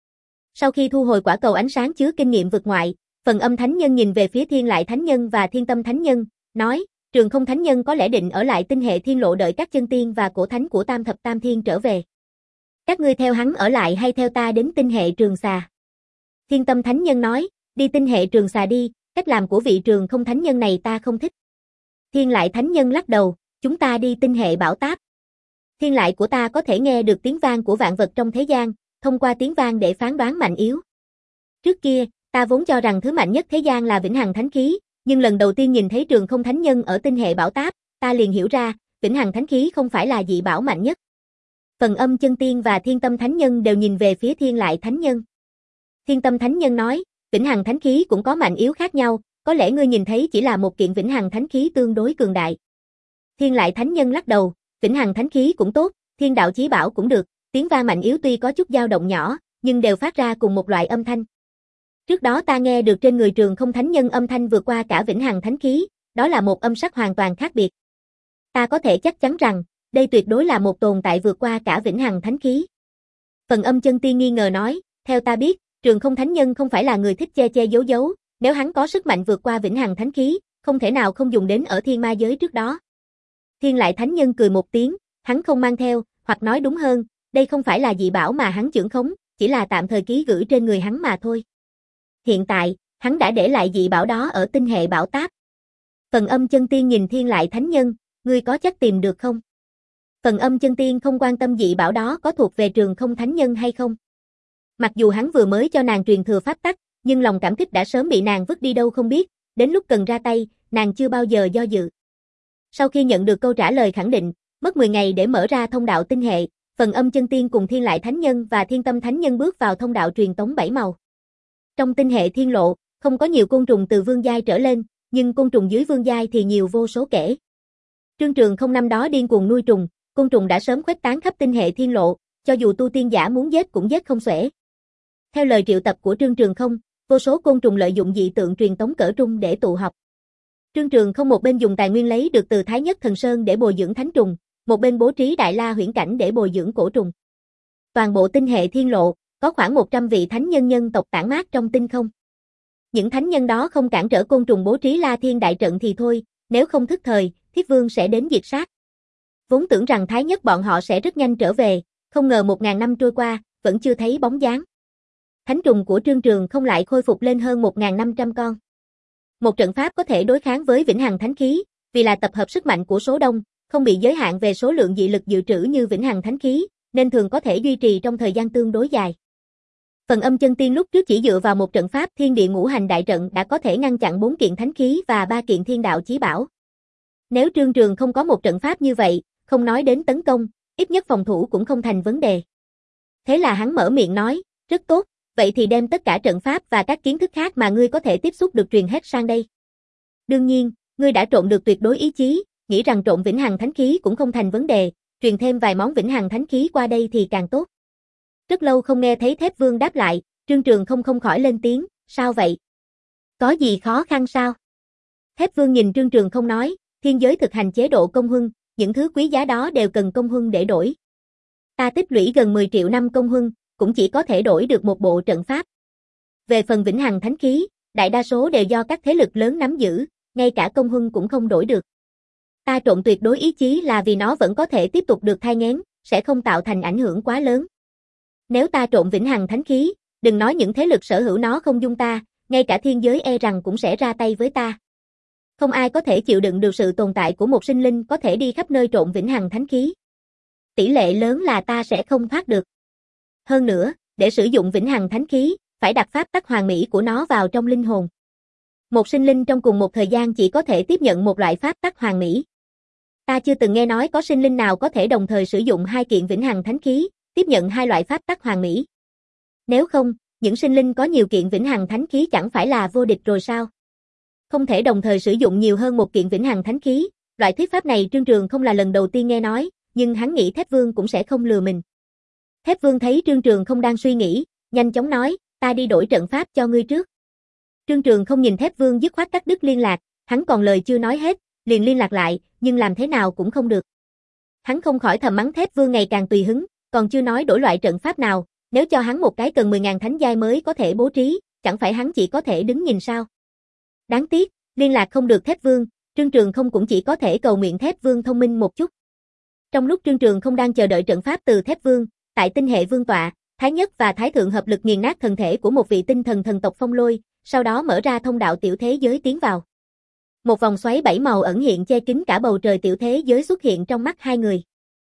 Sau khi thu hồi quả cầu ánh sáng chứa kinh nghiệm vượt ngoại, Phần Âm Thánh Nhân nhìn về phía Thiên Lại Thánh Nhân và Thiên Tâm Thánh Nhân, nói, Trường Không Thánh Nhân có lẽ định ở lại tinh hệ thiên lộ đợi các chân tiên và cổ thánh của Tam Thập Tam Thiên trở về. Các ngươi theo hắn ở lại hay theo ta đến tinh hệ Trường Xà? Thiên Tâm Thánh Nhân nói, đi tinh hệ Trường Xà đi, cách làm của vị Trường Không Thánh Nhân này ta không thích. Thiên Lại Thánh Nhân lắc đầu, chúng ta đi tinh hệ Bảo Táp. Thiên lại của ta có thể nghe được tiếng vang của vạn vật trong thế gian, thông qua tiếng vang để phán đoán mạnh yếu. Trước kia, ta vốn cho rằng thứ mạnh nhất thế gian là Vĩnh Hằng Thánh Khí, nhưng lần đầu tiên nhìn thấy Trường Không Thánh Nhân ở tinh hệ Bảo Táp, ta liền hiểu ra, Vĩnh Hằng Thánh Khí không phải là dị bảo mạnh nhất. Phần Âm Chân Tiên và Thiên Tâm Thánh Nhân đều nhìn về phía Thiên Lại Thánh Nhân. Thiên Tâm Thánh Nhân nói, Vĩnh Hằng Thánh Khí cũng có mạnh yếu khác nhau, có lẽ ngươi nhìn thấy chỉ là một kiện Vĩnh Hằng Thánh Khí tương đối cường đại. Thiên Lại Thánh Nhân lắc đầu, Vĩnh Hằng Thánh Khí cũng tốt, Thiên Đạo Chí Bảo cũng được, tiếng vang mạnh yếu tuy có chút dao động nhỏ, nhưng đều phát ra cùng một loại âm thanh. Trước đó ta nghe được trên người Trường Không Thánh Nhân âm thanh vượt qua cả Vĩnh Hằng Thánh Khí, đó là một âm sắc hoàn toàn khác biệt. Ta có thể chắc chắn rằng, đây tuyệt đối là một tồn tại vượt qua cả Vĩnh Hằng Thánh Khí. Phần Âm Chân Tiên nghi ngờ nói, theo ta biết, Trường Không Thánh Nhân không phải là người thích che che giấu giấu, nếu hắn có sức mạnh vượt qua Vĩnh Hằng Thánh Khí, không thể nào không dùng đến ở Thiên Ma Giới trước đó. Thiên Lại Thánh Nhân cười một tiếng, hắn không mang theo, hoặc nói đúng hơn, đây không phải là dị bảo mà hắn chưởng khống, chỉ là tạm thời ký gửi trên người hắn mà thôi. Hiện tại, hắn đã để lại dị bảo đó ở tinh hệ Bảo Táp. Phần Âm Chân Tiên nhìn Thiên Lại Thánh Nhân, ngươi có chắc tìm được không? Phần Âm Chân Tiên không quan tâm dị bảo đó có thuộc về Trường Không Thánh Nhân hay không. Mặc dù hắn vừa mới cho nàng truyền thừa pháp tắc, nhưng lòng cảm kích đã sớm bị nàng vứt đi đâu không biết, đến lúc cần ra tay, nàng chưa bao giờ do dự. Sau khi nhận được câu trả lời khẳng định, mất mười ngày để mở ra thông đạo tinh hệ, Phần Âm Chân Tiên cùng Thiên Lại Thánh Nhân và Thiên Tâm Thánh Nhân bước vào thông đạo truyền tống bảy màu. Trong tinh hệ thiên lộ, không có nhiều côn trùng từ vương giai trở lên, nhưng côn trùng dưới vương giai thì nhiều vô số kể. Trương Trường Không năm đó điên cuồng nuôi trùng, côn trùng đã sớm khuếch tán khắp tinh hệ thiên lộ, cho dù tu tiên giả muốn giết cũng giết không xuể. Theo lời triệu tập của Trương Trường Không, vô số côn trùng lợi dụng dị tượng truyền tống cỡ trung để tụ họp. Trương Trường Không một bên dùng tài nguyên lấy được từ Thái Nhất Thần Sơn để bồi dưỡng thánh trùng, một bên bố trí Đại La huyễn cảnh để bồi dưỡng cổ trùng. Toàn bộ tinh hệ thiên lộ, có khoảng một trăm vị thánh nhân nhân tộc tản mát trong tinh không. Những thánh nhân đó không cản trở côn trùng bố trí La Thiên đại trận thì thôi, nếu không thức thời, Thiết Vương sẽ đến diệt sát. Vốn tưởng rằng Thái Nhất bọn họ sẽ rất nhanh trở về, không ngờ một ngàn năm trôi qua, vẫn chưa thấy bóng dáng. Thánh trùng của Trương Trường Không lại khôi phục lên hơn một nghìn năm trăm con. Một trận pháp có thể đối kháng với Vĩnh Hằng Thánh Khí, vì là tập hợp sức mạnh của số đông, không bị giới hạn về số lượng dị lực dự trữ như Vĩnh Hằng Thánh Khí, nên thường có thể duy trì trong thời gian tương đối dài. Phần Âm Chân Tiên lúc trước chỉ dựa vào một trận pháp Thiên Địa Ngũ Hành đại trận đã có thể ngăn chặn bốn kiện thánh khí và ba kiện Thiên Đạo chí bảo. Nếu Trương Trường không có một trận pháp như vậy, không nói đến tấn công, ít nhất phòng thủ cũng không thành vấn đề. Thế là hắn mở miệng nói, rất tốt, vậy thì đem tất cả trận pháp và các kiến thức khác mà ngươi có thể tiếp xúc được truyền hết sang đây. Đương nhiên, ngươi đã trộn được tuyệt đối ý chí, nghĩ rằng trộn Vĩnh Hằng Thánh Khí cũng không thành vấn đề, truyền thêm vài món Vĩnh Hằng Thánh Khí qua đây thì càng tốt. Rất lâu không nghe thấy Thép Vương đáp lại, Trương Trường không không khỏi lên tiếng, sao vậy? Có gì khó khăn sao? Thép Vương nhìn Trương Trường không nói, thiên giới thực hành chế độ công huân, những thứ quý giá đó đều cần công huân để đổi. Ta tích lũy gần mười triệu năm công huân, cũng chỉ có thể đổi được một bộ trận pháp. Về phần Vĩnh Hằng Thánh Khí, đại đa số đều do các thế lực lớn nắm giữ, ngay cả công huân cũng không đổi được. Ta trộn tuyệt đối ý chí là vì nó vẫn có thể tiếp tục được thai nghén, sẽ không tạo thành ảnh hưởng quá lớn. Nếu ta trộn Vĩnh Hằng Thánh Khí, đừng nói những thế lực sở hữu nó không dung ta, ngay cả thiên giới e rằng cũng sẽ ra tay với ta. Không ai có thể chịu đựng được sự tồn tại của một sinh linh có thể đi khắp nơi trộn Vĩnh Hằng Thánh Khí. Tỷ lệ lớn là ta sẽ không thoát được. Hơn nữa, để sử dụng Vĩnh Hằng Thánh Khí, phải đặt pháp tắc hoàn mỹ của nó vào trong linh hồn. Một sinh linh trong cùng một thời gian chỉ có thể tiếp nhận một loại pháp tắc hoàn mỹ. Ta chưa từng nghe nói có sinh linh nào có thể đồng thời sử dụng hai kiện Vĩnh Hằng Thánh Khí, tiếp nhận hai loại pháp tắc hoàn mỹ. Nếu không, những sinh linh có nhiều kiện Vĩnh Hằng Thánh Khí chẳng phải là vô địch rồi sao? Không thể đồng thời sử dụng nhiều hơn một kiện Vĩnh Hằng Thánh Khí, loại thuyết pháp này Trương Trường không là lần đầu tiên nghe nói, nhưng hắn nghĩ Thép Vương cũng sẽ không lừa mình. Thép Vương thấy Trương Trường không đang suy nghĩ, nhanh chóng nói, ta đi đổi trận pháp cho ngươi trước. Trương Trường không nhìn Thép Vương dứt khoát cắt đứt liên lạc, hắn còn lời chưa nói hết, liền liên lạc lại, nhưng làm thế nào cũng không được. Hắn không khỏi thầm mắng Thép Vương ngày càng tùy hứng, còn chưa nói đổi loại trận pháp nào, Nếu cho hắn một cái cần mười nghìn thánh giai mới có thể bố trí, chẳng phải hắn chỉ có thể đứng nhìn sao? Đáng tiếc, liên lạc không được Thép Vương, Trương Trường không cũng chỉ có thể cầu nguyện Thép Vương thông minh một chút. Trong lúc Trương Trường không đang chờ đợi trận pháp từ Thép Vương, tại tinh hệ vương tọa, Thái Nhất và Thái Thượng hợp lực nghiền nát thần thể của một vị tinh thần thần tộc Phong Lôi, sau đó mở ra thông đạo tiểu thế giới tiến vào. Một vòng xoáy bảy màu ẩn hiện che kín cả bầu trời tiểu thế giới xuất hiện trong mắt hai người.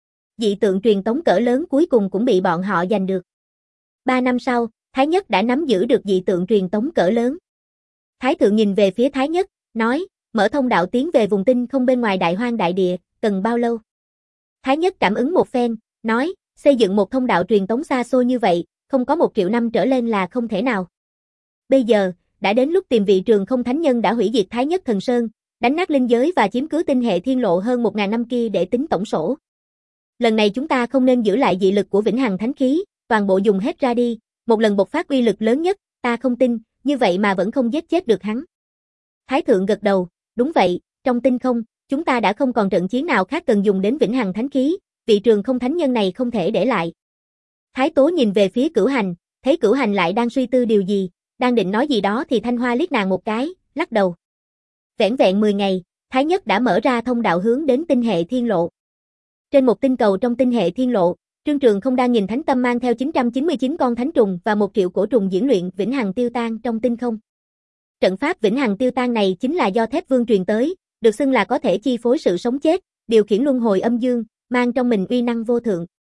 Dị tượng truyền tống cỡ lớn cuối cùng cũng bị bọn họ giành được. Ba năm sau, Thái Nhất đã nắm giữ được dị tượng truyền tống cỡ lớn. Thái Thượng nhìn về phía Thái Nhất, nói, mở thông đạo tiến về vùng tinh không bên ngoài đại hoang đại địa, cần bao lâu? Thái Nhất cảm ứng một phen, nói, xây dựng một thông đạo truyền tống xa xôi như vậy, không có một triệu năm trở lên là không thể nào. Bây giờ, đã đến lúc tìm vị Trường Không Thánh Nhân đã hủy diệt Thái Nhất Thần Sơn, đánh nát linh giới và chiếm cứ tinh hệ thiên lộ hơn một ngàn năm kia để tính tổng sổ. Lần này chúng ta không nên giữ lại dị lực của Vĩnh Hằng Thánh Khí, toàn bộ dùng hết ra đi, một lần bộc phát uy lực lớn nhất, ta không tin, như vậy mà vẫn không giết chết được hắn. Thái Thượng gật đầu, đúng vậy, trong tinh không, chúng ta đã không còn trận chiến nào khác cần dùng đến Vĩnh Hằng Thánh Khí, vị Trường Không Thánh Nhân này không thể để lại. Thái Tố nhìn về phía Cửu Hành, thấy Cửu Hành lại đang suy tư điều gì, đang định nói gì đó thì Thanh Hoa liếc nàng một cái, lắc đầu. Vẻn vẹn mười ngày, Thái Nhất đã mở ra thông đạo hướng đến tinh hệ thiên lộ. Trên một tinh cầu trong tinh hệ thiên lộ, Trương Trường không đang nhìn Thánh Tâm mang theo chín trăm chín mươi chín con thánh trùng và một triệu cổ trùng diễn luyện Vĩnh Hằng Tiêu Tan trong tinh không. Trận pháp Vĩnh Hằng Tiêu Tan này chính là do Thép Vương truyền tới, được xưng là có thể chi phối sự sống chết, điều khiển luân hồi âm dương, mang trong mình uy năng vô thượng.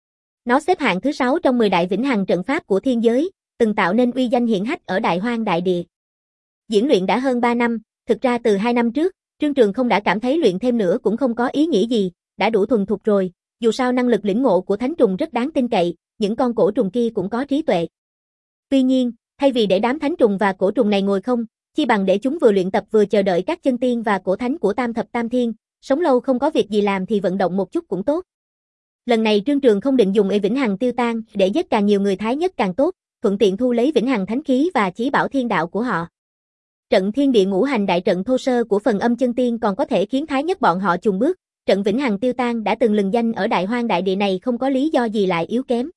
Nó xếp hạng thứ sáu trong mười đại Vĩnh Hằng trận pháp của thiên giới, từng tạo nên uy danh hiển hách ở đại hoang đại địa. Diễn luyện đã hơn ba năm, thực ra từ hai năm trước, Trương Trường không đã cảm thấy luyện thêm nữa cũng không có ý nghĩa gì, đã đủ thuần thục rồi, dù sao năng lực lĩnh ngộ của thánh trùng rất đáng tin cậy, những con cổ trùng kia cũng có trí tuệ. Tuy nhiên, thay vì để đám thánh trùng và cổ trùng này ngồi không, chi bằng để chúng vừa luyện tập vừa chờ đợi các chân tiên và cổ thánh của Tam Thập Tam Thiên, sống lâu không có việc gì làm thì vận động một chút cũng tốt. Lần này Trương Trường không định dùng y Vĩnh Hằng Tiêu Tan để giết càng nhiều người Thái Nhất càng tốt, thuận tiện thu lấy Vĩnh Hằng Thánh Khí và chí bảo thiên đạo của họ. Trận Thiên Địa Ngũ Hành đại trận thô sơ của phần âm chân tiên còn có thể khiến Thái Nhất bọn họ chùng bước, trận Vĩnh Hằng Tiêu Tan đã từng lừng danh ở đại hoang đại địa này không có lý do gì lại yếu kém.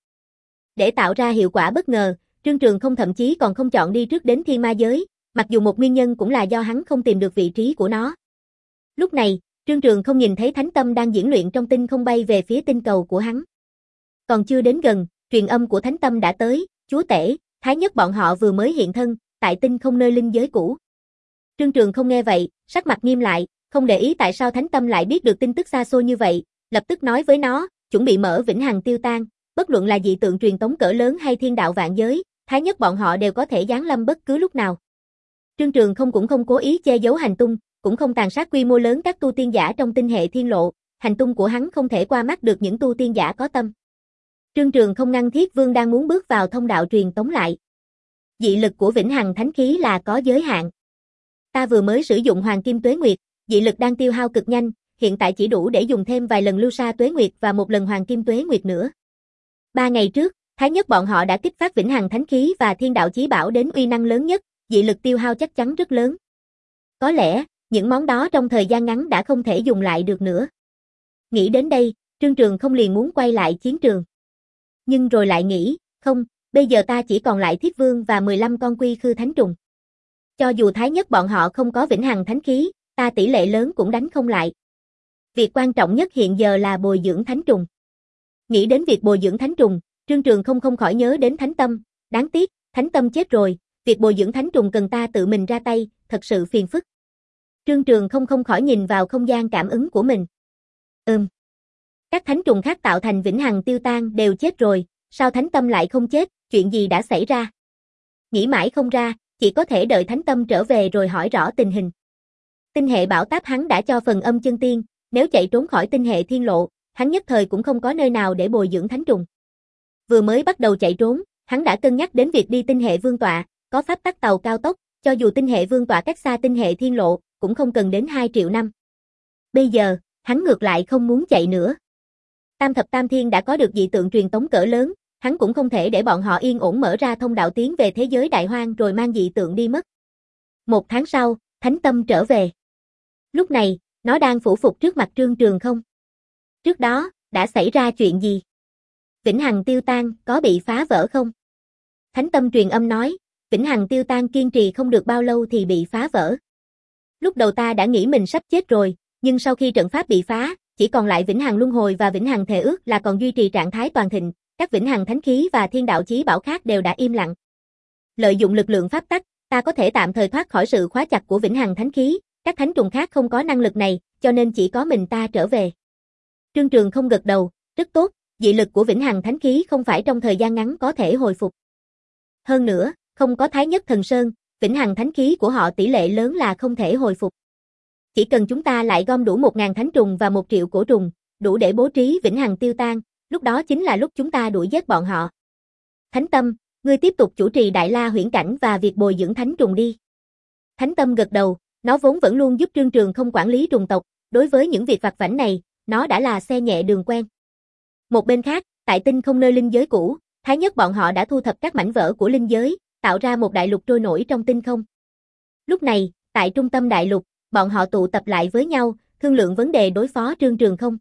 Để tạo ra hiệu quả bất ngờ, Trương Trường không thậm chí còn không chọn đi trước đến thiên ma giới, mặc dù một nguyên nhân cũng là do hắn không tìm được vị trí của nó. Lúc này, Trương Trường không nhìn thấy Thánh Tâm đang diễn luyện trong tinh không bay về phía tinh cầu của hắn. Còn chưa đến gần, truyền âm của Thánh Tâm đã tới, chúa tể, Thái Nhất bọn họ vừa mới hiện thân, tại tinh không nơi linh giới cũ. Trương Trường không nghe vậy, sắc mặt nghiêm lại, không để ý tại sao Thánh Tâm lại biết được tin tức xa xôi như vậy, lập tức nói với nó, chuẩn bị mở Vĩnh Hằng Tiêu Tan, bất luận là dị tượng truyền tống cỡ lớn hay thiên đạo vạn giới, Thái Nhất bọn họ đều có thể giáng lâm bất cứ lúc nào. Trương Trường không cũng không cố ý che giấu hành tung, cũng không tàn sát quy mô lớn các tu tiên giả trong tinh hệ thiên lộ, hành tung của hắn không thể qua mắt được những tu tiên giả có tâm. Trương Trường không ngăn Thiết Vương đang muốn bước vào thông đạo truyền tống lại. Dị lực của Vĩnh Hằng Thánh Khí là có giới hạn. Ta vừa mới sử dụng Hoàng Kim Tuế Nguyệt, dị lực đang tiêu hao cực nhanh, hiện tại chỉ đủ để dùng thêm vài lần Lưu Sa Tuế Nguyệt và một lần Hoàng Kim Tuế Nguyệt nữa. Ba ngày trước, Thái Nhất bọn họ đã kích phát Vĩnh Hằng Thánh Khí và Thiên Đạo Chí Bảo đến uy năng lớn nhất, dị lực tiêu hao chắc chắn rất lớn. Có lẽ, những món đó trong thời gian ngắn đã không thể dùng lại được nữa. Nghĩ đến đây, Trương Trường không liền muốn quay lại chiến trường. Nhưng rồi lại nghĩ, không, bây giờ ta chỉ còn lại Thiết Vương và mười lăm con quy khư thánh trùng. Cho dù Thái Nhất bọn họ không có Vĩnh Hằng Thánh Khí, ta tỷ lệ lớn cũng đánh không lại. Việc quan trọng nhất hiện giờ là bồi dưỡng thánh trùng. Nghĩ đến việc bồi dưỡng thánh trùng, Trương Trường không không khỏi nhớ đến Thánh Tâm, đáng tiếc, Thánh Tâm chết rồi, việc bồi dưỡng thánh trùng cần ta tự mình ra tay, thật sự phiền phức. Trương Trường không không khỏi nhìn vào không gian cảm ứng của mình. Ừm. Các thánh trùng khác tạo thành Vĩnh Hằng Tiêu Tan đều chết rồi, sao Thánh Tâm lại không chết, chuyện gì đã xảy ra? Nghĩ mãi không ra, chỉ có thể đợi Thánh Tâm trở về rồi hỏi rõ tình hình. Tinh hệ bảo táp hắn đã cho phần âm chân tiên, nếu chạy trốn khỏi tinh hệ thiên lộ, hắn nhất thời cũng không có nơi nào để bồi dưỡng thánh trùng. Vừa mới bắt đầu chạy trốn, hắn đã cân nhắc đến việc đi tinh hệ vương tọa, có pháp tắc tàu cao tốc, cho dù tinh hệ vương tọa cách xa tinh hệ thiên lộ, cũng không cần đến hai triệu năm. Bây giờ, hắn ngược lại không muốn chạy nữa. Tam Thập Tam Thiên đã có được dị tượng truyền tống cỡ lớn, hắn cũng không thể để bọn họ yên ổn mở ra thông đạo tiến về thế giới đại hoang rồi mang dị tượng đi mất. Một tháng sau, Thánh Tâm trở về. Lúc này, nó đang phủ phục trước mặt Trương Trường không. Trước đó, đã xảy ra chuyện gì? Vĩnh Hằng Tiêu Tan, có bị phá vỡ không? Thánh tâm truyền âm nói, Vĩnh Hằng Tiêu Tan kiên trì không được bao lâu thì bị phá vỡ. Lúc đầu ta đã nghĩ mình sắp chết rồi, nhưng sau khi trận pháp bị phá, chỉ còn lại Vĩnh Hằng Luân Hồi và Vĩnh Hằng Thề Ước là còn duy trì trạng thái toàn thịnh, các Vĩnh Hằng Thánh Khí và Thiên Đạo Chí Bảo khác đều đã im lặng. Lợi dụng lực lượng pháp tắc, ta có thể tạm thời thoát khỏi sự khóa chặt của Vĩnh Hằng Thánh Khí, các thánh trùng khác không có năng lực này, cho nên chỉ có mình ta trở về. Trương Trường không gật đầu, rất tốt, dị lực của Vĩnh Hằng Thánh Khí không phải trong thời gian ngắn có thể hồi phục. Hơn nữa, không có Thái Nhất Thần Sơn, Vĩnh Hằng Thánh Khí của họ tỷ lệ lớn là không thể hồi phục. Chỉ cần chúng ta lại gom đủ một ngàn thánh trùng và một triệu cổ trùng, đủ để bố trí Vĩnh Hằng Tiêu Tan, lúc đó chính là lúc chúng ta đuổi giết bọn họ. Thánh Tâm, ngươi tiếp tục chủ trì Đại La huyễn cảnh và việc bồi dưỡng thánh trùng đi. Thánh Tâm gật đầu, nó vốn vẫn luôn giúp Trương Trường không quản lý trùng tộc, đối với những việc vặt vãnh này, nó đã là xe nhẹ đường quen. Một bên khác, tại tinh không nơi linh giới cũ, Thái Nhất bọn họ đã thu thập các mảnh vỡ của linh giới, tạo ra một đại lục trôi nổi trong tinh không. Lúc này, tại trung tâm đại lục, bọn họ tụ tập lại với nhau, thương lượng vấn đề đối phó Trương Trường không.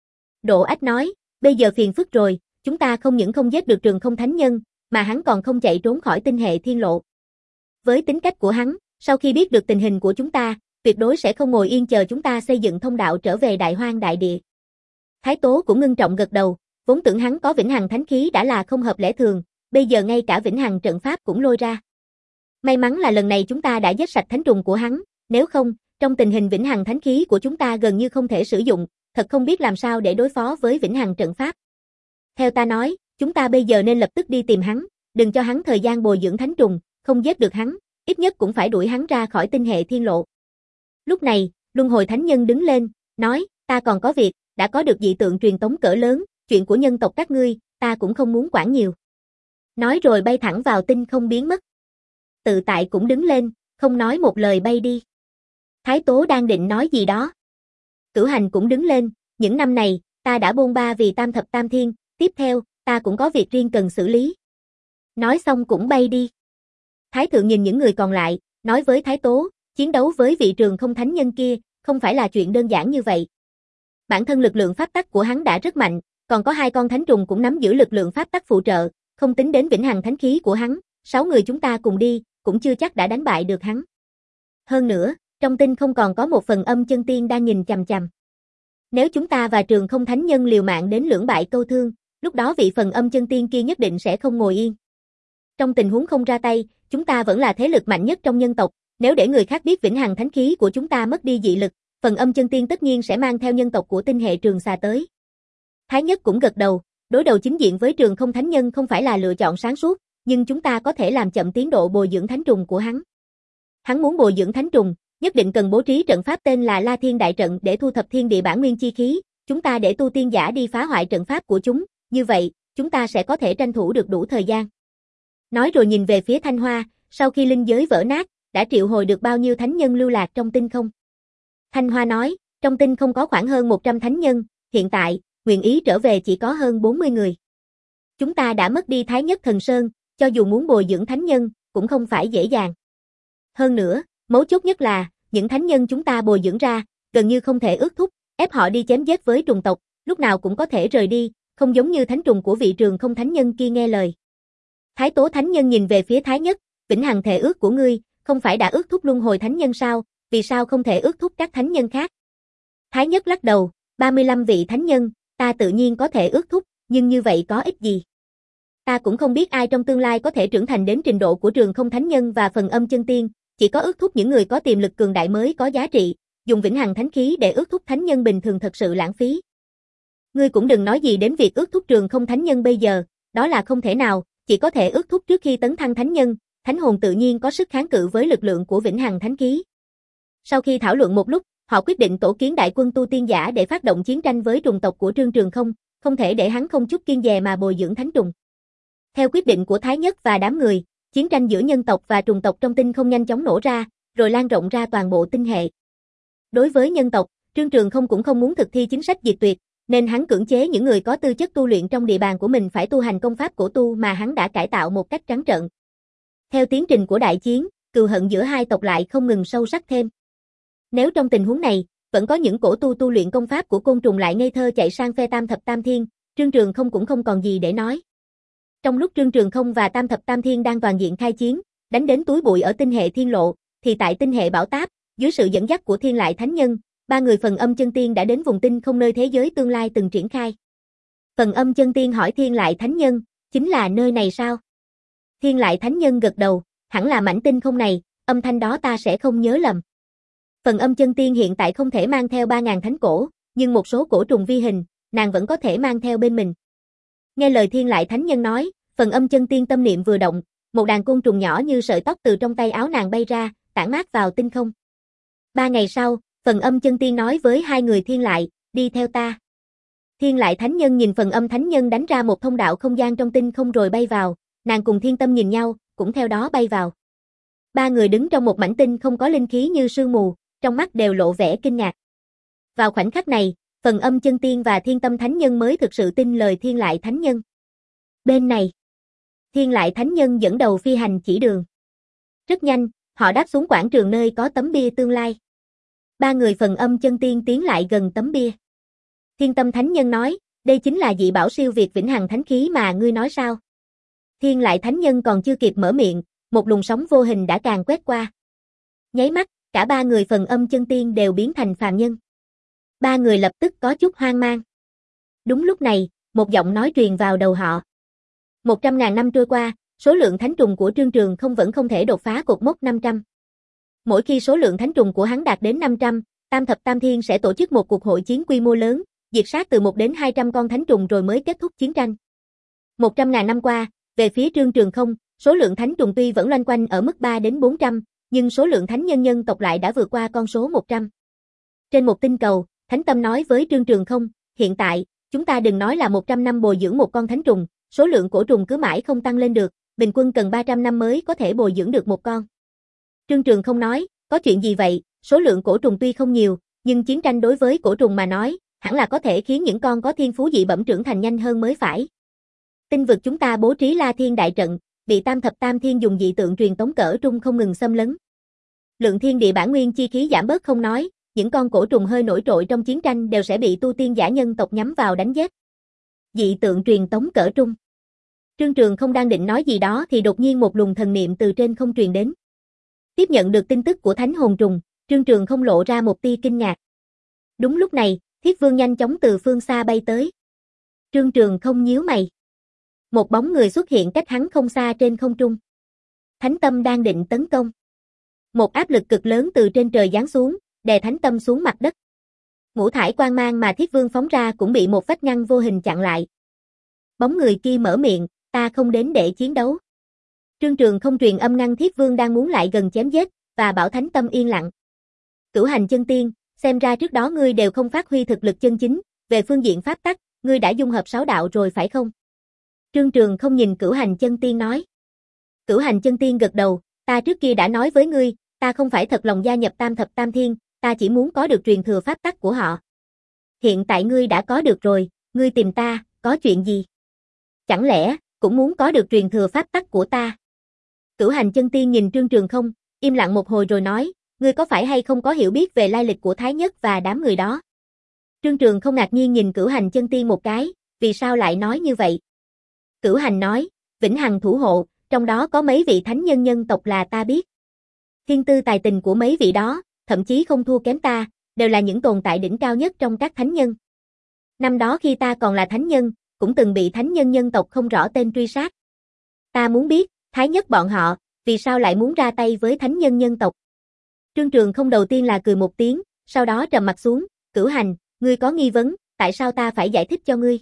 Độ Ách nói, bây giờ phiền phức rồi, chúng ta không những không giết được Trường Không Thánh Nhân, mà hắn còn không chạy trốn khỏi tinh hệ thiên lộ. Với tính cách của hắn, sau khi biết được tình hình của chúng ta, tuyệt đối sẽ không ngồi yên chờ chúng ta xây dựng thông đạo trở về Đại Hoang Đại Địa. Thái Tố cũng ngưng trọng gật đầu, vốn tưởng hắn có Vĩnh Hằng Thánh Khí đã là không hợp lẽ thường, bây giờ ngay cả Vĩnh Hằng trận pháp cũng lôi ra. May mắn là lần này chúng ta đã giết sạch thánh trùng của hắn, nếu không, trong tình hình Vĩnh Hằng Thánh Khí của chúng ta gần như không thể sử dụng, thật không biết làm sao để đối phó với Vĩnh Hằng trận pháp. Theo ta nói, chúng ta bây giờ nên lập tức đi tìm hắn, đừng cho hắn thời gian bồi dưỡng thánh trùng, không giết được hắn, ít nhất cũng phải đuổi hắn ra khỏi tinh hệ thiên lộ. Lúc này, Luân Hồi Thánh Nhân đứng lên, nói, ta còn có việc, đã có được dị tượng truyền tống cỡ lớn, chuyện của nhân tộc các ngươi, ta cũng không muốn quản nhiều. Nói rồi bay thẳng vào tinh không biến mất. Tự tại cũng đứng lên, không nói một lời bay đi. Thái Tố đang định nói gì đó. Cửu Hành cũng đứng lên, những năm này, ta đã bôn ba vì tam thập tam thiên, tiếp theo, ta cũng có việc riêng cần xử lý. Nói xong cũng bay đi. Thái Thượng nhìn những người còn lại, nói với Thái Tố, chiến đấu với vị Trường Không Thánh Nhân kia, không phải là chuyện đơn giản như vậy. Bản thân lực lượng pháp tắc của hắn đã rất mạnh, còn có hai con thánh trùng cũng nắm giữ lực lượng pháp tắc phụ trợ, không tính đến Vĩnh Hằng Thánh Khí của hắn, sáu người chúng ta cùng đi, cũng chưa chắc đã đánh bại được hắn. Hơn nữa, trong tinh không còn có một phần âm chân tiên đang nhìn chằm chằm. Nếu chúng ta và Trường Không Thánh Nhân liều mạng đến lưỡng bại câu thương, lúc đó vị phần âm chân tiên kia nhất định sẽ không ngồi yên. Trong tình huống không ra tay, chúng ta vẫn là thế lực mạnh nhất trong nhân tộc, nếu để người khác biết Vĩnh Hằng Thánh Khí của chúng ta mất đi dị lực, phần âm chân tiên tất nhiên sẽ mang theo nhân tộc của tinh hệ Trường Xà tới. Thái Nhất cũng gật đầu, đối đầu chính diện với Trường Không Thánh Nhân không phải là lựa chọn sáng suốt, nhưng chúng ta có thể làm chậm tiến độ bồi dưỡng thánh trùng của hắn. Hắn muốn bồi dưỡng thánh trùng, nhất định cần bố trí trận pháp tên là La Thiên Đại Trận để thu thập thiên địa bản nguyên chi khí, chúng ta để tu tiên giả đi phá hoại trận pháp của chúng, như vậy, chúng ta sẽ có thể tranh thủ được đủ thời gian. Nói rồi nhìn về phía Thanh Hoa, sau khi linh giới vỡ nát, đã triệu hồi được bao nhiêu thánh nhân lưu lạc trong tinh không? Thanh Hoa nói, trong tinh không có khoảng hơn một trăm thánh nhân, hiện tại, nguyện ý trở về chỉ có hơn bốn mươi người. Chúng ta đã mất đi Thái Nhất Thần Sơn, cho dù muốn bồi dưỡng thánh nhân, cũng không phải dễ dàng. Hơn nữa, mấu chốt nhất là, những thánh nhân chúng ta bồi dưỡng ra, gần như không thể ước thúc, ép họ đi chém giết với trùng tộc, lúc nào cũng có thể rời đi, không giống như thánh trùng của vị Trường Không Thánh Nhân kia nghe lời. Thái Tố Thánh Nhân nhìn về phía Thái Nhất, Vĩnh Hằng thề ước của ngươi, không phải đã ước thúc Luân Hồi Thánh Nhân sao, vì sao không thể ước thúc các thánh nhân khác? Thái Nhất lắc đầu, ba mươi lăm vị thánh nhân, ta tự nhiên có thể ước thúc, nhưng như vậy có ích gì? Ta cũng không biết ai trong tương lai có thể trưởng thành đến trình độ của Trường Không Thánh Nhân và phần âm chân tiên, chỉ có ước thúc những người có tiềm lực cường đại mới có giá trị, dùng Vĩnh Hằng Thánh Khí để ước thúc thánh nhân bình thường thật sự lãng phí. Ngươi cũng đừng nói gì đến việc ước thúc Trường Không Thánh Nhân bây giờ, đó là không thể nào, chỉ có thể ước thúc trước khi tấn thăng thánh nhân, thánh hồn tự nhiên có sức kháng cự với lực lượng của Vĩnh Hằng Thánh Khí. Sau khi thảo luận một lúc, họ quyết định tổ kiến đại quân tu tiên giả để phát động chiến tranh với trùng tộc của Trương Trường Không, không thể để hắn không chút kiêng dè mà bồi dưỡng thánh trùng. Theo quyết định của Thái Nhất và đám người, chiến tranh giữa nhân tộc và trùng tộc trong tinh không nhanh chóng nổ ra, rồi lan rộng ra toàn bộ tinh hệ. Đối với nhân tộc, Trương Trường Không cũng không muốn thực thi chính sách diệt tuyệt, nên hắn cưỡng chế những người có tư chất tu luyện trong địa bàn của mình phải tu hành công pháp cổ tu mà hắn đã cải tạo một cách trắng trợn. Theo tiến trình của đại chiến, cừu hận giữa hai tộc lại không ngừng sâu sắc thêm. Nếu trong tình huống này, vẫn có những cổ tu tu luyện công pháp của côn trùng lại ngây thơ chạy sang phe tam thập tam thiên, Trương Trường Không cũng không còn gì để nói. Trong lúc Trương Trường Không và Tam Thập Tam Thiên đang toàn diện khai chiến, đánh đến túi bụi ở tinh hệ Thiên Lộ, thì tại tinh hệ Bảo Táp, dưới sự dẫn dắt của Thiên Lại Thánh Nhân, ba người Phần Âm Chân Tiên đã đến vùng tinh không nơi thế giới tương lai từng triển khai. Phần Âm Chân Tiên hỏi Thiên Lại Thánh Nhân, chính là nơi này sao? Thiên Lại Thánh Nhân gật đầu, hẳn là mảnh tinh không này, âm thanh đó ta sẽ không nhớ lầm. Phần Âm Chân Tiên hiện tại không thể mang theo ba ngàn thánh cổ, nhưng một số cổ trùng vi hình, nàng vẫn có thể mang theo bên mình. Nghe lời Thiên Lại Thánh Nhân nói, Phần Âm Chân Tiên tâm niệm vừa động, một đàn côn trùng nhỏ như sợi tóc từ trong tay áo nàng bay ra, tản mát vào tinh không. Ba ngày sau, Phần Âm Chân Tiên nói với hai người Thiên Lại, đi theo ta. Thiên Lại Thánh Nhân nhìn Phần Âm Thánh Nhân đánh ra một thông đạo không gian trong tinh không rồi bay vào, nàng cùng Thiên Tâm nhìn nhau, cũng theo đó bay vào. Ba người đứng trong một mảnh tinh không có linh khí như sương mù, trong mắt đều lộ vẻ kinh ngạc. Vào khoảnh khắc này, Phần Âm Chân Tiên và Thiên Tâm Thánh Nhân mới thực sự tin lời Thiên Lại Thánh Nhân. Bên này, Thiên Lại Thánh Nhân dẫn đầu phi hành chỉ đường. Rất nhanh, họ đáp xuống quảng trường nơi có tấm bia tương lai. Ba người Phần Âm Chân Tiên tiến lại gần tấm bia. Thiên Tâm Thánh Nhân nói, đây chính là dị bảo siêu việt vĩnh hằng thánh khí mà ngươi nói sao? Thiên Lại Thánh Nhân còn chưa kịp mở miệng, một luồng sóng vô hình đã càn quét qua. Nháy mắt, cả ba người Phần Âm Chân Tiên đều biến thành phàm nhân. Ba người lập tức có chút hoang mang. Đúng lúc này, một giọng nói truyền vào đầu họ. Một trăm ngàn năm trôi qua, số lượng thánh trùng của Trương Trường Không vẫn không thể đột phá cột mốc năm trăm. Mỗi khi số lượng thánh trùng của hắn đạt đến năm trăm, Tam Thập Tam Thiên sẽ tổ chức một cuộc hội chiến quy mô lớn, diệt sát từ một đến hai trăm con thánh trùng rồi mới kết thúc chiến tranh. Một trăm ngàn năm qua, về phía Trương Trường Không, số lượng thánh trùng tuy vẫn loanh quanh ở mức ba đến bốn trăm, nhưng số lượng thánh nhân nhân tộc lại đã vượt qua con số một trăm. Trên một tinh cầu, Thánh Tâm nói với Trương Trường Không, hiện tại, chúng ta đừng nói là một trăm năm bồi dưỡng một con thánh trùng, số lượng cổ trùng cứ mãi không tăng lên được, bình quân cần ba trăm năm mới có thể bồi dưỡng được một con. Trương Trường Không nói, có chuyện gì vậy, số lượng cổ trùng tuy không nhiều, nhưng chiến tranh đối với cổ trùng mà nói, hẳn là có thể khiến những con có thiên phú dị bẩm trưởng thành nhanh hơn mới phải. Tinh vực chúng ta bố trí La Thiên đại trận, bị Tam Thập Tam Thiên dùng dị tượng truyền tống cỡ trung không ngừng xâm lấn. Lượng thiên địa bản nguyên chi khí giảm bớt không nói, những con cổ trùng hơi nổi trội trong chiến tranh đều sẽ bị tu tiên giả nhân tộc nhắm vào đánh giết. Dị tượng truyền tống cỡ trung. Trương Trường Không đang định nói gì đó thì đột nhiên một luồng thần niệm từ trên không truyền đến. Tiếp nhận được tin tức của Thánh Hồn Trùng, Trương Trường Không lộ ra một tia kinh ngạc. Đúng lúc này, Thiết Vương nhanh chóng từ phương xa bay tới. Trương Trường Không nhíu mày. Một bóng người xuất hiện cách hắn không xa trên không trung. Thánh Tâm đang định tấn công. Một áp lực cực lớn từ trên trời giáng xuống, đè Thánh Tâm xuống mặt đất. Ngũ thải quang mang mà Thiết Vương phóng ra cũng bị một vách ngăn vô hình chặn lại. Bóng người kia mở miệng, ta không đến để chiến đấu. Trương Trường Không truyền âm ngăn Thiết Vương đang muốn lại gần chém giết, và bảo Thánh Tâm yên lặng. Cửu Hành Chân Tiên, xem ra trước đó ngươi đều không phát huy thực lực chân chính, về phương diện pháp tắc, ngươi đã dung hợp sáu đạo rồi phải không? Trương Trường Không nhìn Cửu Hành Chân Tiên nói. Cửu Hành Chân Tiên gật đầu, ta trước kia đã nói với ngươi, ta không phải thật lòng gia nhập Tam Thập Tam Thiên, ta chỉ muốn có được truyền thừa pháp tắc của họ. Hiện tại ngươi đã có được rồi, ngươi tìm ta, có chuyện gì? Chẳng lẽ, cũng muốn có được truyền thừa pháp tắc của ta? Cửu Hành Chân Tiên nhìn Trương Trường Không, im lặng một hồi rồi nói, ngươi có phải hay không có hiểu biết về lai lịch của Thái Nhất và đám người đó? Trương Trường Không ngạc nhiên nhìn Cửu Hành Chân Tiên một cái, vì sao lại nói như vậy? Cửu Hành nói, vĩnh hằng thủ hộ, trong đó có mấy vị thánh nhân nhân tộc là ta biết. Thiên tư tài tình của mấy vị đó, thậm chí không thua kém ta, đều là những tồn tại đỉnh cao nhất trong các thánh nhân. Năm đó khi ta còn là thánh nhân, cũng từng bị thánh nhân nhân tộc không rõ tên truy sát. Ta muốn biết, Thái Nhất bọn họ, vì sao lại muốn ra tay với thánh nhân nhân tộc? Trương Trường Không đầu tiên là cười một tiếng, sau đó trầm mặt xuống, Cửu Hành, ngươi có nghi vấn, tại sao ta phải giải thích cho ngươi?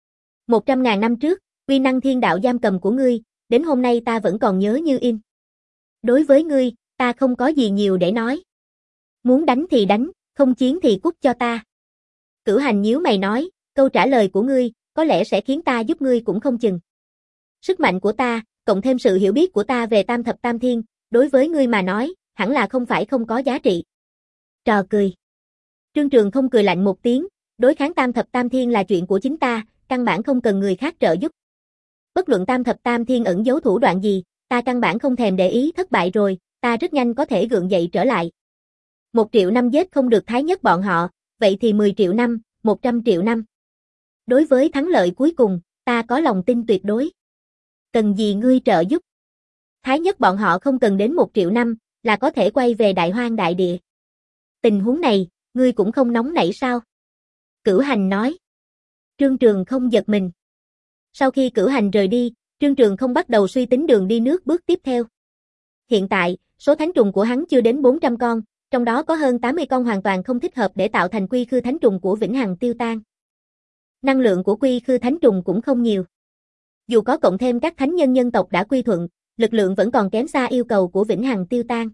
Một trăm ngàn năm trước, uy năng thiên đạo giam cầm của ngươi, đến hôm nay ta vẫn còn nhớ như in. Đối với ngươi, ta không có gì nhiều để nói. Muốn đánh thì đánh, không chiến thì cút cho ta. Cửu Hành nhíu mày nói, câu trả lời của ngươi, có lẽ sẽ khiến ta giúp ngươi cũng không chừng. Sức mạnh của ta, cộng thêm sự hiểu biết của ta về Tam Thập Tam Thiên, đối với ngươi mà nói, hẳn là không phải không có giá trị. Trò cười. Trương Trường Không cười lạnh một tiếng, đối kháng Tam Thập Tam Thiên là chuyện của chính ta, căn bản không cần người khác trợ giúp. Bất luận Tam Thập Tam Thiên ẩn giấu thủ đoạn gì, ta căn bản không thèm để ý, thất bại rồi, ta rất nhanh có thể gượng dậy trở lại. Một triệu năm giết không được Thái Nhất bọn họ, vậy thì mười triệu năm, một trăm triệu năm. Đối với thắng lợi cuối cùng, ta có lòng tin tuyệt đối. Cần gì ngươi trợ giúp? Thái nhất bọn họ không cần đến một triệu năm, là có thể quay về đại hoang đại địa. Tình huống này, ngươi cũng không nóng nảy sao? Cửu Hành nói. Trương Trường không giật mình. Sau khi Cửu Hành rời đi, Trương Trường không bắt đầu suy tính đường đi nước bước tiếp theo. Hiện tại, số thánh trùng của hắn chưa đến bốn trăm con, trong đó có hơn tám mươi con hoàn toàn không thích hợp để tạo thành quy khư thánh trùng của Vĩnh Hằng Tiêu Tan. Năng lượng của quy khư thánh trùng cũng không nhiều. Dù có cộng thêm các thánh nhân nhân tộc đã quy thuận, lực lượng vẫn còn kém xa yêu cầu của Vĩnh Hằng Tiêu Tan.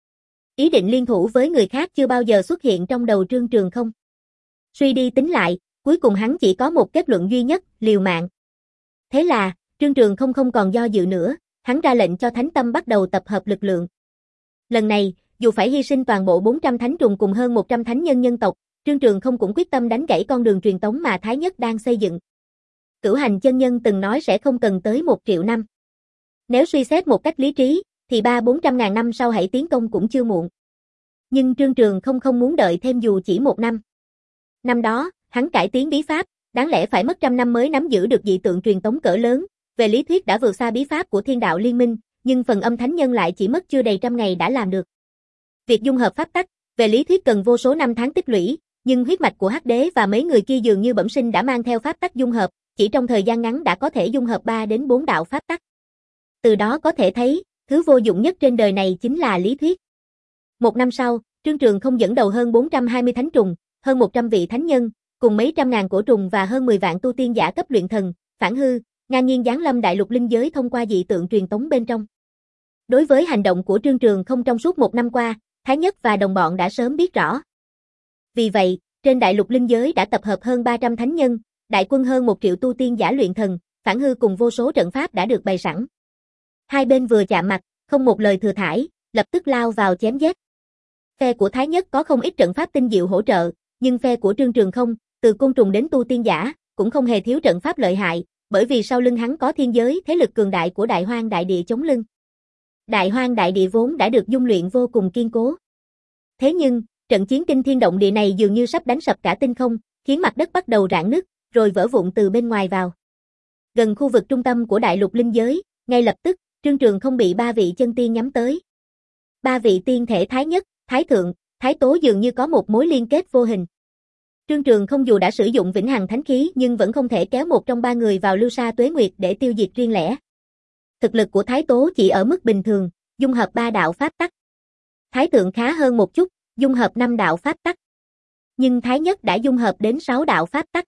Ý định liên thủ với người khác chưa bao giờ xuất hiện trong đầu Trương Trường không. Suy đi tính lại, cuối cùng hắn chỉ có một kết luận duy nhất, liều mạng. Thế là, Trương Trường không không còn do dự nữa, hắn ra lệnh cho Thánh Tâm bắt đầu tập hợp lực lượng. Lần này, dù phải hy sinh toàn bộ bốn trăm thánh trùng cùng hơn một trăm thánh nhân nhân tộc, Trương Trường không cũng quyết tâm đánh gãy con đường truyền tống mà Thái Nhất đang xây dựng. Cửu Hành chân nhân từng nói sẽ không cần tới một triệu năm. Nếu suy xét một cách lý trí, thì ba bốn trăm ngàn năm sau hãy tiến công cũng chưa muộn. Nhưng Trương Trường không không muốn đợi thêm dù chỉ một năm. Năm đó, hắn cải tiến bí pháp, đáng lẽ phải mất trăm năm mới nắm giữ được dị tượng truyền tống cỡ lớn, về lý thuyết đã vượt xa bí pháp của Thiên Đạo Liên Minh, nhưng phần âm thánh nhân lại chỉ mất chưa đầy trăm ngày đã làm được. Việc dung hợp pháp tắc, về lý thuyết cần vô số năm tháng tích lũy, nhưng huyết mạch của Hắc Đế và mấy người kia dường như bẩm sinh đã mang theo pháp tắc dung hợp, chỉ trong thời gian ngắn đã có thể dung hợp ba đến bốn đạo pháp tắc. Từ đó có thể thấy, thứ vô dụng nhất trên đời này chính là lý thuyết. Một năm sau, Trương Trường không dẫn đầu hơn bốn trăm hai mươi thánh trùng, hơn một trăm vị thánh nhân, cùng mấy trăm ngàn cổ trùng và hơn mười vạn tu tiên giả cấp luyện thần, phản hư, ngang nhiên giáng lâm đại lục linh giới thông qua dị tượng truyền tống bên trong. Đối với hành động của Trương Trường không trong suốt một năm qua, Thái Nhất và đồng bọn đã sớm biết rõ. Vì vậy, trên đại lục linh giới đã tập hợp hơn ba trăm thánh nhân, đại quân hơn một triệu tu tiên giả luyện thần, phản hư cùng vô số trận pháp đã được bày sẵn. Hai bên vừa chạm mặt, không một lời thừa thãi, lập tức lao vào chém giết. Phe của Thái Nhất có không ít trận pháp tinh diệu hỗ trợ, nhưng phe của Trương Trường không, từ côn trùng đến tu tiên giả, cũng không hề thiếu trận pháp lợi hại, bởi vì sau lưng hắn có thiên giới thế lực cường đại của đại hoang đại địa chống lưng. Đại hoang đại địa vốn đã được dung luyện vô cùng kiên cố. Thế nhưng, trận chiến kinh thiên động địa này dường như sắp đánh sập cả tinh không, khiến mặt đất bắt đầu rạn nứt, rồi vỡ vụn từ bên ngoài vào. Gần khu vực trung tâm của đại lục linh giới, ngay lập tức, Trương Trường không bị ba vị chân tiên nhắm tới. Ba vị tiên thể Thái Nhất, Thái Thượng, Thái Tố dường như có một mối liên kết vô hình. Trương Trường không dù đã sử dụng Vĩnh Hằng Thánh Khí nhưng vẫn không thể kéo một trong ba người vào lưu sa tuế nguyệt để tiêu diệt riêng lẻ. Thực lực của Thái Tố chỉ ở mức bình thường, dung hợp ba đạo pháp tắc. Thái Thượng khá hơn một chút, dung hợp năm đạo pháp tắc. Nhưng Thái Nhất đã dung hợp đến sáu đạo pháp tắc.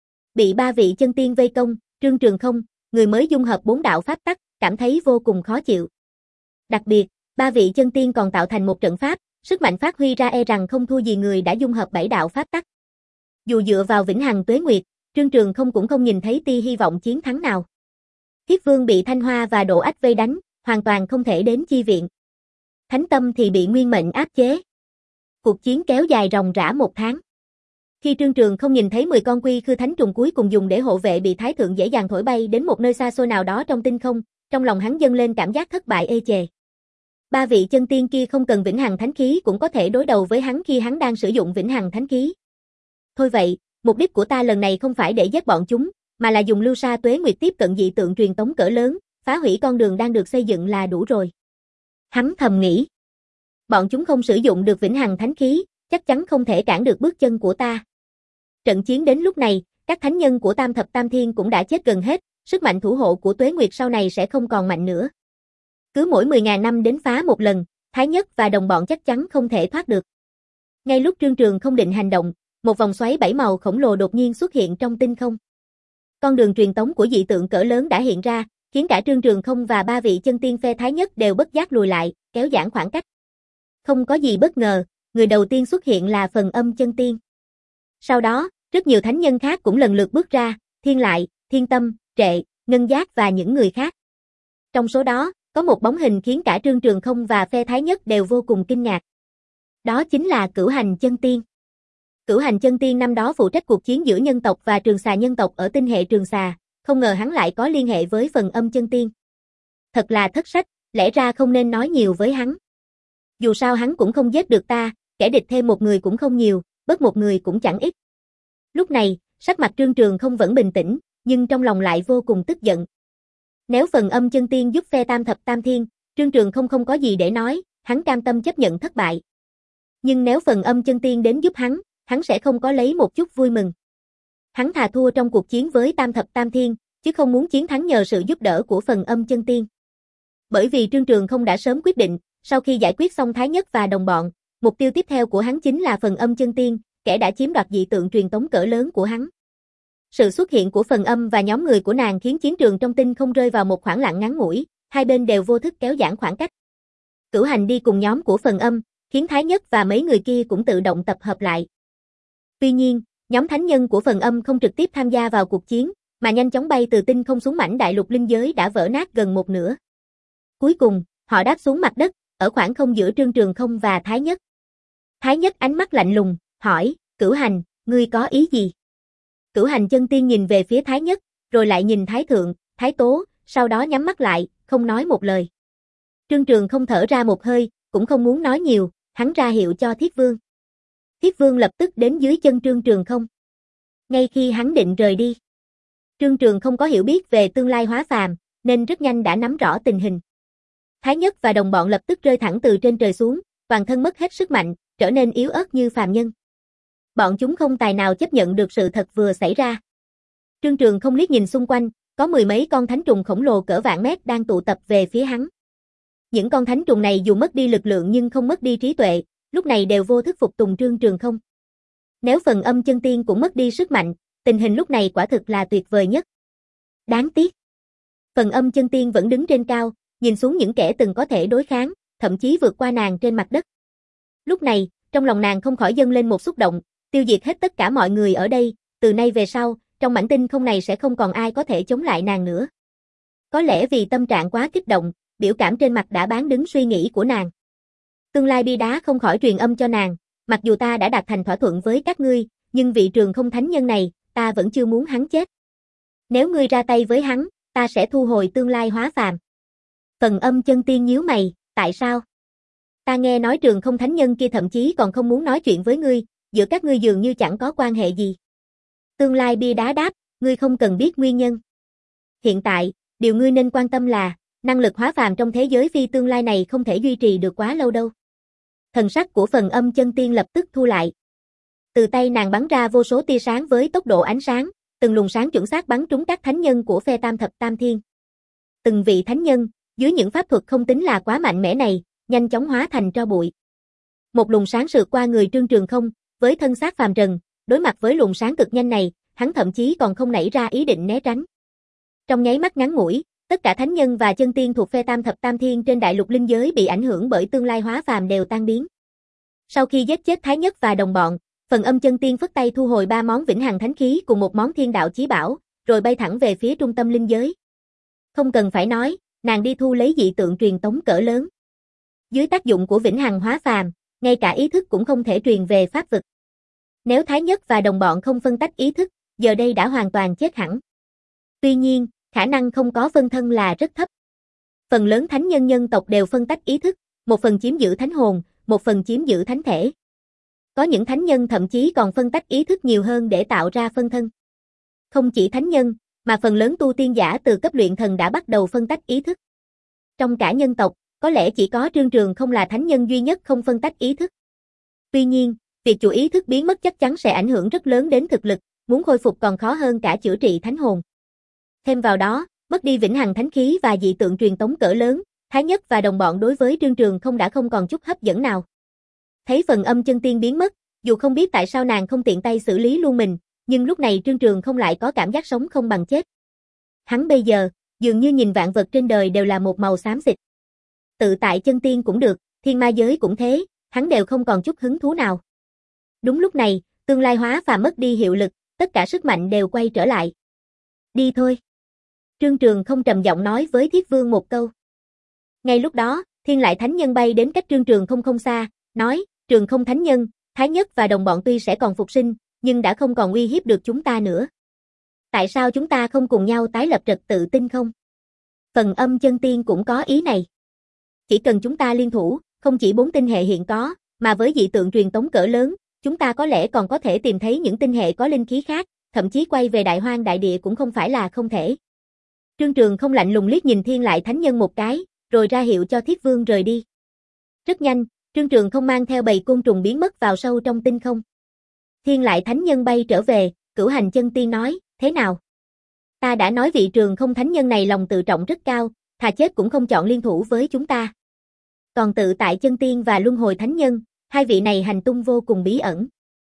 Bị ba vị chân tiên vây công, Trương Trường không, người mới dung hợp bốn đạo pháp tắc, cảm thấy vô cùng khó chịu. Đặc biệt, ba vị chân tiên còn tạo thành một trận pháp, sức mạnh phát huy ra e rằng không thua gì người đã dung hợp bảy đạo pháp tắc. Dù dựa vào Vĩnh Hằng Tuế Nguyệt, Trương Trường không cũng không nhìn thấy tia hy vọng chiến thắng nào. Thiết Vương bị Thanh Hoa và Độ Ách vây đánh, hoàn toàn không thể đến chi viện. Thánh Tâm thì bị Nguyên Mệnh áp chế. Cuộc chiến kéo dài ròng rã một tháng. Khi Trương Trường không nhìn thấy mười con quy khư thánh trùng cuối cùng dùng để hộ vệ bị Thái Thượng dễ dàng thổi bay đến một nơi xa xôi nào đó trong tinh không, trong lòng hắn dâng lên cảm giác thất bại ê chề. Ba vị chân tiên kia không cần Vĩnh Hằng Thánh Khí cũng có thể đối đầu với hắn khi hắn đang sử dụng Vĩnh Hằng Thánh Khí. Thôi vậy, mục đích của ta lần này không phải để giết bọn chúng, mà là dùng lưu sa tuế nguyệt tiếp cận dị tượng truyền tống cỡ lớn, phá hủy con đường đang được xây dựng là đủ rồi. Hắn thầm nghĩ. Bọn chúng không sử dụng được Vĩnh Hằng Thánh Khí, chắc chắn không thể cản được bước chân của ta. Trận chiến đến lúc này, các thánh nhân của Tam Thập Tam Thiên cũng đã chết gần hết, sức mạnh thủ hộ của Tuế Nguyệt sau này sẽ không còn mạnh nữa. Cứ mỗi mười ngàn năm đến phá một lần, Thái Nhất và đồng bọn chắc chắn không thể thoát được. Ngay lúc Trương Trường không định hành động, một vòng xoáy bảy màu khổng lồ đột nhiên xuất hiện trong tinh không. Con đường truyền tống của dị tượng cỡ lớn đã hiện ra, khiến cả Trương Trường không và ba vị chân tiên phe Thái Nhất đều bất giác lùi lại, kéo giãn khoảng cách. Không có gì bất ngờ, người đầu tiên xuất hiện là Phần Âm chân tiên. Sau đó, rất nhiều thánh nhân khác cũng lần lượt bước ra, Thiên Lại, Thiên Tâm, Trệ, Ngân Giác và những người khác. Trong số đó, có một bóng hình khiến cả Trương Trường không và phe Thái Nhất đều vô cùng kinh ngạc. Đó chính là Cửu Hành chân tiên. Cửu Hành chân tiên năm đó phụ trách cuộc chiến giữa nhân tộc và Trường Xà nhân tộc ở tinh hệ Trường Xà, không ngờ hắn lại có liên hệ với Phần Âm chân tiên. Thật là thất sách, lẽ ra không nên nói nhiều với hắn. Dù sao hắn cũng không giết được ta, kẻ địch thêm một người cũng không nhiều, bớt một người cũng chẳng ít. Lúc này, sắc mặt Trương Trường không vẫn bình tĩnh, nhưng trong lòng lại vô cùng tức giận. Nếu phần âm chân tiên giúp phe tam thập tam thiên, Trương Trường không không có gì để nói, hắn cam tâm chấp nhận thất bại. Nhưng nếu phần âm chân tiên đến giúp hắn, hắn sẽ không có lấy một chút vui mừng. Hắn thà thua trong cuộc chiến với tam thập tam thiên, chứ không muốn chiến thắng nhờ sự giúp đỡ của phần âm chân tiên. Bởi vì Trương Trường không đã sớm quyết định, sau khi giải quyết xong Thái Nhất và đồng bọn, mục tiêu tiếp theo của hắn chính là phần âm chân tiên, kẻ đã chiếm đoạt dị tượng truyền tống cỡ lớn của hắn. Sự xuất hiện của phần âm và nhóm người của nàng khiến chiến trường trong tinh không rơi vào một khoảng lặng ngắn ngủi, hai bên đều vô thức kéo giãn khoảng cách. Cửu Hành đi cùng nhóm của phần âm, khiến Thái Nhất và mấy người kia cũng tự động tập hợp lại. Tuy nhiên, nhóm thánh nhân của phần âm không trực tiếp tham gia vào cuộc chiến, mà nhanh chóng bay từ tinh không xuống mảnh đại lục linh giới đã vỡ nát gần một nửa. Cuối cùng, họ đáp xuống mặt đất, ở khoảng không giữa Trương Trường không và Thái Nhất. Thái Nhất ánh mắt lạnh lùng, hỏi, Cửu Hành, ngươi có ý gì? Cửu Hành chân tiên nhìn về phía Thái Nhất, rồi lại nhìn Thái Thượng, Thái Tố, sau đó nhắm mắt lại, không nói một lời. Trương Trường không thở ra một hơi, cũng không muốn nói nhiều, hắn ra hiệu cho Thiết Vương. Thiết Vương lập tức đến dưới chân Trương Trường không. Ngay khi hắn định rời đi, Trương Trường không có hiểu biết về tương lai hóa phàm, nên rất nhanh đã nắm rõ tình hình. Thái Nhất và đồng bọn lập tức rơi thẳng từ trên trời xuống, toàn thân mất hết sức mạnh, trở nên yếu ớt như phàm nhân. Bọn chúng không tài nào chấp nhận được sự thật vừa xảy ra. Trương Trường không liếc nhìn xung quanh, có mười mấy con thánh trùng khổng lồ cỡ vạn mét đang tụ tập về phía hắn. Những con thánh trùng này dù mất đi lực lượng nhưng không mất đi trí tuệ, lúc này đều vô thức phục tùng Trương Trường không. Nếu phần âm chân tiên cũng mất đi sức mạnh, tình hình lúc này quả thực là tuyệt vời nhất. Đáng tiếc. Phần âm chân tiên vẫn đứng trên cao, nhìn xuống những kẻ từng có thể đối kháng, thậm chí vượt qua nàng trên mặt đất. Lúc này, trong lòng nàng không khỏi dâng lên một xúc động, tiêu diệt hết tất cả mọi người ở đây, từ nay về sau, trong mảnh tinh không này sẽ không còn ai có thể chống lại nàng nữa. Có lẽ vì tâm trạng quá kích động, biểu cảm trên mặt đã bán đứng suy nghĩ của nàng. Tương lai bi đá không khỏi truyền âm cho nàng, mặc dù ta đã đạt thành thỏa thuận với các ngươi, nhưng vị Trường không thánh nhân này, ta vẫn chưa muốn hắn chết. Nếu ngươi ra tay với hắn, ta sẽ thu hồi tương lai hóa phàm. Phần âm chân tiên nhíu mày, tại sao? Ta nghe nói Trường không thánh nhân kia thậm chí còn không muốn nói chuyện với ngươi, giữa các ngươi dường như chẳng có quan hệ gì. Tương lai bia đá đáp, ngươi không cần biết nguyên nhân. Hiện tại, điều ngươi nên quan tâm là, năng lực hóa phàm trong thế giới phi tương lai này không thể duy trì được quá lâu đâu. Thần sắc của phần âm chân tiên lập tức thu lại. Từ tay nàng bắn ra vô số tia sáng với tốc độ ánh sáng, từng luồng sáng chuẩn xác bắn trúng các thánh nhân của phe tam thập tam thiên. Từng vị thánh nhân, dưới những pháp thuật không tính là quá mạnh mẽ này, nhanh chóng hóa thành tro bụi. Một luồng sáng sượt qua người Trương Trường không, với thân xác phàm trần, đối mặt với luồng sáng cực nhanh này, hắn thậm chí còn không nảy ra ý định né tránh. Trong nháy mắt ngắn ngủi, tất cả thánh nhân và chân tiên thuộc phe tam thập tam thiên trên đại lục linh giới bị ảnh hưởng bởi tương lai hóa phàm đều tan biến. Sau khi giết chết Thái Nhất và đồng bọn, phần âm chân tiên phất tay thu hồi ba món vĩnh hằng thánh khí cùng một món thiên đạo chí bảo, rồi bay thẳng về phía trung tâm linh giới. Không cần phải nói, nàng đi thu lấy dị tượng truyền tống cỡ lớn. Dưới tác dụng của vĩnh hằng hóa phàm, ngay cả ý thức cũng không thể truyền về pháp vực. Nếu Thái Nhất và đồng bọn không phân tách ý thức, giờ đây đã hoàn toàn chết hẳn. Tuy nhiên, khả năng không có phân thân là rất thấp. Phần lớn thánh nhân nhân tộc đều phân tách ý thức, một phần chiếm giữ thánh hồn, một phần chiếm giữ thánh thể. Có những thánh nhân thậm chí còn phân tách ý thức nhiều hơn để tạo ra phân thân. Không chỉ thánh nhân, mà phần lớn tu tiên giả từ cấp luyện thần đã bắt đầu phân tách ý thức. Trong cả nhân tộc, có lẽ chỉ có Trương Trường không là thánh nhân duy nhất không phân tách ý thức. Tuy nhiên, việc chủ ý thức biến mất chắc chắn sẽ ảnh hưởng rất lớn đến thực lực, muốn khôi phục còn khó hơn cả chữa trị thánh hồn. Thêm vào đó, mất đi vĩnh hằng thánh khí và dị tượng truyền tống cỡ lớn, Thái Nhất và đồng bọn đối với Trương Trường không đã không còn chút hấp dẫn nào. Thấy phần âm chân tiên biến mất, dù không biết tại sao nàng không tiện tay xử lý luôn mình, nhưng lúc này Trương Trường không lại có cảm giác sống không bằng chết. Hắn bây giờ, dường như nhìn vạn vật trên đời đều là một màu xám xịt. Tự tại chân tiên cũng được, thiên ma giới cũng thế, hắn đều không còn chút hứng thú nào. Đúng lúc này, tương lai hóa phàm mất đi hiệu lực, tất cả sức mạnh đều quay trở lại. Đi thôi. Trương Trường không trầm giọng nói với Thiết Vương một câu. Ngay lúc đó, Thiên Lại Thánh Nhân bay đến cách Trương Trường không không xa, nói, Trường không Thánh Nhân, Thái Nhất và đồng bọn tuy sẽ còn phục sinh, nhưng đã không còn uy hiếp được chúng ta nữa. Tại sao chúng ta không cùng nhau tái lập trật tự tinh không? Phần âm chân tiên cũng có ý này. Chỉ cần chúng ta liên thủ, không chỉ bốn tinh hệ hiện có, mà với dị tượng truyền tống cỡ lớn, chúng ta có lẽ còn có thể tìm thấy những tinh hệ có linh khí khác, thậm chí quay về Đại Hoang đại địa cũng không phải là không thể. Trương Trường không lạnh lùng liếc nhìn Thiên Lại Thánh Nhân một cái, rồi ra hiệu cho Thiết Vương rời đi. Rất nhanh, Trương Trường không mang theo bầy côn trùng biến mất vào sâu trong tinh không. Thiên Lại Thánh Nhân bay trở về, Cửu Hành Chân Tiên nói, thế nào? Ta đã nói vị Trường không Thánh Nhân này lòng tự trọng rất cao, thà chết cũng không chọn liên thủ với chúng ta. Còn Tự Tại Chân Tiên và Luân Hồi Thánh Nhân, hai vị này hành tung vô cùng bí ẩn.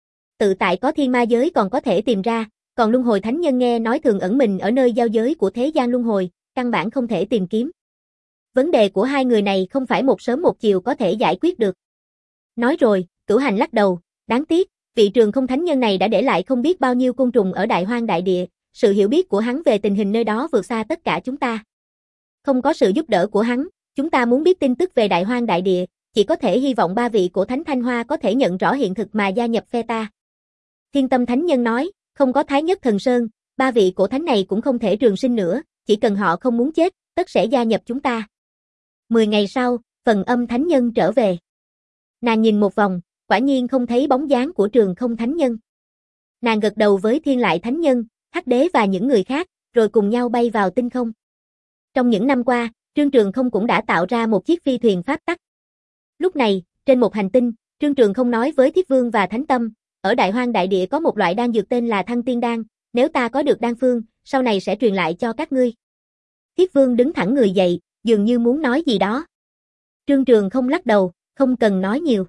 Tự Tại có thiên ma giới còn có thể tìm ra, còn Luân Hồi Thánh Nhân nghe nói thường ẩn mình ở nơi giao giới của thế gian luân hồi, căn bản không thể tìm kiếm. Vấn đề của hai người này không phải một sớm một chiều có thể giải quyết được. Nói rồi, Cửu Hành lắc đầu, đáng tiếc, vị Trường không Thánh Nhân này đã để lại không biết bao nhiêu côn trùng ở Đại Hoang đại địa, sự hiểu biết của hắn về tình hình nơi đó vượt xa tất cả chúng ta. Không có sự giúp đỡ của hắn, chúng ta muốn biết tin tức về Đại Hoang đại địa, chỉ có thể hy vọng ba vị cổ thánh Thanh Hoa có thể nhận rõ hiện thực mà gia nhập phe ta. Thiên Tâm Thánh Nhân nói, không có Thái Nhất Thần Sơn, ba vị cổ thánh này cũng không thể trường sinh nữa, chỉ cần họ không muốn chết, tất sẽ gia nhập chúng ta. Mười ngày sau, Phần Âm Thánh Nhân trở về. Nàng nhìn một vòng, quả nhiên không thấy bóng dáng của Trường không Thánh Nhân. Nàng gật đầu với Thiên Lại Thánh Nhân, Hắc Đế và những người khác, rồi cùng nhau bay vào tinh không. Trong những năm qua, Trương Trường không cũng đã tạo ra một chiếc phi thuyền pháp tắc. Lúc này, trên một hành tinh, Trương Trường không nói với Thiết Vương và Thánh Tâm, ở Đại Hoang đại địa có một loại đan dược tên là Thăng Tiên Đan, nếu ta có được đan phương, sau này sẽ truyền lại cho các ngươi. Thiết Vương đứng thẳng người dậy, dường như muốn nói gì đó. Trương Trường không lắc đầu, không cần nói nhiều.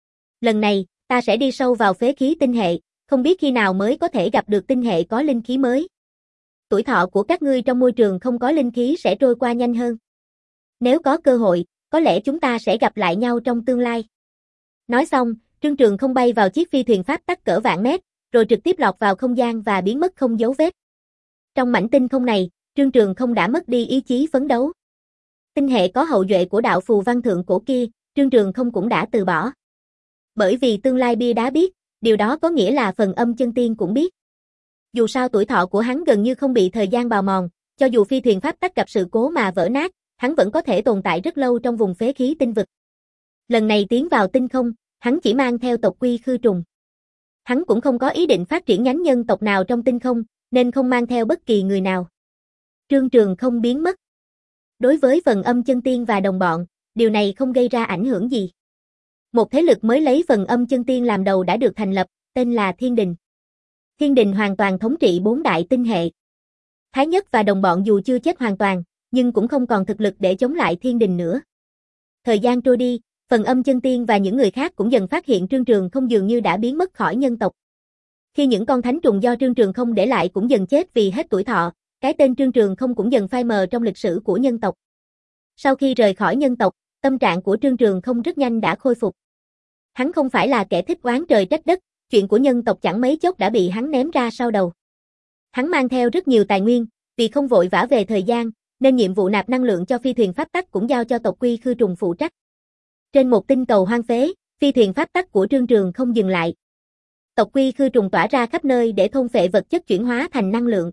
Lần này, ta sẽ đi sâu vào phế khí tinh hệ, không biết khi nào mới có thể gặp được tinh hệ có linh khí mới. Tuổi thọ của các ngươi trong môi trường không có linh khí sẽ trôi qua nhanh hơn. Nếu có cơ hội, có lẽ chúng ta sẽ gặp lại nhau trong tương lai. Nói xong, Trương Trường không bay vào chiếc phi thuyền pháp tắc cỡ vạn mét, rồi trực tiếp lọt vào không gian và biến mất không dấu vết. Trong mảnh tinh không này, Trương Trường không đã mất đi ý chí phấn đấu. Tinh hệ có hậu duệ của đạo phù văn thượng cổ kia, Trương Trường không cũng đã từ bỏ. Bởi vì tương lai bia đá biết, điều đó có nghĩa là Phần Âm Chân Tiên cũng biết. Dù sao tuổi thọ của hắn gần như không bị thời gian bào mòn, cho dù phi thuyền pháp tắc gặp sự cố mà vỡ nát, hắn vẫn có thể tồn tại rất lâu trong vùng phế khí tinh vực. Lần này tiến vào tinh không, hắn chỉ mang theo tộc quy khư trùng. Hắn cũng không có ý định phát triển nhánh nhân tộc nào trong tinh không, nên không mang theo bất kỳ người nào. Trương Trường không biến mất. Đối với Phần Âm Chân Tiên và đồng bọn, điều này không gây ra ảnh hưởng gì. Một thế lực mới lấy Phần Âm Chân Tiên làm đầu đã được thành lập, tên là Thiên Đình. Thiên Đình hoàn toàn thống trị bốn đại tinh hệ. Thái Nhất và đồng bọn dù chưa chết hoàn toàn, nhưng cũng không còn thực lực để chống lại Thiên Đình nữa. Thời gian trôi đi, Phần Âm Chân Tiên và những người khác cũng dần phát hiện Trương Trường không dường như đã biến mất khỏi nhân tộc. Khi những con thánh trùng do Trương Trường không để lại cũng dần chết vì hết tuổi thọ, cái tên Trương Trường không cũng dần phai mờ trong lịch sử của nhân tộc. Sau khi rời khỏi nhân tộc, tâm trạng của Trương Trường không rất nhanh đã khôi phục. Hắn không phải là kẻ thích oán trời trách đất, chuyện của nhân tộc chẳng mấy chốc đã bị hắn ném ra sau đầu. Hắn mang theo rất nhiều tài nguyên, vì không vội vã về thời gian, nên nhiệm vụ nạp năng lượng cho phi thuyền pháp tắc cũng giao cho tộc quy khư trùng phụ trách. Trên một tinh cầu hoang phế, phi thuyền pháp tắc của Trương Trường không dừng lại. Tộc quy khư trùng tỏa ra khắp nơi để thôn phệ vật chất chuyển hóa thành năng lượng.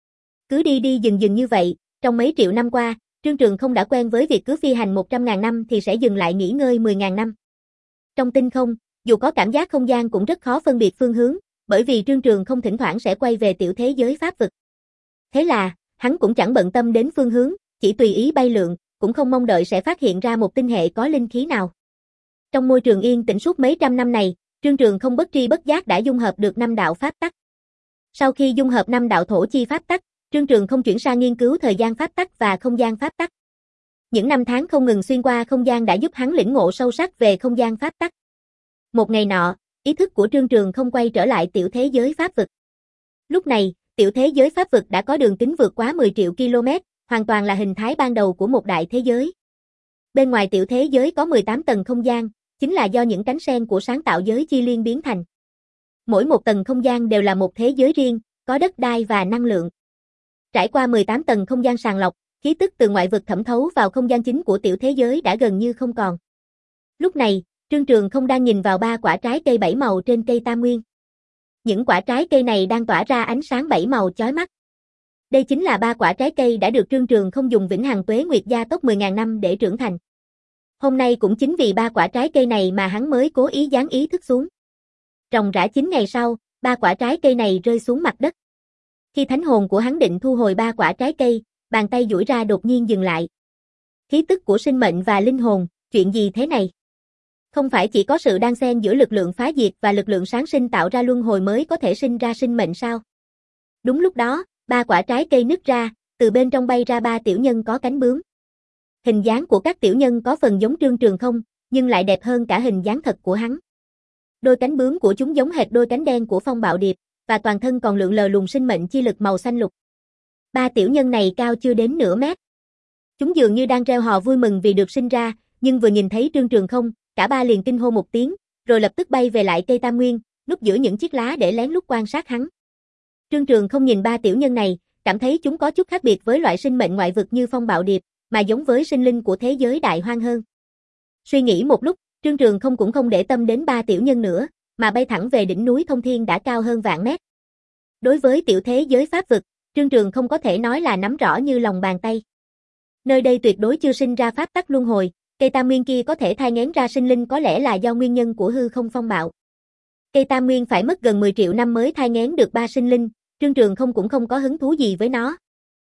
Cứ đi đi dừng dừng như vậy, trong mấy triệu năm qua, Trương Trường không đã quen với việc cứ phi hành một trăm ngàn năm thì sẽ dừng lại nghỉ ngơi mười ngàn năm. Trong tinh không, dù có cảm giác không gian cũng rất khó phân biệt phương hướng, bởi vì Trương Trường không thỉnh thoảng sẽ quay về tiểu thế giới pháp vực. Thế là, hắn cũng chẳng bận tâm đến phương hướng, chỉ tùy ý bay lượn, cũng không mong đợi sẽ phát hiện ra một tinh hệ có linh khí nào. Trong môi trường yên tĩnh suốt mấy trăm năm này, Trương Trường không bất tri bất giác đã dung hợp được năm đạo pháp tắc. Sau khi dung hợp năm đạo thổ chi pháp tắc, Trương Trường không chuyển sang nghiên cứu thời gian pháp tắc và không gian pháp tắc. Những năm tháng không ngừng xuyên qua không gian đã giúp hắn lĩnh ngộ sâu sắc về không gian pháp tắc. Một ngày nọ, ý thức của Trương Trường không quay trở lại tiểu thế giới pháp vực. Lúc này, tiểu thế giới pháp vực đã có đường kính vượt quá mười triệu ki lô mét, hoàn toàn là hình thái ban đầu của một đại thế giới. Bên ngoài tiểu thế giới có mười tám tầng không gian, chính là do những cánh sen của sáng tạo giới chi liên biến thành. Mỗi một tầng không gian đều là một thế giới riêng, có đất đai và năng lượng. Trải qua mười tám tầng không gian sàng lọc, khí tức từ ngoại vực thẩm thấu vào không gian chính của tiểu thế giới đã gần như không còn. Lúc này, Trương Trường không đang nhìn vào ba quả trái cây bảy màu trên cây Tam Nguyên. Những quả trái cây này đang tỏa ra ánh sáng bảy màu chói mắt. Đây chính là ba quả trái cây đã được Trương Trường không dùng vĩnh hằng tuế nguyệt gia tốc mười ngàn năm để trưởng thành. Hôm nay cũng chính vì ba quả trái cây này mà hắn mới cố ý giáng ý thức xuống. Trồng rã chín ngày sau, ba quả trái cây này rơi xuống mặt đất. Khi thánh hồn của hắn định thu hồi ba quả trái cây, bàn tay duỗi ra đột nhiên dừng lại. Khí tức của sinh mệnh và linh hồn, chuyện gì thế này? Không phải chỉ có sự đan xen giữa lực lượng phá diệt và lực lượng sáng sinh tạo ra luân hồi mới có thể sinh ra sinh mệnh sao? Đúng lúc đó, ba quả trái cây nứt ra, từ bên trong bay ra ba tiểu nhân có cánh bướm. Hình dáng của các tiểu nhân có phần giống Trương Trường Không, nhưng lại đẹp hơn cả hình dáng thật của hắn. Đôi cánh bướm của chúng giống hệt đôi cánh đen của Phong Bạo Điệp, và toàn thân còn lượn lờ luồng sinh mệnh chi lực màu xanh lục. Ba tiểu nhân này cao chưa đến nửa mét. Chúng dường như đang reo hò vui mừng vì được sinh ra, nhưng vừa nhìn thấy Trương Trường Không, cả ba liền kinh hô một tiếng, rồi lập tức bay về lại cây tam nguyên, núp giữa những chiếc lá để lén lút quan sát hắn. Trương Trường Không nhìn ba tiểu nhân này, cảm thấy chúng có chút khác biệt với loại sinh mệnh ngoại vực như Phong Bạo Điệp, mà giống với sinh linh của thế giới đại hoang hơn. Suy nghĩ một lúc, Trương Trường Không cũng không để tâm đến ba tiểu nhân nữa, mà bay thẳng về đỉnh núi Thông Thiên đã cao hơn vạn mét. Đối với tiểu thế giới pháp vực, Trương Trường Không có thể nói là nắm rõ như lòng bàn tay. Nơi đây tuyệt đối chưa sinh ra pháp tắc luân hồi, cây tam nguyên kia có thể thai nghén ra sinh linh có lẽ là do nguyên nhân của hư không phong bạo. Cây tam nguyên phải mất gần mười triệu năm mới thai nghén được ba sinh linh, Trương Trường Không cũng không có hứng thú gì với nó.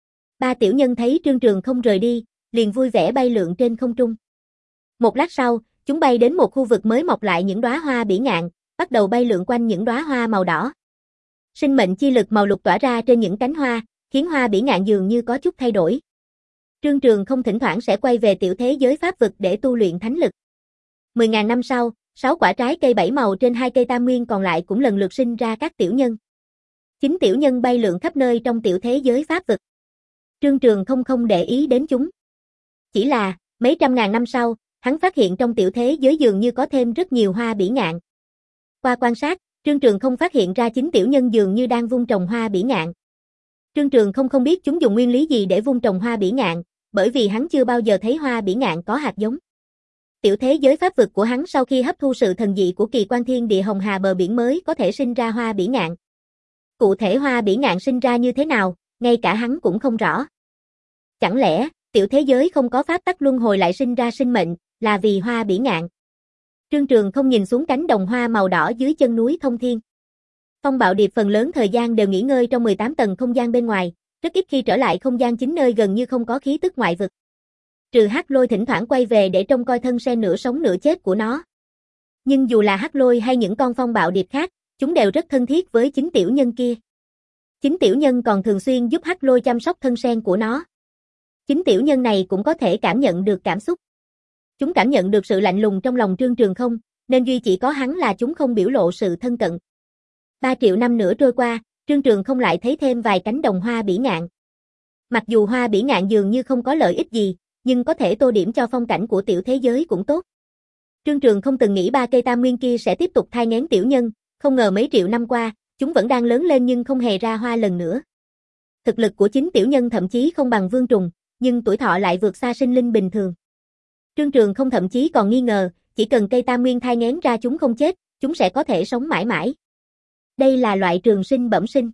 Ba tiểu nhân thấy Trương Trường Không rời đi, liền vui vẻ bay lượn trên không trung. Một lát sau, chúng bay đến một khu vực mới mọc lại những đóa hoa bỉ ngạn, bắt đầu bay lượn quanh những đóa hoa màu đỏ. Sinh mệnh chi lực màu lục tỏa ra trên những cánh hoa, khiến hoa bỉ ngạn dường như có chút thay đổi. Trương Trường Không thỉnh thoảng sẽ quay về tiểu thế giới pháp vực để tu luyện thánh lực. Mười ngàn năm sau, sáu quả trái cây bảy màu trên hai cây tam nguyên còn lại cũng lần lượt sinh ra các tiểu nhân. Chính tiểu nhân bay lượn khắp nơi trong tiểu thế giới pháp vực. Trương Trường Không không để ý đến chúng. Chỉ là, mấy trăm ngàn năm sau, hắn phát hiện trong tiểu thế giới dường như có thêm rất nhiều hoa bỉ ngạn. Qua quan sát, Trương Trường Không phát hiện ra chính tiểu nhân dường như đang vun trồng hoa bỉ ngạn. Trương Trường Không không biết chúng dùng nguyên lý gì để vun trồng hoa bỉ ngạn, bởi vì hắn chưa bao giờ thấy hoa bỉ ngạn có hạt giống. Tiểu thế giới pháp vực của hắn sau khi hấp thu sự thần dị của kỳ quan thiên địa hồng hà bờ biển mới có thể sinh ra hoa bỉ ngạn. Cụ thể hoa bỉ ngạn sinh ra như thế nào, ngay cả hắn cũng không rõ. Chẳng lẽ, tiểu thế giới không có pháp tắc luân hồi lại sinh ra sinh mệnh, là vì hoa bỉ ngạn? Trương Trường Không nhìn xuống cánh đồng hoa màu đỏ dưới chân núi Thông Thiên. Phong Bạo Điệp phần lớn thời gian đều nghỉ ngơi trong mười tám tầng không gian bên ngoài, rất ít khi trở lại không gian chính nơi gần như không có khí tức ngoại vực. Trừ Hắc Lôi thỉnh thoảng quay về để trông coi thân sen nửa sống nửa chết của nó. Nhưng dù là Hắc Lôi hay những con Phong Bạo Điệp khác, chúng đều rất thân thiết với chính tiểu nhân kia. Chính tiểu nhân còn thường xuyên giúp Hắc Lôi chăm sóc thân sen của nó. Chính tiểu nhân này cũng có thể cảm nhận được cảm xúc. Chúng cảm nhận được sự lạnh lùng trong lòng Trương Trường Không, nên duy chỉ có hắn là chúng không biểu lộ sự thân cận. Ba triệu năm nữa trôi qua, Trương Trường Không lại thấy thêm vài cánh đồng hoa bỉ ngạn. Mặc dù hoa bỉ ngạn dường như không có lợi ích gì, nhưng có thể tô điểm cho phong cảnh của tiểu thế giới cũng tốt. Trương Trường Không từng nghĩ ba cây tam nguyên kia sẽ tiếp tục thai nghén tiểu nhân, không ngờ mấy triệu năm qua, chúng vẫn đang lớn lên nhưng không hề ra hoa lần nữa. Thực lực của chính tiểu nhân thậm chí không bằng vương trùng, nhưng tuổi thọ lại vượt xa sinh linh bình thường. Trương Trường Không thậm chí còn nghi ngờ, chỉ cần cây tam nguyên thai nghén ra chúng không chết, chúng sẽ có thể sống mãi mãi. Đây là loại trường sinh bẩm sinh.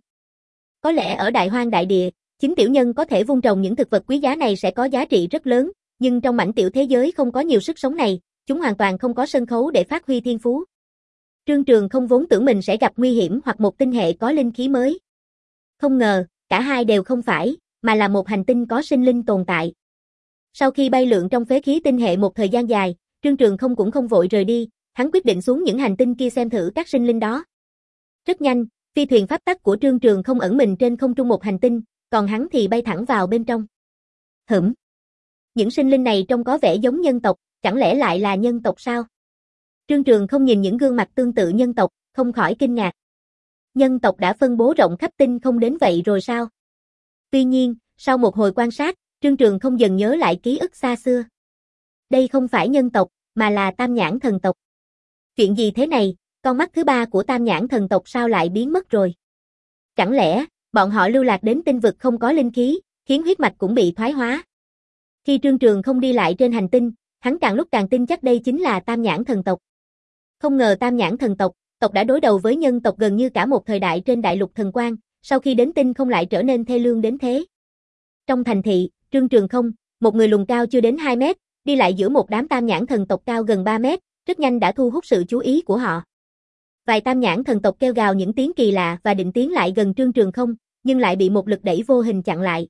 Có lẽ ở đại hoang đại địa, chính tiểu nhân có thể vun trồng những thực vật quý giá này sẽ có giá trị rất lớn, nhưng trong mảnh tiểu thế giới không có nhiều sức sống này, chúng hoàn toàn không có sân khấu để phát huy thiên phú. Trương Trường Không vốn tưởng mình sẽ gặp nguy hiểm hoặc một tinh hệ có linh khí mới. Không ngờ, cả hai đều không phải, mà là một hành tinh có sinh linh tồn tại. Sau khi bay lượn trong phế khí tinh hệ một thời gian dài, Trương Trường Không cũng không vội rời đi, hắn quyết định xuống những hành tinh kia xem thử các sinh linh đó. Rất nhanh, phi thuyền pháp tắc của Trương Trường Không ẩn mình trên không trung một hành tinh, còn hắn thì bay thẳng vào bên trong. Hửm. Những sinh linh này trông có vẻ giống nhân tộc, chẳng lẽ lại là nhân tộc sao? Trương Trường Không nhìn những gương mặt tương tự nhân tộc, không khỏi kinh ngạc. Nhân tộc đã phân bố rộng khắp tinh không đến vậy rồi sao? Tuy nhiên, sau một hồi quan sát, Trương Trường Không dần nhớ lại ký ức xa xưa. Đây không phải nhân tộc, mà là Tam Nhãn thần tộc. Chuyện gì thế này, con mắt thứ ba của Tam Nhãn thần tộc sao lại biến mất rồi? Chẳng lẽ, bọn họ lưu lạc đến tinh vực không có linh khí, khiến huyết mạch cũng bị thoái hóa? Khi Trương Trường Không đi lại trên hành tinh, hắn càng lúc càng tin chắc đây chính là Tam Nhãn thần tộc. Không ngờ Tam Nhãn thần tộc, tộc đã đối đầu với nhân tộc gần như cả một thời đại trên đại lục thần quang, sau khi đến tinh không lại trở nên thê lương đến thế. Trong thành thị, Trương Trường Không, một người lùn cao chưa đến hai mét, đi lại giữa một đám Tam Nhãn thần tộc cao gần ba mét, rất nhanh đã thu hút sự chú ý của họ. Vài Tam Nhãn thần tộc kêu gào những tiếng kỳ lạ và định tiến lại gần Trương Trường Không, nhưng lại bị một lực đẩy vô hình chặn lại.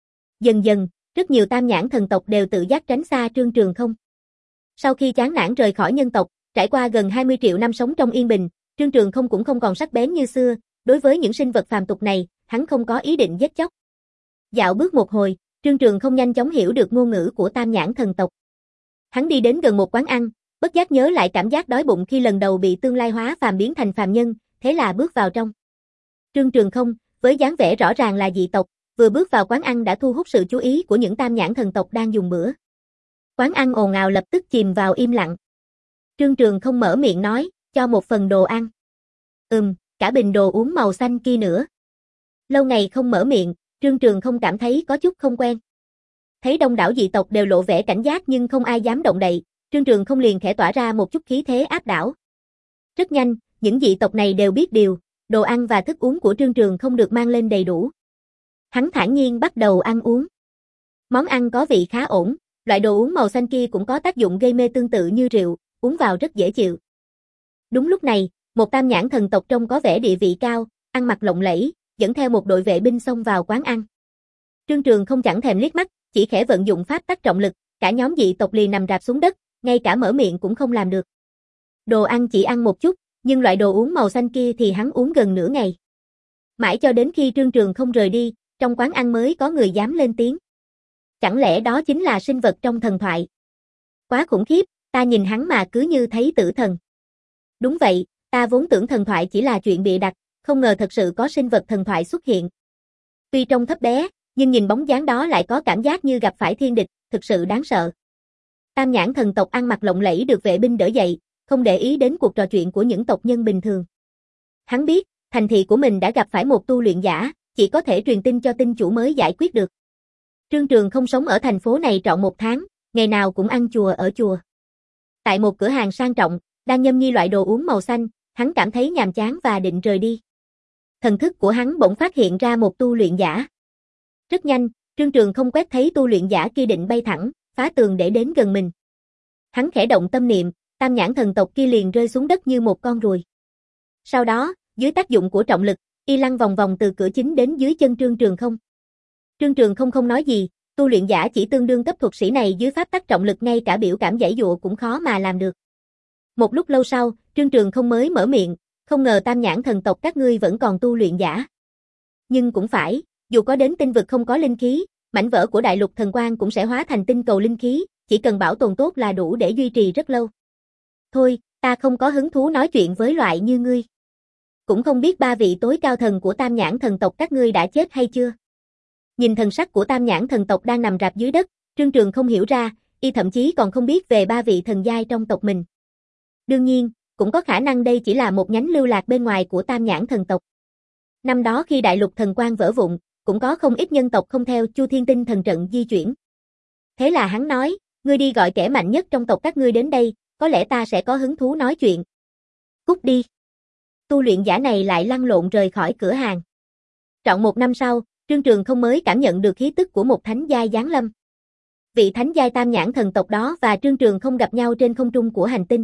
Dần dần, rất nhiều tam nhãn thần tộc đều tự giác tránh xa Trương Trường Không. Sau khi chán nản rời khỏi nhân tộc, trải qua gần hai mươi triệu năm sống trong yên bình, Trương Trường Không cũng không còn sắc bén như xưa, đối với những sinh vật phàm tục này, hắn không có ý định giết chóc. Dạo bước một hồi, Trương Trường Không nhanh chóng hiểu được ngôn ngữ của tam nhãn thần tộc. Hắn đi đến gần một quán ăn, bất giác nhớ lại cảm giác đói bụng khi lần đầu bị tương lai hóa phàm biến thành phàm nhân, thế là bước vào trong. Trương Trường Không, với dáng vẻ rõ ràng là dị tộc, vừa bước vào quán ăn đã thu hút sự chú ý của những tam nhãn thần tộc đang dùng bữa. Quán ăn ồn ào lập tức chìm vào im lặng. Trương Trường Không mở miệng nói, cho một phần đồ ăn. Ừm, cả bình đồ uống màu xanh kia nữa. Lâu ngày không mở miệng, Trương Trường Không cảm thấy có chút không quen. Thấy đông đảo dị tộc đều lộ vẻ cảnh giác nhưng không ai dám động đậy, Trương Trường Không liền khẽ tỏa ra một chút khí thế áp đảo. Rất nhanh, những dị tộc này đều biết điều, đồ ăn và thức uống của Trương Trường Không được mang lên đầy đủ. Hắn thản nhiên bắt đầu ăn uống. Món ăn có vị khá ổn, loại đồ uống màu xanh kia cũng có tác dụng gây mê tương tự như rượu, uống vào rất dễ chịu. Đúng lúc này, một tam nhãn thần tộc trông có vẻ địa vị cao, ăn mặc lộng lẫy, dẫn theo một đội vệ binh xông vào quán ăn. Trương Trường Không chẳng thèm liếc mắt, chỉ khẽ vận dụng pháp tắc trọng lực, cả nhóm dị tộc liền nằm rạp xuống đất, ngay cả mở miệng cũng không làm được. Đồ ăn chỉ ăn một chút, nhưng loại đồ uống màu xanh kia thì hắn uống gần nửa ngày. Mãi cho đến khi Trương Trường Không rời đi, trong quán ăn mới có người dám lên tiếng. Chẳng lẽ đó chính là sinh vật trong thần thoại? Quá khủng khiếp, ta nhìn hắn mà cứ như thấy tử thần. Đúng vậy, ta vốn tưởng thần thoại chỉ là chuyện bịa đặt, không ngờ thật sự có sinh vật thần thoại xuất hiện. Tuy trông thấp bé, nhưng nhìn bóng dáng đó lại có cảm giác như gặp phải thiên địch, thực sự đáng sợ. Tam nhãn thần tộc ăn mặc lộng lẫy được vệ binh đỡ dậy, không để ý đến cuộc trò chuyện của những tộc nhân bình thường. Hắn biết, thành thị của mình đã gặp phải một tu luyện giả, chỉ có thể truyền tin cho tinh chủ mới giải quyết được. Trương Trường Không sống ở thành phố này trọn một tháng, ngày nào cũng ăn chùa ở chùa. Tại một cửa hàng sang trọng, đang nhâm nhi loại đồ uống màu xanh, hắn cảm thấy nhàm chán và định rời đi. Thần thức của hắn bỗng phát hiện ra một tu luyện giả. Rất nhanh, Trương Trường Không quét thấy tu luyện giả kia định bay thẳng, phá tường để đến gần mình. Hắn khẽ động tâm niệm, tam nhãn thần tộc kia liền rơi xuống đất như một con ruồi. Sau đó, dưới tác dụng của trọng lực, y lăn vòng vòng từ cửa chính đến dưới chân Trương Trường Không. Trương Trường Không không nói gì, tu luyện giả chỉ tương đương cấp thuật sĩ này dưới pháp tắc trọng lực ngay cả biểu cảm giãy giụa cũng khó mà làm được. Một lúc lâu sau, Trương Trường Không mới mở miệng, không ngờ tam nhãn thần tộc các ngươi vẫn còn tu luyện giả. Nhưng cũng phải, dù có đến tinh vực không có linh khí, mảnh vỡ của đại lục thần quang cũng sẽ hóa thành tinh cầu linh khí, chỉ cần bảo tồn tốt là đủ để duy trì rất lâu. Thôi, ta không có hứng thú nói chuyện với loại như ngươi. Cũng không biết ba vị tối cao thần của tam nhãn thần tộc các ngươi đã chết hay chưa. Nhìn thần sắc của tam nhãn thần tộc đang nằm rạp dưới đất, Trương Trường không hiểu ra, y thậm chí còn không biết về ba vị thần giai trong tộc mình. Đương nhiên, cũng có khả năng đây chỉ là một nhánh lưu lạc bên ngoài của tam nhãn thần tộc. Năm đó khi đại lục thần quang vỡ vụn, cũng có không ít nhân tộc không theo Chu Thiên Tinh thần trận di chuyển. Thế là hắn nói, ngươi đi gọi kẻ mạnh nhất trong tộc các ngươi đến đây, có lẽ ta sẽ có hứng thú nói chuyện. Cút đi. Tu luyện giả này lại lăn lộn rời khỏi cửa hàng. Trọn một năm sau, Trương Trường không mới cảm nhận được khí tức của một thánh giai giáng lâm. Vị thánh giai tam nhãn thần tộc đó và Trương Trường không gặp nhau trên không trung của hành tinh.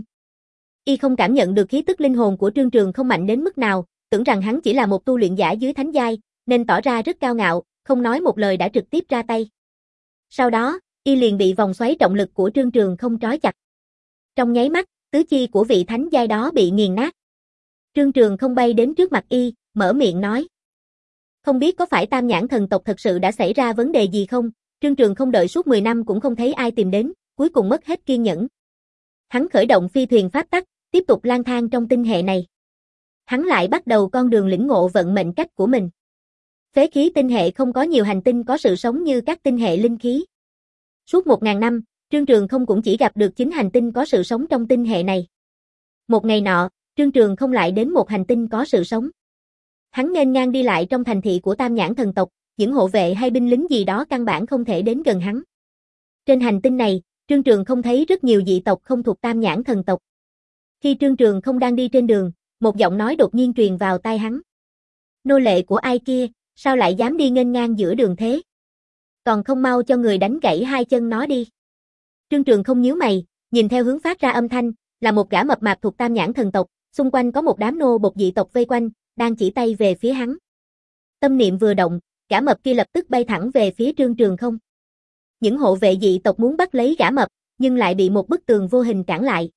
Y không cảm nhận được khí tức linh hồn của Trương Trường không mạnh đến mức nào, tưởng rằng hắn chỉ là một tu luyện giả dưới thánh giai, nên tỏ ra rất cao ngạo, không nói một lời đã trực tiếp ra tay. Sau đó, Y liền bị vòng xoáy trọng lực của Trương Trường không trói chặt. Trong nháy mắt, tứ chi của vị thánh giai đó bị nghiền nát. Trương Trường không bay đến trước mặt Y, mở miệng nói. Không biết có phải tam nhãn thần tộc thật sự đã xảy ra vấn đề gì không? Trương Trường không đợi suốt mười năm cũng không thấy ai tìm đến, cuối cùng mất hết kiên nhẫn. Hắn khởi động phi thuyền pháp tắc, tiếp tục lang thang trong tinh hệ này. Hắn lại bắt đầu con đường lĩnh ngộ vận mệnh cách của mình. Phế khí tinh hệ không có nhiều hành tinh có sự sống như các tinh hệ linh khí. Suốt một ngàn năm, Trương Trường không cũng chỉ gặp được chín hành tinh có sự sống trong tinh hệ này. Một ngày nọ, Trương Trường không lại đến một hành tinh có sự sống. Hắn nghênh ngang đi lại trong thành thị của tam nhãn thần tộc, những hộ vệ hay binh lính gì đó căn bản không thể đến gần hắn. Trên hành tinh này, Trương Trường không thấy rất nhiều dị tộc không thuộc tam nhãn thần tộc. Khi Trương Trường không đang đi trên đường, một giọng nói đột nhiên truyền vào tai hắn. Nô lệ của ai kia, sao lại dám đi nghênh ngang giữa đường thế? Còn không mau cho người đánh gãy hai chân nó đi. Trương Trường không nhíu mày, nhìn theo hướng phát ra âm thanh, là một gã mập mạp thuộc tam nhãn thần tộc, xung quanh có một đám nô bộc dị tộc vây quanh, đang chỉ tay về phía hắn. Tâm niệm vừa động, gã mập kia lập tức bay thẳng về phía Trương Trường Không. Những hộ vệ dị tộc muốn bắt lấy gã mập, nhưng lại bị một bức tường vô hình cản lại.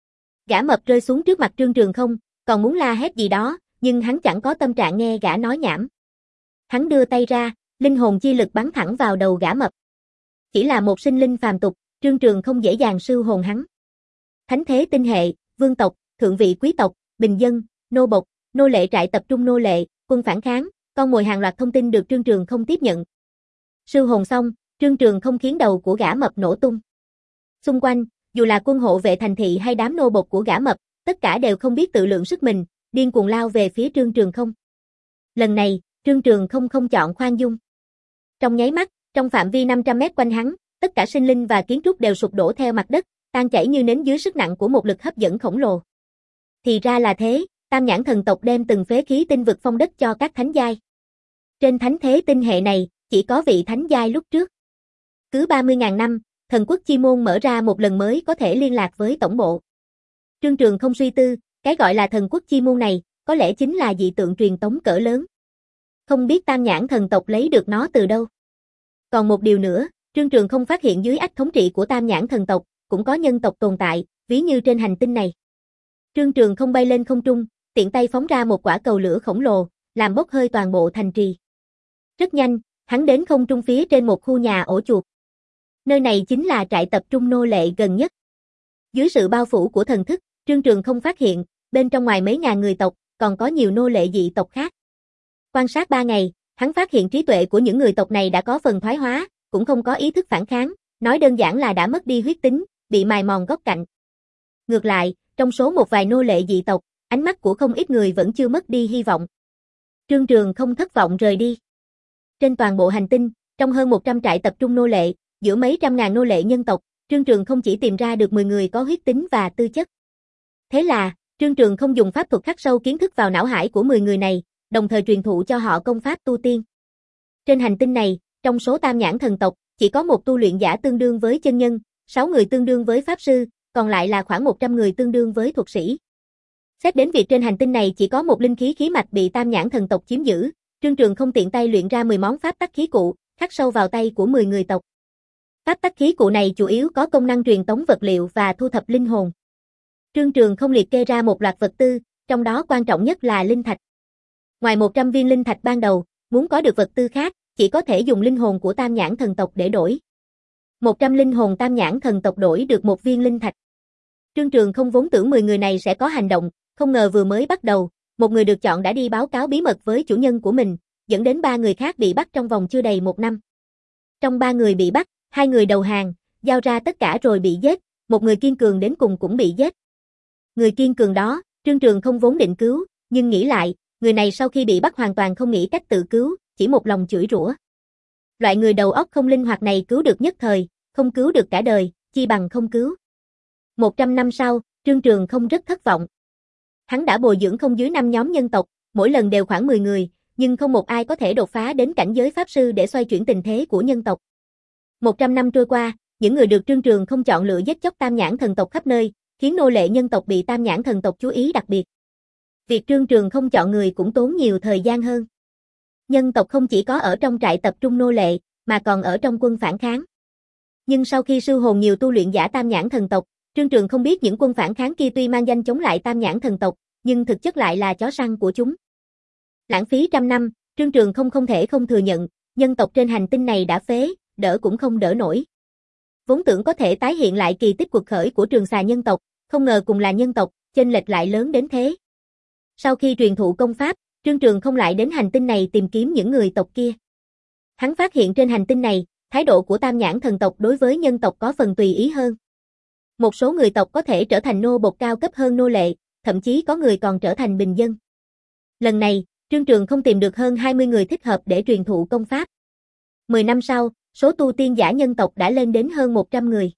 Gã mập rơi xuống trước mặt Trương Trường Không, còn muốn la hét gì đó, nhưng hắn chẳng có tâm trạng nghe gã nói nhảm. Hắn đưa tay ra, linh hồn chi lực bắn thẳng vào đầu gã mập. Chỉ là một sinh linh phàm tục, Trương Trường không dễ dàng sưu hồn hắn. Thánh thế tinh hệ, vương tộc, thượng vị quý tộc, bình dân, nô bộc, nô lệ trại tập trung nô lệ, quân phản kháng, con mồi hàng loạt thông tin được Trương Trường không tiếp nhận. Sưu hồn xong, Trương Trường không khiến đầu của gã mập nổ tung. Xung quanh, dù là quân hộ vệ thành thị hay đám nô bộc của gã mập, tất cả đều không biết tự lượng sức mình, điên cuồng lao về phía Trương Trường không. Lần này, Trương Trường không không chọn khoan dung. Trong nháy mắt, trong phạm vi năm trăm mét quanh hắn, tất cả sinh linh và kiến trúc đều sụp đổ theo mặt đất, tan chảy như nến dưới sức nặng của một lực hấp dẫn khổng lồ. Thì ra là thế, Tam Nhãn thần tộc đem từng phế khí tinh vực phong đất cho các thánh giai. Trên thánh thế tinh hệ này, chỉ có vị thánh giai lúc trước. Cứ ba mươi nghìn năm, thần quốc chi môn mở ra một lần mới có thể liên lạc với tổng bộ. Trương Trường không suy tư, cái gọi là thần quốc chi môn này, có lẽ chính là dị tượng truyền tống cỡ lớn. Không biết Tam Nhãn thần tộc lấy được nó từ đâu. Còn một điều nữa, Trương Trường không phát hiện dưới ách thống trị của Tam Nhãn thần tộc, cũng có nhân tộc tồn tại, ví như trên hành tinh này. Trương Trường không bay lên không trung, tiện tay phóng ra một quả cầu lửa khổng lồ, làm bốc hơi toàn bộ thành trì. Rất nhanh, hắn đến không trung phía trên một khu nhà ổ chuột. Nơi này chính là trại tập trung nô lệ gần nhất. Dưới sự bao phủ của thần thức, Trương Trường không phát hiện, bên trong ngoài mấy ngàn người tộc, còn có nhiều nô lệ dị tộc khác. Quan sát ba ngày, hắn phát hiện trí tuệ của những người tộc này đã có phần thoái hóa, cũng không có ý thức phản kháng, nói đơn giản là đã mất đi huyết tính, bị mài mòn góc cạnh. Ngược lại, trong số một vài nô lệ dị tộc, ánh mắt của không ít người vẫn chưa mất đi hy vọng. Trương Trường không thất vọng rời đi. Trên toàn bộ hành tinh, trong hơn một trăm trại tập trung nô lệ, giữa mấy trăm ngàn nô lệ nhân tộc, Trương Trường không chỉ tìm ra được mười người có huyết tính và tư chất. Thế là, Trương Trường không dùng pháp thuật khắc sâu kiến thức vào não hải của mười người này, đồng thời truyền thụ cho họ công pháp tu tiên. Trên hành tinh này, trong số Tam Nhãn thần tộc, chỉ có một tu luyện giả tương đương với chân nhân, sáu người tương đương với pháp sư, còn lại là khoảng một trăm người tương đương với thuật sĩ. Xét đến việc trên hành tinh này chỉ có một linh khí khí mạch bị Tam Nhãn thần tộc chiếm giữ, Trương Trường không tiện tay luyện ra mười món pháp tắc khí cụ, khắc sâu vào tay của mười người tộc. Pháp tắc khí cụ này chủ yếu có công năng truyền tống vật liệu và thu thập linh hồn. Trương Trường không liệt kê ra một loạt vật tư, trong đó quan trọng nhất là linh thạch. Ngoài một trăm viên linh thạch ban đầu, muốn có được vật tư khác, chỉ có thể dùng linh hồn của Tam Nhãn thần tộc để đổi. một trăm linh hồn Tam Nhãn thần tộc đổi được một viên linh thạch. Trương Trường không vốn tưởng mười người này sẽ có hành động, không ngờ vừa mới bắt đầu, một người được chọn đã đi báo cáo bí mật với chủ nhân của mình, dẫn đến ba người khác bị bắt trong vòng chưa đầy một năm. Trong ba người bị bắt, hai người đầu hàng, giao ra tất cả rồi bị giết, một người kiên cường đến cùng cũng bị giết. Người kiên cường đó, Trương Trường không vốn định cứu, nhưng nghĩ lại, người này sau khi bị bắt hoàn toàn không nghĩ cách tự cứu, chỉ một lòng chửi rủa. Loại người đầu óc không linh hoạt này cứu được nhất thời, không cứu được cả đời, chi bằng không cứu. Một trăm năm sau, Trương Trường không rất thất vọng. Hắn đã bồi dưỡng không dưới năm nhóm nhân tộc, mỗi lần đều khoảng mười người, nhưng không một ai có thể đột phá đến cảnh giới pháp sư để xoay chuyển tình thế của nhân tộc. Một trăm năm trôi qua, những người được Trương Trường không chọn lựa giết chóc Tam Nhãn thần tộc khắp nơi, khiến nô lệ nhân tộc bị Tam Nhãn thần tộc chú ý đặc biệt. Việc Trương Trường không chọn người cũng tốn nhiều thời gian hơn. Nhân tộc không chỉ có ở trong trại tập trung nô lệ, mà còn ở trong quân phản kháng. Nhưng sau khi sưu hồn nhiều tu luyện giả Tam Nhãn thần tộc, Trương Trường không biết những quân phản kháng kia tuy mang danh chống lại Tam Nhãn thần tộc, nhưng thực chất lại là chó săn của chúng. Lãng phí trăm năm, Trương Trường không không thể không thừa nhận, nhân tộc trên hành tinh này đã phế, đỡ cũng không đỡ nổi. Vốn tưởng có thể tái hiện lại kỳ tích cuộc khởi của Trường Xà nhân tộc, không ngờ cùng là nhân tộc, chênh lệch lại lớn đến thế. Sau khi truyền thụ công pháp, Trương Trường không lại đến hành tinh này tìm kiếm những người tộc kia. Hắn phát hiện trên hành tinh này, thái độ của Tam Nhãn thần tộc đối với nhân tộc có phần tùy ý hơn. Một số người tộc có thể trở thành nô bộc cao cấp hơn nô lệ, thậm chí có người còn trở thành bình dân. Lần này, Trương Trường không tìm được hơn hai mươi người thích hợp để truyền thụ công pháp. mười năm sau, số tu tiên giả nhân tộc đã lên đến hơn một trăm người.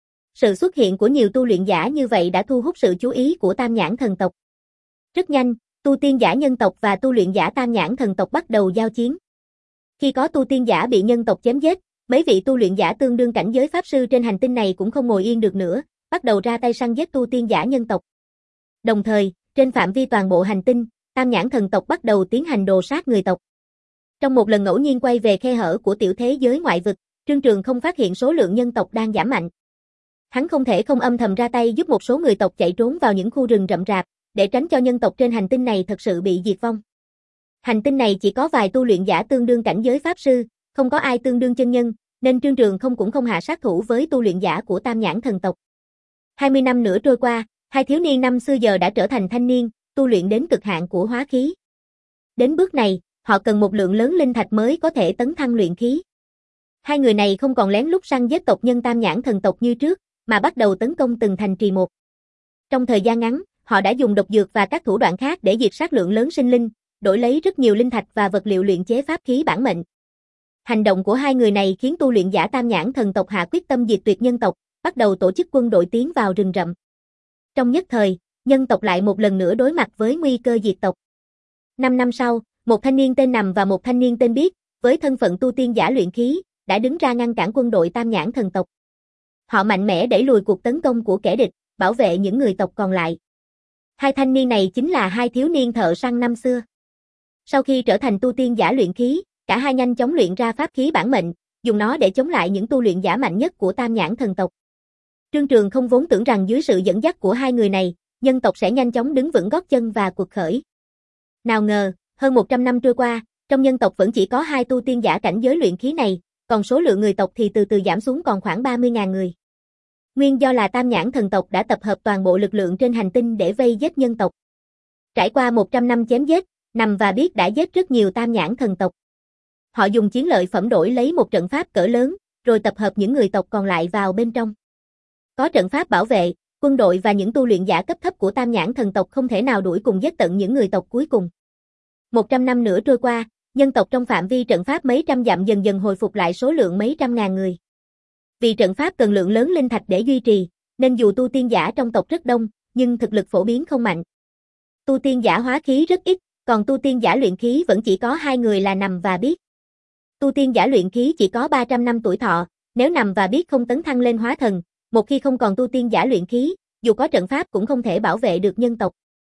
Sự xuất hiện của nhiều tu luyện giả như vậy đã thu hút sự chú ý của Tam Nhãn thần tộc. Rất nhanh, tu tiên giả nhân tộc và tu luyện giả Tam Nhãn thần tộc bắt đầu giao chiến. Khi có tu tiên giả bị nhân tộc chém giết, mấy vị tu luyện giả tương đương cảnh giới pháp sư trên hành tinh này cũng không ngồi yên được nữa, bắt đầu ra tay săn giết tu tiên giả nhân tộc. Đồng thời, trên phạm vi toàn bộ hành tinh, Tam Nhãn thần tộc bắt đầu tiến hành đồ sát người tộc. Trong một lần ngẫu nhiên quay về khe hở của tiểu thế giới ngoại vực, Trương Trường không phát hiện số lượng nhân tộc đang giảm mạnh. Hắn không thể không âm thầm ra tay giúp một số người tộc chạy trốn vào những khu rừng rậm rạp, để tránh cho nhân tộc trên hành tinh này thật sự bị diệt vong. Hành tinh này chỉ có vài tu luyện giả tương đương cảnh giới pháp sư, không có ai tương đương chân nhân, nên Trương Trường không cũng không hạ sát thủ với tu luyện giả của Tam Nhãn thần tộc. hai mươi năm nữa trôi qua, hai thiếu niên năm xưa giờ đã trở thành thanh niên, tu luyện đến cực hạn của hóa khí. Đến bước này, họ cần một lượng lớn linh thạch mới có thể tấn thăng luyện khí. Hai người này không còn lén lút săn giết tộc nhân Tam Nhãn thần tộc như trước, mà bắt đầu tấn công từng thành trì một. Trong thời gian ngắn, họ đã dùng độc dược và các thủ đoạn khác để diệt sát lượng lớn sinh linh, đổi lấy rất nhiều linh thạch và vật liệu luyện chế pháp khí bản mệnh. Hành động của hai người này khiến tu luyện giả Tam Nhãn thần tộc hạ quyết tâm diệt tuyệt nhân tộc, bắt đầu tổ chức quân đội tiến vào rừng rậm. Trong nhất thời, nhân tộc lại một lần nữa đối mặt với nguy cơ diệt tộc. Năm năm sau, một thanh niên tên Nằm và một thanh niên tên Biết, với thân phận tu tiên giả luyện khí, đã đứng ra ngăn cản quân đội Tam Nhãn thần tộc. Họ mạnh mẽ đẩy lùi cuộc tấn công của kẻ địch, bảo vệ những người tộc còn lại. Hai thanh niên này chính là hai thiếu niên thợ săn năm xưa. Sau khi trở thành tu tiên giả luyện khí, cả hai nhanh chóng luyện ra pháp khí bản mệnh, dùng nó để chống lại những tu luyện giả mạnh nhất của Tam Nhãn thần tộc. Trương Trường không vốn tưởng rằng dưới sự dẫn dắt của hai người này, nhân tộc sẽ nhanh chóng đứng vững gót chân và cuộc khởi. Nào ngờ, hơn một trăm năm trôi qua, trong nhân tộc vẫn chỉ có hai tu tiên giả cảnh giới luyện khí này, còn số lượng người tộc thì từ từ giảm xuống còn khoảng ba mươi nghìn người. Nguyên do là Tam Nhãn thần tộc đã tập hợp toàn bộ lực lượng trên hành tinh để vây giết nhân tộc. Trải qua một trăm năm chém giết, Nằm và Biết đã giết rất nhiều Tam Nhãn thần tộc. Họ dùng chiến lợi phẩm đổi lấy một trận pháp cỡ lớn, rồi tập hợp những người tộc còn lại vào bên trong. Có trận pháp bảo vệ, quân đội và những tu luyện giả cấp thấp của Tam Nhãn thần tộc không thể nào đuổi cùng giết tận những người tộc cuối cùng. Một trăm năm nữa trôi qua, nhân tộc trong phạm vi trận pháp mấy trăm dặm dần dần hồi phục lại số lượng mấy trăm ngàn người. Vì trận pháp cần lượng lớn linh thạch để duy trì, nên dù tu tiên giả trong tộc rất đông, nhưng thực lực phổ biến không mạnh. Tu tiên giả hóa khí rất ít, còn tu tiên giả luyện khí vẫn chỉ có hai người là Nằm và Biết. Tu tiên giả luyện khí chỉ có ba trăm năm tuổi thọ, nếu Nằm và Biết không tấn thăng lên hóa thần, một khi không còn tu tiên giả luyện khí, dù có trận pháp cũng không thể bảo vệ được nhân tộc.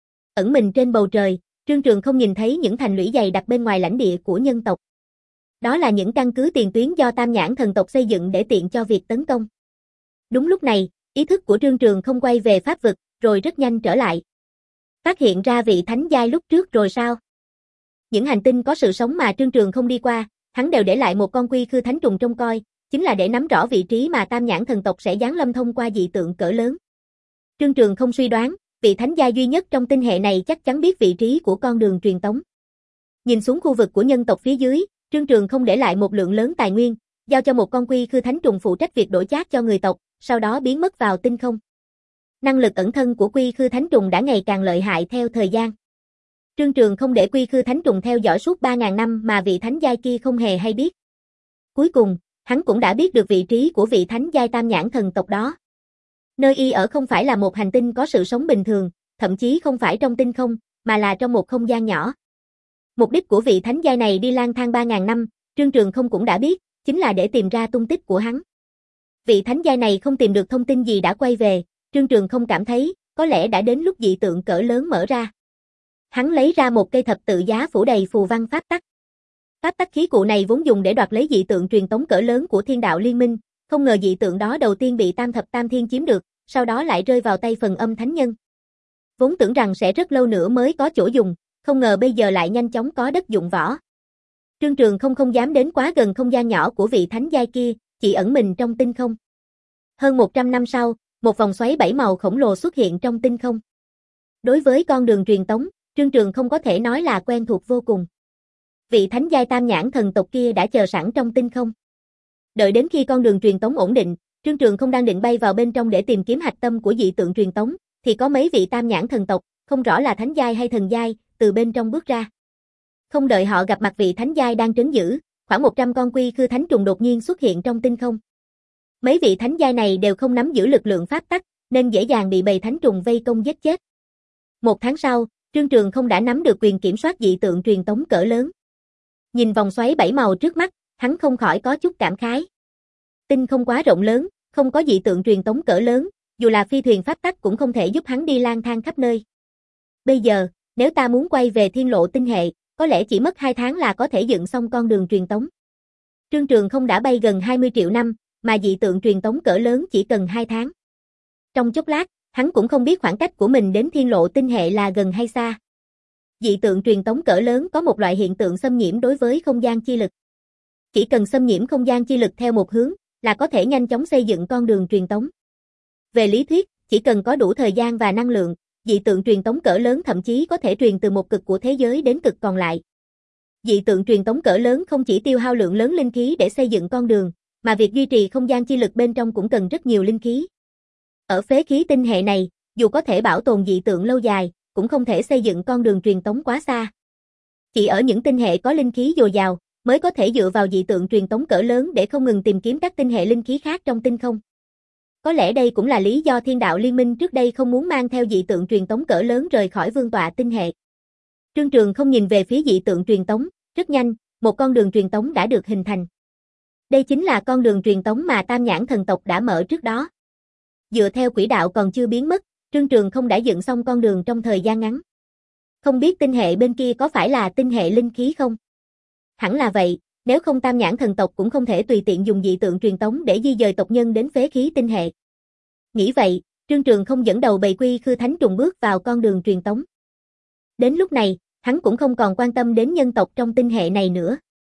Ẩn mình trên bầu trời, Trương Trường không nhìn thấy những thành lũy dày đặc bên ngoài lãnh địa của nhân tộc. Đó là những căn cứ tiền tuyến do Tam Nhãn thần tộc xây dựng để tiện cho việc tấn công. Đúng lúc này, ý thức của Trương Trường không quay về pháp vực, rồi rất nhanh trở lại. Phát hiện ra vị thánh giai lúc trước rồi sao? Những hành tinh có sự sống mà Trương Trường không đi qua, hắn đều để lại một con quy khư thánh trùng trông coi, chính là để nắm rõ vị trí mà Tam Nhãn thần tộc sẽ giáng lâm thông qua dị tượng cỡ lớn. Trương Trường không suy đoán, vị thánh gia duy nhất trong tinh hệ này chắc chắn biết vị trí của con đường truyền tống. Nhìn xuống khu vực của nhân tộc phía dưới, Trương Trường không để lại một lượng lớn tài nguyên, giao cho một con quy khư thánh trùng phụ trách việc đổi chác cho người tộc, sau đó biến mất vào tinh không. Năng lực ẩn thân của quy khư thánh trùng đã ngày càng lợi hại theo thời gian. Trương Trường không để quy khư thánh trùng theo dõi suốt ba nghìn năm mà vị thánh giai kia không hề hay biết. Cuối cùng, hắn cũng đã biết được vị trí của vị thánh giai Tam Nhãn thần tộc đó. Nơi y ở không phải là một hành tinh có sự sống bình thường, thậm chí không phải trong tinh không, mà là trong một không gian nhỏ. Mục đích của vị thánh giai này đi lang thang ba nghìn năm, Trương Trường không cũng đã biết, chính là để tìm ra tung tích của hắn. Vị thánh giai này không tìm được thông tin gì đã quay về, Trương Trường không cảm thấy, có lẽ đã đến lúc dị tượng cỡ lớn mở ra. Hắn lấy ra một cây thập tự giá phủ đầy phù văn pháp tắc. Pháp tắc khí cụ này vốn dùng để đoạt lấy dị tượng truyền tống cỡ lớn của Thiên Đạo Liên Minh, không ngờ dị tượng đó đầu tiên bị Tam Thập Tam Thiên chiếm được, sau đó lại rơi vào tay Phần Âm Thánh Nhân. Vốn tưởng rằng sẽ rất lâu nữa mới có chỗ dùng, không ngờ bây giờ lại nhanh chóng có đất dụng võ. Trương Trường không không dám đến quá gần không gian nhỏ của vị thánh giai kia, chỉ ẩn mình trong tinh không. Hơn một trăm năm sau, một vòng xoáy bảy màu khổng lồ xuất hiện trong tinh không. Đối với con đường truyền tống, Trương Trường không có thể nói là quen thuộc vô cùng. Vị thánh giai Tam Nhãn thần tộc kia đã chờ sẵn trong tinh không. Đợi đến khi con đường truyền tống ổn định, Trương Trường không đang định bay vào bên trong để tìm kiếm hạch tâm của dị tượng truyền tống, thì có mấy vị Tam Nhãn thần tộc, không rõ là thánh giai hay thần giai, từ bên trong bước ra. Không đợi họ gặp mặt vị thánh giai đang trấn giữ, khoảng một trăm con quy khư thánh trùng đột nhiên xuất hiện trong tinh không. Mấy vị thánh giai này đều không nắm giữ lực lượng pháp tắc, nên dễ dàng bị bầy thánh trùng vây công giết chết. Một tháng sau, Trương Trường không đã nắm được quyền kiểm soát dị tượng truyền tống cỡ lớn. Nhìn vòng xoáy bảy màu trước mắt, hắn không khỏi có chút cảm khái. Tinh không quá rộng lớn, không có dị tượng truyền tống cỡ lớn, dù là phi thuyền pháp tắc cũng không thể giúp hắn đi lang thang khắp nơi. Bây giờ, nếu ta muốn quay về thiên lộ tinh hệ, có lẽ chỉ mất hai tháng là có thể dựng xong con đường truyền tống. Trương Trường không đã bay gần hai mươi triệu năm, mà dị tượng truyền tống cỡ lớn chỉ cần hai tháng. Trong chốc lát, hắn cũng không biết khoảng cách của mình đến thiên lộ tinh hệ là gần hay xa. Dị tượng truyền tống cỡ lớn có một loại hiện tượng xâm nhiễm đối với không gian chi lực. Chỉ cần xâm nhiễm không gian chi lực theo một hướng, là có thể nhanh chóng xây dựng con đường truyền tống. Về lý thuyết, chỉ cần có đủ thời gian và năng lượng, dị tượng truyền tống cỡ lớn thậm chí có thể truyền từ một cực của thế giới đến cực còn lại. Dị tượng truyền tống cỡ lớn không chỉ tiêu hao lượng lớn linh khí để xây dựng con đường, mà việc duy trì không gian chi lực bên trong cũng cần rất nhiều linh khí. Ở phế khí tinh hệ này, dù có thể bảo tồn dị tượng lâu dài, cũng không thể xây dựng con đường truyền tống quá xa. Chỉ ở những tinh hệ có linh khí dồi dào, mới có thể dựa vào dị tượng truyền tống cỡ lớn để không ngừng tìm kiếm các tinh hệ linh khí khác trong tinh không. Có lẽ đây cũng là lý do Thiên Đạo Liên Minh trước đây không muốn mang theo dị tượng truyền tống cỡ lớn rời khỏi vương tọa tinh hệ. Trương Trường không nhìn về phía dị tượng truyền tống, rất nhanh, một con đường truyền tống đã được hình thành. Đây chính là con đường truyền tống mà Tam Nhãn thần tộc đã mở trước đó. Dựa theo quỹ đạo còn chưa biến mất, Trương Trường không đã dựng xong con đường trong thời gian ngắn. Không biết tinh hệ bên kia có phải là tinh hệ linh khí không? Hẳn là vậy, nếu không Tam Nhãn thần tộc cũng không thể tùy tiện dùng dị tượng truyền tống để di dời tộc nhân đến phế khí tinh hệ. Nghĩ vậy, Trương Trường không dẫn đầu bầy quy khư thánh trùng bước vào con đường truyền tống. Đến lúc này, hắn cũng không còn quan tâm đến nhân tộc trong tinh hệ này nữa.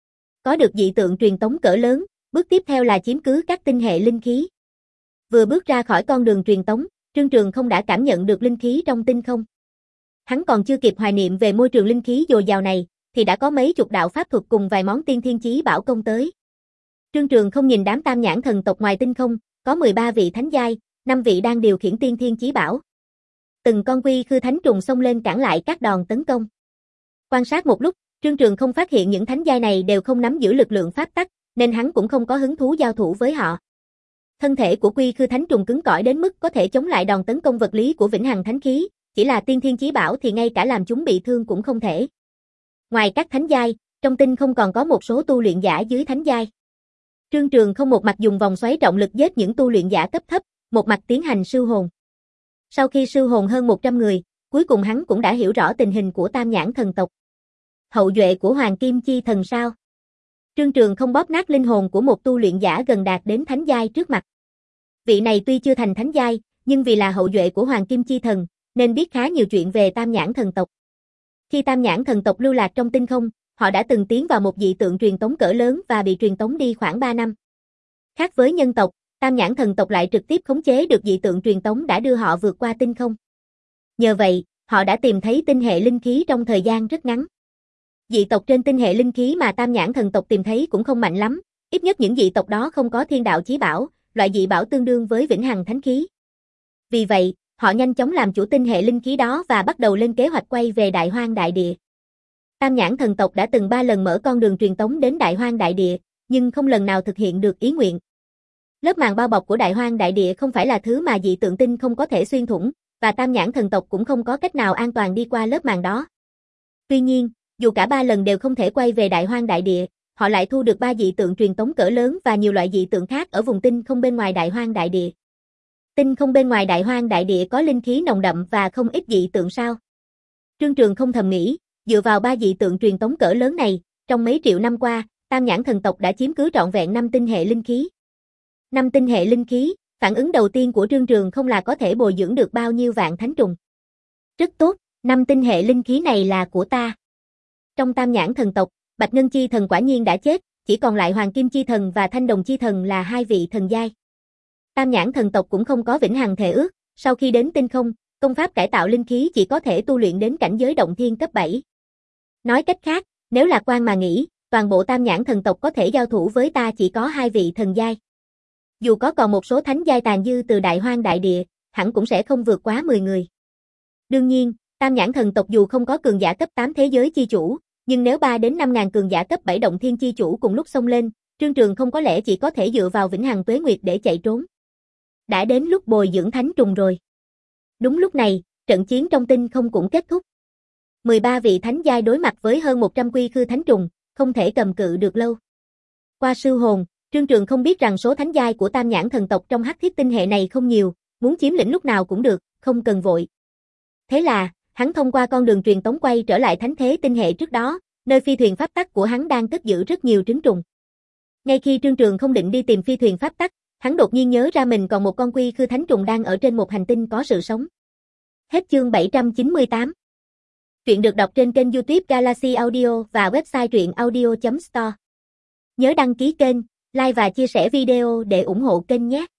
Có được dị tượng truyền tống cỡ lớn, bước tiếp theo là chiếm cứ các tinh hệ linh khí. Vừa bước ra khỏi con đường truyền tống, Trương Trường không đã cảm nhận được linh khí trong tinh không. Hắn còn chưa kịp hoài niệm về môi trường linh khí dồi dào này, thì đã có mấy chục đạo pháp thuật cùng vài món tiên thiên chí bảo công tới. Trương Trường không nhìn đám Tam Nhãn thần tộc ngoài tinh không, có mười ba vị thánh giai, năm vị đang điều khiển tiên thiên chí bảo. Từng con quy khư thánh trùng xông lên cản lại các đòn tấn công. Quan sát một lúc, Trương Trường không phát hiện những thánh giai này đều không nắm giữ lực lượng pháp tắc, nên hắn cũng không có hứng thú giao thủ với họ. Thân thể của quy khư thánh trùng cứng cỏi đến mức có thể chống lại đòn tấn công vật lý của vĩnh hằng thánh khí, chỉ là tiên thiên chí bảo thì ngay cả làm chúng bị thương cũng không thể. Ngoài các thánh giai, trong tinh không còn có một số tu luyện giả dưới thánh giai. Trương Trường không một mặt dùng vòng xoáy trọng lực giết những tu luyện giả cấp thấp, một mặt tiến hành sưu hồn. Sau khi sưu hồn hơn một trăm người, cuối cùng hắn cũng đã hiểu rõ tình hình của Tam Nhãn thần tộc. Hậu duệ của Hoàng Kim Chi thần sao? Trương Trường không bóp nát linh hồn của một tu luyện giả gần đạt đến thánh giai trước mặt. Vị này tuy chưa thành thánh giai, nhưng vì là hậu duệ của Hoàng Kim Chi thần, nên biết khá nhiều chuyện về Tam Nhãn thần tộc. Khi Tam Nhãn thần tộc lưu lạc trong tinh không, họ đã từng tiến vào một dị tượng truyền tống cỡ lớn và bị truyền tống đi khoảng ba năm. Khác với nhân tộc, Tam Nhãn thần tộc lại trực tiếp khống chế được dị tượng truyền tống đã đưa họ vượt qua tinh không. Nhờ vậy, họ đã tìm thấy tinh hệ linh khí trong thời gian rất ngắn. Dị tộc trên tinh hệ linh khí mà Tam Nhãn thần tộc tìm thấy cũng không mạnh lắm, ít nhất những dị tộc đó không có thiên đạo chí bảo, loại dị bảo tương đương với vĩnh hằng thánh khí. Vì vậy, họ nhanh chóng làm chủ tinh hệ linh khí đó và bắt đầu lên kế hoạch quay về Đại Hoang Đại Địa. Tam Nhãn thần tộc đã từng ba lần mở con đường truyền tống đến Đại Hoang Đại Địa, nhưng không lần nào thực hiện được ý nguyện. Lớp màng bao bọc của Đại Hoang Đại Địa không phải là thứ mà dị tượng tinh không có thể xuyên thủng, và Tam Nhãn thần tộc cũng không có cách nào an toàn đi qua lớp màng đó. Tuy nhiên, dù cả ba lần đều không thể quay về Đại Hoang Đại Địa, họ lại thu được ba dị tượng truyền tống cỡ lớn và nhiều loại dị tượng khác ở vùng tinh không bên ngoài Đại Hoang Đại Địa. Tinh không bên ngoài Đại Hoang Đại Địa có linh khí nồng đậm và không ít dị tượng sao? Trương Trường không thầm nghĩ, dựa vào ba dị tượng truyền tống cỡ lớn này, trong mấy triệu năm qua, Tam Nhãn thần tộc đã chiếm cứ trọn vẹn năm tinh hệ linh khí. Năm tinh hệ linh khí, phản ứng đầu tiên của Trương Trường không là có thể bồi dưỡng được bao nhiêu vạn thánh trùng. Rất tốt, năm tinh hệ linh khí này là của ta. Trong Tam Nhãn thần tộc, Bạch Ngân Chi thần quả nhiên đã chết, chỉ còn lại Hoàng Kim Chi thần và Thanh Đồng Chi thần là hai vị thần giai. Tam Nhãn thần tộc cũng không có vĩnh hằng thề ước, sau khi đến tinh không, công pháp cải tạo linh khí chỉ có thể tu luyện đến cảnh giới động thiên cấp bảy. Nói cách khác, nếu lạc quan mà nghĩ, toàn bộ Tam Nhãn thần tộc có thể giao thủ với ta chỉ có hai vị thần giai. Dù có còn một số thánh giai tàn dư từ Đại Hoang Đại Địa, hẳn cũng sẽ không vượt quá mười người. Đương nhiên, Tam Nhãn thần tộc dù không có cường giả cấp tám thế giới chi chủ, nhưng nếu ba đến năm ngàn cường giả cấp bảy động thiên chi chủ cùng lúc xông lên, Trương Trường không có lẽ chỉ có thể dựa vào vĩnh hằng tuế nguyệt để chạy trốn. Đã đến lúc bồi dưỡng thánh trùng rồi. Đúng lúc này, trận chiến trong tinh không cũng kết thúc. mười ba vị thánh giai đối mặt với hơn một trăm quy khư thánh trùng, không thể cầm cự được lâu. Qua sưu hồn, Trương Trường không biết rằng số thánh giai của Tam Nhãn thần tộc trong hắc thiết tinh hệ này không nhiều, muốn chiếm lĩnh lúc nào cũng được, không cần vội. Thế là, hắn thông qua con đường truyền tống quay trở lại thánh thế tinh hệ trước đó, nơi phi thuyền pháp tắc của hắn đang cất giữ rất nhiều trứng trùng. Ngay khi Trương Trường không định đi tìm phi thuyền pháp tắc, hắn đột nhiên nhớ ra mình còn một con quy khư thánh trùng đang ở trên một hành tinh có sự sống. Hết chương bảy trăm chín mươi tám. Truyện được đọc trên kênh YouTube Galaxy Audio và website truyện audio chấm store. Nhớ đăng ký kênh, like và chia sẻ video để ủng hộ kênh nhé.